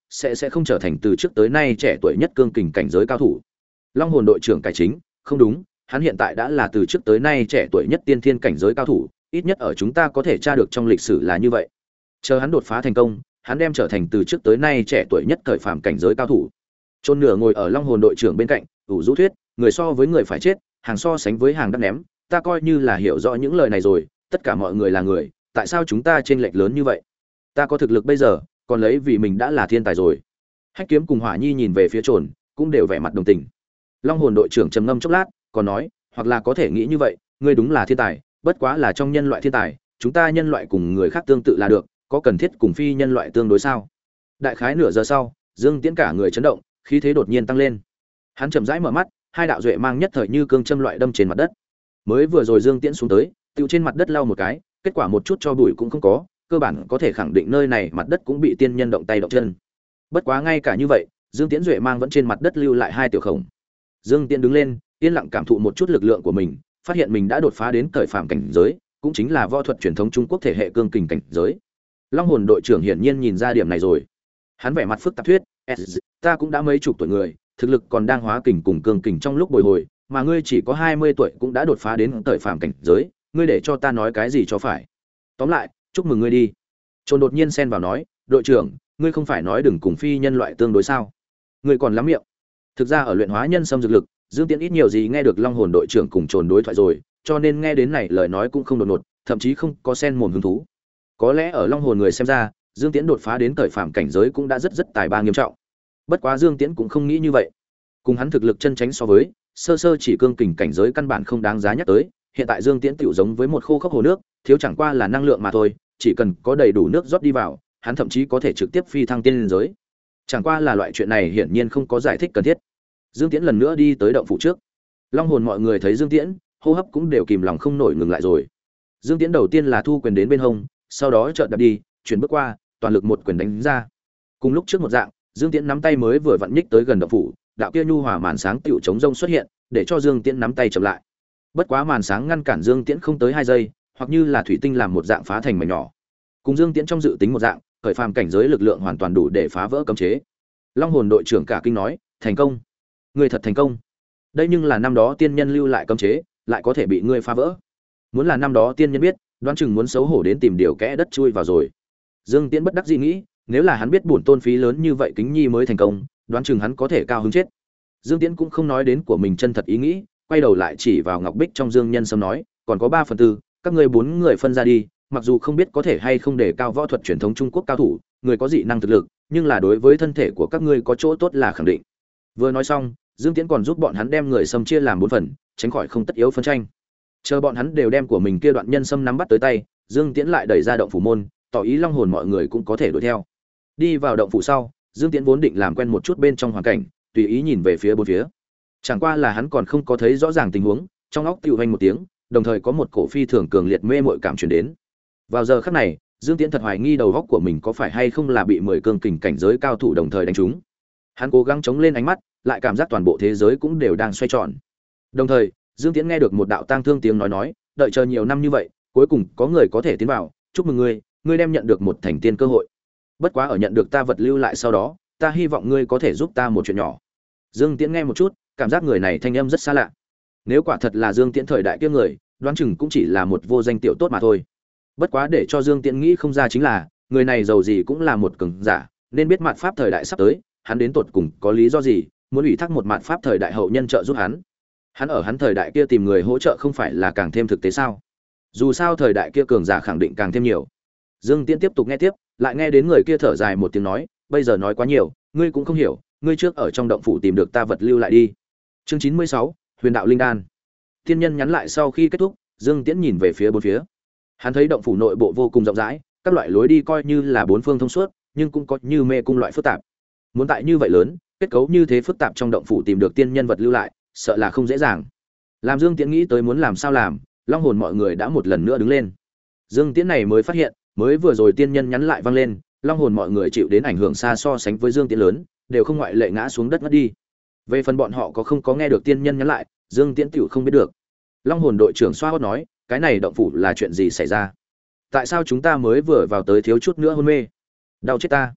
sẽ không trở thành từ trước tới nay trẻ tuổi nhất cương kình cảnh giới cao thủ. Long hồn đội trưởng cải chính, không đúng, hắn hiện tại đã là từ trước tới nay trẻ tuổi nhất tiên thiên cảnh giới cao thủ, ít nhất ở chúng ta có thể tra được trong lịch sử là như vậy. Chờ hắn đột phá thành công, hắn đem trở thành từ trước tới nay trẻ tuổi nhất thời phàm cảnh giới cao thủ. Chôn nửa ngồi ở Long hồn đội trưởng bên cạnh, ủ rũ thuyết, người so với người phải chết, hàng so sánh với hàng đắt ném, ta coi như là hiểu rõ những lời này rồi, tất cả mọi người là người, tại sao chúng ta chênh lệch lớn như vậy? Ta có thực lực bây giờ, còn lấy vì mình đã là thiên tài rồi. Hách Kiếm cùng Hỏa Nhi nhìn về phía Trồn, cũng đều vẻ mặt đồng tình. Long hồn đội trưởng trầm ngâm chốc lát, còn nói, hoặc là có thể nghĩ như vậy, ngươi đúng là thiên tài, bất quá là trong nhân loại thiên tài, chúng ta nhân loại cùng người khác tương tự là được, có cần thiết cùng phi nhân loại tương đối sao? Đại khái nửa giờ sau, Dương Tiễn cả người chấn động, khí thế đột nhiên tăng lên. Hắn chậm rãi mở mắt, hai đạo duệ mang nhất thời như cương châm loại đâm trên mặt đất. Mới vừa rồi Dương Tiễn xuống tới, tiêu trên mặt đất lau một cái, kết quả một chút cho bụi cũng không có, cơ bản có thể khẳng định nơi này mặt đất cũng bị tiên nhân động tay động chân. Bất quá ngay cả như vậy, Dương Tiễn duệ mang vẫn trên mặt đất lưu lại hai tiểu khổng. Dương Tiễn đứng lên, yên lặng cảm thụ một chút lực lượng của mình, phát hiện mình đã đột phá đến cởi phàm cảnh giới, cũng chính là võ thuật truyền thống Trung Quốc thể hệ cương kình cảnh giới. Long hồn đội trưởng hiển nhiên nhìn ra điểm này rồi. Hắn vẻ mặt phức tạp thuyết, ta cũng đã mấy chục tuổi người, thực lực còn đang hóa kình cùng cương kình trong lúc bồi hồi, mà ngươi chỉ có 20 tuổi cũng đã đột phá đến cởi phàm cảnh giới, ngươi để cho ta nói cái gì cho phải? Tóm lại, chúc mừng ngươi đi. Trôn đột nhiên xen vào nói, đội trưởng, ngươi không phải nói đừng cùng phi nhân loại tương đối sao? Ngươi còn lắm miệng. Thực ra ở luyện hóa nhân xâm dược lực, Dương Tiễn ít nhiều gì nghe được Long hồn đội trưởng cùng Trồn đối thoại rồi, cho nên nghe đến này lời nói cũng không đột ngột, thậm chí không có xen mồm hứng thú. Có lẽ ở Long hồn người xem ra, Dương Tiễn đột phá đến cởi phàm cảnh giới cũng đã rất tài ba nghiêm trọng. Bất quá Dương Tiễn cũng không nghĩ như vậy. Cùng hắn thực lực chân tránh so với, sơ sơ chỉ cương kình cảnh giới căn bản không đáng giá nhắc tới, hiện tại Dương Tiễn tiểu giống với một khô khốc hồ nước, thiếu chẳng qua là năng lượng mà thôi, chỉ cần có đầy đủ nước rót đi vào, hắn thậm chí có thể trực tiếp phi thăng tiên giới. Chẳng qua là loại chuyện này hiển nhiên không có giải thích cần thiết. Dương Tiễn lần nữa đi tới động phủ trước. Long hồn mọi người thấy Dương Tiễn, hô hấp cũng đều kìm lòng không nổi ngừng lại rồi. Dương Tiễn đầu tiên là thu quyền đến bên hông, sau đó chợt đạp đi, chuyển bước qua, toàn lực một quyền đánh ra. Cùng lúc trước một dạng, Dương Tiễn nắm tay mới vừa vặn nhích tới gần động phủ, đạo kia nhu hòa màn sáng tựu chống rông xuất hiện, để cho Dương Tiễn nắm tay chậm lại. Bất quá màn sáng ngăn cản Dương Tiễn không tới 2 giây, hoặc như là thủy tinh làm một dạng phá thành mảnh nhỏ. Cùng Dương Tiễn trong dự tính một dạng, khởi phàm cảnh giới lực lượng hoàn toàn đủ để phá vỡ cấm chế. Long hồn đội trưởng cả kinh nói, thành công. Ngươi thật thành công. Đây nhưng là năm đó tiên nhân lưu lại cấm chế, lại có thể bị ngươi phá vỡ. Muốn là năm đó tiên nhân biết, đoán chừng muốn xấu hổ đến tìm điều kẽ đất chui vào rồi. Dương Tiễn bất đắc dĩ nghĩ, nếu là hắn biết bổn tôn phí lớn như vậy kính nhi mới thành công, đoán chừng hắn có thể cao hứng chết. Dương Tiễn cũng không nói đến của mình chân thật ý nghĩ, quay đầu lại chỉ vào ngọc bích trong Dương Nhân Sâm nói, còn có 3/4, các ngươi 4 người phân ra đi, mặc dù không biết có thể hay không để cao võ thuật truyền thống Trung Quốc cao thủ, người có dị năng thực lực, nhưng là đối với thân thể của các ngươi có chỗ tốt là khẳng định. Vừa nói xong, Dương Tiễn còn giúp bọn hắn đem người sâm chia làm 4 phần, tránh khỏi không tất yếu phân tranh. Chờ bọn hắn đều đem của mình kia đoạn nhân sâm nắm bắt tới tay, Dương Tiễn lại đẩy ra động phủ môn, tỏ ý Long hồn mọi người cũng có thể đuổi theo. Đi vào động phủ sau, Dương Tiễn vốn định làm quen một chút bên trong hoàn cảnh, tùy ý nhìn về phía bốn phía. Chẳng qua là hắn còn không có thấy rõ ràng tình huống, trong óc tiêu vang một tiếng, đồng thời có một cổ phi thường cường liệt mê muội cảm truyền đến. Vào giờ khắc này, Dương Tiễn thật hoài nghi đầu óc của mình có phải hay không là bị 10 cương kình cảnh giới cao thủ đồng thời đánh trúng. Hắn cố gắng chống lên ánh mắt, lại cảm giác toàn bộ thế giới cũng đều đang xoay tròn. Đồng thời, Dương Tiễn nghe được một đạo tang thương tiếng nói, đợi chờ nhiều năm như vậy, cuối cùng có người có thể tiến vào, chúc mừng ngươi, ngươi đem nhận được một thành tiên cơ hội. Bất quá ở nhận được ta vật lưu lại sau đó, ta hy vọng ngươi có thể giúp ta một chuyện nhỏ. Dương Tiễn nghe một chút, cảm giác người này thanh âm rất xa lạ. Nếu quả thật là Dương Tiễn thời đại kia người, đoán chừng cũng chỉ là một vô danh tiểu tốt mà thôi. Bất quá để cho Dương Tiễn nghĩ không ra chính là, người này giàu gì cũng là một cường giả, nên biết mạt pháp thời đại sắp tới, hắn đến tột cùng có lý do gì muốn ủy thác một mạt pháp thời đại hậu nhân trợ giúp hắn. Hắn ở hắn thời đại kia tìm người hỗ trợ không phải là càng thêm thực tế sao? Dù sao thời đại kia cường giả khẳng định càng thêm nhiều. Dương Tiễn tiếp tục nghe tiếp, lại nghe đến người kia thở dài một tiếng nói, bây giờ nói quá nhiều, ngươi cũng không hiểu, ngươi trước ở trong động phủ tìm được ta vật lưu lại đi. Chương 96, Huyền đạo linh đan. Tiên nhân nhắn lại sau khi kết thúc, Dương Tiễn nhìn về phía bốn phía. Hắn thấy động phủ nội bộ vô cùng rộng rãi, các loại lối đi coi như là bốn phương thông suốt, nhưng cũng có như mê cung loại phức tạp. Muốn tại như vậy lớn, kết cấu như thế phức tạp trong động phủ tìm được tiên nhân vật lưu lại, sợ là không dễ dàng. Làm Dương Tiễn nghĩ tới muốn làm sao làm, Long hồn mọi người đã một lần nữa đứng lên. Dương Tiễn này mới phát hiện, mới vừa rồi tiên nhân nhắn lại vang lên, Long hồn mọi người chịu đến ảnh hưởng xa so sánh với Dương Tiễn lớn, đều không ngoại lệ ngã xuống đất ngất đi. Về phần bọn họ có không có nghe được tiên nhân nhắn lại, Dương Tiễn tiểu không biết được. Long hồn đội trưởng xoa hót nói, cái này động phủ là chuyện gì xảy ra? Tại sao chúng ta mới vừa vào tới thiếu chút nữa hôn mê? Đau chết ta.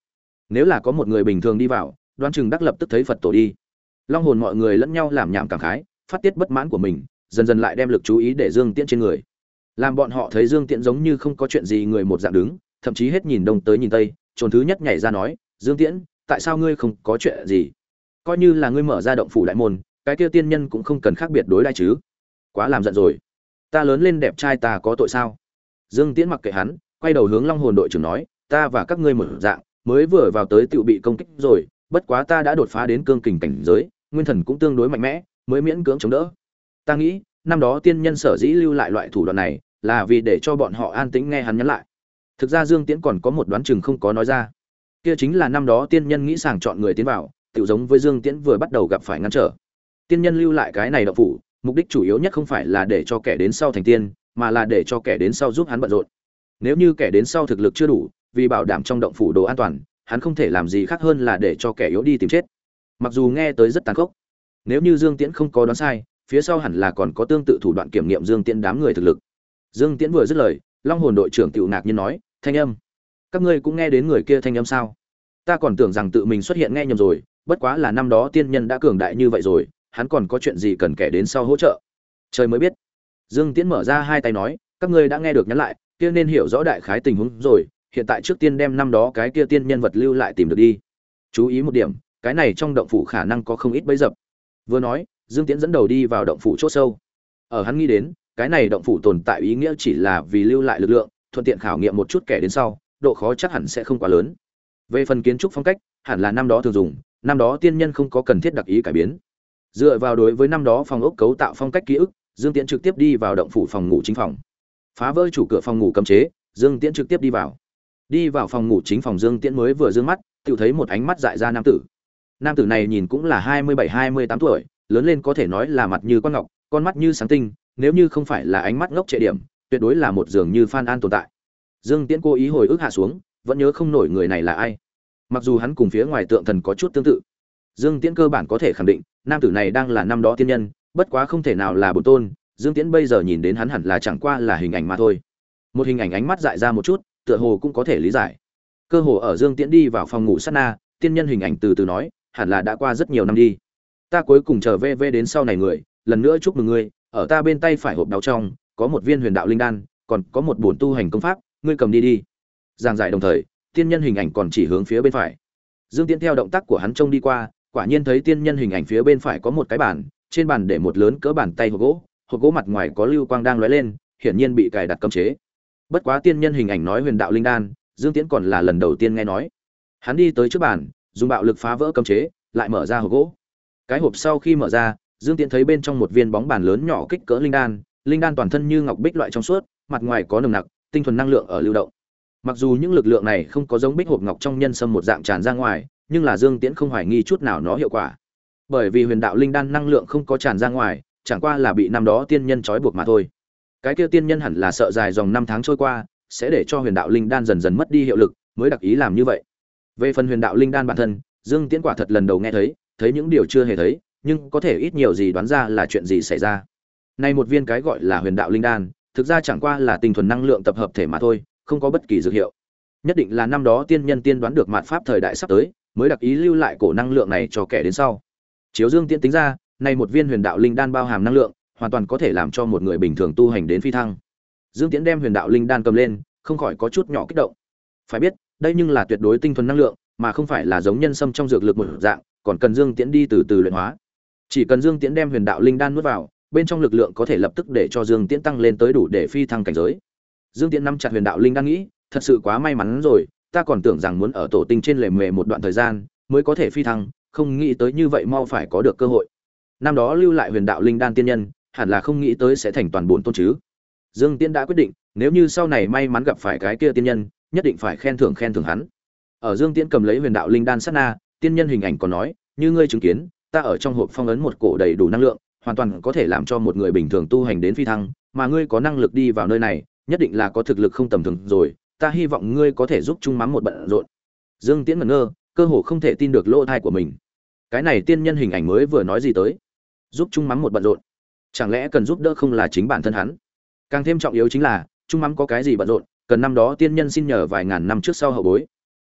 Nếu là có một người bình thường đi vào, đoán chừng đắc lập tức thấy Phật tổ đi. Long hồn mọi người lẫn nhau làm nhảm cảm khái, phát tiết bất mãn của mình, dần dần lại đem lực chú ý để Dương Tiễn trên người. Làm bọn họ thấy Dương Tiễn giống như không có chuyện gì người một dạng đứng, thậm chí hết nhìn đông tới nhìn tây, trồn thứ nhất nhảy ra nói, Dương Tiễn, tại sao ngươi không có chuyện gì? Coi như là ngươi mở ra động phủ đại môn, cái kia tiên nhân cũng không cần khác biệt đối đãi chứ. Quá làm giận rồi. Ta lớn lên đẹp trai ta có tội sao? Dương Tiễn mặc kệ hắn, quay đầu hướng Long hồn đội trưởng nói, ta và các ngươi một dạng, mới vừa vào tới tựu bị công kích rồi, bất quá ta đã đột phá đến cương kình cảnh giới, nguyên thần cũng tương đối mạnh mẽ, mới miễn cưỡng chống đỡ. Ta nghĩ, năm đó tiên nhân sở dĩ lưu lại loại thủ đoạn này, là vì để cho bọn họ an tĩnh nghe hắn nhắn lại. Thực ra Dương Tiễn còn có một đoán chừng không có nói ra. Kia chính là năm đó tiên nhân nghĩ sàng chọn người tiến vào, tựu giống với Dương Tiễn vừa bắt đầu gặp phải ngăn trở. Tiên nhân lưu lại cái này động phủ, mục đích chủ yếu nhất không phải là để cho kẻ đến sau thành tiên, mà là để cho kẻ đến sau giúp hắn bận rộn. Nếu như kẻ đến sau thực lực chưa đủ, vì bảo đảm trong động phủ đồ an toàn, hắn không thể làm gì khác hơn là để cho kẻ yếu đi tìm chết. Mặc dù nghe tới rất tàn khốc, nếu như Dương Tiễn không có đoán sai, phía sau hẳn là còn có tương tự thủ đoạn kiểm nghiệm Dương Tiễn đám người thực lực. Dương Tiễn vừa dứt lời, Long hồn đội trưởng tiểu ngạc nhiên nói, thanh âm, các ngươi cũng nghe đến người kia thanh âm sao? Ta còn tưởng rằng tự mình xuất hiện nghe nhầm rồi, bất quá là năm đó tiên nhân đã cường đại như vậy rồi, hắn còn có chuyện gì cần kẻ đến sau hỗ trợ? Trời mới biết. Dương Tiễn mở ra hai tay nói, các ngươi đã nghe được nhắn lại, kia nên hiểu rõ đại khái tình huống rồi, hiện tại trước tiên đem năm đó cái kia tiên nhân vật lưu lại tìm được đi. Chú ý một điểm, cái này trong động phủ khả năng có không ít bẫy dập. Vừa nói, Dương Tiễn dẫn đầu đi vào động phủ chỗ sâu. Ở hắn nghĩ đến, cái này động phủ tồn tại ý nghĩa chỉ là vì lưu lại lực lượng, thuận tiện khảo nghiệm một chút kẻ đến sau, độ khó chắc hẳn sẽ không quá lớn. Về phần kiến trúc phong cách, hẳn là năm đó thường dùng, năm đó tiên nhân không có cần thiết đặc ý cải biến. Dựa vào đối với năm đó phòng ốc cấu tạo phong cách ký ức, Dương Tiễn trực tiếp đi vào động phủ phòng ngủ chính phòng. Phá vỡ chủ cửa phòng ngủ cấm chế, Dương Tiễn trực tiếp đi vào. Đi vào phòng ngủ chính phòng, Dương Tiễn mới vừa dương mắt, tự thấy một ánh mắt dại ra nam tử. Nam tử này nhìn cũng là 27-28 tuổi, lớn lên có thể nói là mặt như quan ngọc, con mắt như sáng tinh, nếu như không phải là ánh mắt ngốc trệ điểm, tuyệt đối là một dường như Phan An tồn tại. Dương Tiễn cố ý hồi ức hạ xuống, vẫn nhớ không nổi người này là ai. Mặc dù hắn cùng phía ngoài tượng thần có chút tương tự, Dương Tiễn cơ bản có thể khẳng định, nam tử này đang là năm đó tiên nhân, bất quá không thể nào là bổn tôn. Dương Tiễn bây giờ nhìn đến hắn hẳn là chẳng qua là hình ảnh mà thôi. Một hình ảnh ánh mắt dại ra một chút, tựa hồ cũng có thể lý giải. Cơ hồ ở Dương Tiễn đi vào phòng ngủ sát na, tiên nhân hình ảnh từ từ nói, hẳn là đã qua rất nhiều năm đi. Ta cuối cùng trở về đến sau này người, lần nữa chúc mừng ngươi, ở ta bên tay phải hộp đáo trong, có một viên huyền đạo linh đan, còn có một bổn tu hành công pháp, ngươi cầm đi đi. Giảng giải đồng thời, tiên nhân hình ảnh còn chỉ hướng phía bên phải. Dương Tiễn theo động tác của hắn trông đi qua, quả nhiên thấy tiên nhân hình ảnh phía bên phải có một cái bàn, trên bàn để một lớn cỡ bàn tay hộp gỗ mặt ngoài có lưu quang đang lóe lên, hiển nhiên bị cài đặt cấm chế. Bất quá tiên nhân hình ảnh nói huyền đạo linh đan, Dương Tiễn còn là lần đầu tiên nghe nói. Hắn đi tới trước bàn, dùng bạo lực phá vỡ cấm chế, lại mở ra hộp gỗ. Cái hộp sau khi mở ra, Dương Tiễn thấy bên trong một viên bóng bàn lớn nhỏ kích cỡ linh đan toàn thân như ngọc bích loại trong suốt, mặt ngoài có nồng nặc tinh thuần năng lượng ở lưu động. Mặc dù những lực lượng này không có giống bích hộp ngọc trong nhân sâm một dạng tràn ra ngoài, nhưng là Dương Tiễn không hoài nghi chút nào nó hiệu quả. Bởi vì huyền đạo linh đan năng lượng không có tràn ra ngoài, chẳng qua là bị năm đó tiên nhân trói buộc mà thôi. Cái kia tiên nhân hẳn là sợ dài dòng năm tháng trôi qua, sẽ để cho huyền đạo linh đan dần dần mất đi hiệu lực, mới đặc ý làm như vậy. Về phần huyền đạo linh đan bản thân, Dương Tiễn quả thật lần đầu nghe thấy những điều chưa hề thấy, nhưng có thể ít nhiều gì đoán ra là chuyện gì xảy ra. Nay một viên cái gọi là huyền đạo linh đan, thực ra chẳng qua là tinh thuần năng lượng tập hợp thể mà thôi, không có bất kỳ dược hiệu. Nhất định là năm đó tiên nhân tiên đoán được mạt pháp thời đại sắp tới, mới đặc ý lưu lại cổ năng lượng này cho kẻ đến sau. Chiếu Dương Tiễn tính ra, nay một viên huyền đạo linh đan bao hàm năng lượng, hoàn toàn có thể làm cho một người bình thường tu hành đến phi thăng. Dương Tiễn đem huyền đạo linh đan cầm lên, không khỏi có chút nhỏ kích động. Phải biết, đây nhưng là tuyệt đối tinh thuần năng lượng, mà không phải là giống nhân sâm trong dược lực một dạng, còn cần Dương Tiễn đi từ từ luyện hóa. Chỉ cần Dương Tiễn đem huyền đạo linh đan nuốt vào, bên trong lực lượng có thể lập tức để cho Dương Tiễn tăng lên tới đủ để phi thăng cảnh giới. Dương Tiễn nắm chặt huyền đạo linh đan nghĩ, thật sự quá may mắn rồi, ta còn tưởng rằng muốn ở tổ tinh trên lề mề một đoạn thời gian mới có thể phi thăng, không nghĩ tới như vậy mau phải có được cơ hội. Năm đó lưu lại huyền đạo linh đan tiên nhân, hẳn là không nghĩ tới sẽ thành toàn bổn tôn chứ. Dương Tiễn đã quyết định, nếu như sau này may mắn gặp phải cái kia tiên nhân, nhất định phải khen thưởng hắn. Ở Dương Tiễn cầm lấy huyền đạo linh đan sát na, tiên nhân hình ảnh còn nói, như ngươi chứng kiến, ta ở trong hộp phong ấn một cổ đầy đủ năng lượng, hoàn toàn có thể làm cho một người bình thường tu hành đến phi thăng, mà ngươi có năng lực đi vào nơi này, nhất định là có thực lực không tầm thường rồi, ta hy vọng ngươi có thể giúp chung mắm một bận rộn. Dương Tiễn ngẩn ngơ, cơ hồ không thể tin được lỗ tai của mình. Cái này tiên nhân hình ảnh mới vừa nói gì tới? Giúp chung mắm một bận rộn? Chẳng lẽ cần giúp đỡ không là chính bản thân hắn? Càng thêm trọng yếu chính là, chung mắm có cái gì bận rộn, cần năm đó tiên nhân xin nhờ vài ngàn năm trước sau hậu bối.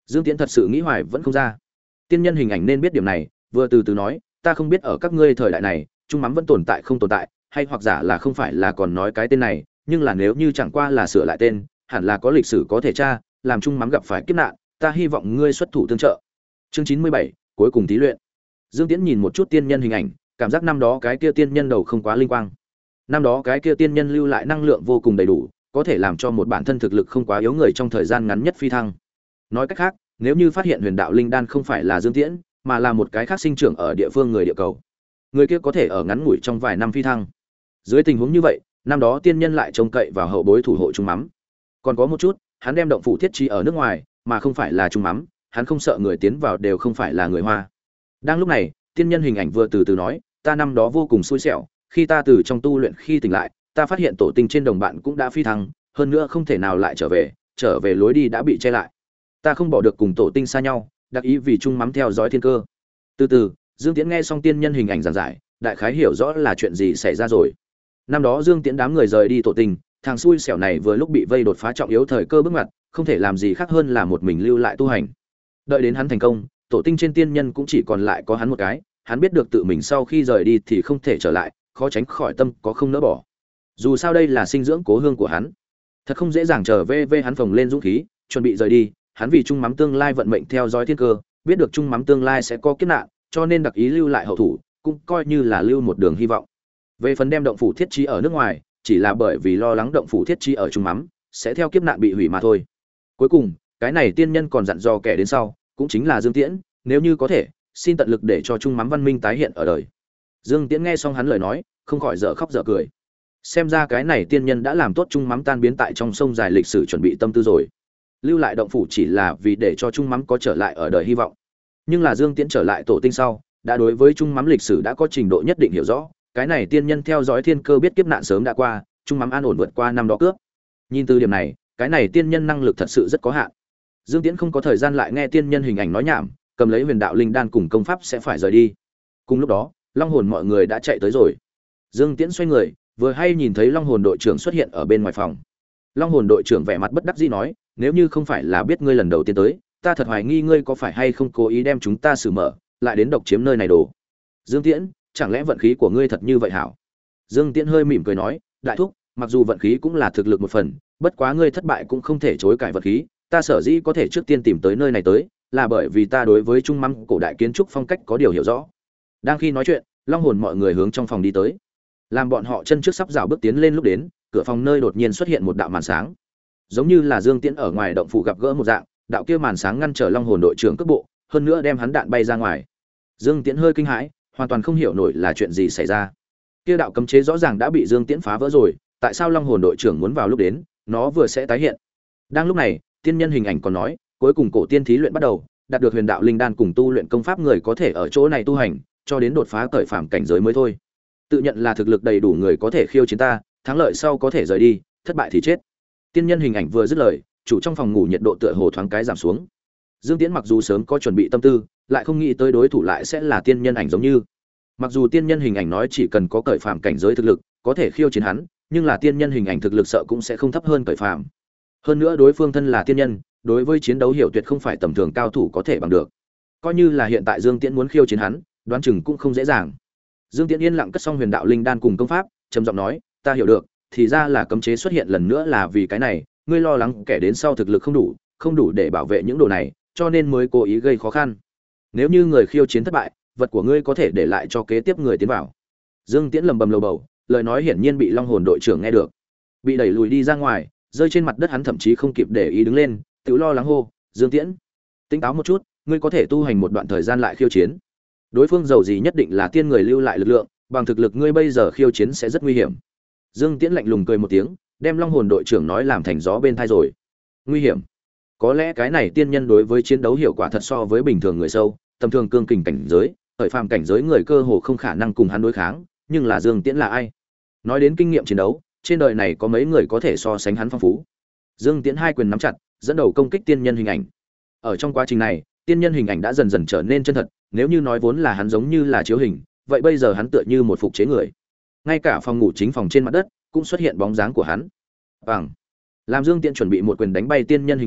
Dương Tiễn thật sự nghĩ hoài vẫn không ra. Tiên nhân hình ảnh nên biết điểm này, vừa từ từ nói, ta không biết ở các ngươi thời đại này, trung mắm vẫn tồn tại không tồn tại, hay hoặc giả là không phải là còn nói cái tên này, nhưng là nếu như chẳng qua là sửa lại tên, hẳn là có lịch sử có thể tra, làm trung mắm gặp phải kiếp nạn, ta hy vọng ngươi xuất thủ tương trợ. Chương 97, cuối cùng thí luyện. Dương Tiễn nhìn một chút tiên nhân hình ảnh, cảm giác năm đó cái kia tiên nhân đầu không quá linh quang. Năm đó cái kia tiên nhân lưu lại năng lượng vô cùng đầy đủ, có thể làm cho một bản thân thực lực không quá yếu người trong thời gian ngắn nhất phi thăng. Nói cách khác, nếu như phát hiện huyền đạo linh đan không phải là Dương Tiễn, mà là một cái khác sinh trưởng ở địa phương người địa cầu, người kia có thể ở ngắn ngủi trong vài năm phi thăng. Dưới tình huống như vậy, năm đó tiên nhân lại trông cậy vào hậu bối thủ hộ trung mắm. Còn có một chút, hắn đem động phủ thiết trí ở nước ngoài, mà không phải là trung mắm, hắn không sợ người tiến vào đều không phải là người Hoa. Đang lúc này, tiên nhân hình ảnh vừa từ từ nói, ta năm đó vô cùng xui xẻo, khi ta từ trong tu luyện khi tỉnh lại, ta phát hiện tổ tinh trên đồng bạn cũng đã phi thăng, hơn nữa không thể nào lại trở về lối đi đã bị che lại. Ta không bỏ được cùng tổ tinh xa nhau, đặc ý vì trung mắm theo dõi thiên cơ. Từ từ, Dương Tiễn nghe xong tiên nhân hình ảnh giảng giải, đại khái hiểu rõ là chuyện gì xảy ra rồi. Năm đó Dương Tiễn đám người rời đi tổ tinh, thằng xui xẻo này vừa lúc bị vây đột phá trọng yếu thời cơ bước ngoặt, không thể làm gì khác hơn là một mình lưu lại tu hành. Đợi đến hắn thành công, tổ tinh trên tiên nhân cũng chỉ còn lại có hắn một cái, hắn biết được tự mình sau khi rời đi thì không thể trở lại, khó tránh khỏi tâm có không nỡ bỏ. Dù sao đây là sinh dưỡng cố hương của hắn, thật không dễ dàng trở về hắn phồng lên dũng khí, chuẩn bị rời đi. Hắn vì trung mắm tương lai vận mệnh theo dõi thiên cơ, biết được trung mắm tương lai sẽ có kiếp nạn, cho nên đặc ý lưu lại hậu thủ, cũng coi như là lưu một đường hy vọng. Về phần đem động phủ thiết trí ở nước ngoài, chỉ là bởi vì lo lắng động phủ thiết trí ở trung mắm sẽ theo kiếp nạn bị hủy mà thôi. Cuối cùng, cái này tiên nhân còn dặn dò kẻ đến sau, cũng chính là Dương Tiễn, nếu như có thể, xin tận lực để cho trung mắm văn minh tái hiện ở đời. Dương Tiễn nghe xong hắn lời nói, không khỏi dở khóc dở cười. Xem ra cái này tiên nhân đã làm tốt trung mắm tan biến tại trong sông dài lịch sử chuẩn bị tâm tư rồi. Lưu lại động phủ chỉ là vì để cho trung mắm có trở lại ở đời hy vọng. Nhưng là Dương Tiễn trở lại tổ tinh sau, đã đối với trung mắm lịch sử đã có trình độ nhất định hiểu rõ, cái này tiên nhân theo dõi thiên cơ biết kiếp nạn sớm đã qua, trung mắm an ổn vượt qua năm đó cướp. Nhìn từ điểm này, cái này tiên nhân năng lực thật sự rất có hạn. Dương Tiễn không có thời gian lại nghe tiên nhân hình ảnh nói nhảm, cầm lấy huyền đạo linh đan cùng công pháp sẽ phải rời đi. Cùng lúc đó, Long hồn mọi người đã chạy tới rồi. Dương Tiễn xoay người, vừa hay nhìn thấy Long hồn đội trưởng xuất hiện ở bên ngoài phòng. Long hồn đội trưởng vẻ mặt bất đắc dĩ nói, nếu như không phải là biết ngươi lần đầu tiên tới, ta thật hoài nghi ngươi có phải hay không cố ý đem chúng ta xử mở, lại đến độc chiếm nơi này đồ. Dương Tiễn, chẳng lẽ vận khí của ngươi thật như vậy hảo? Dương Tiễn hơi mỉm cười nói, đại thúc, mặc dù vận khí cũng là thực lực một phần, bất quá ngươi thất bại cũng không thể chối cãi vận khí, ta sở dĩ có thể trước tiên tìm tới nơi này tới, là bởi vì ta đối với trung mắm cổ đại kiến trúc phong cách có điều hiểu rõ. Đang khi nói chuyện, Long hồn mọi người hướng trong phòng đi tới. Làm bọn họ chân trước sắp rảo bước tiến lên lúc đến, cửa phòng nơi đột nhiên xuất hiện một đạo màn sáng. Giống như là Dương Tiễn ở ngoài động phủ gặp gỡ một dạng, đạo kia màn sáng ngăn trở Long hồn đội trưởng cước bộ, hơn nữa đem hắn đạn bay ra ngoài. Dương Tiễn hơi kinh hãi, hoàn toàn không hiểu nổi là chuyện gì xảy ra. Kia đạo cấm chế rõ ràng đã bị Dương Tiễn phá vỡ rồi, tại sao Long hồn đội trưởng muốn vào lúc đến, nó vừa sẽ tái hiện. Đang lúc này, tiên nhân hình ảnh còn nói, cuối cùng cổ tiên thí luyện bắt đầu, đạt được huyền đạo linh đan cùng tu luyện công pháp người có thể ở chỗ này tu hành, cho đến đột phá cởi phàm cảnh giới mới thôi. Tự nhận là thực lực đầy đủ người có thể khiêu chiến ta, thắng lợi sau có thể rời đi, thất bại thì chết. Tiên nhân hình ảnh vừa dứt lời, chủ trong phòng ngủ nhiệt độ tựa hồ thoáng cái giảm xuống. Dương Tiễn mặc dù sớm có chuẩn bị tâm tư, lại không nghĩ tới đối thủ lại sẽ là tiên nhân ảnh giống như. Mặc dù tiên nhân hình ảnh nói chỉ cần có cởi phàm cảnh giới thực lực, có thể khiêu chiến hắn, nhưng là tiên nhân hình ảnh thực lực sợ cũng sẽ không thấp hơn cởi phàm. Hơn nữa đối phương thân là tiên nhân, đối với chiến đấu hiểu tuyệt không phải tầm thường cao thủ có thể bằng được. Coi như là hiện tại Dương Tiễn muốn khiêu chiến hắn, đoán chừng cũng không dễ dàng. Dương Tiễn yên lặng cất xong huyền đạo linh đan cùng công pháp, trầm giọng nói, ta hiểu được, thì ra là cấm chế xuất hiện lần nữa là vì cái này, ngươi lo lắng kẻ đến sau thực lực không đủ để bảo vệ những đồ này, cho nên mới cố ý gây khó khăn. Nếu như người khiêu chiến thất bại, vật của ngươi có thể để lại cho kế tiếp người tiến vào. Dương Tiễn lầm bầm lầu bầu, lời nói hiển nhiên bị Long hồn đội trưởng nghe được. Bị đẩy lùi đi ra ngoài, rơi trên mặt đất hắn thậm chí không kịp để ý đứng lên, tự lo lắng hô, Dương Tiễn, tỉnh táo một chút, ngươi có thể tu hành một đoạn thời gian lại khiêu chiến. Đối phương giàu gì nhất định là tiên người lưu lại lực lượng, bằng thực lực ngươi bây giờ khiêu chiến sẽ rất nguy hiểm. Dương Tiễn lạnh lùng cười một tiếng, đem Long hồn đội trưởng nói làm thành gió bên tai rồi. Nguy hiểm? Có lẽ cái này tiên nhân đối với chiến đấu hiệu quả thật so với bình thường người sâu, tầm thường cương kình cảnh giới, ở phàm cảnh giới người cơ hồ không khả năng cùng hắn đối kháng, nhưng là Dương Tiễn là ai? Nói đến kinh nghiệm chiến đấu, trên đời này có mấy người có thể so sánh hắn phong phú. Dương Tiễn hai quyền nắm chặt, dẫn đầu công kích tiên nhân hình ảnh. Ở trong quá trình này, tiên nhân hình ảnh đã dần dần trở nên chân thật, nếu như nói vốn là hắn giống như là chiếu hình, vậy bây giờ hắn tựa như một phục chế người. Ngay cả phòng ngủ chính phòng trên mặt đất cũng xuất hiện bóng dáng của hắn. Bằng làm Dương Tiễn chuẩn bị một quyền đánh bay tiên nhân hình ảnh,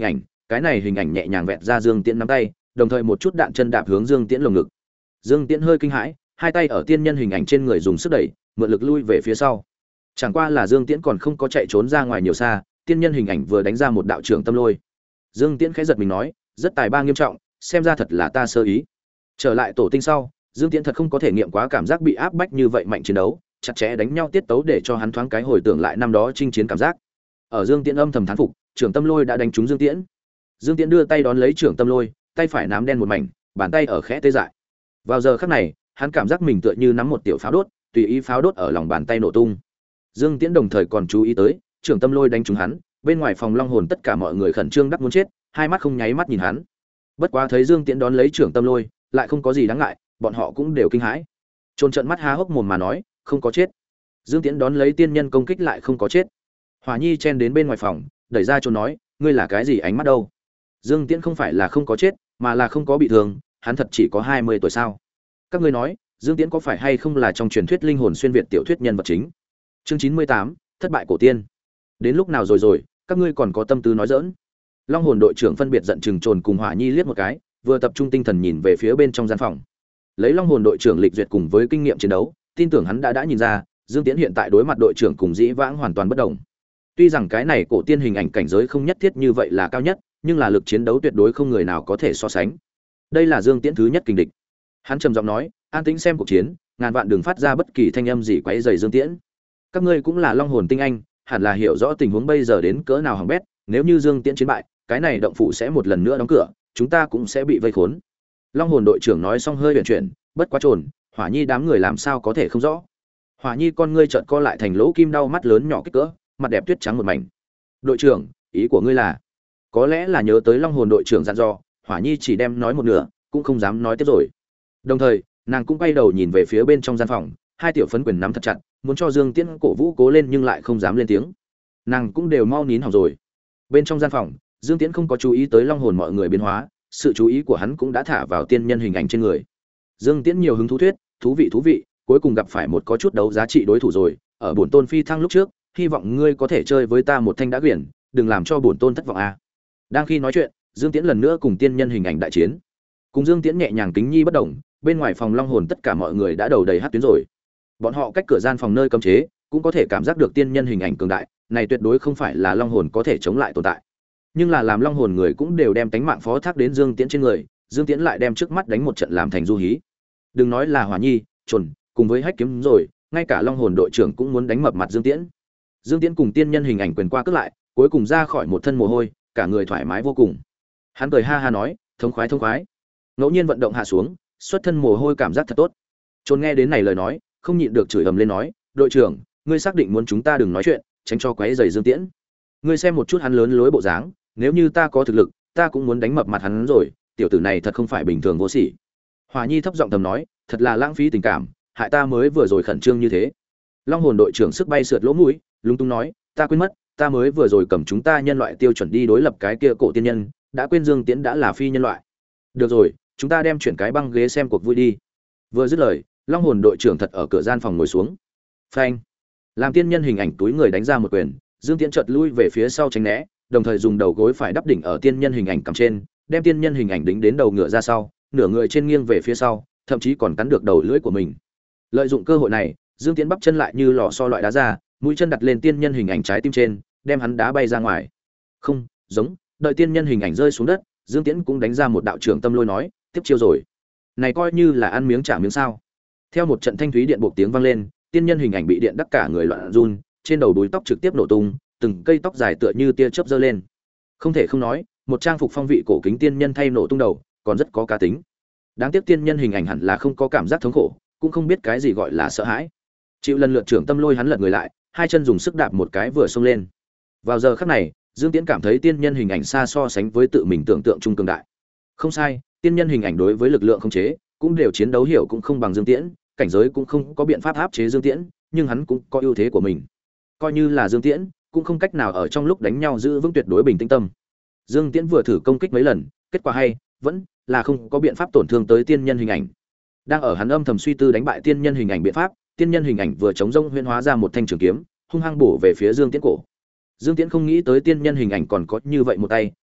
cái này hình ảnh nhẹ nhàng vẹt ra Dương Tiễn nắm tay, đồng thời một chút đạn chân đạp hướng Dương Tiễn lồng ngực. Dương Tiễn hơi kinh hãi, hai tay ở tiên nhân hình ảnh trên người dùng sức đẩy, mượn lực lui về phía sau. Chẳng qua là Dương Tiễn còn không có chạy trốn ra ngoài nhiều xa, tiên nhân hình ảnh vừa đánh ra một đạo trưởng tâm lôi. Dương Tiễn khẽ giật mình nói, rất tài ba nghiêm trọng, xem ra thật là ta sơ ý. Trở lại tổ tinh sau, Dương Tiễn thật không có thể nghiệm quá cảm giác bị áp bách như vậy mạnh chiến đấu, chặt chẽ đánh nhau tiết tấu để cho hắn thoáng cái hồi tưởng lại năm đó chinh chiến cảm giác. Ở Dương Tiễn âm thầm thán phục, trưởng tâm lôi đã đánh trúng Dương Tiễn. Dương Tiễn đưa tay đón lấy trưởng tâm lôi, tay phải nám đen một mảnh, bàn tay ở khẽ tê dại. Vào giờ khắc này, hắn cảm giác mình tựa như nắm một tiểu pháo đốt, tùy ý pháo đốt ở lòng bàn tay nổ tung. Dương Tiễn đồng thời còn chú ý tới, trưởng tâm lôi đánh trúng hắn, bên ngoài phòng long hồn tất cả mọi người khẩn trương đắc muốn chết, hai mắt không nháy mắt nhìn hắn. Bất quá thấy Dương Tiễn đón lấy trưởng tâm lôi, lại không có gì đáng ngại, bọn họ cũng đều kinh hãi. Trôn trận mắt há hốc mồm mà nói, không có chết. Dương Tiễn đón lấy tiên nhân công kích lại không có chết. Hỏa Nhi chen đến bên ngoài phòng, đẩy ra Trôn nói, ngươi là cái gì ánh mắt đâu? Dương Tiễn không phải là không có chết, mà là không có bị thương, hắn thật chỉ có 20 tuổi sao? Các ngươi nói, Dương Tiễn có phải hay không là trong truyền thuyết linh hồn xuyên việt tiểu thuyết nhân vật chính? Chương 98, thất bại cổ tiên. Đến lúc nào rồi, các ngươi còn có tâm tư nói giỡn? Long hồn đội trưởng phân biệt giận chừng Trồn cùng Hỏa Nhi liếc một cái, vừa tập trung tinh thần nhìn về phía bên trong gian phòng. Lấy Long hồn đội trưởng lịch duyệt cùng với kinh nghiệm chiến đấu, tin tưởng hắn đã nhìn ra, Dương Tiễn hiện tại đối mặt đội trưởng cùng dĩ vãng hoàn toàn bất đồng. Tuy rằng cái này cổ tiên hình ảnh cảnh giới không nhất thiết như vậy là cao nhất, nhưng là lực chiến đấu tuyệt đối không người nào có thể so sánh. Đây là Dương Tiễn thứ nhất kình địch. Hắn trầm giọng nói, an tĩnh xem cuộc chiến, ngàn vạn đừng phát ra bất kỳ thanh âm gì quấy rầy Dương Tiễn. Các ngươi cũng là Long hồn tinh anh, hẳn là hiểu rõ tình huống bây giờ đến cỡ nào hỏng bét, nếu như Dương Tiễn chiến bại, cái này động phủ sẽ một lần nữa đóng cửa, chúng ta cũng sẽ bị vây khốn. Long hồn đội trưởng nói xong hơi huyền chuyển, bất quá Trồn, Hỏa Nhi đám người làm sao có thể không rõ. Hỏa Nhi con ngươi trợn co lại thành lỗ kim đau mắt lớn nhỏ kích cỡ, mặt đẹp tuyết trắng một mảnh. Đội trưởng, ý của ngươi là? Có lẽ là nhớ tới Long hồn đội trưởng dặn dò, Hỏa Nhi chỉ đem nói một nửa, cũng không dám nói tiếp rồi. Đồng thời, nàng cũng quay đầu nhìn về phía bên trong gian phòng, hai tiểu phấn quyền nắm thật chặt, muốn cho Dương Tiễn cổ vũ cố lên nhưng lại không dám lên tiếng. Nàng cũng đều mau nín hỏng rồi. Bên trong gian phòng, Dương Tiễn không có chú ý tới Long hồn mọi người biến hóa, sự chú ý của hắn cũng đã thả vào tiên nhân hình ảnh trên người. Dương Tiễn nhiều hứng thú thuyết, thú vị, cuối cùng gặp phải một có chút đấu giá trị đối thủ rồi, ở bổn tôn phi thăng lúc trước, hy vọng ngươi có thể chơi với ta một thanh đã quyển, đừng làm cho bổn tôn thất vọng a. Đang khi nói chuyện, Dương Tiễn lần nữa cùng tiên nhân hình ảnh đại chiến. Cùng Dương Tiễn nhẹ nhàng kính nhi bất động, bên ngoài phòng long hồn tất cả mọi người đã đầu đầy hắc tuyến rồi. Bọn họ cách cửa gian phòng nơi cấm chế, cũng có thể cảm giác được tiên nhân hình ảnh cường đại, này tuyệt đối không phải là long hồn có thể chống lại tồn tại. Nhưng là làm long hồn người cũng đều đem tánh mạng phó thác đến Dương Tiễn trên người, Dương Tiễn lại đem trước mắt đánh một trận làm thành du hí. Đừng nói là Hỏa Nhi, Trồn, cùng với Hách Kiếm rồi, ngay cả long hồn đội trưởng cũng muốn đánh mập mặt Dương Tiễn. Dương Tiễn cùng tiên nhân hình ảnh quyền qua cước lại, cuối cùng ra khỏi một thân mồ hôi, cả người thoải mái vô cùng. Hắn cười ha ha nói, thông khoái. Ngẫu nhiên vận động hạ xuống, xuất thân mồ hôi cảm giác thật tốt. Trồn nghe đến này lời nói, không nhịn được chửi ầm lên nói, đội trưởng, ngươi xác định muốn chúng ta đừng nói chuyện, tránh cho quấy rầy Dương Tiễn. Ngươi xem một chút hắn lớn lối bộ dáng, nếu như ta có thực lực, ta cũng muốn đánh mập mặt hắn rồi, tiểu tử này thật không phải bình thường vô sỉ. Hỏa Nhi thấp giọng thầm nói, thật là lãng phí tình cảm, hại ta mới vừa rồi khẩn trương như thế. Long hồn đội trưởng sức bay sượt lỗ mũi, lung tung nói, ta quên mất, ta mới vừa rồi cầm chúng ta nhân loại tiêu chuẩn đi đối lập cái kia cổ tiên nhân, đã quên Dương Tiễn đã là phi nhân loại. Được rồi, chúng ta đem chuyển cái băng ghế xem cuộc vui đi. Vừa dứt lời, Long hồn đội trưởng thật ở cửa gian phòng ngồi xuống. Phanh! Làm tiên nhân hình ảnh túi người đánh ra một quyền, Dương Tiễn chợt lui về phía sau tránh né, đồng thời dùng đầu gối phải đắp đỉnh ở tiên nhân hình ảnh cầm trên, đem tiên nhân hình ảnh đính đến đầu ngựa ra sau, nửa người trên nghiêng về phía sau, thậm chí còn cắn được đầu lưỡi của mình. Lợi dụng cơ hội này, Dương Tiễn bắp chân lại như lò xo loại đá ra, mũi chân đặt lên tiên nhân hình ảnh trái tim trên, đem hắn đá bay ra ngoài. Không, giống, đợi tiên nhân hình ảnh rơi xuống đất, Dương Tiễn cũng đánh ra một đạo trưởng tâm lôi nói, tiếp chiêu rồi. Này coi như là ăn miếng trả miếng sao? Theo một trận thanh thúy điện buộc tiếng vang lên, tiên nhân hình ảnh bị điện đắc cả người loạn run, trên đầu đuôi tóc trực tiếp nổ tung, từng cây tóc dài tựa như tia chớp giơ lên. Không thể không nói, một trang phục phong vị cổ kính tiên nhân thay nổ tung đầu, còn rất có cá tính. Đáng tiếc tiên nhân hình ảnh hẳn là không có cảm giác thống khổ, cũng không biết cái gì gọi là sợ hãi. Chịu lần lượt trưởng tâm lôi hắn lật người lại, hai chân dùng sức đạp một cái vừa xông lên. Vào giờ khắc này, Dương Tiễn cảm thấy tiên nhân hình ảnh xa so sánh với tự mình tưởng tượng trung cường đại. Không sai, tiên nhân hình ảnh đối với lực lượng khống chế, cũng đều chiến đấu hiểu cũng không bằng Dương Tiễn, cảnh giới cũng không có biện pháp áp chế Dương Tiễn, nhưng hắn cũng có ưu thế của mình. Coi như là Dương Tiễn, cũng không cách nào ở trong lúc đánh nhau giữ vững tuyệt đối bình tĩnh tâm. Dương Tiễn vừa thử công kích mấy lần, kết quả hay, vẫn là không có biện pháp tổn thương tới tiên nhân hình ảnh. Đang ở hắn âm thầm suy tư đánh bại tiên nhân hình ảnh biện pháp, tiên nhân hình ảnh vừa chống rông huyễn hóa ra một thanh trường kiếm, hung hăng bổ về phía Dương Tiễn cổ. Dương Tiễn không nghĩ tới tiên nhân hình ảnh còn có như vậy một tay,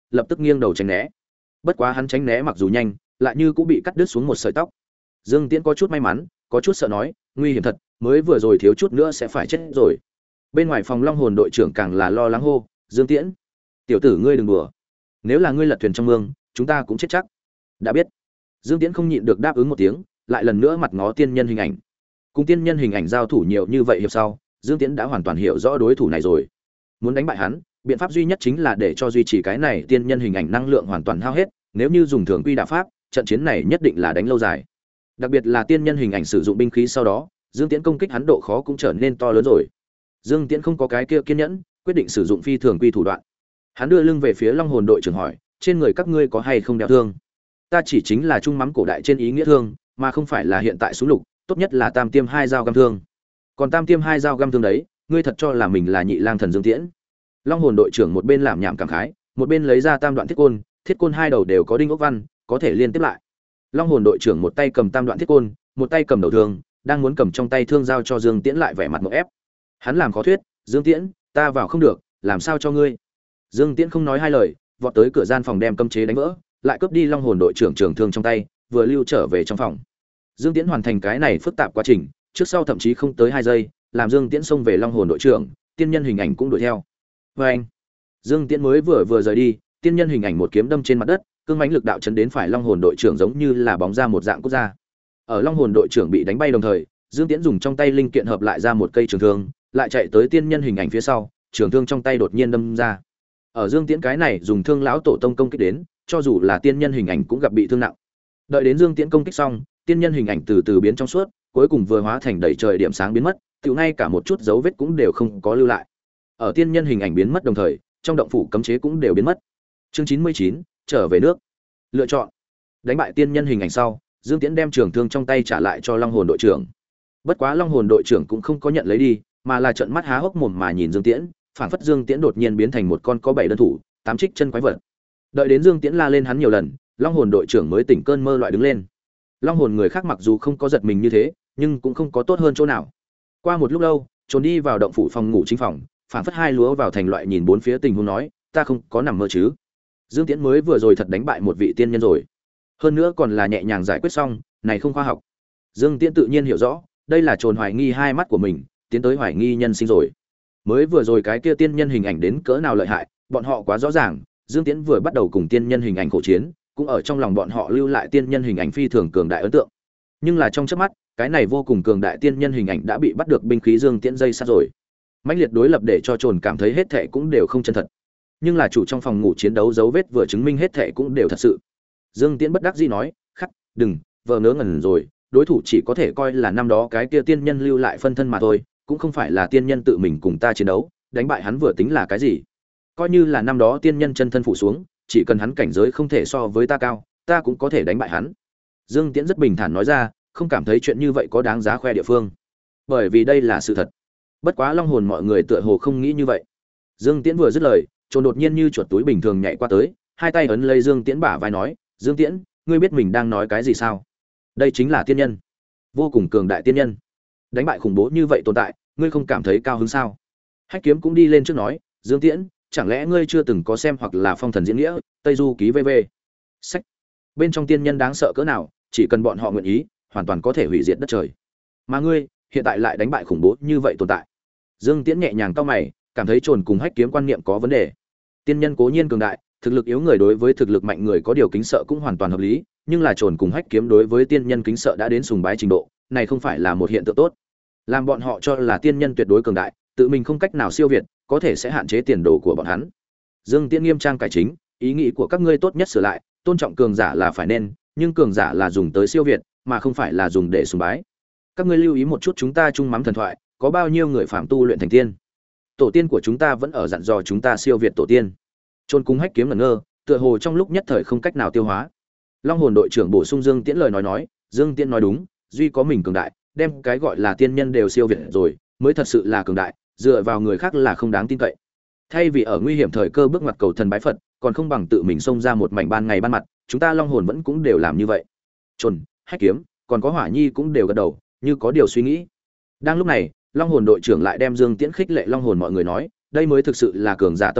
lập tức nghiêng đầu tránh né. Bất quá hắn tránh né mặc dù nhanh, lại như cũng bị cắt đứt xuống một sợi tóc. Dương Tiễn có chút may mắn, có chút sợ nói, nguy hiểm thật, mới vừa rồi thiếu chút nữa sẽ phải chết rồi. Bên ngoài phòng Long Hồn đội trưởng càng là lo lắng hô, Dương Tiễn, tiểu tử ngươi đừng đùa, nếu là ngươi lật thuyền trong mương, chúng ta cũng chết chắc. Đã biết. Dương Tiễn không nhịn được đáp ứng một tiếng, lại lần nữa mặt ngó tiên nhân hình ảnh. Cùng tiên nhân hình ảnh giao thủ nhiều như vậy hiệp sau, Dương Tiễn đã hoàn toàn hiểu rõ đối thủ này rồi. Muốn đánh bại hắn, biện pháp duy nhất chính là để cho duy trì cái này tiên nhân hình ảnh năng lượng hoàn toàn hao hết, nếu như dùng thường quy đả pháp, trận chiến này nhất định là đánh lâu dài. Đặc biệt là tiên nhân hình ảnh sử dụng binh khí sau đó, Dương Tiễn công kích hắn độ khó cũng trở nên to lớn rồi. Dương Tiễn không có cái kia kiên nhẫn, quyết định sử dụng phi thường quy thủ đoạn. Hắn đưa lưng về phía Long Hồn đội trưởng hỏi, trên người các ngươi có hay không đeo thương? Ta chỉ chính là trung mắm cổ đại trên ý nghĩa thương, mà không phải là hiện tại súng lục, tốt nhất là tam tiêm 2 dao găm thương. Còn tam tiêm 2 dao găm thương đấy, ngươi thật cho là mình là Nhị Lang thần Dương Tiễn? Long Hồn đội trưởng một bên làm nhảm cảm khái, một bên lấy ra tam đoạn thiết côn hai đầu đều có đinh ốc văn, có thể liên tiếp lại. Long Hồn đội trưởng một tay cầm tam đoạn thiết côn, một tay cầm đầu thương, đang muốn cầm trong tay thương giao cho Dương Tiễn lại vẻ mặt ngộp ép. Hắn làm khó thuyết, Dương Tiễn, ta vào không được, làm sao cho ngươi? Dương Tiễn không nói hai lời, vọt tới cửa gian phòng đem cấm chế đánh vỡ, lại cướp đi Long Hồn đội trưởng trường thương trong tay, vừa lưu trở về trong phòng. Dương Tiễn hoàn thành cái này phức tạp quá trình, trước sau thậm chí không tới 2 giây, làm Dương Tiễn xông về Long Hồn đội trưởng, tiên nhân hình ảnh cũng đuổi theo. Và anh, Dương Tiễn mới vừa rời đi, tiên nhân hình ảnh một kiếm đâm trên mặt đất, cương mãnh lực đạo chấn đến phải Long Hồn đội trưởng giống như là bóng ra một dạng cút ra. Ở Long Hồn đội trưởng bị đánh bay đồng thời, Dương Tiễn dùng trong tay linh kiện hợp lại ra một cây trường thương, lại chạy tới tiên nhân hình ảnh phía sau, trường thương trong tay đột nhiên đâm ra. Ở Dương Tiễn cái này dùng thương lão tổ tông công kích đến, cho dù là tiên nhân hình ảnh cũng gặp bị thương nặng. Đợi đến Dương Tiễn công kích xong, tiên nhân hình ảnh từ từ biến trong suốt, cuối cùng vừa hóa thành đầy trời điểm sáng biến mất, tựu ngay cả một chút dấu vết cũng đều không có lưu lại. Ở tiên nhân hình ảnh biến mất đồng thời, trong động phủ cấm chế cũng đều biến mất. Chương 99, trở về nước. Lựa chọn. Đánh bại tiên nhân hình ảnh sau, Dương Tiễn đem trường thương trong tay trả lại cho Long Hồn đội trưởng. Bất quá Long Hồn đội trưởng cũng không có nhận lấy đi, mà là trợn mắt há hốc mồm mà nhìn Dương Tiễn, phảng phất Dương Tiễn đột nhiên biến thành một con có 7 đơn thủ, 8 trích chân quái vật. Đợi đến Dương Tiễn la lên hắn nhiều lần, Long Hồn đội trưởng mới tỉnh cơn mơ loại đứng lên. Long Hồn người khác mặc dù không có giật mình như thế, nhưng cũng không có tốt hơn chỗ nào. Qua một lúc lâu, trốn đi vào động phủ phòng ngủ chính phòng, phảng phất hai lúa vào thành loại nhìn bốn phía tình huống nói, ta không có nằm mơ chứ? Dương Tiễn mới vừa rồi thật đánh bại một vị tiên nhân rồi, hơn nữa còn là nhẹ nhàng giải quyết xong, này không khoa học. Dương Tiễn tự nhiên hiểu rõ, đây là trồn hoài nghi hai mắt của mình, tiến tới hoài nghi nhân sinh rồi. Mới vừa rồi cái kia tiên nhân hình ảnh đến cỡ nào lợi hại, bọn họ quá rõ ràng. Dương Tiễn vừa bắt đầu cùng tiên nhân hình ảnh khổ chiến, cũng ở trong lòng bọn họ lưu lại tiên nhân hình ảnh phi thường cường đại ấn tượng. Nhưng là trong chớp mắt, cái này vô cùng cường đại tiên nhân hình ảnh đã bị bắt được binh khí Dương Tiễn dây sát rồi. Mãnh liệt đối lập để cho trồn cảm thấy hết thảy cũng đều không chân thật. Nhưng là chủ trong phòng ngủ chiến đấu dấu vết vừa chứng minh hết thảy cũng đều thật sự. Dương Tiễn bất đắc dĩ nói, "Khắc, đừng, vờ ngớ ngẩn rồi, đối thủ chỉ có thể coi là năm đó cái kia tiên nhân lưu lại phân thân mà thôi, cũng không phải là tiên nhân tự mình cùng ta chiến đấu, đánh bại hắn vừa tính là cái gì? Coi như là năm đó tiên nhân chân thân phụ xuống, chỉ cần hắn cảnh giới không thể so với ta cao, ta cũng có thể đánh bại hắn." Dương Tiễn rất bình thản nói ra, không cảm thấy chuyện như vậy có đáng giá khoe địa phương, bởi vì đây là sự thật. Bất quá Long Hồn mọi người tựa hồ không nghĩ như vậy. Dương Tiễn vừa dứt lời, trồn đột nhiên như chuột túi bình thường nhảy qua tới, hai tay ấn lấy Dương Tiễn bả vai nói, "Dương Tiễn, ngươi biết mình đang nói cái gì sao? Đây chính là tiên nhân, vô cùng cường đại tiên nhân. Đánh bại khủng bố như vậy tồn tại, ngươi không cảm thấy cao hứng sao?" Hách Kiếm cũng đi lên trước nói, "Dương Tiễn, chẳng lẽ ngươi chưa từng có xem hoặc là Phong Thần diễn nghĩa, Tây Du ký VV sách? Bên trong tiên nhân đáng sợ cỡ nào, chỉ cần bọn họ nguyện ý, hoàn toàn có thể hủy diệt đất trời. Mà ngươi, hiện tại lại đánh bại khủng bố như vậy tồn tại." Dương Tiễn nhẹ nhàng cau mày, cảm thấy trồn cùng Hách Kiếm quan niệm có vấn đề. Tiên nhân cố nhiên cường đại, thực lực yếu người đối với thực lực mạnh người có điều kính sợ cũng hoàn toàn hợp lý, nhưng là trồn cùng Hách Kiếm đối với tiên nhân kính sợ đã đến sùng bái trình độ, này không phải là một hiện tượng tốt. Làm bọn họ cho là tiên nhân tuyệt đối cường đại, tự mình không cách nào siêu việt, có thể sẽ hạn chế tiền đồ của bọn hắn. Dương Tiễn nghiêm trang cải chính, ý nghĩ của các ngươi tốt nhất sửa lại, tôn trọng cường giả là phải nên, nhưng cường giả là dùng tới siêu việt, mà không phải là dùng để sùng bái. Các ngươi lưu ý một chút chúng ta chung mắm thần thoại, có bao nhiêu người phạm tu luyện thành tiên? Tổ tiên của chúng ta vẫn ở dặn dò chúng ta siêu việt tổ tiên. Trôn cung Hách Kiếm ngẩn ngơ, tựa hồ trong lúc nhất thời không cách nào tiêu hóa. Long Hồn đội trưởng bổ sung Dương Tiễn lời nói, Dương Tiễn nói đúng, duy có mình cường đại, đem cái gọi là tiên nhân đều siêu việt rồi, mới thật sự là cường đại, dựa vào người khác là không đáng tin cậy. Thay vì ở nguy hiểm thời cơ bước ngoặt cầu thần bái Phật, còn không bằng tự mình xông ra một mảnh ban ngày ban mặt, chúng ta Long Hồn vẫn cũng đều làm như vậy. Trồn, Hách Kiếm, còn có Hỏa Nhi cũng đều gật đầu, như có điều suy nghĩ. Đang lúc này, Long Hồn đội trưởng lại đem Dương Tiễn khích lệ Long Hồn mọi người nói, đây mới thực sự là cường giả tâm thái,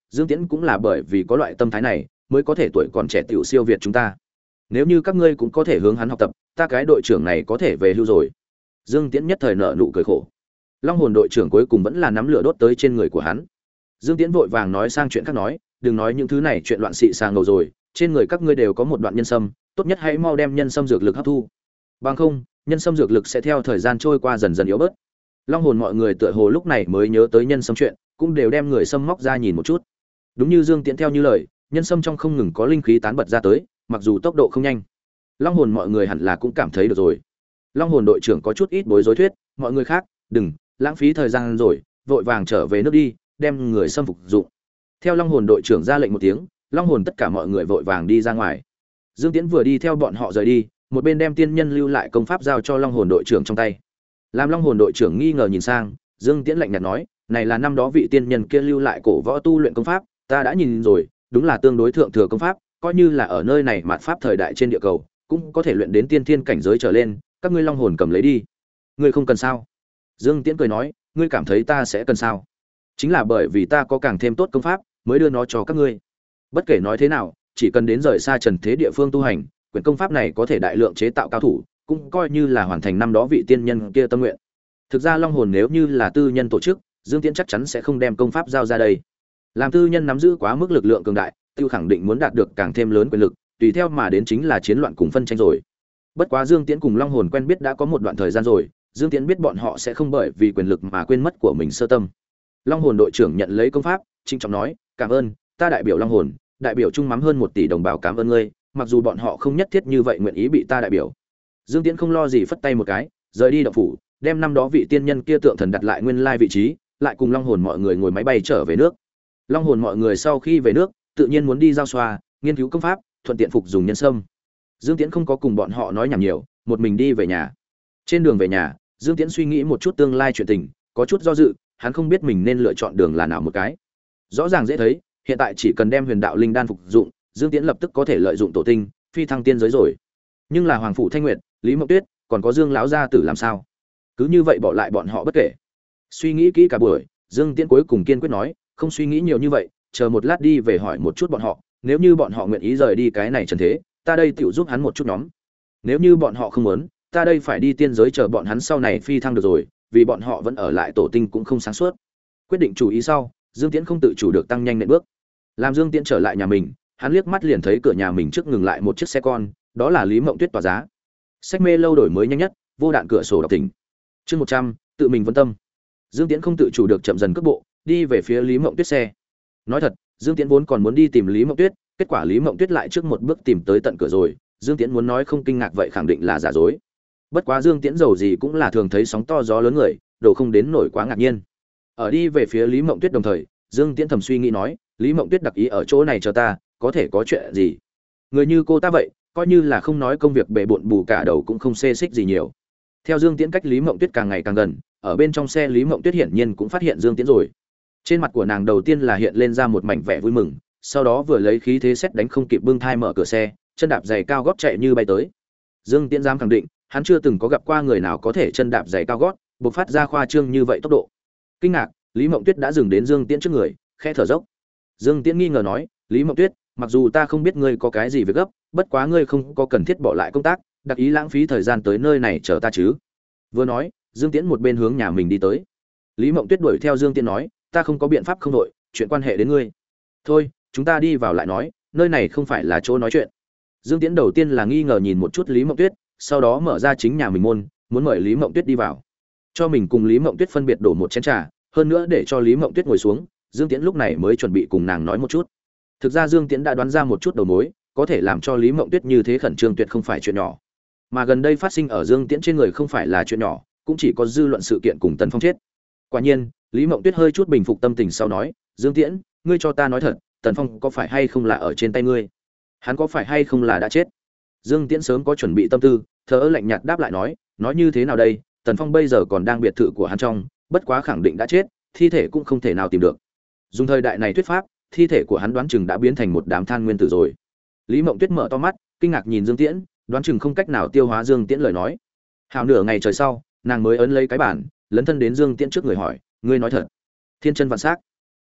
Dương Tiễn cũng là bởi vì có loại tâm thái này mới có thể tuổi còn trẻ tiểu siêu việt chúng ta. Nếu như các ngươi cũng có thể hướng hắn học tập, ta cái đội trưởng này có thể về hưu rồi. Dương Tiễn nhất thời nở nụ cười khổ. Long hồn đội trưởng cuối cùng vẫn là nắm lửa đốt tới trên người của hắn. Dương Tiễn vội vàng nói sang chuyện khác nói, đừng nói những thứ này chuyện loạn xị sàng ngầu rồi, trên người các ngươi đều có một đoạn nhân sâm, tốt nhất hãy mau đem nhân sâm dược lực hấp thu. Bằng không, nhân sâm dược lực sẽ theo thời gian trôi qua dần dần yếu bớt. Long hồn mọi người tựa hồ lúc này mới nhớ tới nhân sâm chuyện, cũng đều đem người sâm móc ra nhìn một chút. Đúng như Dương Tiễn theo như lời, nhân sâm trong không ngừng có linh khí tán bật ra tới, mặc dù tốc độ không nhanh. Long hồn mọi người hẳn là cũng cảm thấy được rồi. Long hồn đội trưởng có chút ít bối rối thuyết, mọi người khác, đừng lãng phí thời gian rồi, vội vàng trở về nước đi, đem người xâm phục dụng. Theo Long hồn đội trưởng ra lệnh một tiếng, Long hồn tất cả mọi người vội vàng đi ra ngoài. Dương Tiễn vừa đi theo bọn họ rời đi, một bên đem tiên nhân lưu lại công pháp giao cho Long hồn đội trưởng trong tay. Làm Long hồn đội trưởng nghi ngờ nhìn sang, Dương Tiễn lạnh nhạt nói, này là năm đó vị tiên nhân kia lưu lại cổ võ tu luyện công pháp, ta đã nhìn rồi, đúng là tương đối thượng thừa công pháp, coi như là ở nơi này mạt pháp thời đại trên địa cầu, cũng có thể luyện đến tiên thiên cảnh giới trở lên, các ngươi Long hồn cầm lấy đi. Ngươi không cần sao? Dương Tiễn cười nói, ngươi cảm thấy ta sẽ cần sao? Chính là bởi vì ta có càng thêm tốt công pháp, mới đưa nó cho các ngươi. Bất kể nói thế nào, chỉ cần đến rời xa trần thế địa phương tu hành, quyển công pháp này có thể đại lượng chế tạo cao thủ, cũng coi như là hoàn thành năm đó vị tiên nhân kia tâm nguyện. Thực ra Long hồn nếu như là tư nhân tổ chức, Dương Tiễn chắc chắn sẽ không đem công pháp giao ra đây. Làm tư nhân nắm giữ quá mức lực lượng cường đại, tiêu khẳng định muốn đạt được càng thêm lớn quyền lực, tùy theo mà đến chính là chiến loạn cùng phân tranh rồi. Bất quá Dương Tiễn cùng Long hồn quen biết đã có một đoạn thời gian rồi, Dương Tiễn biết bọn họ sẽ không bởi vì quyền lực mà quên mất của mình sơ tâm. Long hồn đội trưởng nhận lấy công pháp, trịnh trọng nói, "Cảm ơn, ta đại biểu Long hồn, đại biểu chung mắm hơn 1 tỷ đồng bào cảm ơn ngươi, mặc dù bọn họ không nhất thiết như vậy nguyện ý bị ta đại biểu." Dương Tiễn không lo gì phất tay một cái, rời đi động phủ, đem năm đó vị tiên nhân kia tượng thần đặt lại nguyên lai vị trí, lại cùng Long hồn mọi người ngồi máy bay trở về nước. Long hồn mọi người sau khi về nước, tự nhiên muốn đi giao xoa, nghiên cứu công pháp, thuận tiện phục dùng nhân sâm. Dương Tiễn không có cùng bọn họ nói nhảm nhiều, một mình đi về nhà. Trên đường về nhà, Dương Tiễn suy nghĩ một chút tương lai chuyện tình, có chút do dự, hắn không biết mình nên lựa chọn đường là nào một cái. Rõ ràng dễ thấy, hiện tại chỉ cần đem Huyền Đạo Linh Đan phục dụng, Dương Tiễn lập tức có thể lợi dụng tổ tinh, phi thăng tiên giới rồi. Nhưng là Hoàng phủ Thanh Nguyệt, Lý Mộng Tuyết, còn có Dương lão gia tử làm sao? Cứ như vậy bỏ lại bọn họ bất kể. Suy nghĩ kỹ cả buổi, Dương Tiễn cuối cùng kiên quyết nói, không suy nghĩ nhiều như vậy, chờ một lát đi về hỏi một chút bọn họ, nếu như bọn họ nguyện ý rời đi cái này trần thế, ta đây tiểu giúp hắn một chút nhóm. Nếu như bọn họ không muốn, ta đây phải đi tiên giới chờ bọn hắn sau này phi thăng được rồi, vì bọn họ vẫn ở lại tổ tinh cũng không sáng suốt. Quyết định chủ ý sau, Dương Tiễn không tự chủ được tăng nhanh nện bước. Làm Dương Tiễn trở lại nhà mình, hắn liếc mắt liền thấy cửa nhà mình trước ngừng lại một chiếc xe con, đó là Lý Mộng Tuyết tỏa giá. Sách mê lâu đổi mới nhanh nhất, vô đạn cửa sổ đọc tỉnh. Chương 100, tự mình vân tâm. Dương Tiễn không tự chủ được chậm dần cước bộ, đi về phía Lý Mộng Tuyết xe. Nói thật, Dương Tiễn vốn còn muốn đi tìm Lý Mộng Tuyết, kết quả Lý Mộng Tuyết lại trước một bước tìm tới tận cửa rồi, Dương Tiễn muốn nói không kinh ngạc vậy khẳng định là giả dối. Bất quá Dương Tiễn dầu gì cũng là thường thấy sóng to gió lớn người, đồ không đến nổi quá ngạc nhiên. Ở đi về phía Lý Mộng Tuyết đồng thời, Dương Tiễn thầm suy nghĩ nói, Lý Mộng Tuyết đặc ý ở chỗ này chờ ta, có thể có chuyện gì? Người như cô ta vậy, coi như là không nói công việc bề bộn bù cả đầu cũng không xê xích gì nhiều. Theo Dương Tiễn cách Lý Mộng Tuyết càng ngày càng gần, ở bên trong xe Lý Mộng Tuyết hiển nhiên cũng phát hiện Dương Tiễn rồi. Trên mặt của nàng đầu tiên là hiện lên ra một mảnh vẻ vui mừng, sau đó vừa lấy khí thế sét đánh không kịp bưng thai mở cửa xe, chân đạp giày cao gót chạy như bay tới. Dương Tiễn dám khẳng định, hắn chưa từng có gặp qua người nào có thể chân đạp giày cao gót, bộc phát ra khoa trương như vậy tốc độ. Kinh ngạc, Lý Mộng Tuyết đã dừng đến Dương Tiễn trước người, khẽ thở dốc. Dương Tiễn nghi ngờ nói, Lý Mộng Tuyết, mặc dù ta không biết ngươi có cái gì việc gấp, bất quá ngươi không có cần thiết bỏ lại công tác, đặc ý lãng phí thời gian tới nơi này chờ ta chứ? Vừa nói, Dương Tiễn một bên hướng nhà mình đi tới. Lý Mộng Tuyết đuổi theo Dương Tiễn nói, ta không có biện pháp không đội, chuyện quan hệ đến ngươi. Thôi, chúng ta đi vào lại nói, nơi này không phải là chỗ nói chuyện. Dương Tiễn đầu tiên là nghi ngờ nhìn một chút Lý Mộng Tuyết, sau đó mở ra chính nhà mình môn, muốn mời Lý Mộng Tuyết đi vào. Cho mình cùng Lý Mộng Tuyết phân biệt đổ một chén trà, hơn nữa để cho Lý Mộng Tuyết ngồi xuống, Dương Tiễn lúc này mới chuẩn bị cùng nàng nói một chút. Thực ra Dương Tiễn đã đoán ra một chút đầu mối, có thể làm cho Lý Mộng Tuyết như thế khẩn trương tuyệt không phải chuyện nhỏ. Mà gần đây phát sinh ở Dương Tiễn trên người không phải là chuyện nhỏ, cũng chỉ có dư luận sự kiện cùng Tần Phong chết. Quả nhiên, Lý Mộng Tuyết hơi chút bình phục tâm tình sau nói, Dương Tiễn, ngươi cho ta nói thật, Tần Phong có phải hay không là ở trên tay ngươi? Hắn có phải hay không là đã chết? Dương Tiễn sớm có chuẩn bị tâm tư, thở lạnh nhạt đáp lại nói như thế nào đây, Tần Phong bây giờ còn đang biệt thự của hắn trong, bất quá khẳng định đã chết, thi thể cũng không thể nào tìm được. Dùng thời đại này thuyết pháp, thi thể của hắn đoán chừng đã biến thành một đám than nguyên tử rồi. Lý Mộng Tuyết mở to mắt, kinh ngạc nhìn Dương Tiễn, đoán chừng không cách nào tiêu hóa Dương Tiễn lời nói. Hào nửa ngày trời sau, nàng mới ấn lấy cái bản, lấn thân đến Dương Tiễn trước người hỏi, ngươi nói thật? Thiên chân vạn sắc.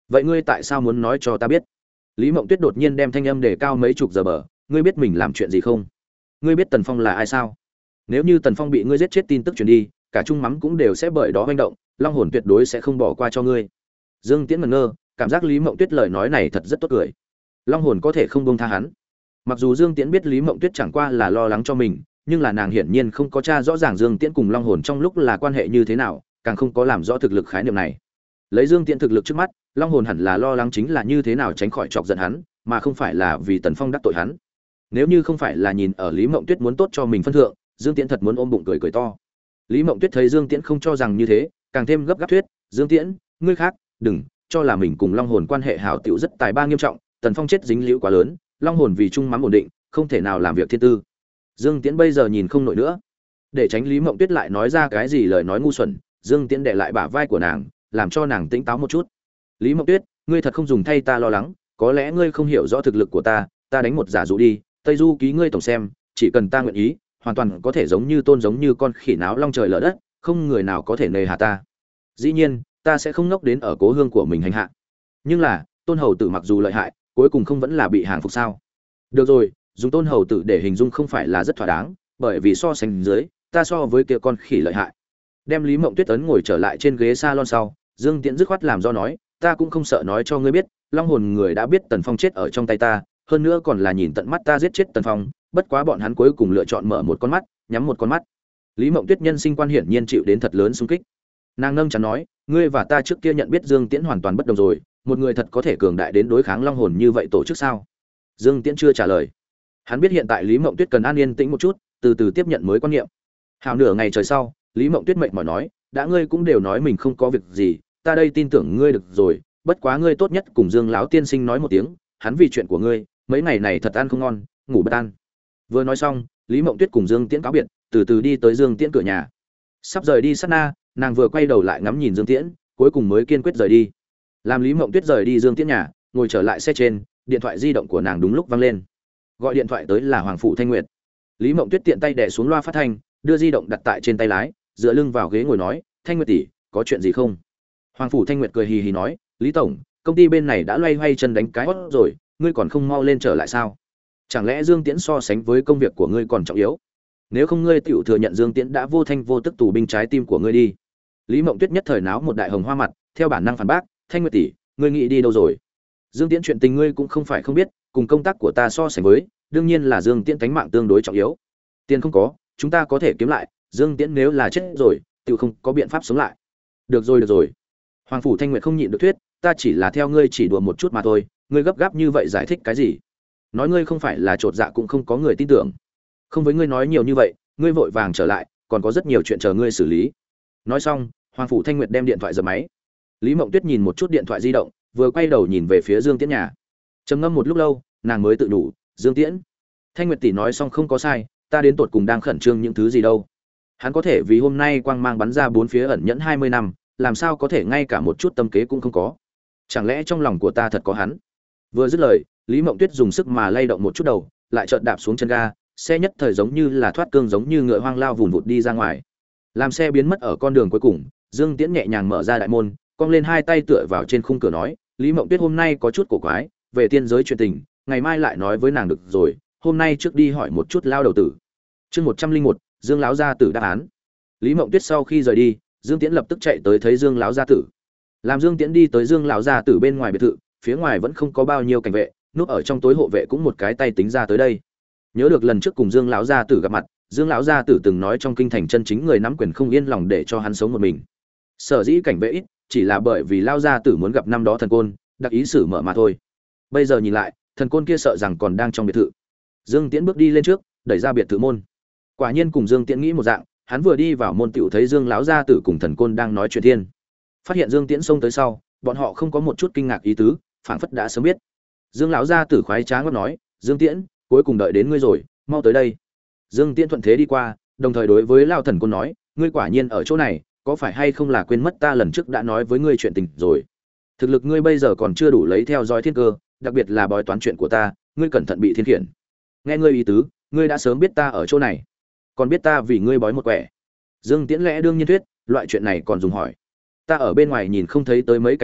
vậy ngươi tại sao muốn nói cho ta biết? Lý Mộng Tuyết đột nhiên đem thanh âm đề cao mấy chục giờ bờ, ngươi biết mình làm chuyện gì không? Ngươi biết Tần Phong là ai sao? Nếu như Tần Phong bị ngươi giết chết tin tức truyền đi, cả trung mắm cũng đều sẽ bởi đó hoành động, Long hồn tuyệt đối sẽ không bỏ qua cho ngươi. Dương Tiễn ngẩn ngơ, cảm giác Lý Mộng Tuyết lời nói này thật rất tốt cười. Long hồn có thể không buông tha hắn. Mặc dù Dương Tiễn biết Lý Mộng Tuyết chẳng qua là lo lắng cho mình, nhưng là nàng hiển nhiên không có tra rõ ràng Dương Tiễn cùng Long hồn trong lúc là quan hệ như thế nào, càng không có làm rõ thực lực khái niệm này. Lấy Dương Tiễn thực lực trước mắt, Long hồn hẳn là lo lắng chính là như thế nào tránh khỏi chọc giận hắn, mà không phải là vì Tần Phong đắc tội hắn. Nếu như không phải là nhìn ở Lý Mộng Tuyết muốn tốt cho mình phân thượng, Dương Tiễn thật muốn ôm bụng cười cười to. Lý Mộng Tuyết thấy Dương Tiễn không cho rằng như thế, càng thêm gấp gáp thuyết, "Dương Tiễn, ngươi khác, đừng cho là mình cùng Long hồn quan hệ hảo tiểu rất tài ba nghiêm trọng, Tần Phong chết dính liễu quá lớn, Long hồn vì trung mắm ổn định, không thể nào làm việc thiên tư." Dương Tiễn bây giờ nhìn không nổi nữa. Để tránh Lý Mộng Tuyết lại nói ra cái gì lời nói ngu xuẩn, Dương Tiễn đè lại bả vai của nàng, làm cho nàng tỉnh táo một chút. "Lý Mộng Tuyết, ngươi thật không dùng thay ta lo lắng, có lẽ ngươi không hiểu rõ thực lực của ta, ta đánh một giả dụ đi, Tây Du ký ngươi tổng xem, chỉ cần ta nguyện ý, hoàn toàn có thể giống như tôn giống như con khỉ náo long trời lở đất, không người nào có thể nề hà ta. Dĩ nhiên, ta sẽ không ngốc đến ở cố hương của mình hành hạ. Nhưng là, Tôn hầu tử mặc dù lợi hại, cuối cùng không vẫn là bị hàng phục sao? Được rồi, dùng Tôn hầu tử để hình dung không phải là rất thỏa đáng, bởi vì so sánh dưới, ta so với kia con khỉ lợi hại." Đem Lý Mộng Tuyết ấn ngồi trở lại trên ghế salon sau, Dương Tiễn dứt khoát làm do nói, "Ta cũng không sợ nói cho ngươi biết, Long hồn người đã biết Tần Phong chết ở trong tay ta, hơn nữa còn là nhìn tận mắt ta giết chết Tần Phong, bất quá bọn hắn cuối cùng lựa chọn mở một con mắt, nhắm một con mắt." Lý Mộng Tuyết nhân sinh quan hiển nhiên chịu đến thật lớn xung kích. Nàng nâng chắn nói, "Ngươi và ta trước kia nhận biết Dương Tiễn hoàn toàn bất đồng rồi, một người thật có thể cường đại đến đối kháng Long hồn như vậy tổ chức sao?" Dương Tiễn chưa trả lời. Hắn biết hiện tại Lý Mộng Tuyết cần an yên tĩnh một chút, từ từ tiếp nhận mới quan niệm. Hào nửa ngày trời sau, Lý Mộng Tuyết mệt mỏi nói, "Đã ngươi cũng đều nói mình không có việc gì, ta đây tin tưởng ngươi được rồi, bất quá ngươi tốt nhất cùng Dương lão tiên sinh nói một tiếng, hắn vì chuyện của ngươi, mấy ngày này thật ăn không ngon, ngủ bất an." Vừa nói xong, Lý Mộng Tuyết cùng Dương Tiễn cáo biệt, từ từ đi tới Dương Tiễn cửa nhà. Sắp rời đi sát na, nàng vừa quay đầu lại ngắm nhìn Dương Tiễn, cuối cùng mới kiên quyết rời đi. Làm Lý Mộng Tuyết rời đi Dương Tiễn nhà, ngồi trở lại xe trên, điện thoại di động của nàng đúng lúc vang lên. Gọi điện thoại tới là Hoàng phụ Thanh Nguyệt. Lý Mộng Tuyết tiện tay đè xuống loa phát thanh, đưa di động đặt tại trên tay lái, dựa lưng vào ghế ngồi nói, "Thanh Nguyệt tỷ, có chuyện gì không?" Hoàng phủ Thanh Nguyệt cười hì hì nói, "Lý tổng, công ty bên này đã loay hoay chân đánh cái hót rồi, ngươi còn không mau lên trở lại sao? Chẳng lẽ Dương Tiễn so sánh với công việc của ngươi còn trọng yếu? Nếu không ngươi tiểu thừa nhận Dương Tiễn đã vô thanh vô tức tù binh trái tim của ngươi đi." Lý Mộng Tuyết nhất thời náo một đại hồng hoa mặt, theo bản năng phản bác, "Thanh Nguyệt tỷ, ngươi nghĩ đi đâu rồi? Dương Tiễn chuyện tình ngươi cũng không phải không biết, cùng công tác của ta so sánh với, đương nhiên là Dương Tiễn tánh mạng tương đối trọng yếu. Tiền không có, chúng ta có thể kiếm lại, Dương Tiễn nếu là chết rồi, tiểu không có biện pháp sống lại." Được rồi được rồi. Hoàng phủ Thanh Nguyệt không nhịn được thuyết, "Ta chỉ là theo ngươi chỉ đùa một chút mà thôi, ngươi gấp gáp như vậy giải thích cái gì? Nói ngươi không phải là trột dạ cũng không có người tin tưởng. Không với ngươi nói nhiều như vậy, ngươi vội vàng trở lại, còn có rất nhiều chuyện chờ ngươi xử lý." Nói xong, Hoàng phủ Thanh Nguyệt đem điện thoại giật máy. Lý Mộng Tuyết nhìn một chút điện thoại di động, vừa quay đầu nhìn về phía Dương Tiễn nhà. Trầm ngâm một lúc lâu, nàng mới tự đủ, "Dương Tiễn, Thanh Nguyệt tỷ nói xong không có sai, ta đến tột cùng đang khẩn trương những thứ gì đâu. Hắn có thể vì hôm nay quang mang bắn ra bốn phía ẩn nhẫn 20 năm, làm sao có thể ngay cả một chút tâm kế cũng không có? Chẳng lẽ trong lòng của ta thật có hắn?" Vừa dứt lời, Lý Mộng Tuyết dùng sức mà lay động một chút đầu, lại chợt đạp xuống chân ga, xe nhất thời giống như là thoát cương giống như ngựa hoang lao vùn vụt đi ra ngoài. Làm xe biến mất ở con đường cuối cùng, Dương Tiễn nhẹ nhàng mở ra đại môn, cong lên hai tay tựa vào trên khung cửa nói, "Lý Mộng Tuyết hôm nay có chút cổ quái, về tiên giới chuyện tình, ngày mai lại nói với nàng được rồi, hôm nay trước đi hỏi một chút lao đầu tử." Chương 101, Dương lão gia tử đáp án. Lý Mộng Tuyết sau khi rời đi, Dương Tiễn lập tức chạy tới thấy Dương lão gia tử. Làm Dương Tiễn đi tới Dương lão gia tử bên ngoài biệt thự, phía ngoài vẫn không có bao nhiêu cảnh vệ, núp ở trong tối hộ vệ cũng một cái tay tính ra tới đây. Nhớ được lần trước cùng Dương lão gia tử gặp mặt, Dương lão gia tử từng nói trong kinh thành chân chính người nắm quyền không yên lòng để cho hắn sống một mình. Sở dĩ cảnh vệ ít, chỉ là bởi vì lão gia tử muốn gặp năm đó thần côn, đặc ý xử mở mà thôi. Bây giờ nhìn lại, thần côn kia sợ rằng còn đang trong biệt thự. Dương Tiễn bước đi lên trước, đẩy ra biệt thự môn. Quả nhiên cùng Dương Tiễn nghĩ một dạng, hắn vừa đi vào môn tiểu thấy Dương lão gia tử cùng thần côn đang nói chuyện thiên. Phát hiện Dương Tiễn xông tới sau, bọn họ không có một chút kinh ngạc ý tứ, phảng phất đã sớm biết. Dương lão gia tử khoái trá ngất nói, "Dương Tiễn, cuối cùng đợi đến ngươi rồi, mau tới đây." Dương Tiễn thuận thế đi qua, đồng thời đối với lão thần côn nói, "Ngươi quả nhiên ở chỗ này, có phải hay không là quên mất ta lần trước đã nói với ngươi chuyện tình rồi? Thực lực ngươi bây giờ còn chưa đủ lấy theo dõi thiên cơ, đặc biệt là bói toán chuyện của ta, ngươi cẩn thận bị thiên khiển. Nghe ngươi ý tứ, ngươi đã sớm biết ta ở chỗ này, còn biết ta vì ngươi bói một quẻ." Dương Tiễn lẽ đương nhiên thuyết, loại chuyện này còn dùng hỏi. "Ta ở bên ngoài nhìn không thấy tới mấy cảnh vệ,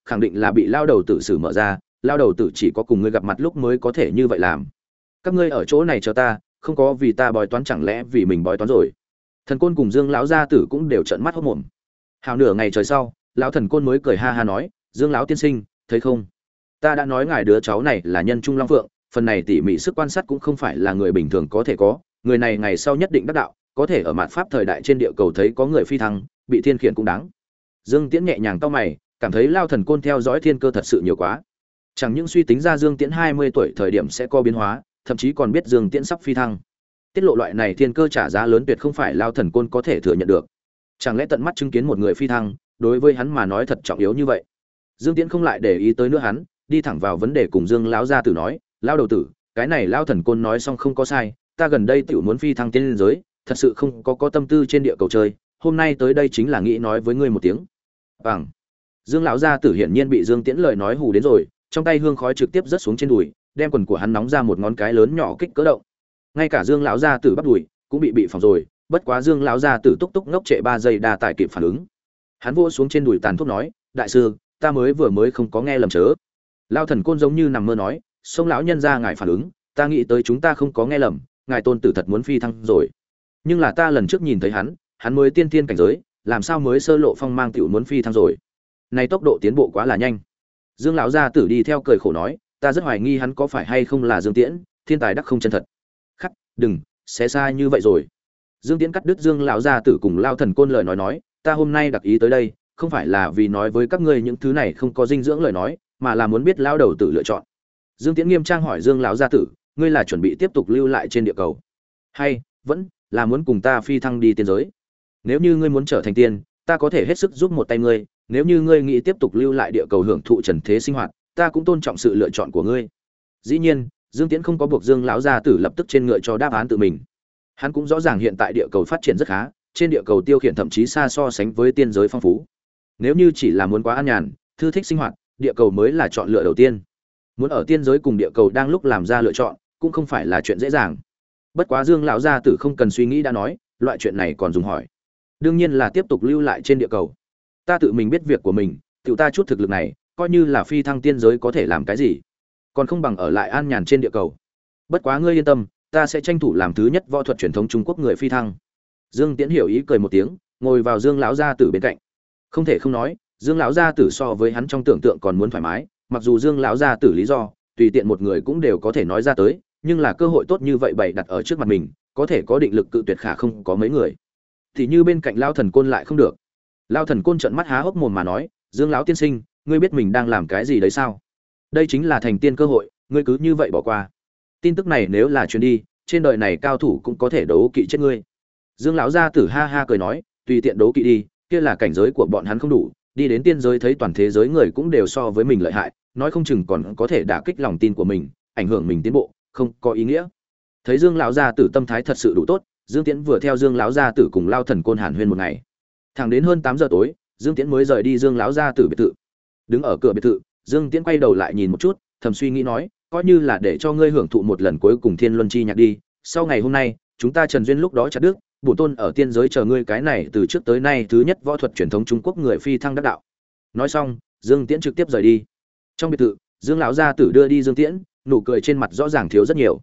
khẳng định là bị lao đầu tử xử mở ra, lao đầu tử chỉ có cùng ngươi gặp mặt lúc mới có thể như vậy làm. Các ngươi ở chỗ này chờ ta, không có vì ta bói toán, chẳng lẽ vì mình bói toán rồi? Thần Côn cùng Dương lão gia tử cũng đều trợn mắt hốt mồm. Hào nửa ngày trời sau, lão Thần Côn mới cười ha ha nói, Dương lão tiên sinh, thấy không? Ta đã nói ngài đứa cháu này là nhân trung long phượng, phần này tỉ mỉ sức quan sát cũng không phải là người bình thường có thể có, người này ngày sau nhất định đắc đạo, có thể ở mạt pháp thời đại trên địa cầu thấy có người phi thăng, bị thiên khiển cũng đáng. Dương Tiễn nhẹ nhàng cau mày, cảm thấy Lao Thần Côn theo dõi thiên cơ thật sự nhiều quá. Chẳng những suy tính ra Dương Tiễn 20 tuổi thời điểm sẽ có biến hóa, thậm chí còn biết Dương Tiễn sắp phi thăng. Tiết lộ loại này thiên cơ trả giá lớn tuyệt không phải Lao Thần Côn có thể thừa nhận được. Chẳng lẽ tận mắt chứng kiến một người phi thăng, đối với hắn mà nói thật trọng yếu như vậy? Dương Tiễn không lại để ý tới nữa hắn, đi thẳng vào vấn đề cùng Dương lão gia tử nói, Lao đầu tử, cái này Lao Thần Côn nói xong không có sai, ta gần đây tiểu muốn phi thăng tiên liên giới, thật sự không có tâm tư trên địa cầu chơi, hôm nay tới đây chính là nghĩ nói với ngươi một tiếng. Bằng. Dương lão gia tử hiển nhiên bị Dương Tiễn lời nói hù đến rồi, trong tay hương khói trực tiếp rớt xuống trên đùi, đem quần của hắn nóng ra một ngón cái lớn nhỏ kích cỡ động. Ngay cả Dương lão gia tử bắt đùi cũng bị phỏng rồi, bất quá Dương lão gia tử túc túc ngốc trệ 3 giây đa tài kịp phản ứng. Hắn vỗ xuống trên đùi tàn thuốc nói, đại sư, ta vừa mới không có nghe lầm chớ. Lao Thần Côn giống như nằm mơ nói, sông lão nhân gia ngài phản ứng, ta nghĩ tới chúng ta không có nghe lầm, ngài tôn tử thật muốn phi thăng rồi. Nhưng là ta lần trước nhìn thấy hắn mới tiên tiên cảnh giới, làm sao mới sơ lộ phong mang tiểu muốn phi thăng rồi? Này tốc độ tiến bộ quá là nhanh. Dương lão gia tử đi theo cười khổ nói, ta rất hoài nghi hắn có phải hay không là Dương Tiễn, thiên tài đắc không chân thật. Khắc, đừng, sẽ sai như vậy rồi. Dương Tiễn cắt đứt Dương lão gia tử cùng Lao Thần Côn lời nói, ta hôm nay đặc ý tới đây, không phải là vì nói với các ngươi những thứ này không có dinh dưỡng lời nói, mà là muốn biết lao đầu tử lựa chọn. Dương Tiễn nghiêm trang hỏi Dương lão gia tử, ngươi là chuẩn bị tiếp tục lưu lại trên địa cầu, hay vẫn là muốn cùng ta phi thăng đi tiên giới? Nếu như ngươi muốn trở thành tiên, ta có thể hết sức giúp một tay ngươi, nếu như ngươi nghĩ tiếp tục lưu lại địa cầu hưởng thụ trần thế sinh hoạt, ta cũng tôn trọng sự lựa chọn của ngươi. Dĩ nhiên, Dương Tiễn không có buộc Dương lão gia tử lập tức trên ngựa cho đáp án tự mình. Hắn cũng rõ ràng hiện tại địa cầu phát triển rất khá, trên địa cầu tiêu khiển thậm chí xa so sánh với tiên giới phong phú. Nếu như chỉ là muốn quá an nhàn, thư thích sinh hoạt, địa cầu mới là chọn lựa đầu tiên. Muốn ở tiên giới cùng địa cầu đang lúc làm ra lựa chọn, cũng không phải là chuyện dễ dàng. Bất quá Dương lão gia tử không cần suy nghĩ đã nói, loại chuyện này còn dùng hỏi. Đương nhiên là tiếp tục lưu lại trên địa cầu. Ta tự mình biết việc của mình, tiểu ta chút thực lực này, coi như là phi thăng tiên giới có thể làm cái gì, còn không bằng ở lại an nhàn trên địa cầu. Bất quá ngươi yên tâm, ta sẽ tranh thủ làm thứ nhất võ thuật truyền thống Trung Quốc người phi thăng. Dương Tiễn hiểu ý cười một tiếng, ngồi vào Dương lão gia tử bên cạnh. Không thể không nói, Dương lão gia tử so với hắn trong tưởng tượng còn muốn thoải mái, mặc dù Dương lão gia tử lý do, tùy tiện một người cũng đều có thể nói ra tới, nhưng là cơ hội tốt như vậy bày đặt ở trước mặt mình, có thể có định lực cự tuyệt khả không có mấy người. Thì như bên cạnh Lao Thần Côn lại không được. Lao Thần Côn trợn mắt há hốc mồm mà nói, Dương lão tiên sinh, ngươi biết mình đang làm cái gì đấy sao? Đây chính là thành tiên cơ hội, ngươi cứ như vậy bỏ qua. Tin tức này nếu là truyền đi, trên đời này cao thủ cũng có thể đấu kỵ chết ngươi. Dương lão gia tử ha ha cười nói, tùy tiện đấu kỵ đi, kia là cảnh giới của bọn hắn không đủ, đi đến tiên giới thấy toàn thế giới người cũng đều so với mình lợi hại, nói không chừng còn có thể đả kích lòng tin của mình, ảnh hưởng mình tiến bộ, không có ý nghĩa. Thấy Dương lão gia tử tâm thái thật sự đủ tốt, Dương Tiễn vừa theo Dương lão gia tử cùng Lao Thần Côn hàn huyên một ngày. Thẳng đến hơn 8 giờ tối, Dương Tiễn mới rời đi Dương lão gia tử biệt thự. Đứng ở cửa biệt thự, Dương Tiễn quay đầu lại nhìn một chút, thầm suy nghĩ nói, coi như là để cho ngươi hưởng thụ một lần cuối cùng Thiên Luân chi nhạc đi, sau ngày hôm nay, chúng ta Trần duyên lúc đó chặt đứt, bổn tôn ở tiên giới chờ ngươi cái này từ trước tới nay thứ nhất võ thuật truyền thống Trung Quốc người phi thăng đắc đạo. Nói xong, Dương Tiễn trực tiếp rời đi. Trong biệt thự, Dương lão gia tử đưa đi Dương Tiễn, nụ cười trên mặt rõ ràng thiếu rất nhiều.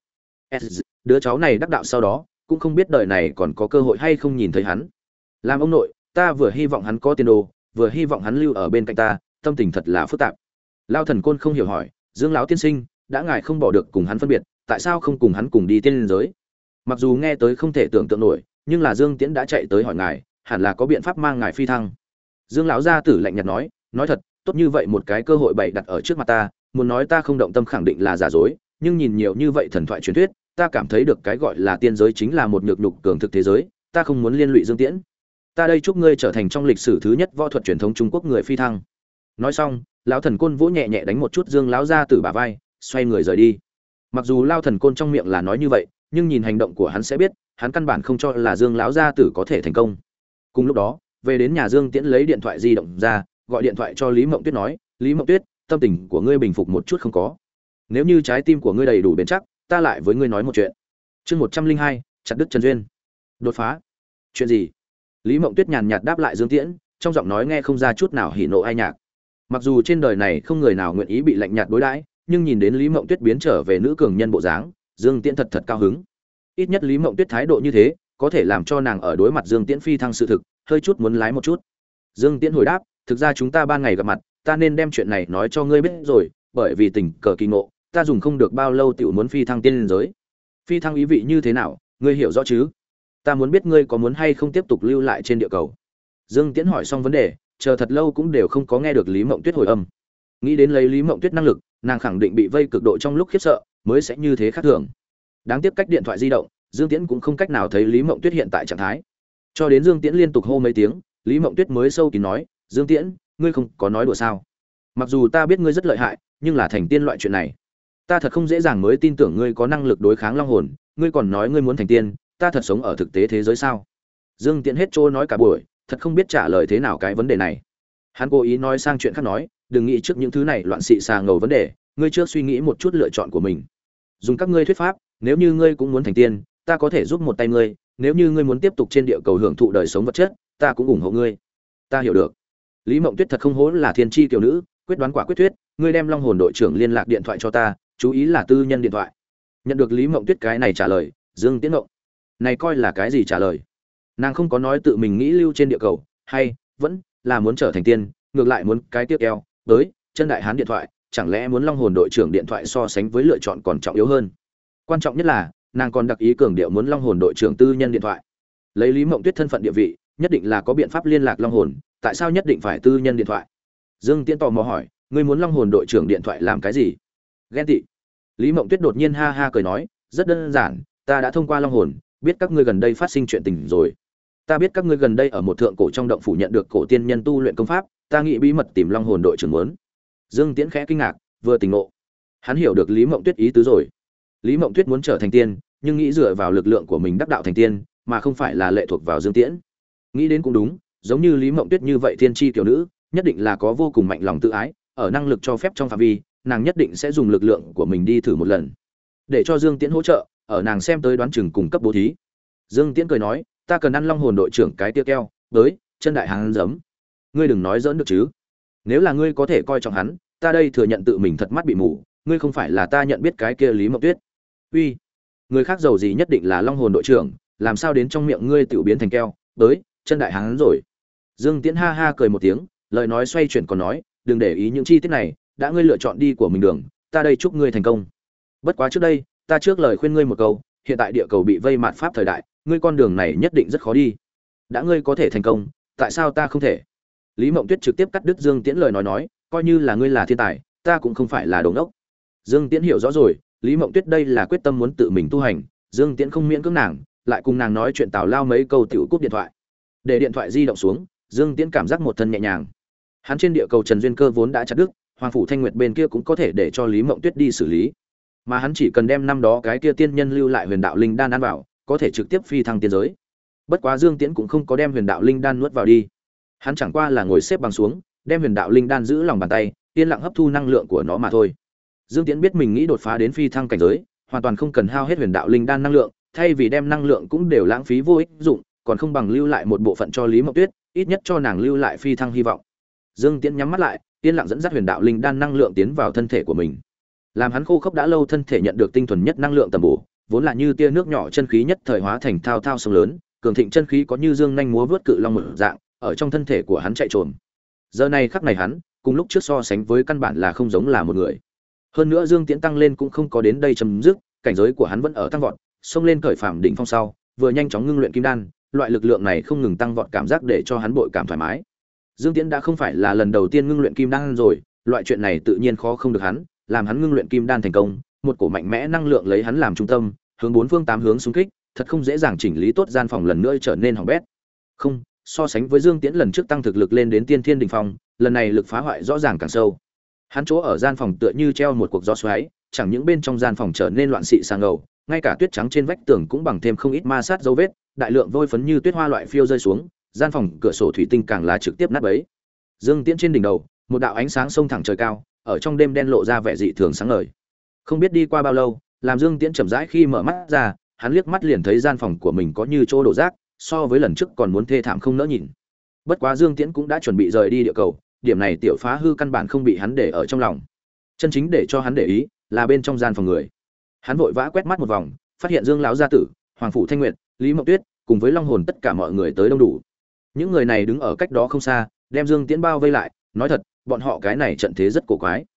Đứa cháu này đắc đạo sau đó, cũng không biết đời này còn có cơ hội hay không nhìn thấy hắn. Làm ông nội, ta vừa hy vọng hắn có tiền đồ, vừa hy vọng hắn lưu ở bên cạnh ta, tâm tình thật là phức tạp. Lao Thần Côn không hiểu hỏi, Dương lão tiên sinh, đã ngài không bỏ được cùng hắn phân biệt, tại sao không cùng hắn cùng đi tiên giới? Mặc dù nghe tới không thể tưởng tượng nổi, nhưng là Dương Tiễn đã chạy tới hỏi ngài, hẳn là có biện pháp mang ngài phi thăng. Dương lão gia tử lạnh nhạt nói thật, tốt như vậy một cái cơ hội bày đặt ở trước mặt ta, muốn nói ta không động tâm khẳng định là giả dối, nhưng nhìn nhiều như vậy thần thoại truyền thuyết, ta cảm thấy được cái gọi là tiên giới chính là một nhược nhục cường thực thế giới, ta không muốn liên lụy Dương Tiễn. Ta đây chúc ngươi trở thành trong lịch sử thứ nhất võ thuật truyền thống Trung Quốc người phi thăng. Nói xong, lão Thần Côn vỗ nhẹ nhẹ đánh một chút Dương lão gia tử bả vai, xoay người rời đi. Mặc dù Lao Thần Côn trong miệng là nói như vậy, nhưng nhìn hành động của hắn sẽ biết, hắn căn bản không cho là Dương lão gia tử có thể thành công. Cùng lúc đó, về đến nhà Dương Tiễn lấy điện thoại di động ra, gọi điện thoại cho Lý Mộng Tuyết nói, Lý Mộng Tuyết, tâm tình của ngươi bình phục một chút không có? Nếu như trái tim của ngươi đầy đủ bền chắc, ta lại với ngươi nói một chuyện. Chương 102, chặt đứt Trần duyên. Đột phá. Chuyện gì? Lý Mộng Tuyết nhàn nhạt đáp lại Dương Tiễn, trong giọng nói nghe không ra chút nào hỉ nộ ai nhạc. Mặc dù trên đời này không người nào nguyện ý bị lạnh nhạt đối đãi, nhưng nhìn đến Lý Mộng Tuyết biến trở về nữ cường nhân bộ dáng, Dương Tiễn thật thật cao hứng. Ít nhất Lý Mộng Tuyết thái độ như thế, có thể làm cho nàng ở đối mặt Dương Tiễn phi thăng sự thực, hơi chút muốn lái một chút. Dương Tiễn hồi đáp, thực ra chúng ta ban ngày gặp mặt, ta nên đem chuyện này nói cho ngươi biết rồi, bởi vì tình cờ kỳ ngộ, ta dùng không được bao lâu tiểu muốn phi thăng tiên giới. Phi thăng ý vị như thế nào, ngươi hiểu rõ chứ? Ta muốn biết ngươi có muốn hay không tiếp tục lưu lại trên địa cầu. Dương Tiễn hỏi xong vấn đề, chờ thật lâu cũng đều không có nghe được Lý Mộng Tuyết hồi âm. Nghĩ đến lấy Lý Mộng Tuyết năng lực, nàng khẳng định bị vây cực độ trong lúc khiếp sợ, mới sẽ như thế khác thường. Đáng tiếc cách điện thoại di động, Dương Tiễn cũng không cách nào thấy Lý Mộng Tuyết hiện tại trạng thái. Cho đến Dương Tiễn liên tục hô mấy tiếng, Lý Mộng Tuyết mới sâu kín nói, "Dương Tiễn, ngươi không có nói đùa sao? Mặc dù ta biết ngươi rất lợi hại, nhưng là thành tiên loại chuyện này, ta thật không dễ dàng mới tin tưởng ngươi có năng lực đối kháng long hồn, ngươi còn nói ngươi muốn thành tiên, ta thật sống ở thực tế thế giới sao?" Dương Tiễn hết trôi nói cả buổi, thật không biết trả lời thế nào cái vấn đề này. Hắn cố ý nói sang chuyện khác nói, đừng nghĩ trước những thứ này loạn xị xà ngầu vấn đề, ngươi trước suy nghĩ một chút lựa chọn của mình. Dùng các ngươi thuyết pháp, nếu như ngươi cũng muốn thành tiên, ta có thể giúp một tay ngươi, nếu như ngươi muốn tiếp tục trên địa cầu hưởng thụ đời sống vật chất, ta cũng ủng hộ ngươi. Ta hiểu được. Lý Mộng Tuyết thật không hổ là thiên chi tiểu nữ, quyết đoán quả quyết thuyết, ngươi đem Long Hồn đội trưởng liên lạc điện thoại cho ta, chú ý là tư nhân điện thoại. Nhận được Lý Mộng Tuyết cái này trả lời, Dương Tiễn ngộng. Này coi là cái gì trả lời? Nàng không có nói tự mình nghĩ lưu trên địa cầu, hay vẫn là muốn trở thành tiên, ngược lại muốn cái tiếp eo, tới, chân đại hán điện thoại, chẳng lẽ muốn Long Hồn đội trưởng điện thoại so sánh với lựa chọn còn trọng yếu hơn. Quan trọng nhất là, nàng còn đặc ý cường điệu muốn Long Hồn đội trưởng tư nhân điện thoại. Lấy Lý Mộng Tuyết thân phận địa vị, nhất định là có biện pháp liên lạc Long Hồn, tại sao nhất định phải tư nhân điện thoại? Dương Tiễn tò mò hỏi, ngươi muốn Long Hồn đội trưởng điện thoại làm cái gì? Ghen tị. Lý Mộng Tuyết đột nhiên ha ha cười nói, rất đơn giản, ta đã thông qua Long Hồn, biết các ngươi gần đây phát sinh chuyện tình rồi. Ta biết các ngươi gần đây ở một thượng cổ trong động phủ nhận được cổ tiên nhân tu luyện công pháp, ta nghĩ bí mật tìm Long Hồn đội trưởng muốn. Dương Tiễn khẽ kinh ngạc, vừa tỉnh ngộ. Hắn hiểu được Lý Mộng Tuyết ý tứ rồi. Lý Mộng Tuyết muốn trở thành tiên, nhưng nghĩ dựa vào lực lượng của mình đắc đạo thành tiên, mà không phải là lệ thuộc vào Dương Tiễn. Nghĩ đến cũng đúng, giống như Lý Mộng Tuyết như vậy thiên chi tiểu nữ, nhất định là có vô cùng mạnh lòng tự ái, ở năng lực cho phép trong phạm vi, nàng nhất định sẽ dùng lực lượng của mình đi thử một lần, để cho Dương Tiễn hỗ trợ, ở nàng xem tới đoán chừng cùng cấp bố thí. Dương Tiễn cười nói, ta cần ăn Long Hồn đội trưởng cái tia keo, tới, chân đại hán giấm. Ngươi đừng nói giỡn được chứ? Nếu là ngươi có thể coi trọng hắn, ta đây thừa nhận tự mình thật mắt bị mù, ngươi không phải là ta nhận biết cái kia Lý Mộng Tuyết. Uy, người khác giàu gì nhất định là Long Hồn đội trưởng, làm sao đến trong miệng ngươi tiểu biến thành keo, tới, chân đại hán rồi. Dương Tiễn ha ha cười một tiếng, lời nói xoay chuyển còn nói, đừng để ý những chi tiết này, đã ngươi lựa chọn đi của mình đường, ta đây chúc ngươi thành công. Bất quá trước đây, ta trước lời khuyên ngươi một câu, hiện tại địa cầu bị vây mạt pháp thời đại, ngươi con đường này nhất định rất khó đi. Đã ngươi có thể thành công, tại sao ta không thể? Lý Mộng Tuyết trực tiếp cắt đứt Dương Tiễn lời nói, coi như là ngươi là thiên tài, ta cũng không phải là đồ ngốc. Dương Tiễn hiểu rõ rồi, Lý Mộng Tuyết đây là quyết tâm muốn tự mình tu hành, Dương Tiễn không miễn cưỡng nàng, lại cùng nàng nói chuyện tào lao mấy câu tiểu cúp điện thoại. Để điện thoại di động xuống, Dương Tiễn cảm giác một thân nhẹ nhàng. Hắn trên địa cầu Trần Duyên Cơ vốn đã chặt đứt, Hoàng phủ Thanh Nguyệt bên kia cũng có thể để cho Lý Mộng Tuyết đi xử lý. Mà hắn chỉ cần đem năm đó cái kia tiên nhân lưu lại Huyền Đạo Linh Đan ăn vào, có thể trực tiếp phi thăng tiên giới. Bất quá Dương Tiễn cũng không có đem Huyền Đạo Linh Đan nuốt vào đi. Hắn chẳng qua là ngồi xếp bằng xuống, đem Huyền Đạo Linh Đan giữ lòng bàn tay, yên lặng hấp thu năng lượng của nó mà thôi. Dương Tiễn biết mình nghĩ đột phá đến phi thăng cảnh giới, hoàn toàn không cần hao hết Huyền Đạo Linh Đan năng lượng, thay vì đem năng lượng cũng đều lãng phí vô ích dụng, còn không bằng lưu lại một bộ phận cho Lý Mộng Tuyết, ít nhất cho nàng lưu lại phi thăng hy vọng. Dương Tiễn nhắm mắt lại, yên lặng dẫn dắt Huyền Đạo Linh Đan năng lượng tiến vào thân thể của mình. Làm hắn khô khốc đã lâu thân thể nhận được tinh thuần nhất năng lượng tầm bổ, vốn là như tia nước nhỏ chân khí nhất thời hóa thành thao thao sông lớn, cường thịnh chân khí có như dương nhanh múa vớt cự long một dạng, ở trong thân thể của hắn chạy trồm. Giờ này khắc này hắn, cùng lúc trước so sánh với căn bản là không giống là một người. Hơn nữa Dương Tiễn tăng lên cũng không có đến đây chấm dứt, cảnh giới của hắn vẫn ở tăng vọt, xông lên cởi phàm đỉnh phong sau, vừa nhanh chóng ngưng luyện kim đan, loại lực lượng này không ngừng tăng vọt cảm giác để cho hắn bội cảm thoải mái. Dương Tiễn đã không phải là lần đầu tiên ngưng luyện kim đan rồi, loại chuyện này tự nhiên khó không được hắn, làm hắn ngưng luyện kim đan thành công, một cổ mạnh mẽ năng lượng lấy hắn làm trung tâm, hướng bốn phương tám hướng xung kích, thật không dễ dàng chỉnh lý tốt gian phòng lần nữa trở nên hỏng bét. Không, so sánh với Dương Tiễn lần trước tăng thực lực lên đến tiên thiên đỉnh phong, lần này lực phá hoại rõ ràng càng sâu. Hắn chỗ ở gian phòng tựa như treo một cuộc gió xoáy, chẳng những bên trong gian phòng trở nên loạn xị sang ngầu, ngay cả tuyết trắng trên vách tường cũng bằng thêm không ít ma sát dấu vết, đại lượng vôi phấn như tuyết hoa loại phiêu rơi xuống, gian phòng cửa sổ thủy tinh càng là trực tiếp nát bấy. Dương Tiễn trên đỉnh đầu, một đạo ánh sáng sông thẳng trời cao, ở trong đêm đen lộ ra vẻ dị thường sáng ngời. Không biết đi qua bao lâu, làm Dương Tiễn chậm rãi khi mở mắt ra, hắn liếc mắt liền thấy gian phòng của mình có như chỗ đổ rác, so với lần trước còn muốn thê thảm không nỡ nhìn. Bất quá Dương Tiễn cũng đã chuẩn bị rời đi địa cầu, điểm này tiểu phá hư căn bản không bị hắn để ở trong lòng. Chân chính để cho hắn để ý là bên trong gian phòng người. Hắn vội vã quét mắt một vòng, phát hiện Dương lão gia tử, Hoàng phủ Thanh Nguyệt, Lý Mộng Tuyết cùng với Long Hồn tất cả mọi người tới đông đủ. Những người này đứng ở cách đó không xa, đem Dương Tiễn bao vây lại, nói thật, bọn họ cái này trận thế rất cổ quái.